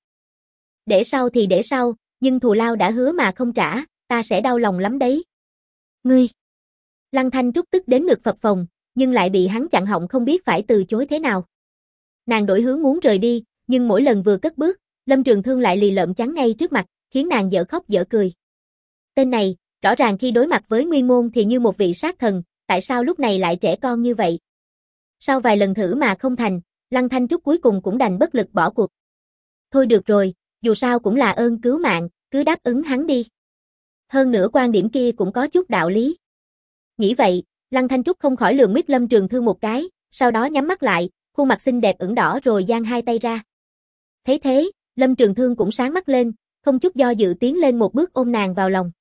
Để sau thì để sau, nhưng thù lao đã hứa mà không trả, ta sẽ đau lòng lắm đấy. Ngươi! Lăng Thanh Trúc tức đến ngực phập phồng, nhưng lại bị hắn chặn họng không biết phải từ chối thế nào. Nàng đổi hướng muốn rời đi, nhưng mỗi lần vừa cất bước, Lâm Trường Thương lại lì lợm chắn ngay trước mặt, khiến nàng dở khóc dở cười. Tên này, rõ ràng khi đối mặt với Nguyên Môn thì như một vị sát thần, tại sao lúc này lại trẻ con như vậy? Sau vài lần thử mà không thành, Lăng Thanh Trúc cuối cùng cũng đành bất lực bỏ cuộc. Thôi được rồi, dù sao cũng là ơn cứu mạng, cứ đáp ứng hắn đi. Hơn nữa quan điểm kia cũng có chút đạo lý. Nghĩ vậy, Lăng Thanh Trúc không khỏi lườm mít Lâm Trường Thương một cái, sau đó nhắm mắt lại, khuôn mặt xinh đẹp ửng đỏ rồi giang hai tay ra. Thấy thế, Lâm Trường Thương cũng sáng mắt lên, không chút do dự tiến lên một bước ôm nàng vào lòng.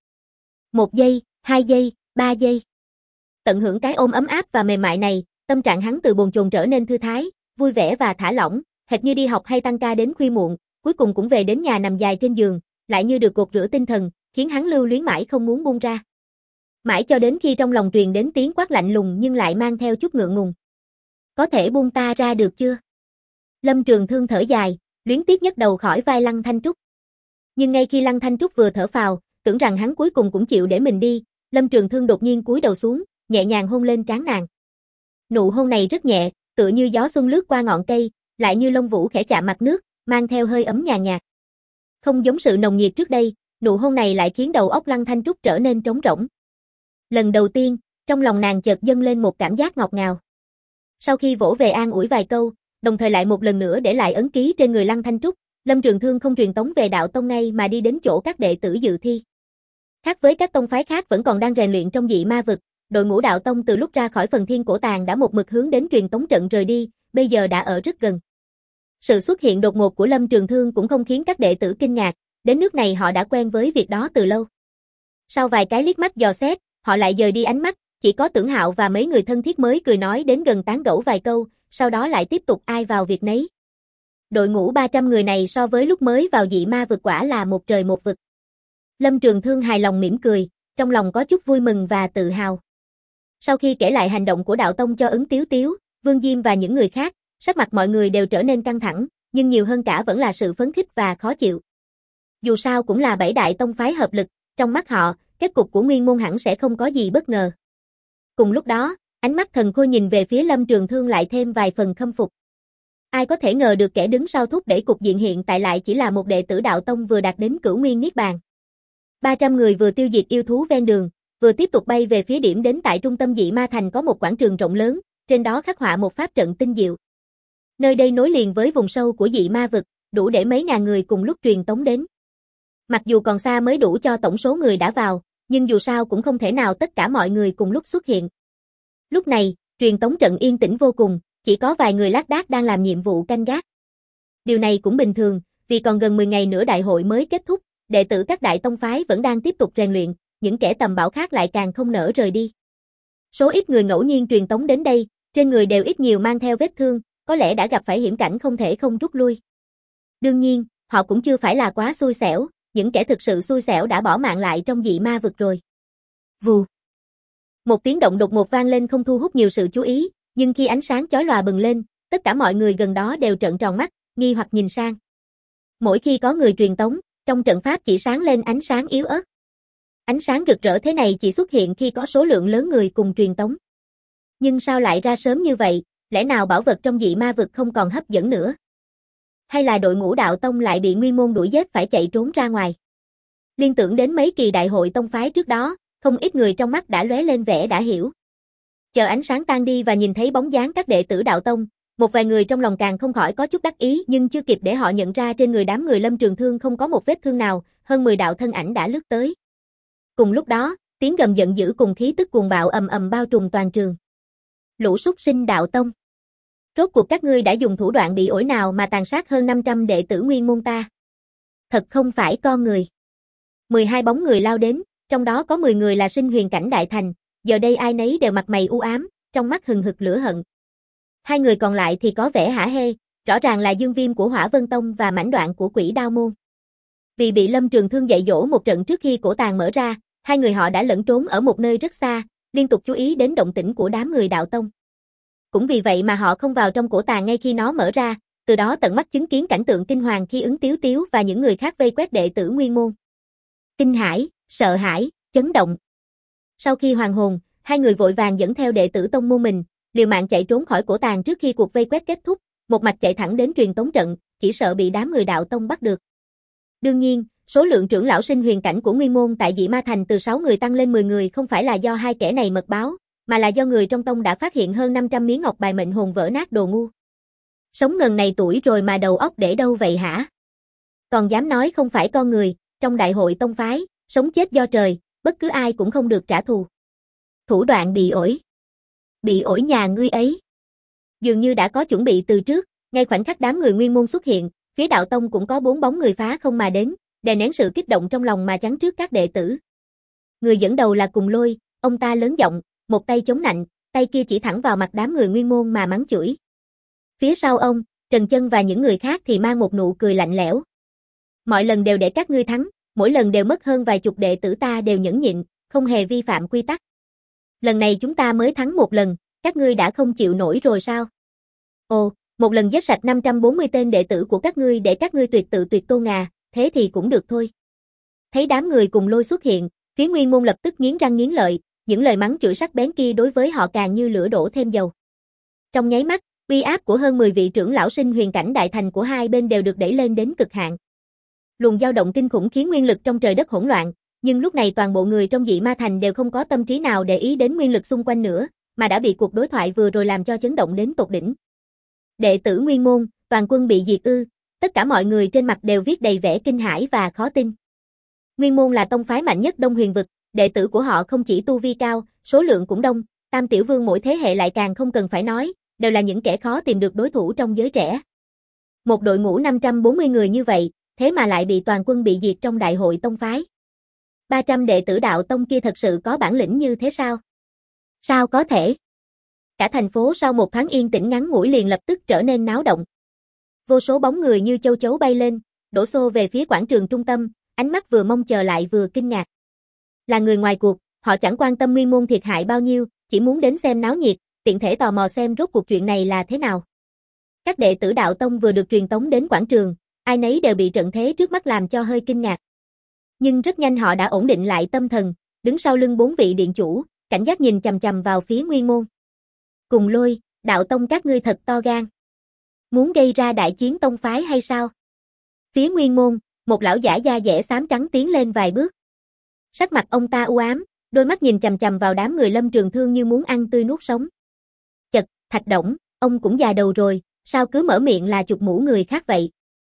1 giây, 2 giây, 3 giây. Tận hưởng cái ôm ấm áp và mềm mại này, tâm trạng hắn từ bồn chồn trở nên thư thái, vui vẻ và thả lỏng, hệt như đi học hay tăng ca đến khuya muộn, cuối cùng cũng về đến nhà nằm dài trên giường, lại như được gột rửa tinh thần, khiến hắn lưu luyến mãi không muốn buông ra. Mãi cho đến khi trong lòng truyền đến tiếng quát lạnh lùng nhưng lại mang theo chút ngượng ngùng. Có thể buông ta ra được chưa? Lâm Trường Thương thở dài, luyến tiếc nhấc đầu khỏi vai Lăng Thanh Trúc. Nhưng ngay khi Lăng Thanh Trúc vừa thở phào, tưởng rằng hắn cuối cùng cũng chịu để mình đi, Lâm Trường Thương đột nhiên cúi đầu xuống, nhẹ nhàng hôn lên trán nàng. Nụ hôn này rất nhẹ, tựa như gió xuân lướt qua ngọn cây, lại như lông vũ khẽ chạm mặt nước, mang theo hơi ấm nhàn nhạt. Không giống sự nồng nhiệt trước đây, nụ hôn này lại khiến đầu óc Lăng Thanh Trúc trở nên trống rỗng. Lần đầu tiên, trong lòng nàng chợt dâng lên một cảm giác ngọt ngào. Sau khi vỗ về an ủi vài câu, đồng thời lại một lần nữa để lại ấn ký trên người Lăng Thanh Trúc, Lâm Trường Thương không truyền tống về đạo tông ngay mà đi đến chỗ các đệ tử dự thi. Khác với các tông phái khác vẫn còn đang rèn luyện trong dị ma vực, đội ngũ đạo tông từ lúc ra khỏi phần thiên cổ tàng đã một mực hướng đến truyền tống trận rời đi, bây giờ đã ở rất gần. Sự xuất hiện đột ngột của Lâm Trường Thương cũng không khiến các đệ tử kinh ngạc, đến nước này họ đã quen với việc đó từ lâu. Sau vài cái liếc mắt dò xét, họ lại dời đi ánh mắt, chỉ có Tưởng Hạo và mấy người thân thiết mới cười nói đến gần tán gẫu vài câu, sau đó lại tiếp tục ai vào việc nấy. Đội ngũ 300 người này so với lúc mới vào dị ma vực quả là một trời một vực. Lâm Trường Thương hài lòng mỉm cười, trong lòng có chút vui mừng và tự hào. Sau khi kể lại hành động của đạo tông cho Ứng Tiếu Tiếu, Vương Diêm và những người khác, sắc mặt mọi người đều trở nên căng thẳng, nhưng nhiều hơn cả vẫn là sự phấn khích và khó chịu. Dù sao cũng là 7 đại tông phái hợp lực, trong mắt họ, kết cục của Nguyên Môn hẳn sẽ không có gì bất ngờ. Cùng lúc đó, ánh mắt Thần Khôi nhìn về phía Lâm Trường Thương lại thêm vài phần khâm phục. Ai có thể ngờ được kẻ đứng sau thúc đẩy cục diện hiện tại lại chỉ là một đệ tử đạo tông vừa đạt đến cửu nguyên niết bàn. 300 người vừa tiêu diệt yêu thú ven đường, vừa tiếp tục bay về phía điểm đến tại trung tâm dị ma thành có một quảng trường rộng lớn, trên đó khắc họa một pháp trận tinh diệu. Nơi đây nối liền với vùng sâu của dị ma vực, đủ để mấy ngàn người cùng lúc truyền tống đến. Mặc dù còn xa mới đủ cho tổng số người đã vào, nhưng dù sao cũng không thể nào tất cả mọi người cùng lúc xuất hiện. Lúc này, truyền tống trận yên tĩnh vô cùng, chỉ có vài người lác đác đang làm nhiệm vụ canh gác. Điều này cũng bình thường, vì còn gần 10 ngày nữa đại hội mới kết thúc, đệ tử các đại tông phái vẫn đang tiếp tục rèn luyện, những kẻ tầm bảo khác lại càng không nỡ rời đi. Số ít người ngẫu nhiên truyền tống đến đây, trên người đều ít nhiều mang theo vết thương, có lẽ đã gặp phải hiểm cảnh không thể không rút lui. Đương nhiên, họ cũng chưa phải là quá xui xẻo, những kẻ thực sự xui xẻo đã bỏ mạng lại trong dị ma vực rồi. Vù. Một tiếng động đột ngột vang lên không thu hút nhiều sự chú ý, nhưng khi ánh sáng chói lòa bừng lên, tất cả mọi người gần đó đều trợn tròn mắt, nghi hoặc nhìn sang. Mỗi khi có người truyền tống, trong trận pháp chỉ sáng lên ánh sáng yếu ớt. Ánh sáng rực rỡ thế này chỉ xuất hiện khi có số lượng lớn người cùng truyền tống. Nhưng sao lại ra sớm như vậy, lẽ nào bảo vật trong dị ma vực không còn hấp dẫn nữa? Hay là đội ngũ đạo tông lại bị Nguyên Môn đuổi giết phải chạy trốn ra ngoài? Liên tưởng đến mấy kỳ đại hội tông phái trước đó, không ít người trong mắt đã lóe lên vẻ đã hiểu. Chờ ánh sáng tan đi và nhìn thấy bóng dáng các đệ tử đạo tông, một vài người trong lòng càng không khỏi có chút đắc ý, nhưng chưa kịp để họ nhận ra trên người đám người Lâm Trường Thương không có một vết thương nào, hơn 10 đạo thân ảnh đã lướt tới. Cùng lúc đó, tiếng gầm giận dữ cùng khí tức cuồng bạo ầm ầm bao trùm toàn trường. Lũ súc sinh đạo tông. Rốt cuộc các ngươi đã dùng thủ đoạn bị ổi nào mà tàn sát hơn 500 đệ tử nguyên môn ta? Thật không phải con người. 12 bóng người lao đến, trong đó có 10 người là sinh huyền cảnh đại thành, giờ đây ai nấy đều mặt mày u ám, trong mắt hừng hực lửa hận. 2 người còn lại thì có vẻ hả hê, rõ ràng là Dương Viêm của Hỏa Vân Tông và mảnh đoạn của Quỷ Đao Môn. Vì bị Lâm Trường Thương dạy dỗ một trận trước khi cổ tàng mở ra, 2 người họ đã lẫn trốn ở một nơi rất xa, liên tục chú ý đến động tĩnh của đám người đạo tông. Cũng vì vậy mà họ không vào trong cổ tàng ngay khi nó mở ra, từ đó tận mắt chứng kiến cảnh tượng kinh hoàng khi Ứng Tiếu Tiếu và những người khác vây quét đệ tử nguyên môn. Kinh hãi, sợ hãi, chấn động. Sau khi hoàn hồn, 2 người vội vàng dẫn theo đệ tử tông môn mình, liều mạng chạy trốn khỏi cổ tàng trước khi cuộc vây quét kết thúc, một mạch chạy thẳng đến truyền tống trận, chỉ sợ bị đám người đạo tông bắt được. Đương nhiên, số lượng trưởng lão sinh huyền cảnh của nguyên môn tại Dị Ma Thành từ 6 người tăng lên 10 người không phải là do 2 kẻ này mật báo, mà là do người trong tông đã phát hiện hơn 500 miếng ngọc bài mệnh hồn vỡ nát đồ ngu. Sống ngần này tuổi rồi mà đầu óc để đâu vậy hả? Còn dám nói không phải con người, trong đại hội tông phái, sống chết do trời, bất cứ ai cũng không được trả thù. Thủ đoạn bị ổi. Bị ổi nhà ngươi ấy. Dường như đã có chuẩn bị từ trước, ngay khoảnh khắc đám người nguyên môn xuất hiện, phía đạo tông cũng có 4 bóng người phá không mà đến, đè nén sự kích động trong lòng mà chắn trước các đệ tử. Người dẫn đầu là Cùng Lôi, ông ta lớn giọng, một tay chống nạnh, tay kia chỉ thẳng vào mặt đám người nguyên môn mà mắng chửi. Phía sau ông, Trần Chân và những người khác thì mang một nụ cười lạnh lẽo. Mọi lần đều để các ngươi thắng, mỗi lần đều mất hơn vài chục đệ tử ta đều nhẫn nhịn, không hề vi phạm quy tắc. Lần này chúng ta mới thắng một lần, các ngươi đã không chịu nổi rồi sao? Ồ, một lần giết sạch 540 tên đệ tử của các ngươi để các ngươi tuyệt tự tuyệt Tô Ngà, thế thì cũng được thôi. Thấy đám người Cùng Lôi xuất hiện, phía nguyên môn lập tức nghiến răng nghiến lợi, những lời mắng chửi sắc bén kia đối với họ càng như lửa đổ thêm dầu. Trong nháy mắt, uy áp của hơn 10 vị trưởng lão sinh huyền cảnh đại thành của hai bên đều được đẩy lên đến cực hạn. Luồng dao động kinh khủng khiến nguyên lực trong trời đất hỗn loạn, nhưng lúc này toàn bộ người trong Dị Ma Thành đều không có tâm trí nào để ý đến nguyên lực xung quanh nữa, mà đã bị cuộc đối thoại vừa rồi làm cho chấn động đến tột đỉnh. Đệ tử nguyên môn, toàn quân bị diệt ư? Tất cả mọi người trên mặt đều viết đầy vẻ kinh hãi và khó tin. Nguyên môn là tông phái mạnh nhất Đông Huyền vực, đệ tử của họ không chỉ tu vi cao, số lượng cũng đông, Tam tiểu vương mỗi thế hệ lại càng không cần phải nói, đều là những kẻ khó tìm được đối thủ trong giới trẻ. Một đội ngũ 540 người như vậy, thế mà lại bị toàn quân bị diệt trong đại hội tông phái. 300 đệ tử đạo tông kia thật sự có bản lĩnh như thế sao? Sao có thể? Cả thành phố sau một tháng yên tĩnh ngắn ngủi liền lập tức trở nên náo động. Vô số bóng người như châu chấu bay lên, đổ xô về phía quảng trường trung tâm, ánh mắt vừa mong chờ lại vừa kinh ngạc. Là người ngoài cuộc, họ chẳng quan tâm nguyên môn thiệt hại bao nhiêu, chỉ muốn đến xem náo nhiệt, tiện thể tò mò xem rốt cuộc chuyện này là thế nào. Các đệ tử đạo tông vừa được truyền tống đến quảng trường, ai nấy đều bị trận thế trước mắt làm cho hơi kinh ngạc. Nhưng rất nhanh họ đã ổn định lại tâm thần, đứng sau lưng 4 vị điện chủ, cảnh giác nhìn chằm chằm vào phía nguyên môn. Cùng Lôi, đạo tông các ngươi thật to gan. Muốn gây ra đại chiến tông phái hay sao? Phía nguyên môn, một lão giả da dẻ xám trắng tiến lên vài bước. Sắc mặt ông ta u ám, đôi mắt nhìn chằm chằm vào đám người Lâm Trường Thương như muốn ăn tươi nuốt sống. Chật, Thạch Đổng, ông cũng già đầu rồi, sao cứ mở miệng là chụp mũ người khác vậy?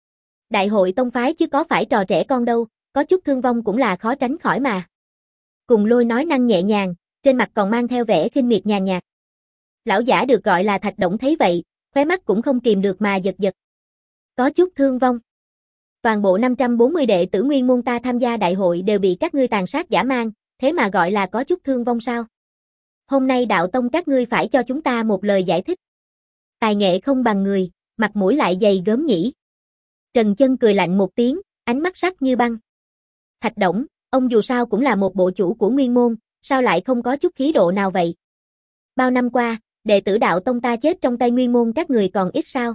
Đại hội tông phái chứ có phải trò trẻ con đâu, có chút thương vong cũng là khó tránh khỏi mà. Cùng Lôi nói năng nhẹ nhàng, trên mặt còn mang theo vẻ khinh miệt nhàn nhạt. Lão giả được gọi là Thạch Đổng thấy vậy, khóe mắt cũng không kìm được mà giật giật. Có chút thương vong. Toàn bộ 540 đệ tử nguyên môn ta tham gia đại hội đều bị các ngươi tàn sát dã man, thế mà gọi là có chút thương vong sao? Hôm nay đạo tông các ngươi phải cho chúng ta một lời giải thích. Tài nghệ không bằng người, mặt mũi lại dày gớm nhỉ. Trần Chân cười lạnh một tiếng, ánh mắt sắc như băng. Thạch Đổng, ông dù sao cũng là một bộ chủ của nguyên môn, sao lại không có chút khí độ nào vậy? Bao năm qua, đệ tử đạo tông ta chết trong tay nguyên môn các người còn ít sao?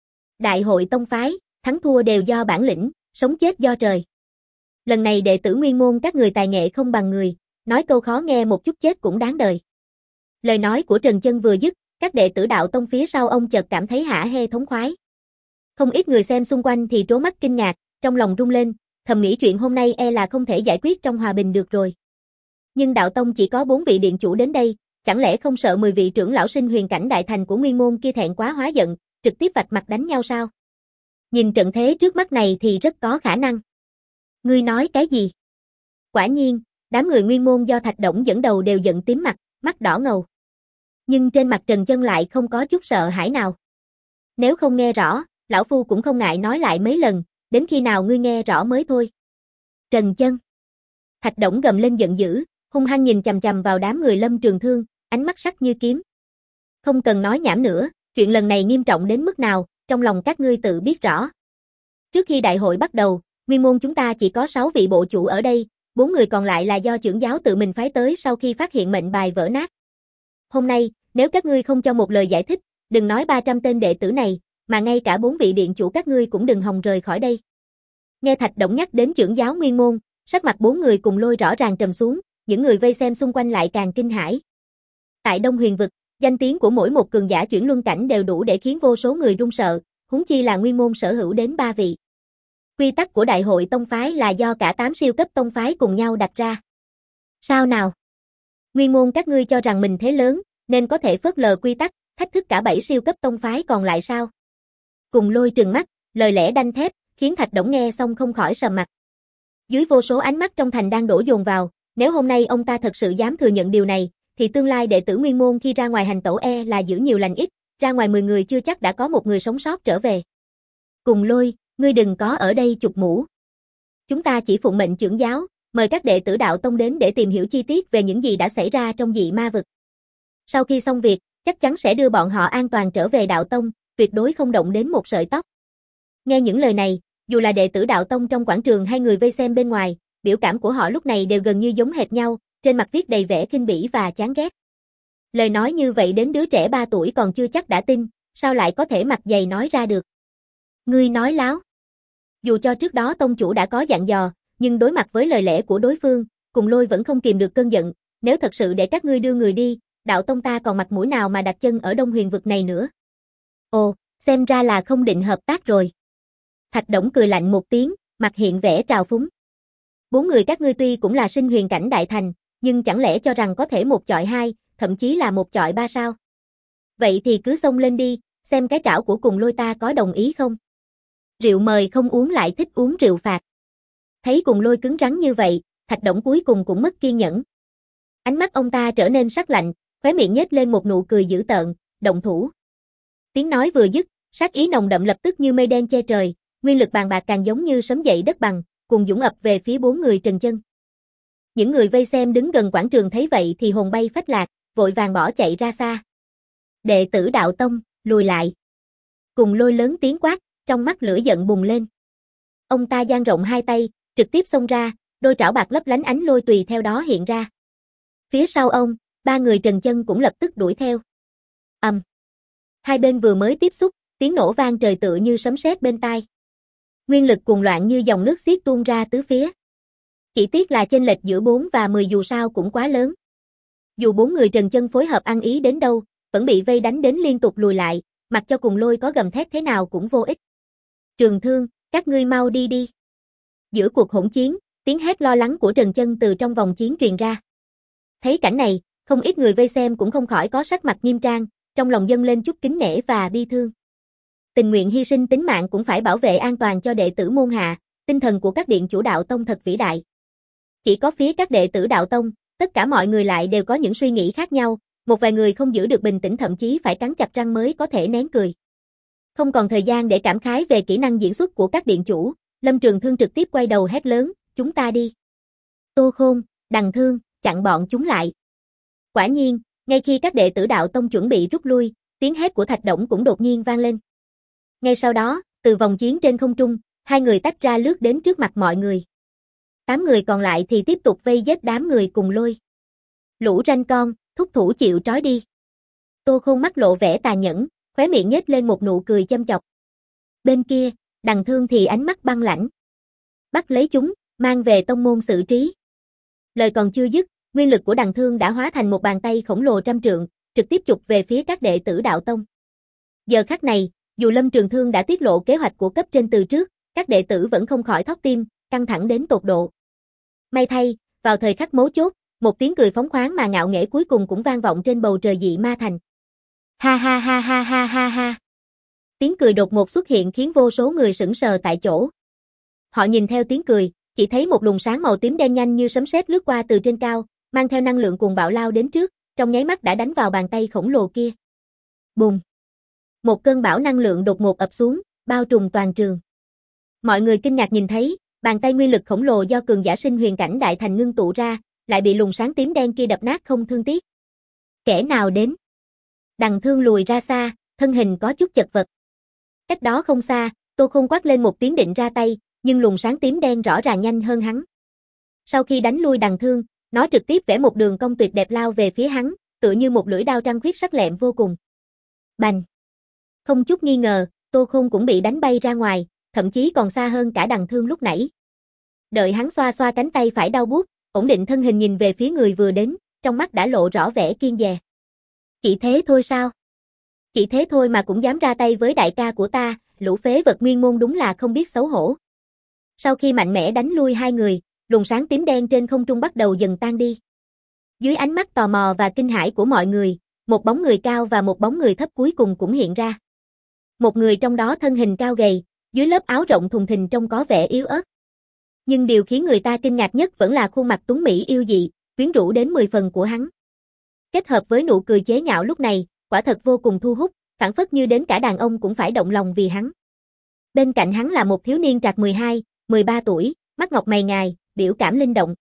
Đại hội tông phái, thắng thua đều do bản lĩnh, sống chết do trời. Lần này đệ tử nguyên môn các người tài nghệ không bằng người, nói câu khó nghe một chút chết cũng đáng đời. Lời nói của Trần Chân vừa dứt, các đệ tử đạo tông phía sau ông chợt cảm thấy hả hê thống khoái. Không ít người xem xung quanh thì trố mắt kinh ngạc, trong lòng rung lên, thầm nghĩ chuyện hôm nay e là không thể giải quyết trong hòa bình được rồi. Nhưng đạo tông chỉ có 4 vị điện chủ đến đây, chẳng lẽ không sợ 10 vị trưởng lão sinh huyền cảnh đại thành của nguyên môn kia thẹn quá hóa giận, trực tiếp vạch mặt đánh nhau sao? Nhìn trận thế trước mắt này thì rất có khả năng. Ngươi nói cái gì? Quả nhiên, đám người nguyên môn do Thạch Đổng dẫn đầu đều giận tím mặt, mắt đỏ ngầu. Nhưng trên mặt Trần Chân lại không có chút sợ hãi nào. Nếu không nghe rõ, lão phu cũng không ngại nói lại mấy lần, đến khi nào ngươi nghe rõ mới thôi. Trần Chân. Thạch Đổng gầm lên giận dữ, hung hăng nhìn chằm chằm vào đám người Lâm Trường Thương, ánh mắt sắc như kiếm. Không cần nói nhảm nữa, chuyện lần này nghiêm trọng đến mức nào, trong lòng các ngươi tự biết rõ. Trước khi đại hội bắt đầu, nguyên môn chúng ta chỉ có 6 vị bộ chủ ở đây, 4 người còn lại là do trưởng giáo tự mình phái tới sau khi phát hiện mệnh bài vỡ nát. Hôm nay, nếu các ngươi không cho một lời giải thích, đừng nói 300 tên đệ tử này, mà ngay cả 4 vị điện chủ các ngươi cũng đừng hòng rời khỏi đây. Nghe Thạch Đổng nhắc đến trưởng giáo nguyên môn, sắc mặt 4 người cùng Lôi rõ ràng trầm xuống, những người vây xem xung quanh lại càng kinh hãi. Tại Đông Huyền vực, danh tiếng của mỗi một cường giả chuyển luân cảnh đều đủ để khiến vô số người run sợ, huống chi là nguyên môn sở hữu đến 3 vị. Quy tắc của đại hội tông phái là do cả 8 siêu cấp tông phái cùng nhau đặt ra. Sao nào? Nguyên môn các ngươi cho rằng mình thế lớn, nên có thể phớt lờ quy tắc, thách thức cả 7 siêu cấp tông phái còn lại sao? Cùng Lôi trừng mắt, lời lẽ đanh thép, khiến Thạch Đổng nghe xong không khỏi sầm mặt. Dưới vô số ánh mắt trong thành đang đổ dồn vào, nếu hôm nay ông ta thật sự dám thừa nhận điều này, thì tương lai đệ tử nguyên môn khi ra ngoài hành tẩu là giữ nhiều lành ít, ra ngoài 10 người chưa chắc đã có một người sống sót trở về. Cùng Lôi, ngươi đừng có ở đây chụp mũ. Chúng ta chỉ phụng mệnh trưởng giáo, mời các đệ tử đạo tông đến để tìm hiểu chi tiết về những gì đã xảy ra trong dị ma vực. Sau khi xong việc, chắc chắn sẽ đưa bọn họ an toàn trở về đạo tông, tuyệt đối không động đến một sợi tóc. Nghe những lời này, dù là đệ tử đạo tông trong quảng trường hay người vây xem bên ngoài, biểu cảm của họ lúc này đều gần như giống hệt nhau, trên mặt viết đầy vẻ khinh bỉ và chán ghét. Lời nói như vậy đến đứa trẻ 3 tuổi còn chưa chắc đã tin, sao lại có thể mặt dày nói ra được. Ngươi nói láo. Dù cho trước đó tông chủ đã có dặn dò, nhưng đối mặt với lời lẽ của đối phương, Cùng Lôi vẫn không kìm được cơn giận, nếu thật sự để các ngươi đưa người đi, đạo tông ta còn mặt mũi nào mà đặt chân ở Đông Huyền vực này nữa. Ồ, xem ra là không định hợp tác rồi. Thạch Đổng cười lạnh một tiếng, mặt hiện vẻ trào phúng. 4 người các ngươi tuy cũng là sinh huyền cảnh đại thành, nhưng chẳng lẽ cho rằng có thể một chọi 2, thậm chí là một chọi 3 sao? Vậy thì cứ xông lên đi, xem cái trảo của Cùng Lôi ta có đồng ý không? Rượu mời không uống lại thích uống rượu phạt. Thấy Cùng Lôi cứng rắn như vậy, Thạch Đổng cuối cùng cũng mất kiên nhẫn. Ánh mắt ông ta trở nên sắc lạnh, khóe miệng nhếch lên một nụ cười dữ tợn, động thủ. Tiếng nói vừa dứt, sát ý nồng đậm lập tức như mây đen che trời, nguyên lực bàn bạc càng giống như sấm dậy đất bằng, cùng dũng ập về phía 4 người Trần Chân. Những người vây xem đứng gần quảng trường thấy vậy thì hồn bay phách lạc, vội vàng bỏ chạy ra xa. Đệ tử đạo tông, lùi lại. Cùng Lôi lớn tiếng quát, trong mắt lửa giận bùng lên. Ông ta dang rộng hai tay, trực tiếp xông ra, đôi trảo bạc lấp lánh ánh lôi tùy theo đó hiện ra. Phía sau ông, 3 người Trần Chân cũng lập tức đuổi theo. Hai bên vừa mới tiếp xúc, tiếng nổ vang trời tựa như sấm sét bên tai. Nguyên lực cuồng loạn như dòng nước xiết tuôn ra tứ phía. Chỉ tiếc là chênh lệch giữa 4 và 10 dù sao cũng quá lớn. Dù 4 người Trần Chân phối hợp ăn ý đến đâu, vẫn bị vây đánh đến liên tục lùi lại, mặc cho Cùng Lôi có gầm thét thế nào cũng vô ích. Trường Thương, các ngươi mau đi đi. Giữa cuộc hỗn chiến, tiếng hét lo lắng của Trần Chân từ trong vòng chiến truyền ra. Thấy cảnh này, không ít người vây xem cũng không khỏi có sắc mặt nghiêm trang, trong lòng dâng lên chút kính nể và bi thương. Tình nguyện hy sinh tính mạng cũng phải bảo vệ an toàn cho đệ tử môn hạ, tinh thần của các điện chủ đạo tông thật vĩ đại. Chỉ có phía các đệ tử đạo tông, tất cả mọi người lại đều có những suy nghĩ khác nhau, một vài người không giữ được bình tĩnh thậm chí phải cắn chặt răng mới có thể nén cười. Không còn thời gian để cảm khái về kỹ năng diễn xuất của các điện chủ, Lâm Trường Thương trực tiếp quay đầu hét lớn, chúng ta đi. Tô Khôn, Đằng Thương, chặn bọn chúng lại. Quả nhiên, ngay khi các đệ tử đạo tông chuẩn bị rút lui, tiếng hét của Thạch Đổng cũng đột nhiên vang lên. Ngay sau đó, từ vòng chiến trên không trung, 2 người tách ra lướt đến trước mặt mọi người. 8 người còn lại thì tiếp tục vây giết đám người Cùng Lôi. Lũ ranh con, thúc thủ chịu trói đi. Tô Khôn mắt lộ vẻ tà nhẫn, khóe miệng nhếch lên một nụ cười châm chọc. Bên kia, Đằng Thương thì ánh mắt băng lãnh. Bắt lấy chúng, mang về tông môn xử trí. Lời còn chưa dứt, nguyên lực của Đằng Thương đã hóa thành một bàn tay khổng lồ trăm trượng, trực tiếp chụp về phía các đệ tử đạo tông. Giờ khắc này, dù Lâm Trường Thương đã tiết lộ kế hoạch của cấp trên từ trước, các đệ tử vẫn không khỏi thót tim, căng thẳng đến tột độ. May thay, vào thời khắc mấu chốt, một tiếng cười phóng khoáng mà ngạo nghễ cuối cùng cũng vang vọng trên bầu trời dị ma thành. Ha ha ha ha ha ha ha. Tiếng cười đột ngột xuất hiện khiến vô số người sững sờ tại chỗ. Họ nhìn theo tiếng cười, chỉ thấy một luồng sáng màu tím đen nhanh như sấm sét lướt qua từ trên cao, mang theo năng lượng cuồng bạo lao đến trước, trong nháy mắt đã đánh vào bàn tay khổng lồ kia. Bùng! Một cơn bão năng lượng đột ngột ập xuống, bao trùm toàn trường. Mọi người kinh ngạc nhìn thấy, bàn tay nguyên lực khổng lồ do cường giả sinh huyền cảnh đại thành ngưng tụ ra, lại bị luồng sáng tím đen kia đập nát không thương tiếc. Kẻ nào đến? Đằng Thương lùi ra xa, thân hình có chút chật vật. Cách đó không xa, Tô Khôn quát lên một tiếng định ra tay, nhưng luồng sáng tím đen rõ ràng nhanh hơn hắn. Sau khi đánh lui Đằng Thương, nó trực tiếp vẽ một đường cong tuyệt đẹp lao về phía hắn, tựa như một lưỡi đao trăng khuyết sắc lẹm vô cùng. Bành! Không chút nghi ngờ, Tô Khôn cũng bị đánh bay ra ngoài, thậm chí còn xa hơn cả Đằng Thương lúc nãy. Đợi hắn xoa xoa cánh tay phải đau buốt, ổn định thân hình nhìn về phía người vừa đến, trong mắt đã lộ rõ vẻ kiêng dè. Chỉ thế thôi sao? Chỉ thế thôi mà cũng dám ra tay với đại ca của ta, lũ phế vật nguyên môn đúng là không biết xấu hổ. Sau khi mạnh mẽ đánh lui hai người, luồng sáng tím đen trên không trung bắt đầu dần tan đi. Dưới ánh mắt tò mò và kinh hãi của mọi người, một bóng người cao và một bóng người thấp cuối cùng cũng hiện ra. Một người trong đó thân hình cao gầy, dưới lớp áo rộng thùng thình trông có vẻ yếu ớt. Nhưng điều khiến người ta kinh ngạc nhất vẫn là khuôn mặt tuấn mỹ yêu dị, quyến rũ đến 10 phần của hắn. Kết hợp với nụ cười chế nhạo lúc này, quả thật vô cùng thu hút, phảng phất như đến cả đàn ông cũng phải động lòng vì hắn. Bên cạnh hắn là một thiếu niên trạc 12, 13 tuổi, mắt ngọc mày ngài, biểu cảm linh động.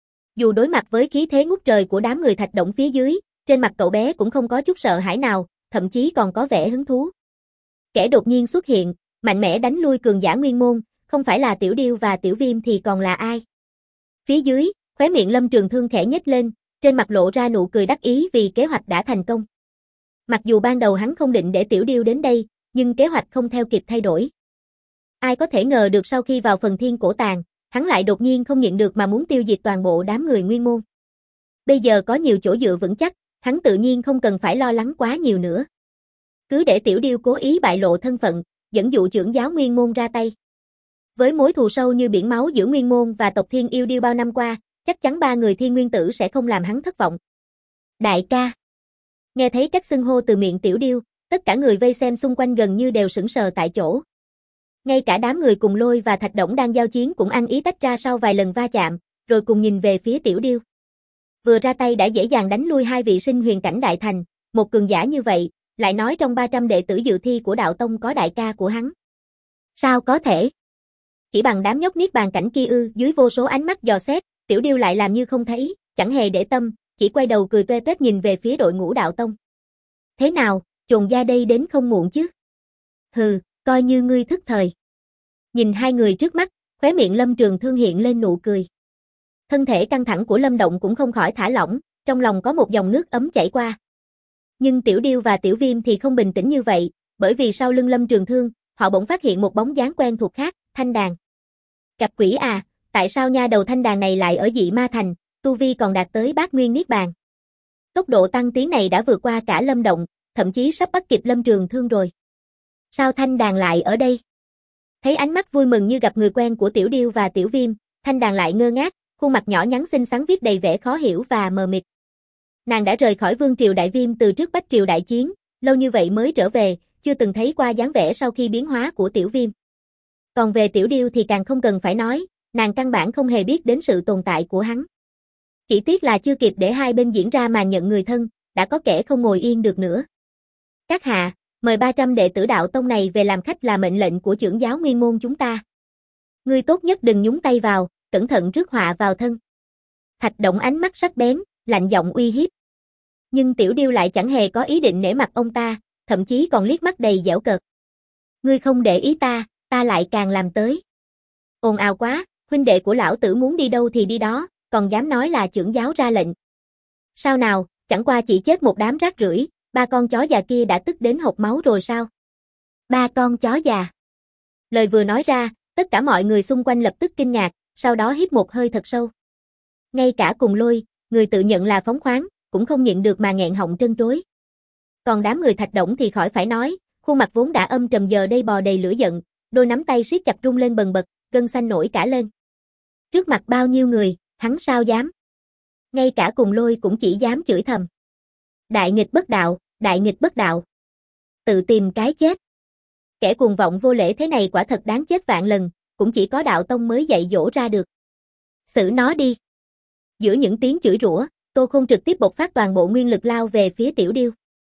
Dù đối mặt với khí thế ngút trời của đám người Thạch Động phía dưới, trên mặt cậu bé cũng không có chút sợ hãi nào, thậm chí còn có vẻ hứng thú. Kẻ đột nhiên xuất hiện, mạnh mẽ đánh lui cường giả nguyên môn, không phải là Tiểu Điêu và Tiểu Viêm thì còn là ai? Phía dưới, khóe miệng Lâm Trường Thương khẽ nhếch lên, trên mặt lộ ra nụ cười đắc ý vì kế hoạch đã thành công. Mặc dù ban đầu hắn không định để Tiểu Điêu đến đây, nhưng kế hoạch không theo kịp thay đổi. Ai có thể ngờ được sau khi vào phần thiên cổ tàng, hắn lại đột nhiên không nhịn được mà muốn tiêu diệt toàn bộ đám người nguyên môn. Bây giờ có nhiều chỗ dựa vững chắc, hắn tự nhiên không cần phải lo lắng quá nhiều nữa. Cứ để Tiểu Điêu cố ý bại lộ thân phận, dẫn dụ trưởng giáo nguyên môn ra tay. Với mối thù sâu như biển máu giữa nguyên môn và tộc Thiên Yêu Điêu bao năm qua, chắc chắn ba người Thiên Nguyên Tử sẽ không làm hắn thất vọng. Đại ca. Nghe thấy cách xưng hô từ miệng Tiểu Điêu, tất cả người vây xem xung quanh gần như đều sững sờ tại chỗ. Ngay cả đám người cùng Lôi và Thạch Động đang giao chiến cũng ăn ý tách ra sau vài lần va chạm, rồi cùng nhìn về phía Tiểu Điêu. Vừa ra tay đã dễ dàng đánh lui hai vị sinh huyền cảnh đại thành, một cường giả như vậy, lại nói trong 300 đệ tử dự thi của đạo tông có đại ca của hắn. Sao có thể? Chỉ bằng đám nhóc niết bàn cảnh kia ư? Dưới vô số ánh mắt dò xét, Tiểu Điêu lại làm như không thấy, chẳng hề để tâm, chỉ quay đầu cười toe toét nhìn về phía đội ngũ đạo tông. Thế nào, chồn gia đây đến không muộn chứ? Hừ, coi như ngươi thức thời. Nhìn hai người trước mắt, khóe miệng Lâm Trường Thương hiện lên nụ cười. Thân thể căng thẳng của Lâm Động cũng không khỏi thả lỏng, trong lòng có một dòng nước ấm chảy qua. Nhưng Tiểu Điêu và Tiểu Viêm thì không bình tĩnh như vậy, bởi vì sau lưng Lâm Trường Thương, họ bỗng phát hiện một bóng dáng quen thuộc khác, Thanh Đàn. Cặp quỷ à, tại sao nha đầu Thanh Đàn này lại ở Dị Ma Thành, tu vi còn đạt tới Bát Nguyên Niết Bàn. Tốc độ tăng tiến này đã vượt qua cả Lâm Động, thậm chí sắp bắt kịp Lâm Trường Thương rồi. Sao Thanh Đàn lại ở đây? Thấy ánh mắt vui mừng như gặp người quen của Tiểu Điêu và Tiểu Viêm, Thanh Đàn lại ngơ ngác, khuôn mặt nhỏ nhắn xinh xắn viết đầy vẻ khó hiểu và mờ mịt. Nàng đã rời khỏi Vương Triều Đại Viêm từ trước Bách Triều Đại Chiến, lâu như vậy mới trở về, chưa từng thấy qua dáng vẻ sau khi biến hóa của Tiểu Viêm. Còn về Tiểu Điêu thì càng không cần phải nói, nàng căn bản không hề biết đến sự tồn tại của hắn. Chỉ tiếc là chưa kịp để hai bên diễn ra màn nhận người thân, đã có kẻ không ngồi yên được nữa. Các hạ, mời 300 đệ tử đạo tông này về làm khách là mệnh lệnh của trưởng giáo nguyên môn chúng ta. Ngươi tốt nhất đừng nhúng tay vào, cẩn thận rước họa vào thân. Thạch Động ánh mắt sắc bén, lạnh giọng uy hiếp. Nhưng Tiểu Điêu lại chẳng hề có ý định nể mặt ông ta, thậm chí còn liếc mắt đầy giễu cợt. Ngươi không để ý ta, ta lại càng làm tới. Ồn ào quá, huynh đệ của lão tử muốn đi đâu thì đi đó, còn dám nói là trưởng giáo ra lệnh. Sao nào, chẳng qua chỉ chết một đám rác rưởi, ba con chó già kia đã tức đến hộc máu rồi sao? Ba con chó già. Lời vừa nói ra, tất cả mọi người xung quanh lập tức kinh ngạc, sau đó hít một hơi thật sâu. Ngay cả cùng Lôi, người tự nhận là phóng khoáng, cũng không nhịn được mà nghẹn họng trân trối. Còn đám người Thạch Động thì khỏi phải nói, khuôn mặt vốn đã âm trầm giờ đây bò đầy lửa giận, đôi nắm tay siết chặt rung lên bần bật, gân xanh nổi cả lên. Trước mặt bao nhiêu người, hắn sao dám? Ngay cả cùng Lôi cũng chỉ dám chửi thầm. Đại nghịch bất đạo, đại nghịch bất đạo. Tự tìm cái chết. Kẻ cuồng vọng vô lễ thế này quả thật đáng chết vạn lần, cũng chỉ có đạo tông mới dạy dỗ ra được. Xử nó đi. Giữa những tiếng chửi rủa, Tô Khôn trực tiếp bộc phát toàn bộ nguyên lực lao về phía Tiểu Điêu.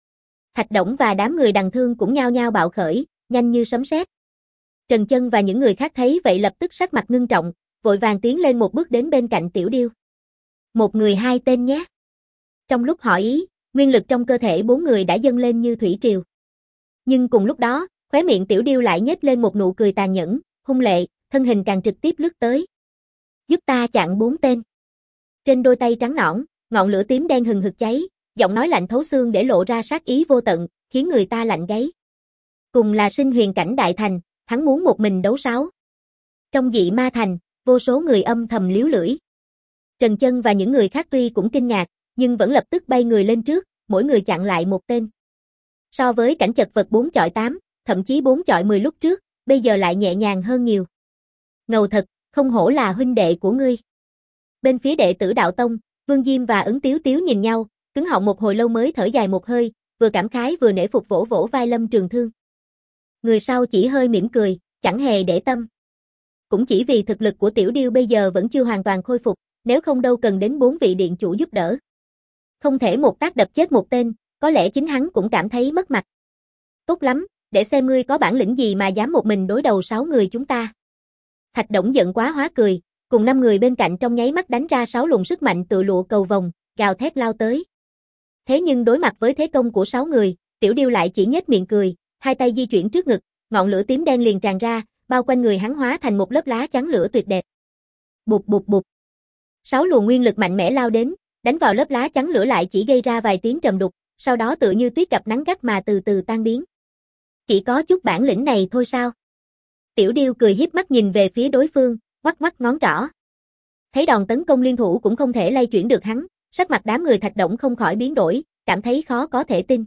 Thạch Đổng và đám người đằng thương cũng nhao nhao bạo khởi, nhanh như sấm sét. Trần Chân và những người khác thấy vậy lập tức sắc mặt ngưng trọng, vội vàng tiến lên một bước đến bên cạnh Tiểu Điêu. Một người hai tên nhé. Trong lúc hỏi ý, nguyên lực trong cơ thể bốn người đã dâng lên như thủy triều. Nhưng cùng lúc đó, khóe miệng Tiểu Điêu lại nhếch lên một nụ cười tàn nhẫn, hung lệ, thân hình càng trực tiếp lướt tới. Giúp ta chặn 4 tên. Trên đôi tay trắng nõn, ngọn lửa tím đen hừng hực cháy, giọng nói lạnh thấu xương để lộ ra sát ý vô tận, khiến người ta lạnh gáy. Cùng là sinh huyền cảnh đại thành, hắn muốn một mình đấu 6. Trong dị ma thành, vô số người âm thầm liếu lưỡi. Trần Chân và những người khác tuy cũng kinh ngạc, nhưng vẫn lập tức bay người lên trước, mỗi người chặn lại một tên. So với cảnh chật vật 4 chọi 8, thậm chí 4 chọi 10 lúc trước, bây giờ lại nhẹ nhàng hơn nhiều. Ngầu thật, không hổ là huynh đệ của ngươi. Bên phía đệ tử Đạo Tông, Vương Diêm và Ứng Tiếu Tiếu nhìn nhau, cứng họng một hồi lâu mới thở dài một hơi, vừa cảm khái vừa nể phục vỗ vỗ vai Lâm Trường Thương. Người sau chỉ hơi mỉm cười, chẳng hề để tâm. Cũng chỉ vì thực lực của Tiểu Điêu bây giờ vẫn chưa hoàn toàn khôi phục, nếu không đâu cần đến 4 vị điện chủ giúp đỡ. Không thể một tác đập chết một tên, có lẽ chính hắn cũng cảm thấy mất mặt. Tốt lắm, để xem ngươi có bản lĩnh gì mà dám một mình đối đầu 6 người chúng ta. Thạch Đổng giận quá hóa cười, cùng 5 người bên cạnh trong nháy mắt đánh ra 6 luồng sức mạnh tự lụa cầu vồng, gào thét lao tới. Thế nhưng đối mặt với thế công của 6 người, Tiểu Điêu lại chỉ nhếch miệng cười, hai tay di chuyển trước ngực, ngọn lửa tím đen liền tràn ra, bao quanh người hắn hóa thành một lớp lá chắn lửa tuyệt đẹp. Bụp bụp bụp. 6 luồng nguyên lực mạnh mẽ lao đến, đánh vào lớp lá chắn lửa lại chỉ gây ra vài tiếng trầm đục, sau đó tựa như tuyết gặp nắng gắt mà từ từ tan biến. Chỉ có chút bản lĩnh này thôi sao? Tiểu Điêu cười hiếp mắt nhìn về phía đối phương, ngoắc ngoắc ngón trỏ. Thấy đòn tấn công liên thủ cũng không thể lay chuyển được hắn, sắc mặt đám người Thạch Đổng không khỏi biến đổi, cảm thấy khó có thể tin.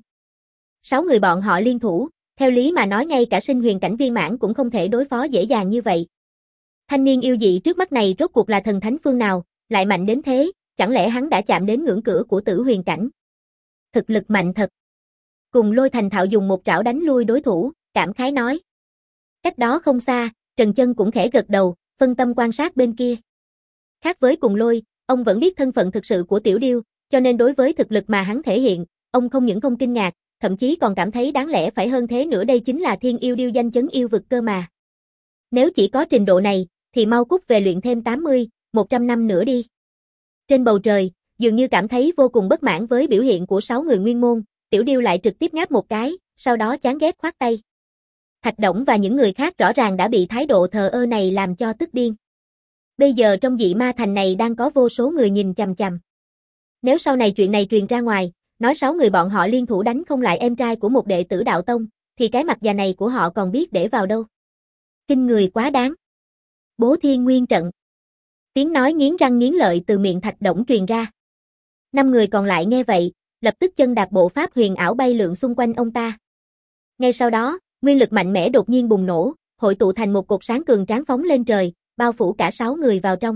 6 người bọn họ liên thủ, theo lý mà nói ngay cả sinh huyền cảnh viên mãn cũng không thể đối phó dễ dàng như vậy. Thanh niên yêu dị trước mắt này rốt cuộc là thần thánh phương nào, lại mạnh đến thế, chẳng lẽ hắn đã chạm đến ngưỡng cửa của tử huyền cảnh? Thực lực mạnh thật. Cùng Lôi thành thạo dùng một trảo đánh lui đối thủ, cảm khái nói. Cách đó không xa, Trần Chân cũng khẽ gật đầu, phân tâm quan sát bên kia. Khác với Cùng Lôi, ông vẫn biết thân phận thực sự của Tiểu Điêu, cho nên đối với thực lực mà hắn thể hiện, ông không những không kinh ngạc, thậm chí còn cảm thấy đáng lẽ phải hơn thế nữa, đây chính là thiên yêu điêu danh chấn yêu vực cơ mà. Nếu chỉ có trình độ này, thì mau cút về luyện thêm 80, 100 năm nữa đi. Trên bầu trời, dường như cảm thấy vô cùng bất mãn với biểu hiện của 6 người nguyên môn, Tiểu Điêu lại trực tiếp ngáp một cái, sau đó chán ghét khoát tay. Thạch Đổng và những người khác rõ ràng đã bị thái độ thờ ơ này làm cho tức điên. Bây giờ trong dị ma thành này đang có vô số người nhìn chằm chằm. Nếu sau này chuyện này truyền ra ngoài, nói 6 người bọn họ liên thủ đánh không lại em trai của một đệ tử Đạo Tông, thì cái mặt già này của họ còn biết để vào đâu. Kinh người quá đáng. Bố Thiên Nguyên trận. Tiếng nói nghiến răng nghiến lợi từ miệng Thạch Đổng truyền ra. 5 người còn lại nghe vậy, lập tức chân đạp bộ pháp huyền ảo bay lượn xung quanh ông ta. Ngay sau đó, nguyên lực mạnh mẽ đột nhiên bùng nổ, hội tụ thành một cột sáng cường tráng phóng lên trời, bao phủ cả 6 người vào trong.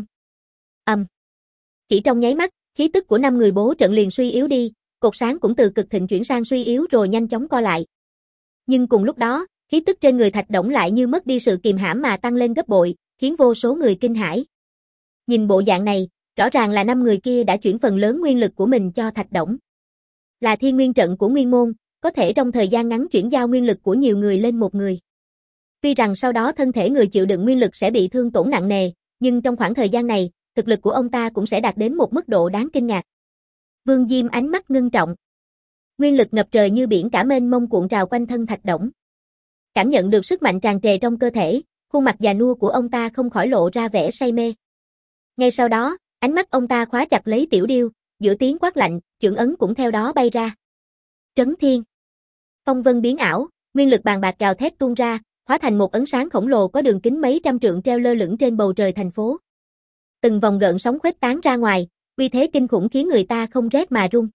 Chỉ trong nháy mắt, khí tức của 5 người bố trận liền suy yếu đi, cột sáng cũng từ cực thịnh chuyển sang suy yếu rồi nhanh chóng co lại. Nhưng cùng lúc đó, khí tức trên người Thạch Đổng lại như mất đi sự kìm hãm mà tăng lên gấp bội, khiến vô số người kinh hãi. Nhìn bộ dạng này, rõ ràng là 5 người kia đã chuyển phần lớn nguyên lực của mình cho Thạch Đổng. Là thiên nguyên trận của nguyên môn, có thể trong thời gian ngắn chuyển giao nguyên lực của nhiều người lên một người. Tuy rằng sau đó thân thể người chịu đựng nguyên lực sẽ bị thương tổn nặng nề, nhưng trong khoảng thời gian này, thực lực của ông ta cũng sẽ đạt đến một mức độ đáng kinh ngạc. Vương Diêm ánh mắt ngưng trọng. Nguyên lực ngập trời như biển cả mênh mông cuộn trào quanh thân Thạch Đổng. Cảm nhận được sức mạnh tràn trề trong cơ thể, khuôn mặt già nua của ông ta không khỏi lộ ra vẻ say mê. Ngay sau đó, ánh mắt ông ta khóa chặt lấy Tiểu Điêu, giữa tiếng quát lạnh, chưởng ấn cũng theo đó bay ra. Trấn Thiên. Phong vân biến ảo, nguyên lực bàn bạc gào thét tuôn ra, hóa thành một ấn sáng khổng lồ có đường kính mấy trăm trượng treo lơ lửng trên bầu trời thành phố. Từng vòng gợn sóng khuếch tán ra ngoài, uy thế kinh khủng khiến người ta không rét mà run.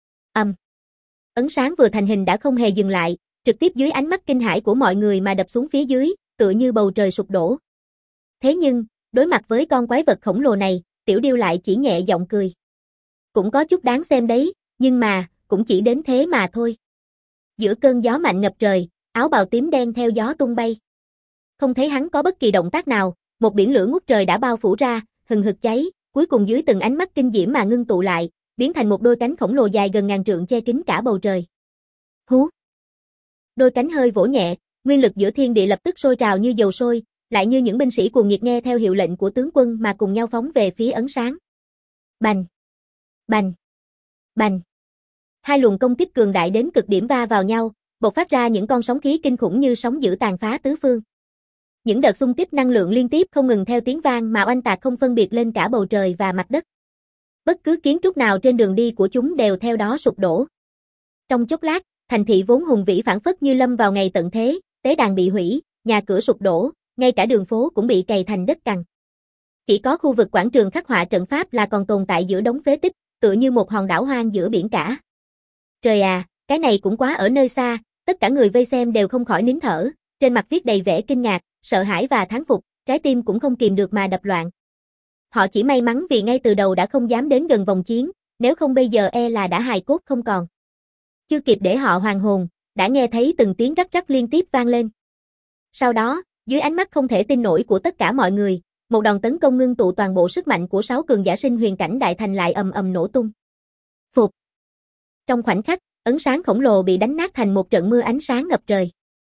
Ấn sáng vừa thành hình đã không hề dừng lại, trực tiếp dưới ánh mắt kinh hãi của mọi người mà đập xuống phía dưới, tựa như bầu trời sụp đổ. Thế nhưng, đối mặt với con quái vật khổng lồ này, Tiểu Điêu lại chỉ nhẹ giọng cười. Cũng có chút đáng xem đấy, nhưng mà, cũng chỉ đến thế mà thôi. Giữa cơn gió mạnh ngập trời, áo bào tím đen theo gió tung bay. Không thấy hắn có bất kỳ động tác nào, một biển lửa ngút trời đã bao phủ ra, hừng hực cháy, cuối cùng dưới từng ánh mắt kinh diễm mà ngưng tụ lại, biến thành một đôi cánh khổng lồ dài gần ngàn trượng che kín cả bầu trời. Hú. Đôi cánh hơi vỗ nhẹ, nguyên lực giữa thiên địa lập tức sôi trào như dầu sôi, lại như những binh sĩ cuồng nhiệt nghe theo hiệu lệnh của tướng quân mà cùng nhau phóng về phía ấn sáng. Bành, bành, bành. Hai luồng công kích cường đại đến cực điểm va vào nhau, bộc phát ra những con sóng khí kinh khủng như sóng dữ tàn phá tứ phương. Những đợt xung kích năng lượng liên tiếp không ngừng theo tiếng vang mà oanh tạc không phân biệt lên cả bầu trời và mặt đất. Bất cứ kiến trúc nào trên đường đi của chúng đều theo đó sụp đổ. Trong chốc lát, thành thị vốn hùng vĩ phảng phất như lâm vào ngày tận thế, tế đàn bị hủy, nhà cửa sụp đổ, ngay cả đường phố cũng bị cày thành đất cằn. Chỉ có khu vực quảng trường khắc họa trận pháp là còn tồn tại giữa đống phế tích, tựa như một hòn đảo hoang giữa biển cả. Trời à, cái này cũng quá ở nơi xa, tất cả người vây xem đều không khỏi nín thở, trên mặt viết đầy vẻ kinh ngạc, sợ hãi và thán phục, trái tim cũng không kìm được mà đập loạn. Họ chỉ may mắn vì ngay từ đầu đã không dám đến gần vòng chiến, nếu không bây giờ e là đã hài cốt không còn. Chưa kịp để họ hoàn hồn, đã nghe thấy từng tiếng rắc rắc liên tiếp vang lên. Sau đó, dưới ánh mắt không thể tin nổi của tất cả mọi người, một đòn tấn công ngưng tụ toàn bộ sức mạnh của 6 cường giả sinh huyền cảnh đại thành lại ầm ầm nổ tung. Phục. Trong khoảnh khắc, ấn sáng khổng lồ bị đánh nát thành một trận mưa ánh sáng ngập trời.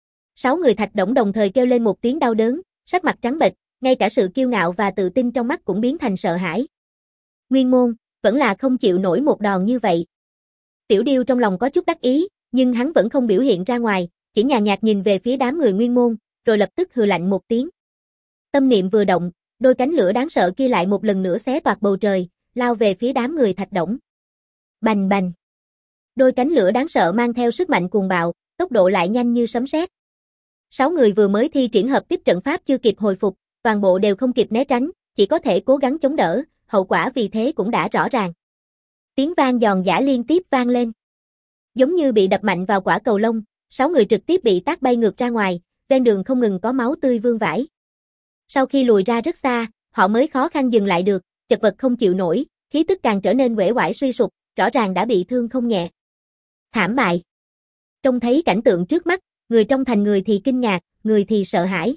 6 người Thạch Đổng đồng thời kêu lên một tiếng đau đớn, sắc mặt trắng bệch, ngay cả sự kiêu ngạo và tự tin trong mắt cũng biến thành sợ hãi. Nguyên Môn, vẫn là không chịu nổi một đòn như vậy. Tiểu Điêu trong lòng có chút đắc ý, nhưng hắn vẫn không biểu hiện ra ngoài, chỉ nhàn nhạt nhìn về phía đám người Nguyên Môn, rồi lập tức hừ lạnh một tiếng. Tâm niệm vừa động, đôi cánh lửa đáng sợ kia lại một lần nữa xé toạc bầu trời, lao về phía đám người Thạch Đổng. Bành bành. Đôi cánh lửa đáng sợ mang theo sức mạnh cuồng bạo, tốc độ lại nhanh như sấm sét. 6 người vừa mới thi triển hợp tiếp trận pháp chưa kịp hồi phục, toàn bộ đều không kịp né tránh, chỉ có thể cố gắng chống đỡ, hậu quả vì thế cũng đã rõ ràng. Tiếng vang giòn giã liên tiếp vang lên. Giống như bị đập mạnh vào quả cầu lông, 6 người trực tiếp bị tát bay ngược ra ngoài, ven đường không ngừng có máu tươi vương vãi. Sau khi lùi ra rất xa, họ mới khó khăn dừng lại được, chật vật không chịu nổi, khí tức càng trở nên uể oải suy sụp, rõ ràng đã bị thương không nhẹ. Thảm bại. Trông thấy cảnh tượng trước mắt, người trong thành người thì kinh ngạc, người thì sợ hãi.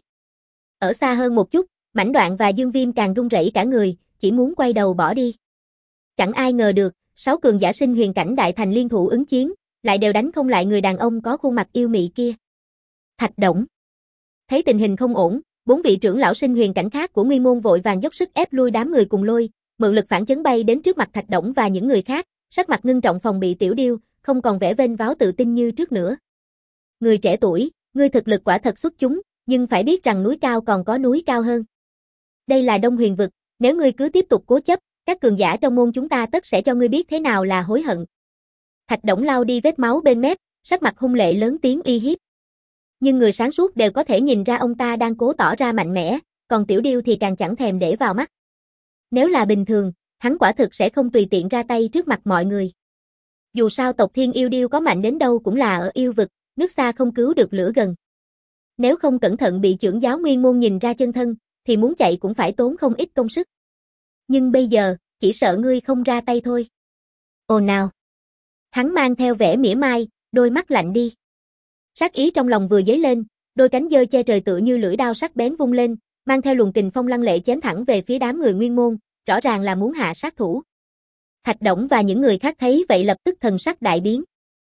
Ở xa hơn một chút, Mãnh Đoạn và Dương Viêm càng run rẩy cả người, chỉ muốn quay đầu bỏ đi. Chẳng ai ngờ được, 6 cường giả sinh huyền cảnh đại thành liên thủ ứng chiến, lại đều đánh không lại người đàn ông có khuôn mặt yêu mị kia. Thạch Đổng. Thấy tình hình không ổn, 4 vị trưởng lão sinh huyền cảnh khác của Nguyên Môn vội vàng dốc sức ép lui đám người cùng lôi, mượn lực phản chấn bay đến trước mặt Thạch Đổng và những người khác, sắc mặt ngưng trọng phòng bị Tiểu Điêu, không còn vẻ vênh váo tự tin như trước nữa. Người trẻ tuổi, ngươi thực lực quả thật xuất chúng, nhưng phải biết rằng núi cao còn có núi cao hơn. Đây là Đông Huyền vực, nếu ngươi cứ tiếp tục cố chấp, các cường giả trong môn chúng ta tất sẽ cho ngươi biết thế nào là hối hận. Thạch Đổng lau đi vết máu bên mép, sắc mặt hung lệ lớn tiếng uy hiếp. Nhưng người sáng suốt đều có thể nhìn ra ông ta đang cố tỏ ra mạnh mẽ, còn Tiểu Điêu thì càng chẳng thèm để vào mắt. Nếu là bình thường, hắn quả thực sẽ không tùy tiện ra tay trước mặt mọi người. Dù sao tộc Thiên Yêu Điêu có mạnh đến đâu cũng là ở yêu vực, nước xa không cứu được lửa gần. Nếu không cẩn thận bị trưởng giáo Nguyên Môn nhìn ra chân thân, thì muốn chạy cũng phải tốn không ít công sức. Nhưng bây giờ, chỉ sợ ngươi không ra tay thôi. Ồ nào! Hắn mang theo vẻ mỉa mai, đôi mắt lạnh đi. Sát ý trong lòng vừa dấy lên, đôi cánh giơ che trời tựa như lưỡi đao sắc bén vung lên, mang theo luồng kình phong lăng lệ chém thẳng về phía đám người Nguyên Môn, rõ ràng là muốn hạ sát thủ. Thạch Đổng và những người khác thấy vậy lập tức thần sắc đại biến.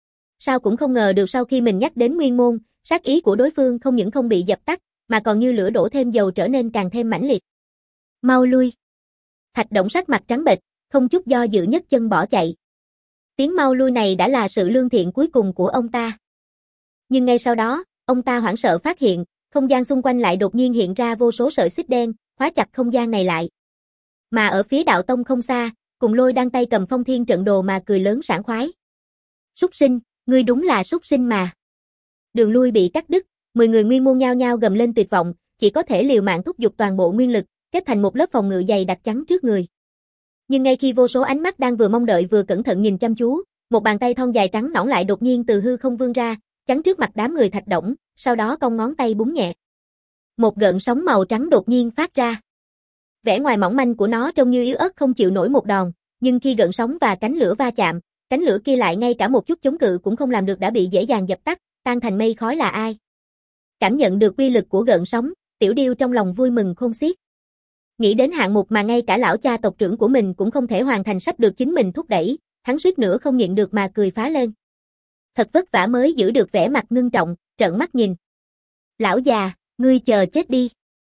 Sao cũng không ngờ được sau khi mình nhắc đến Nguyên Môn, sát ý của đối phương không những không bị dập tắt, mà còn như lửa đổ thêm dầu trở nên càng thêm mãnh liệt. Mau lui! Thạch Đổng sắc mặt trắng bệch, không chút do dự nhấc chân bỏ chạy. Tiếng mau lui này đã là sự lương thiện cuối cùng của ông ta. Nhưng ngay sau đó, ông ta hoảng sợ phát hiện, không gian xung quanh lại đột nhiên hiện ra vô số sợi xích đen, khóa chặt không gian này lại. Mà ở phía đạo tông không xa, Cùng Lôi đang tay cầm Phong Thiên trận đồ mà cười lớn sảng khoái. Súc sinh, ngươi đúng là súc sinh mà. Đường lui bị cắt đứt, 10 người Nguyên Môn nhao nhao gầm lên tuyệt vọng, chỉ có thể liều mạng thúc giục toàn bộ nguyên lực, kết thành một lớp phòng ngự dày đặc chắn trước người. Nhưng ngay khi vô số ánh mắt đang vừa mong đợi vừa cẩn thận nhìn chăm chú, một bàn tay thon dài trắng nõn lại đột nhiên từ hư không vươn ra, chắn trước mặt đám người Thạch Đổng, sau đó cong ngón tay búng nhẹ. Một gợn sóng màu trắng đột nhiên phát ra. Vẻ ngoài mỏng manh của nó trông như yếu ớt không chịu nổi một đòn, nhưng khi gợn sóng và cánh lửa va chạm, cánh lửa kia lại ngay cả một chút chống cự cũng không làm được đã bị dễ dàng dập tắt, tan thành mây khói là ai. Cảm nhận được uy lực của gợn sóng, Tiểu Điêu trong lòng vui mừng khôn xiết. Nghĩ đến hạng mục mà ngay cả lão cha tộc trưởng của mình cũng không thể hoàn thành sắp được chính mình thúc đẩy, hắn suýt nữa không nhịn được mà cười phá lên. Thật vất vả mới giữ được vẻ mặt ngưng trọng, trợn mắt nhìn. Lão già, ngươi chờ chết đi.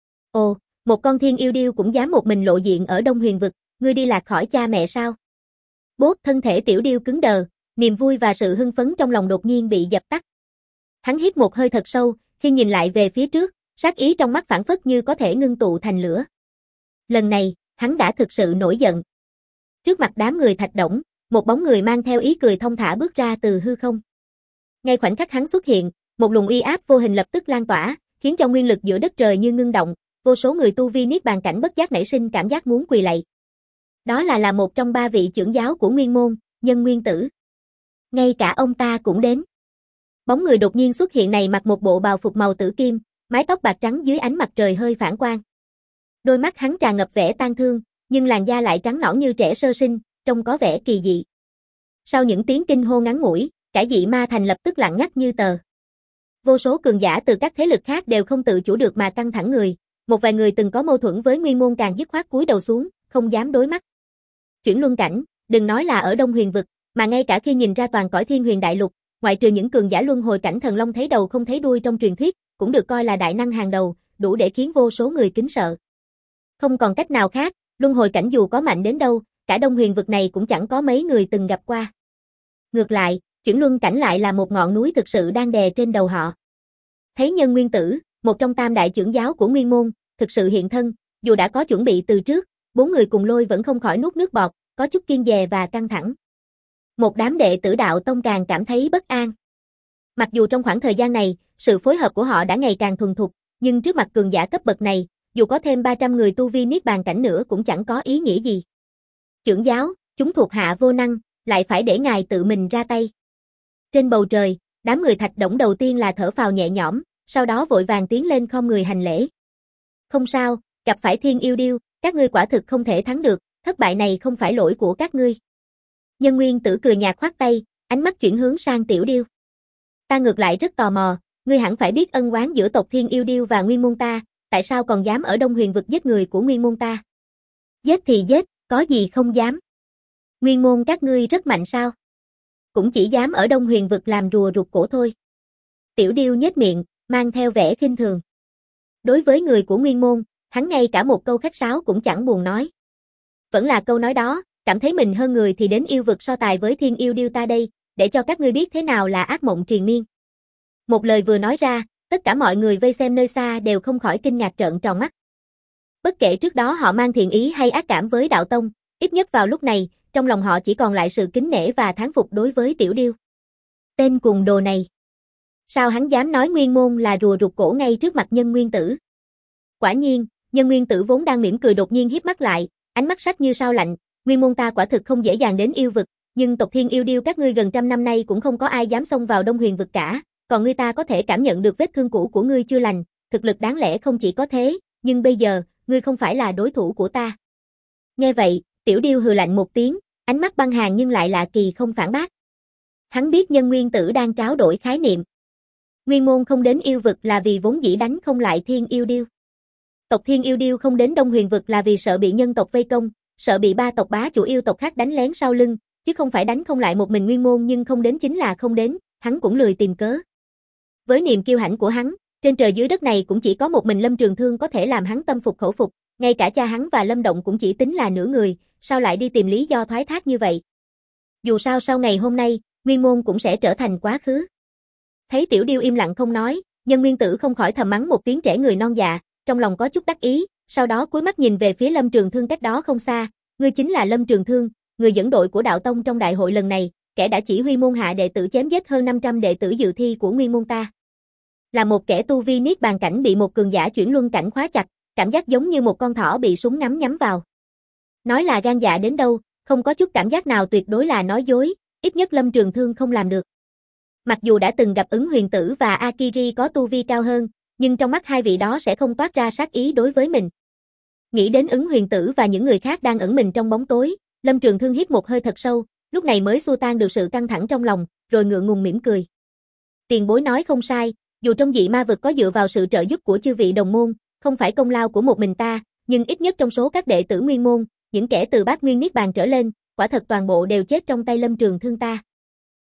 Ồ, một con thiên yêu điêu cũng dám một mình lộ diện ở Đông Huyền vực, ngươi đi lạc khỏi cha mẹ sao? Bốp, thân thể tiểu điêu cứng đờ, niềm vui và sự hưng phấn trong lòng đột nhiên bị dập tắt. Hắn hít một hơi thật sâu, khi nhìn lại về phía trước, sát ý trong mắt phảng phất như có thể ngưng tụ thành lửa. Lần này, hắn đã thực sự nổi giận. Trước mặt đám người Thạch Đổng, một bóng người mang theo ý cười thông thả bước ra từ hư không. Ngay khoảnh khắc hắn xuất hiện, một luồng uy áp vô hình lập tức lan tỏa, khiến cho nguyên lực giữa đất trời như ngưng động, vô số người tu vi niết bàn cảnh bất giác nảy sinh cảm giác muốn quỳ lạy. Đó là một trong 3 vị trưởng giáo của Nguyên môn, Nhân Nguyên Tử. Ngay cả ông ta cũng đến. Bóng người đột nhiên xuất hiện này mặc một bộ bào phục màu tử kim, mái tóc bạc trắng dưới ánh mặt trời hơi phản quang. Đôi mắt hắn tràn ngập vẻ tang thương, nhưng làn da lại trắng nõn như trẻ sơ sinh, trông có vẻ kỳ dị. Sau những tiếng kinh hô ngắn ngủi, cả Dị Ma Thành lập tức lặng ngắt như tờ. Vô số cường giả từ các thế lực khác đều không tự chủ được mà căng thẳng người, một vài người từng có mâu thuẫn với Nguyên môn càng dứt khoát cúi đầu xuống, không dám đối mắt. Chuyển luân cảnh, đừng nói là ở Đông Huyền vực, mà ngay cả khi nhìn ra toàn cõi Thiên Huyền đại lục, ngoại trừ những cường giả luân hồi cảnh thần long thấy đầu không thấy đuôi trong truyền thuyết, cũng được coi là đại năng hàng đầu, đủ để khiến vô số người kính sợ. Không còn cách nào khác, luân hồi cảnh dù có mạnh đến đâu, cả Đông Huyền vực này cũng chẳng có mấy người từng gặp qua. Ngược lại, chuyển luân cảnh lại là một ngọn núi thực sự đang đè trên đầu họ. Thấy Nhân Nguyên Tử, một trong tam đại trưởng giáo của Nguyên môn, thực sự hiện thân, dù đã có chuẩn bị từ trước, 4 người cùng lôi vẫn không khỏi nuốt nước bọt, có chút kiêng dè và căng thẳng. Một đám đệ tử đạo tông càng cảm thấy bất an. Mặc dù trong khoảng thời gian này, sự phối hợp của họ đã ngày càng thuần thục, nhưng trước mặt cường giả cấp bậc này, dù có thêm 300 người tu vi niết bàn cảnh nữa cũng chẳng có ý nghĩa gì. Trưởng giáo, chúng thuộc hạ vô năng, lại phải để ngài tự mình ra tay. Trên bầu trời, đám người Thạch Đổng đầu tiên là thở phào nhẹ nhõm, sau đó vội vàng tiến lên khom người hành lễ. Không sao, gặp phải thiên yêu điêu, các ngươi quả thực không thể thắng được, thất bại này không phải lỗi của các ngươi. Nhân Nguyên Tử cười nhạt khoát tay, ánh mắt chuyển hướng sang tiểu điêu. Ta ngược lại rất tò mò, ngươi hẳn phải biết ân oán giữa tộc thiên yêu điêu và Nguyên môn ta, tại sao còn dám ở Đông Huyền vực giết người của Nguyên môn ta? Giết thì giết, có gì không dám? Nguyên môn các ngươi rất mạnh sao? Cũng chỉ dám ở Đông Huyền vực làm rùa rụt cổ thôi. Tiểu điêu nhếch miệng, mang theo vẻ khinh thường. Đối với người của Nguyên môn, hắn ngay cả một câu khách sáo cũng chẳng buồn nói. Vẫn là câu nói đó, cảm thấy mình hơn người thì đến yêu vực so tài với thiên yêu điêu ta đây, để cho các ngươi biết thế nào là ác mộng triền miên. Một lời vừa nói ra, tất cả mọi người vây xem nơi xa đều không khỏi kinh ngạc trợn tròn mắt. Bất kể trước đó họ mang thiện ý hay ác cảm với đạo tông, ít nhất vào lúc này, trong lòng họ chỉ còn lại sự kính nể và thán phục đối với tiểu điêu. Tên cùng đồ này. Sao hắn dám nói Nguyên môn là rùa rụt cổ ngay trước mặt Nhân Nguyên Tử? Quả nhiên, Nhân Nguyên Tử vốn đang mỉm cười đột nhiên híp mắt lại, ánh mắt sắc như sao lạnh, Nguyên môn ta quả thực không dễ dàng đến yêu vực, nhưng tộc thiên yêu điêu các ngươi gần trăm năm nay cũng không có ai dám xông vào Đông Huyền vực cả, còn ngươi ta có thể cảm nhận được vết thương cũ của ngươi chưa lành, thực lực đáng lẽ không chỉ có thế, nhưng bây giờ, ngươi không phải là đối thủ của ta. Nghe vậy, tiểu điêu hừ lạnh một tiếng, ánh mắt băng hàn nhưng lại lạ kỳ không phản bác. Hắn biết Nhân Nguyên Tử đang tráo đổi khái niệm. Nguyên môn không đến yêu vực là vì vốn dĩ đánh không lại thiên yêu điêu. Tộc thiên yêu điêu không đến Đông Huyền vực là vì sợ bị nhân tộc vây công, sợ bị 3 tộc bá chủ yêu tộc khác đánh lén sau lưng, chứ không phải đánh không lại một mình Nguyên môn nhưng không đến chính là không đến, hắn cũng lười tìm cớ. Với niềm kiêu hãnh của hắn, trên trời dưới đất này cũng chỉ có một mình Lâm Trường Thương có thể làm hắn tâm phục khẩu phục, ngay cả cha hắn và Lâm Động cũng chỉ tính là nửa người, sao lại đi tìm lý do thoái thác như vậy. Dù sao sau ngày hôm nay, Nguyên môn cũng sẽ trở thành quá khứ. Thấy tiểu điêu im lặng không nói, Nhân Nguyên Tử không khỏi thầm mắng một tiếng trẻ người non dạ, trong lòng có chút đắc ý, sau đó cúi mắt nhìn về phía Lâm Trường Thương cách đó không xa, ngươi chính là Lâm Trường Thương, người dẫn đội của đạo tông trong đại hội lần này, kẻ đã chỉ huy môn hạ đệ tử chém giết hơn 500 đệ tử dự thi của Nguyên môn ta. Là một kẻ tu vi niết bàn cảnh bị một cường giả chuyển luân cảnh khóa chặt, cảm giác giống như một con thỏ bị súng ngắm nhắm vào. Nói là gan dạ đến đâu, không có chút cảm giác nào tuyệt đối là nói dối, ít nhất Lâm Trường Thương không làm được. Mặc dù đã từng gặp Ứng Huyền Tử và Akiri có tu vi cao hơn, nhưng trong mắt hai vị đó sẽ không toát ra sát ý đối với mình. Nghĩ đến Ứng Huyền Tử và những người khác đang ẩn mình trong bóng tối, Lâm Trường Thương hít một hơi thật sâu, lúc này mới xua tan được sự căng thẳng trong lòng, rồi ngượng ngùng mỉm cười. Tiền bối nói không sai, dù trong dị ma vực có dựa vào sự trợ giúp của chư vị đồng môn, không phải công lao của một mình ta, nhưng ít nhất trong số các đệ tử Nguyên môn, những kẻ từ Bát Nguyên Niết Bàn trở lên, quả thật toàn bộ đều chết trong tay Lâm Trường Thương ta.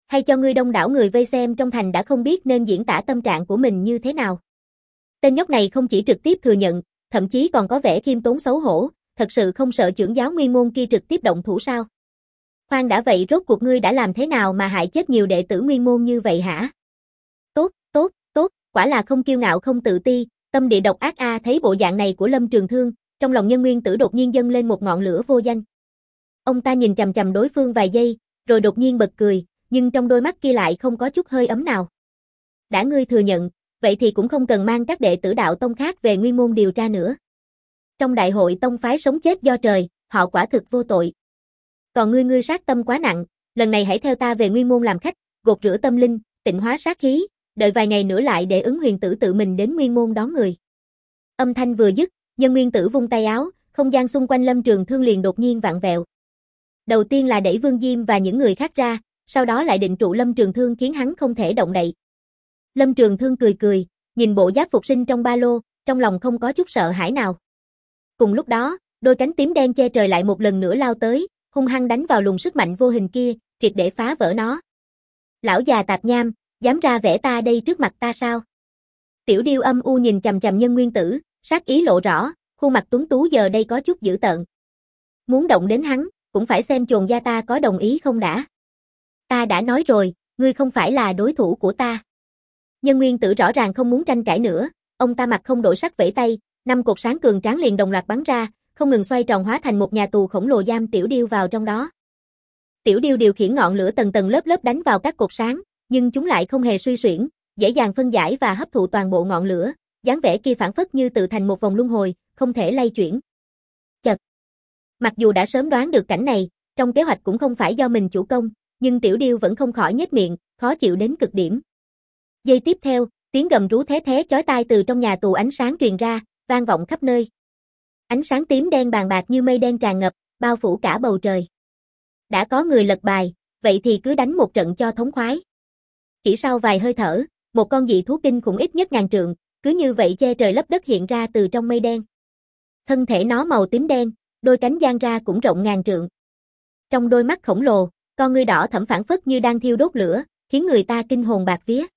Hay cho ngươi đông đảo người vây xem trong thành đã không biết nên diễn tả tâm trạng của mình như thế nào. Tên nhóc này không chỉ trực tiếp thừa nhận, thậm chí còn có vẻ khiêm tốn xấu hổ, thật sự không sợ trưởng giáo nguyên môn kia trực tiếp động thủ sao? Khoan đã, vậy rốt cuộc ngươi đã làm thế nào mà hại chết nhiều đệ tử nguyên môn như vậy hả? Tốt, tốt, tốt, quả là không kiêu ngạo không tự ti, tâm địa độc ác a. Thấy bộ dạng này của Lâm Trường Thương, trong lòng Nhân Nguyên Tử đột nhiên dâng lên một ngọn lửa vô danh. Ông ta nhìn chằm chằm đối phương vài giây, rồi đột nhiên bật cười, nhưng trong đôi mắt kia lại không có chút hơi ấm nào. Đã ngươi thừa nhận, vậy thì cũng không cần mang các đệ tử đạo tông khác về nguyên môn điều tra nữa. Trong đại hội tông phái sống chết do trời, họ quả thực vô tội. Còn ngươi sát tâm quá nặng, lần này hãy theo ta về nguyên môn làm khách, gột rửa tâm linh, tịnh hóa sát khí, đợi vài ngày nữa lại để Ứng Huyền Tử tự mình đến nguyên môn đón người. Âm thanh vừa dứt, Nhân Nguyên Tử vung tay áo, không gian xung quanh Lâm Trường Thương liền đột nhiên vặn vẹo. Đầu tiên là đẩy Vương Diêm và những người khác ra, sau đó lại định trụ Lâm Trường Thương khiến hắn không thể động đậy. Lâm Trường Thương cười cười, nhìn bộ giáp phục sinh trong ba lô, trong lòng không có chút sợ hãi nào. Cùng lúc đó, đôi cánh tím đen che trời lại một lần nữa lao tới, hung hăng đánh vào luồng sức mạnh vô hình kia, triệt để phá vỡ nó. Lão già tạp nham, dám ra vẽ ta đây trước mặt ta sao? Tiểu Điêu âm u nhìn chằm chằm Nhân Nguyên Tử, sát ý lộ rõ, khuôn mặt tuấn tú giờ đây có chút dữ tợn. Muốn động đến hắn, cũng phải xem chồn gia ta có đồng ý không đã. Ta đã nói rồi, ngươi không phải là đối thủ của ta. Nhân Nguyên Tử rõ ràng không muốn tranh cãi nữa, ông ta mặt không đổi sắc vẫy tay, 5 cột sáng cường tráng liền đồng loạt bắn ra, không ngừng xoay tròn hóa thành một nhà tù khổng lồ giam Tiểu Điêu vào trong đó. Tiểu Điêu điều khiển ngọn lửa tầng tầng lớp lớp đánh vào các cột sáng, nhưng chúng lại không hề suy xuyển, dễ dàng phân giải và hấp thụ toàn bộ ngọn lửa, dáng vẻ kia phản phất như tự thành một vòng luân hồi, không thể lay chuyển. Chật. Mặc dù đã sớm đoán được cảnh này, trong kế hoạch cũng không phải do mình chủ công, nhưng Tiểu Điêu vẫn không khỏi nhếch miệng, khó chịu đến cực điểm. Giây tiếp theo, tiếng gầm rú thé thé chói tai từ trong nhà tù ánh sáng truyền ra, vang vọng khắp nơi. Ánh sáng tím đen bàn bạc như mây đen tràn ngập, bao phủ cả bầu trời. Đã có người lật bài, vậy thì cứ đánh một trận cho thống khoái. Chỉ sau vài hơi thở, một con dị thú kinh khủng ít nhất 1000 trượng, cứ như vậy che trời lấp đất hiện ra từ trong mây đen. Thân thể nó màu tím đen, đôi cánh dang ra cũng rộng 1000 trượng. Trong đôi mắt khổng lồ, con ngươi đỏ thẫm phảng phất như đang thiêu đốt lửa, khiến người ta kinh hồn bạt vía.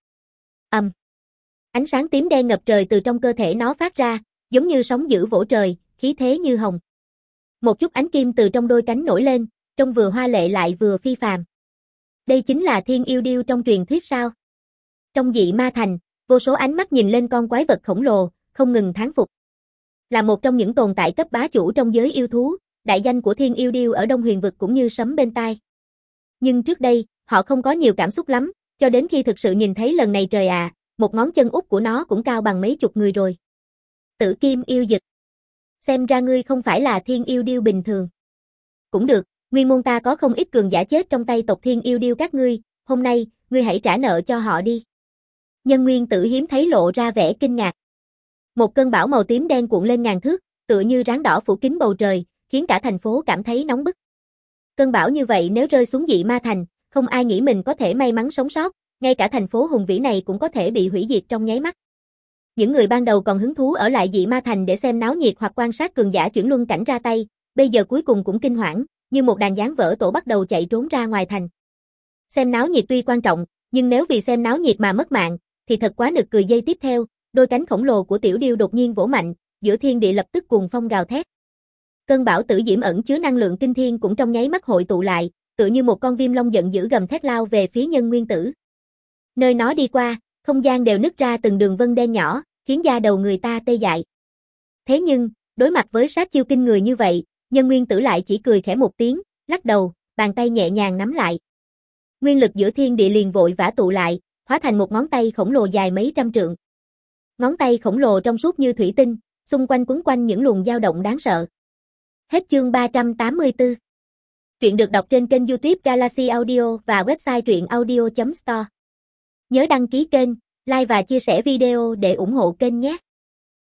Ánh sáng tím đen ngập trời từ trong cơ thể nó phát ra, giống như sóng dữ vỗ trời, khí thế như hồng. Một chút ánh kim từ trong đôi cánh nổi lên, trông vừa hoa lệ lại vừa phi phàm. Đây chính là Thiên Yêu Điêu trong truyền thuyết sao? Trong Dị Ma Thành, vô số ánh mắt nhìn lên con quái vật khổng lồ, không ngừng thán phục. Là một trong những tồn tại cấp bá chủ trong giới yêu thú, đại danh của Thiên Yêu Điêu ở Đông Huyền vực cũng như sấm bên tai. Nhưng trước đây, họ không có nhiều cảm xúc lắm, cho đến khi thực sự nhìn thấy lần này trời ạ, một ngón chân út của nó cũng cao bằng mấy chục người rồi. Tử Kim Yêu Dực. Xem ra ngươi không phải là Thiên Yêu Điêu bình thường. Cũng được, nguyên môn ta có không ít cường giả chết trong tay tộc Thiên Yêu Điêu các ngươi, hôm nay, ngươi hãy trả nợ cho họ đi. Nhân Nguyên Tử hiếm thấy lộ ra vẻ kinh ngạc. Một cơn bão màu tím đen cuộn lên ngàn thước, tựa như ráng đỏ phủ kín bầu trời, khiến cả thành phố cảm thấy nóng bức. Cơn bão như vậy nếu rơi xuống Dị Ma Thành, không ai nghĩ mình có thể may mắn sống sót, ngay cả thành phố hùng vĩ này cũng có thể bị hủy diệt trong nháy mắt. Những người ban đầu còn hứng thú ở lại Dị Ma Thành để xem náo nhiệt hoặc quan sát cường giả chuyển luân cảnh ra tay, bây giờ cuối cùng cũng kinh hoảng, như một đàn gián vỡ tổ bắt đầu chạy trốn ra ngoài thành. Xem náo nhiệt tuy quan trọng, nhưng nếu vì xem náo nhiệt mà mất mạng, thì thật quá nực cười. Giây tiếp theo, đôi cánh khổng lồ của Tiểu Điêu đột nhiên vỗ mạnh, giữa thiên địa lập tức cuồng phong gào thét. Cơn bão tử diễm ẩn chứa năng lượng kinh thiên cũng trong nháy mắt hội tụ lại, tựa như một con viêm long giận dữ gầm thét lao về phía Nhân Nguyên Tử. Nơi nó đi qua, không gian đều nứt ra từng đường vân đen nhỏ, khiến da đầu người ta tê dại. Thế nhưng, đối mặt với sát chiêu kinh người như vậy, Nhân Nguyên Tử lại chỉ cười khẽ một tiếng, lắc đầu, bàn tay nhẹ nhàng nắm lại. Nguyên lực giữa thiên địa liền vội vã tụ lại, hóa thành một ngón tay khổng lồ dài mấy trăm trượng. Ngón tay khổng lồ trong suốt như thủy tinh, xung quanh quấn quanh những luồng dao động đáng sợ. Hết chương 384. Truyện được đọc trên kênh YouTube Galaxy Audio và website truyệnaudio.store. Nhớ đăng ký kênh, like và chia sẻ video để ủng hộ kênh nhé.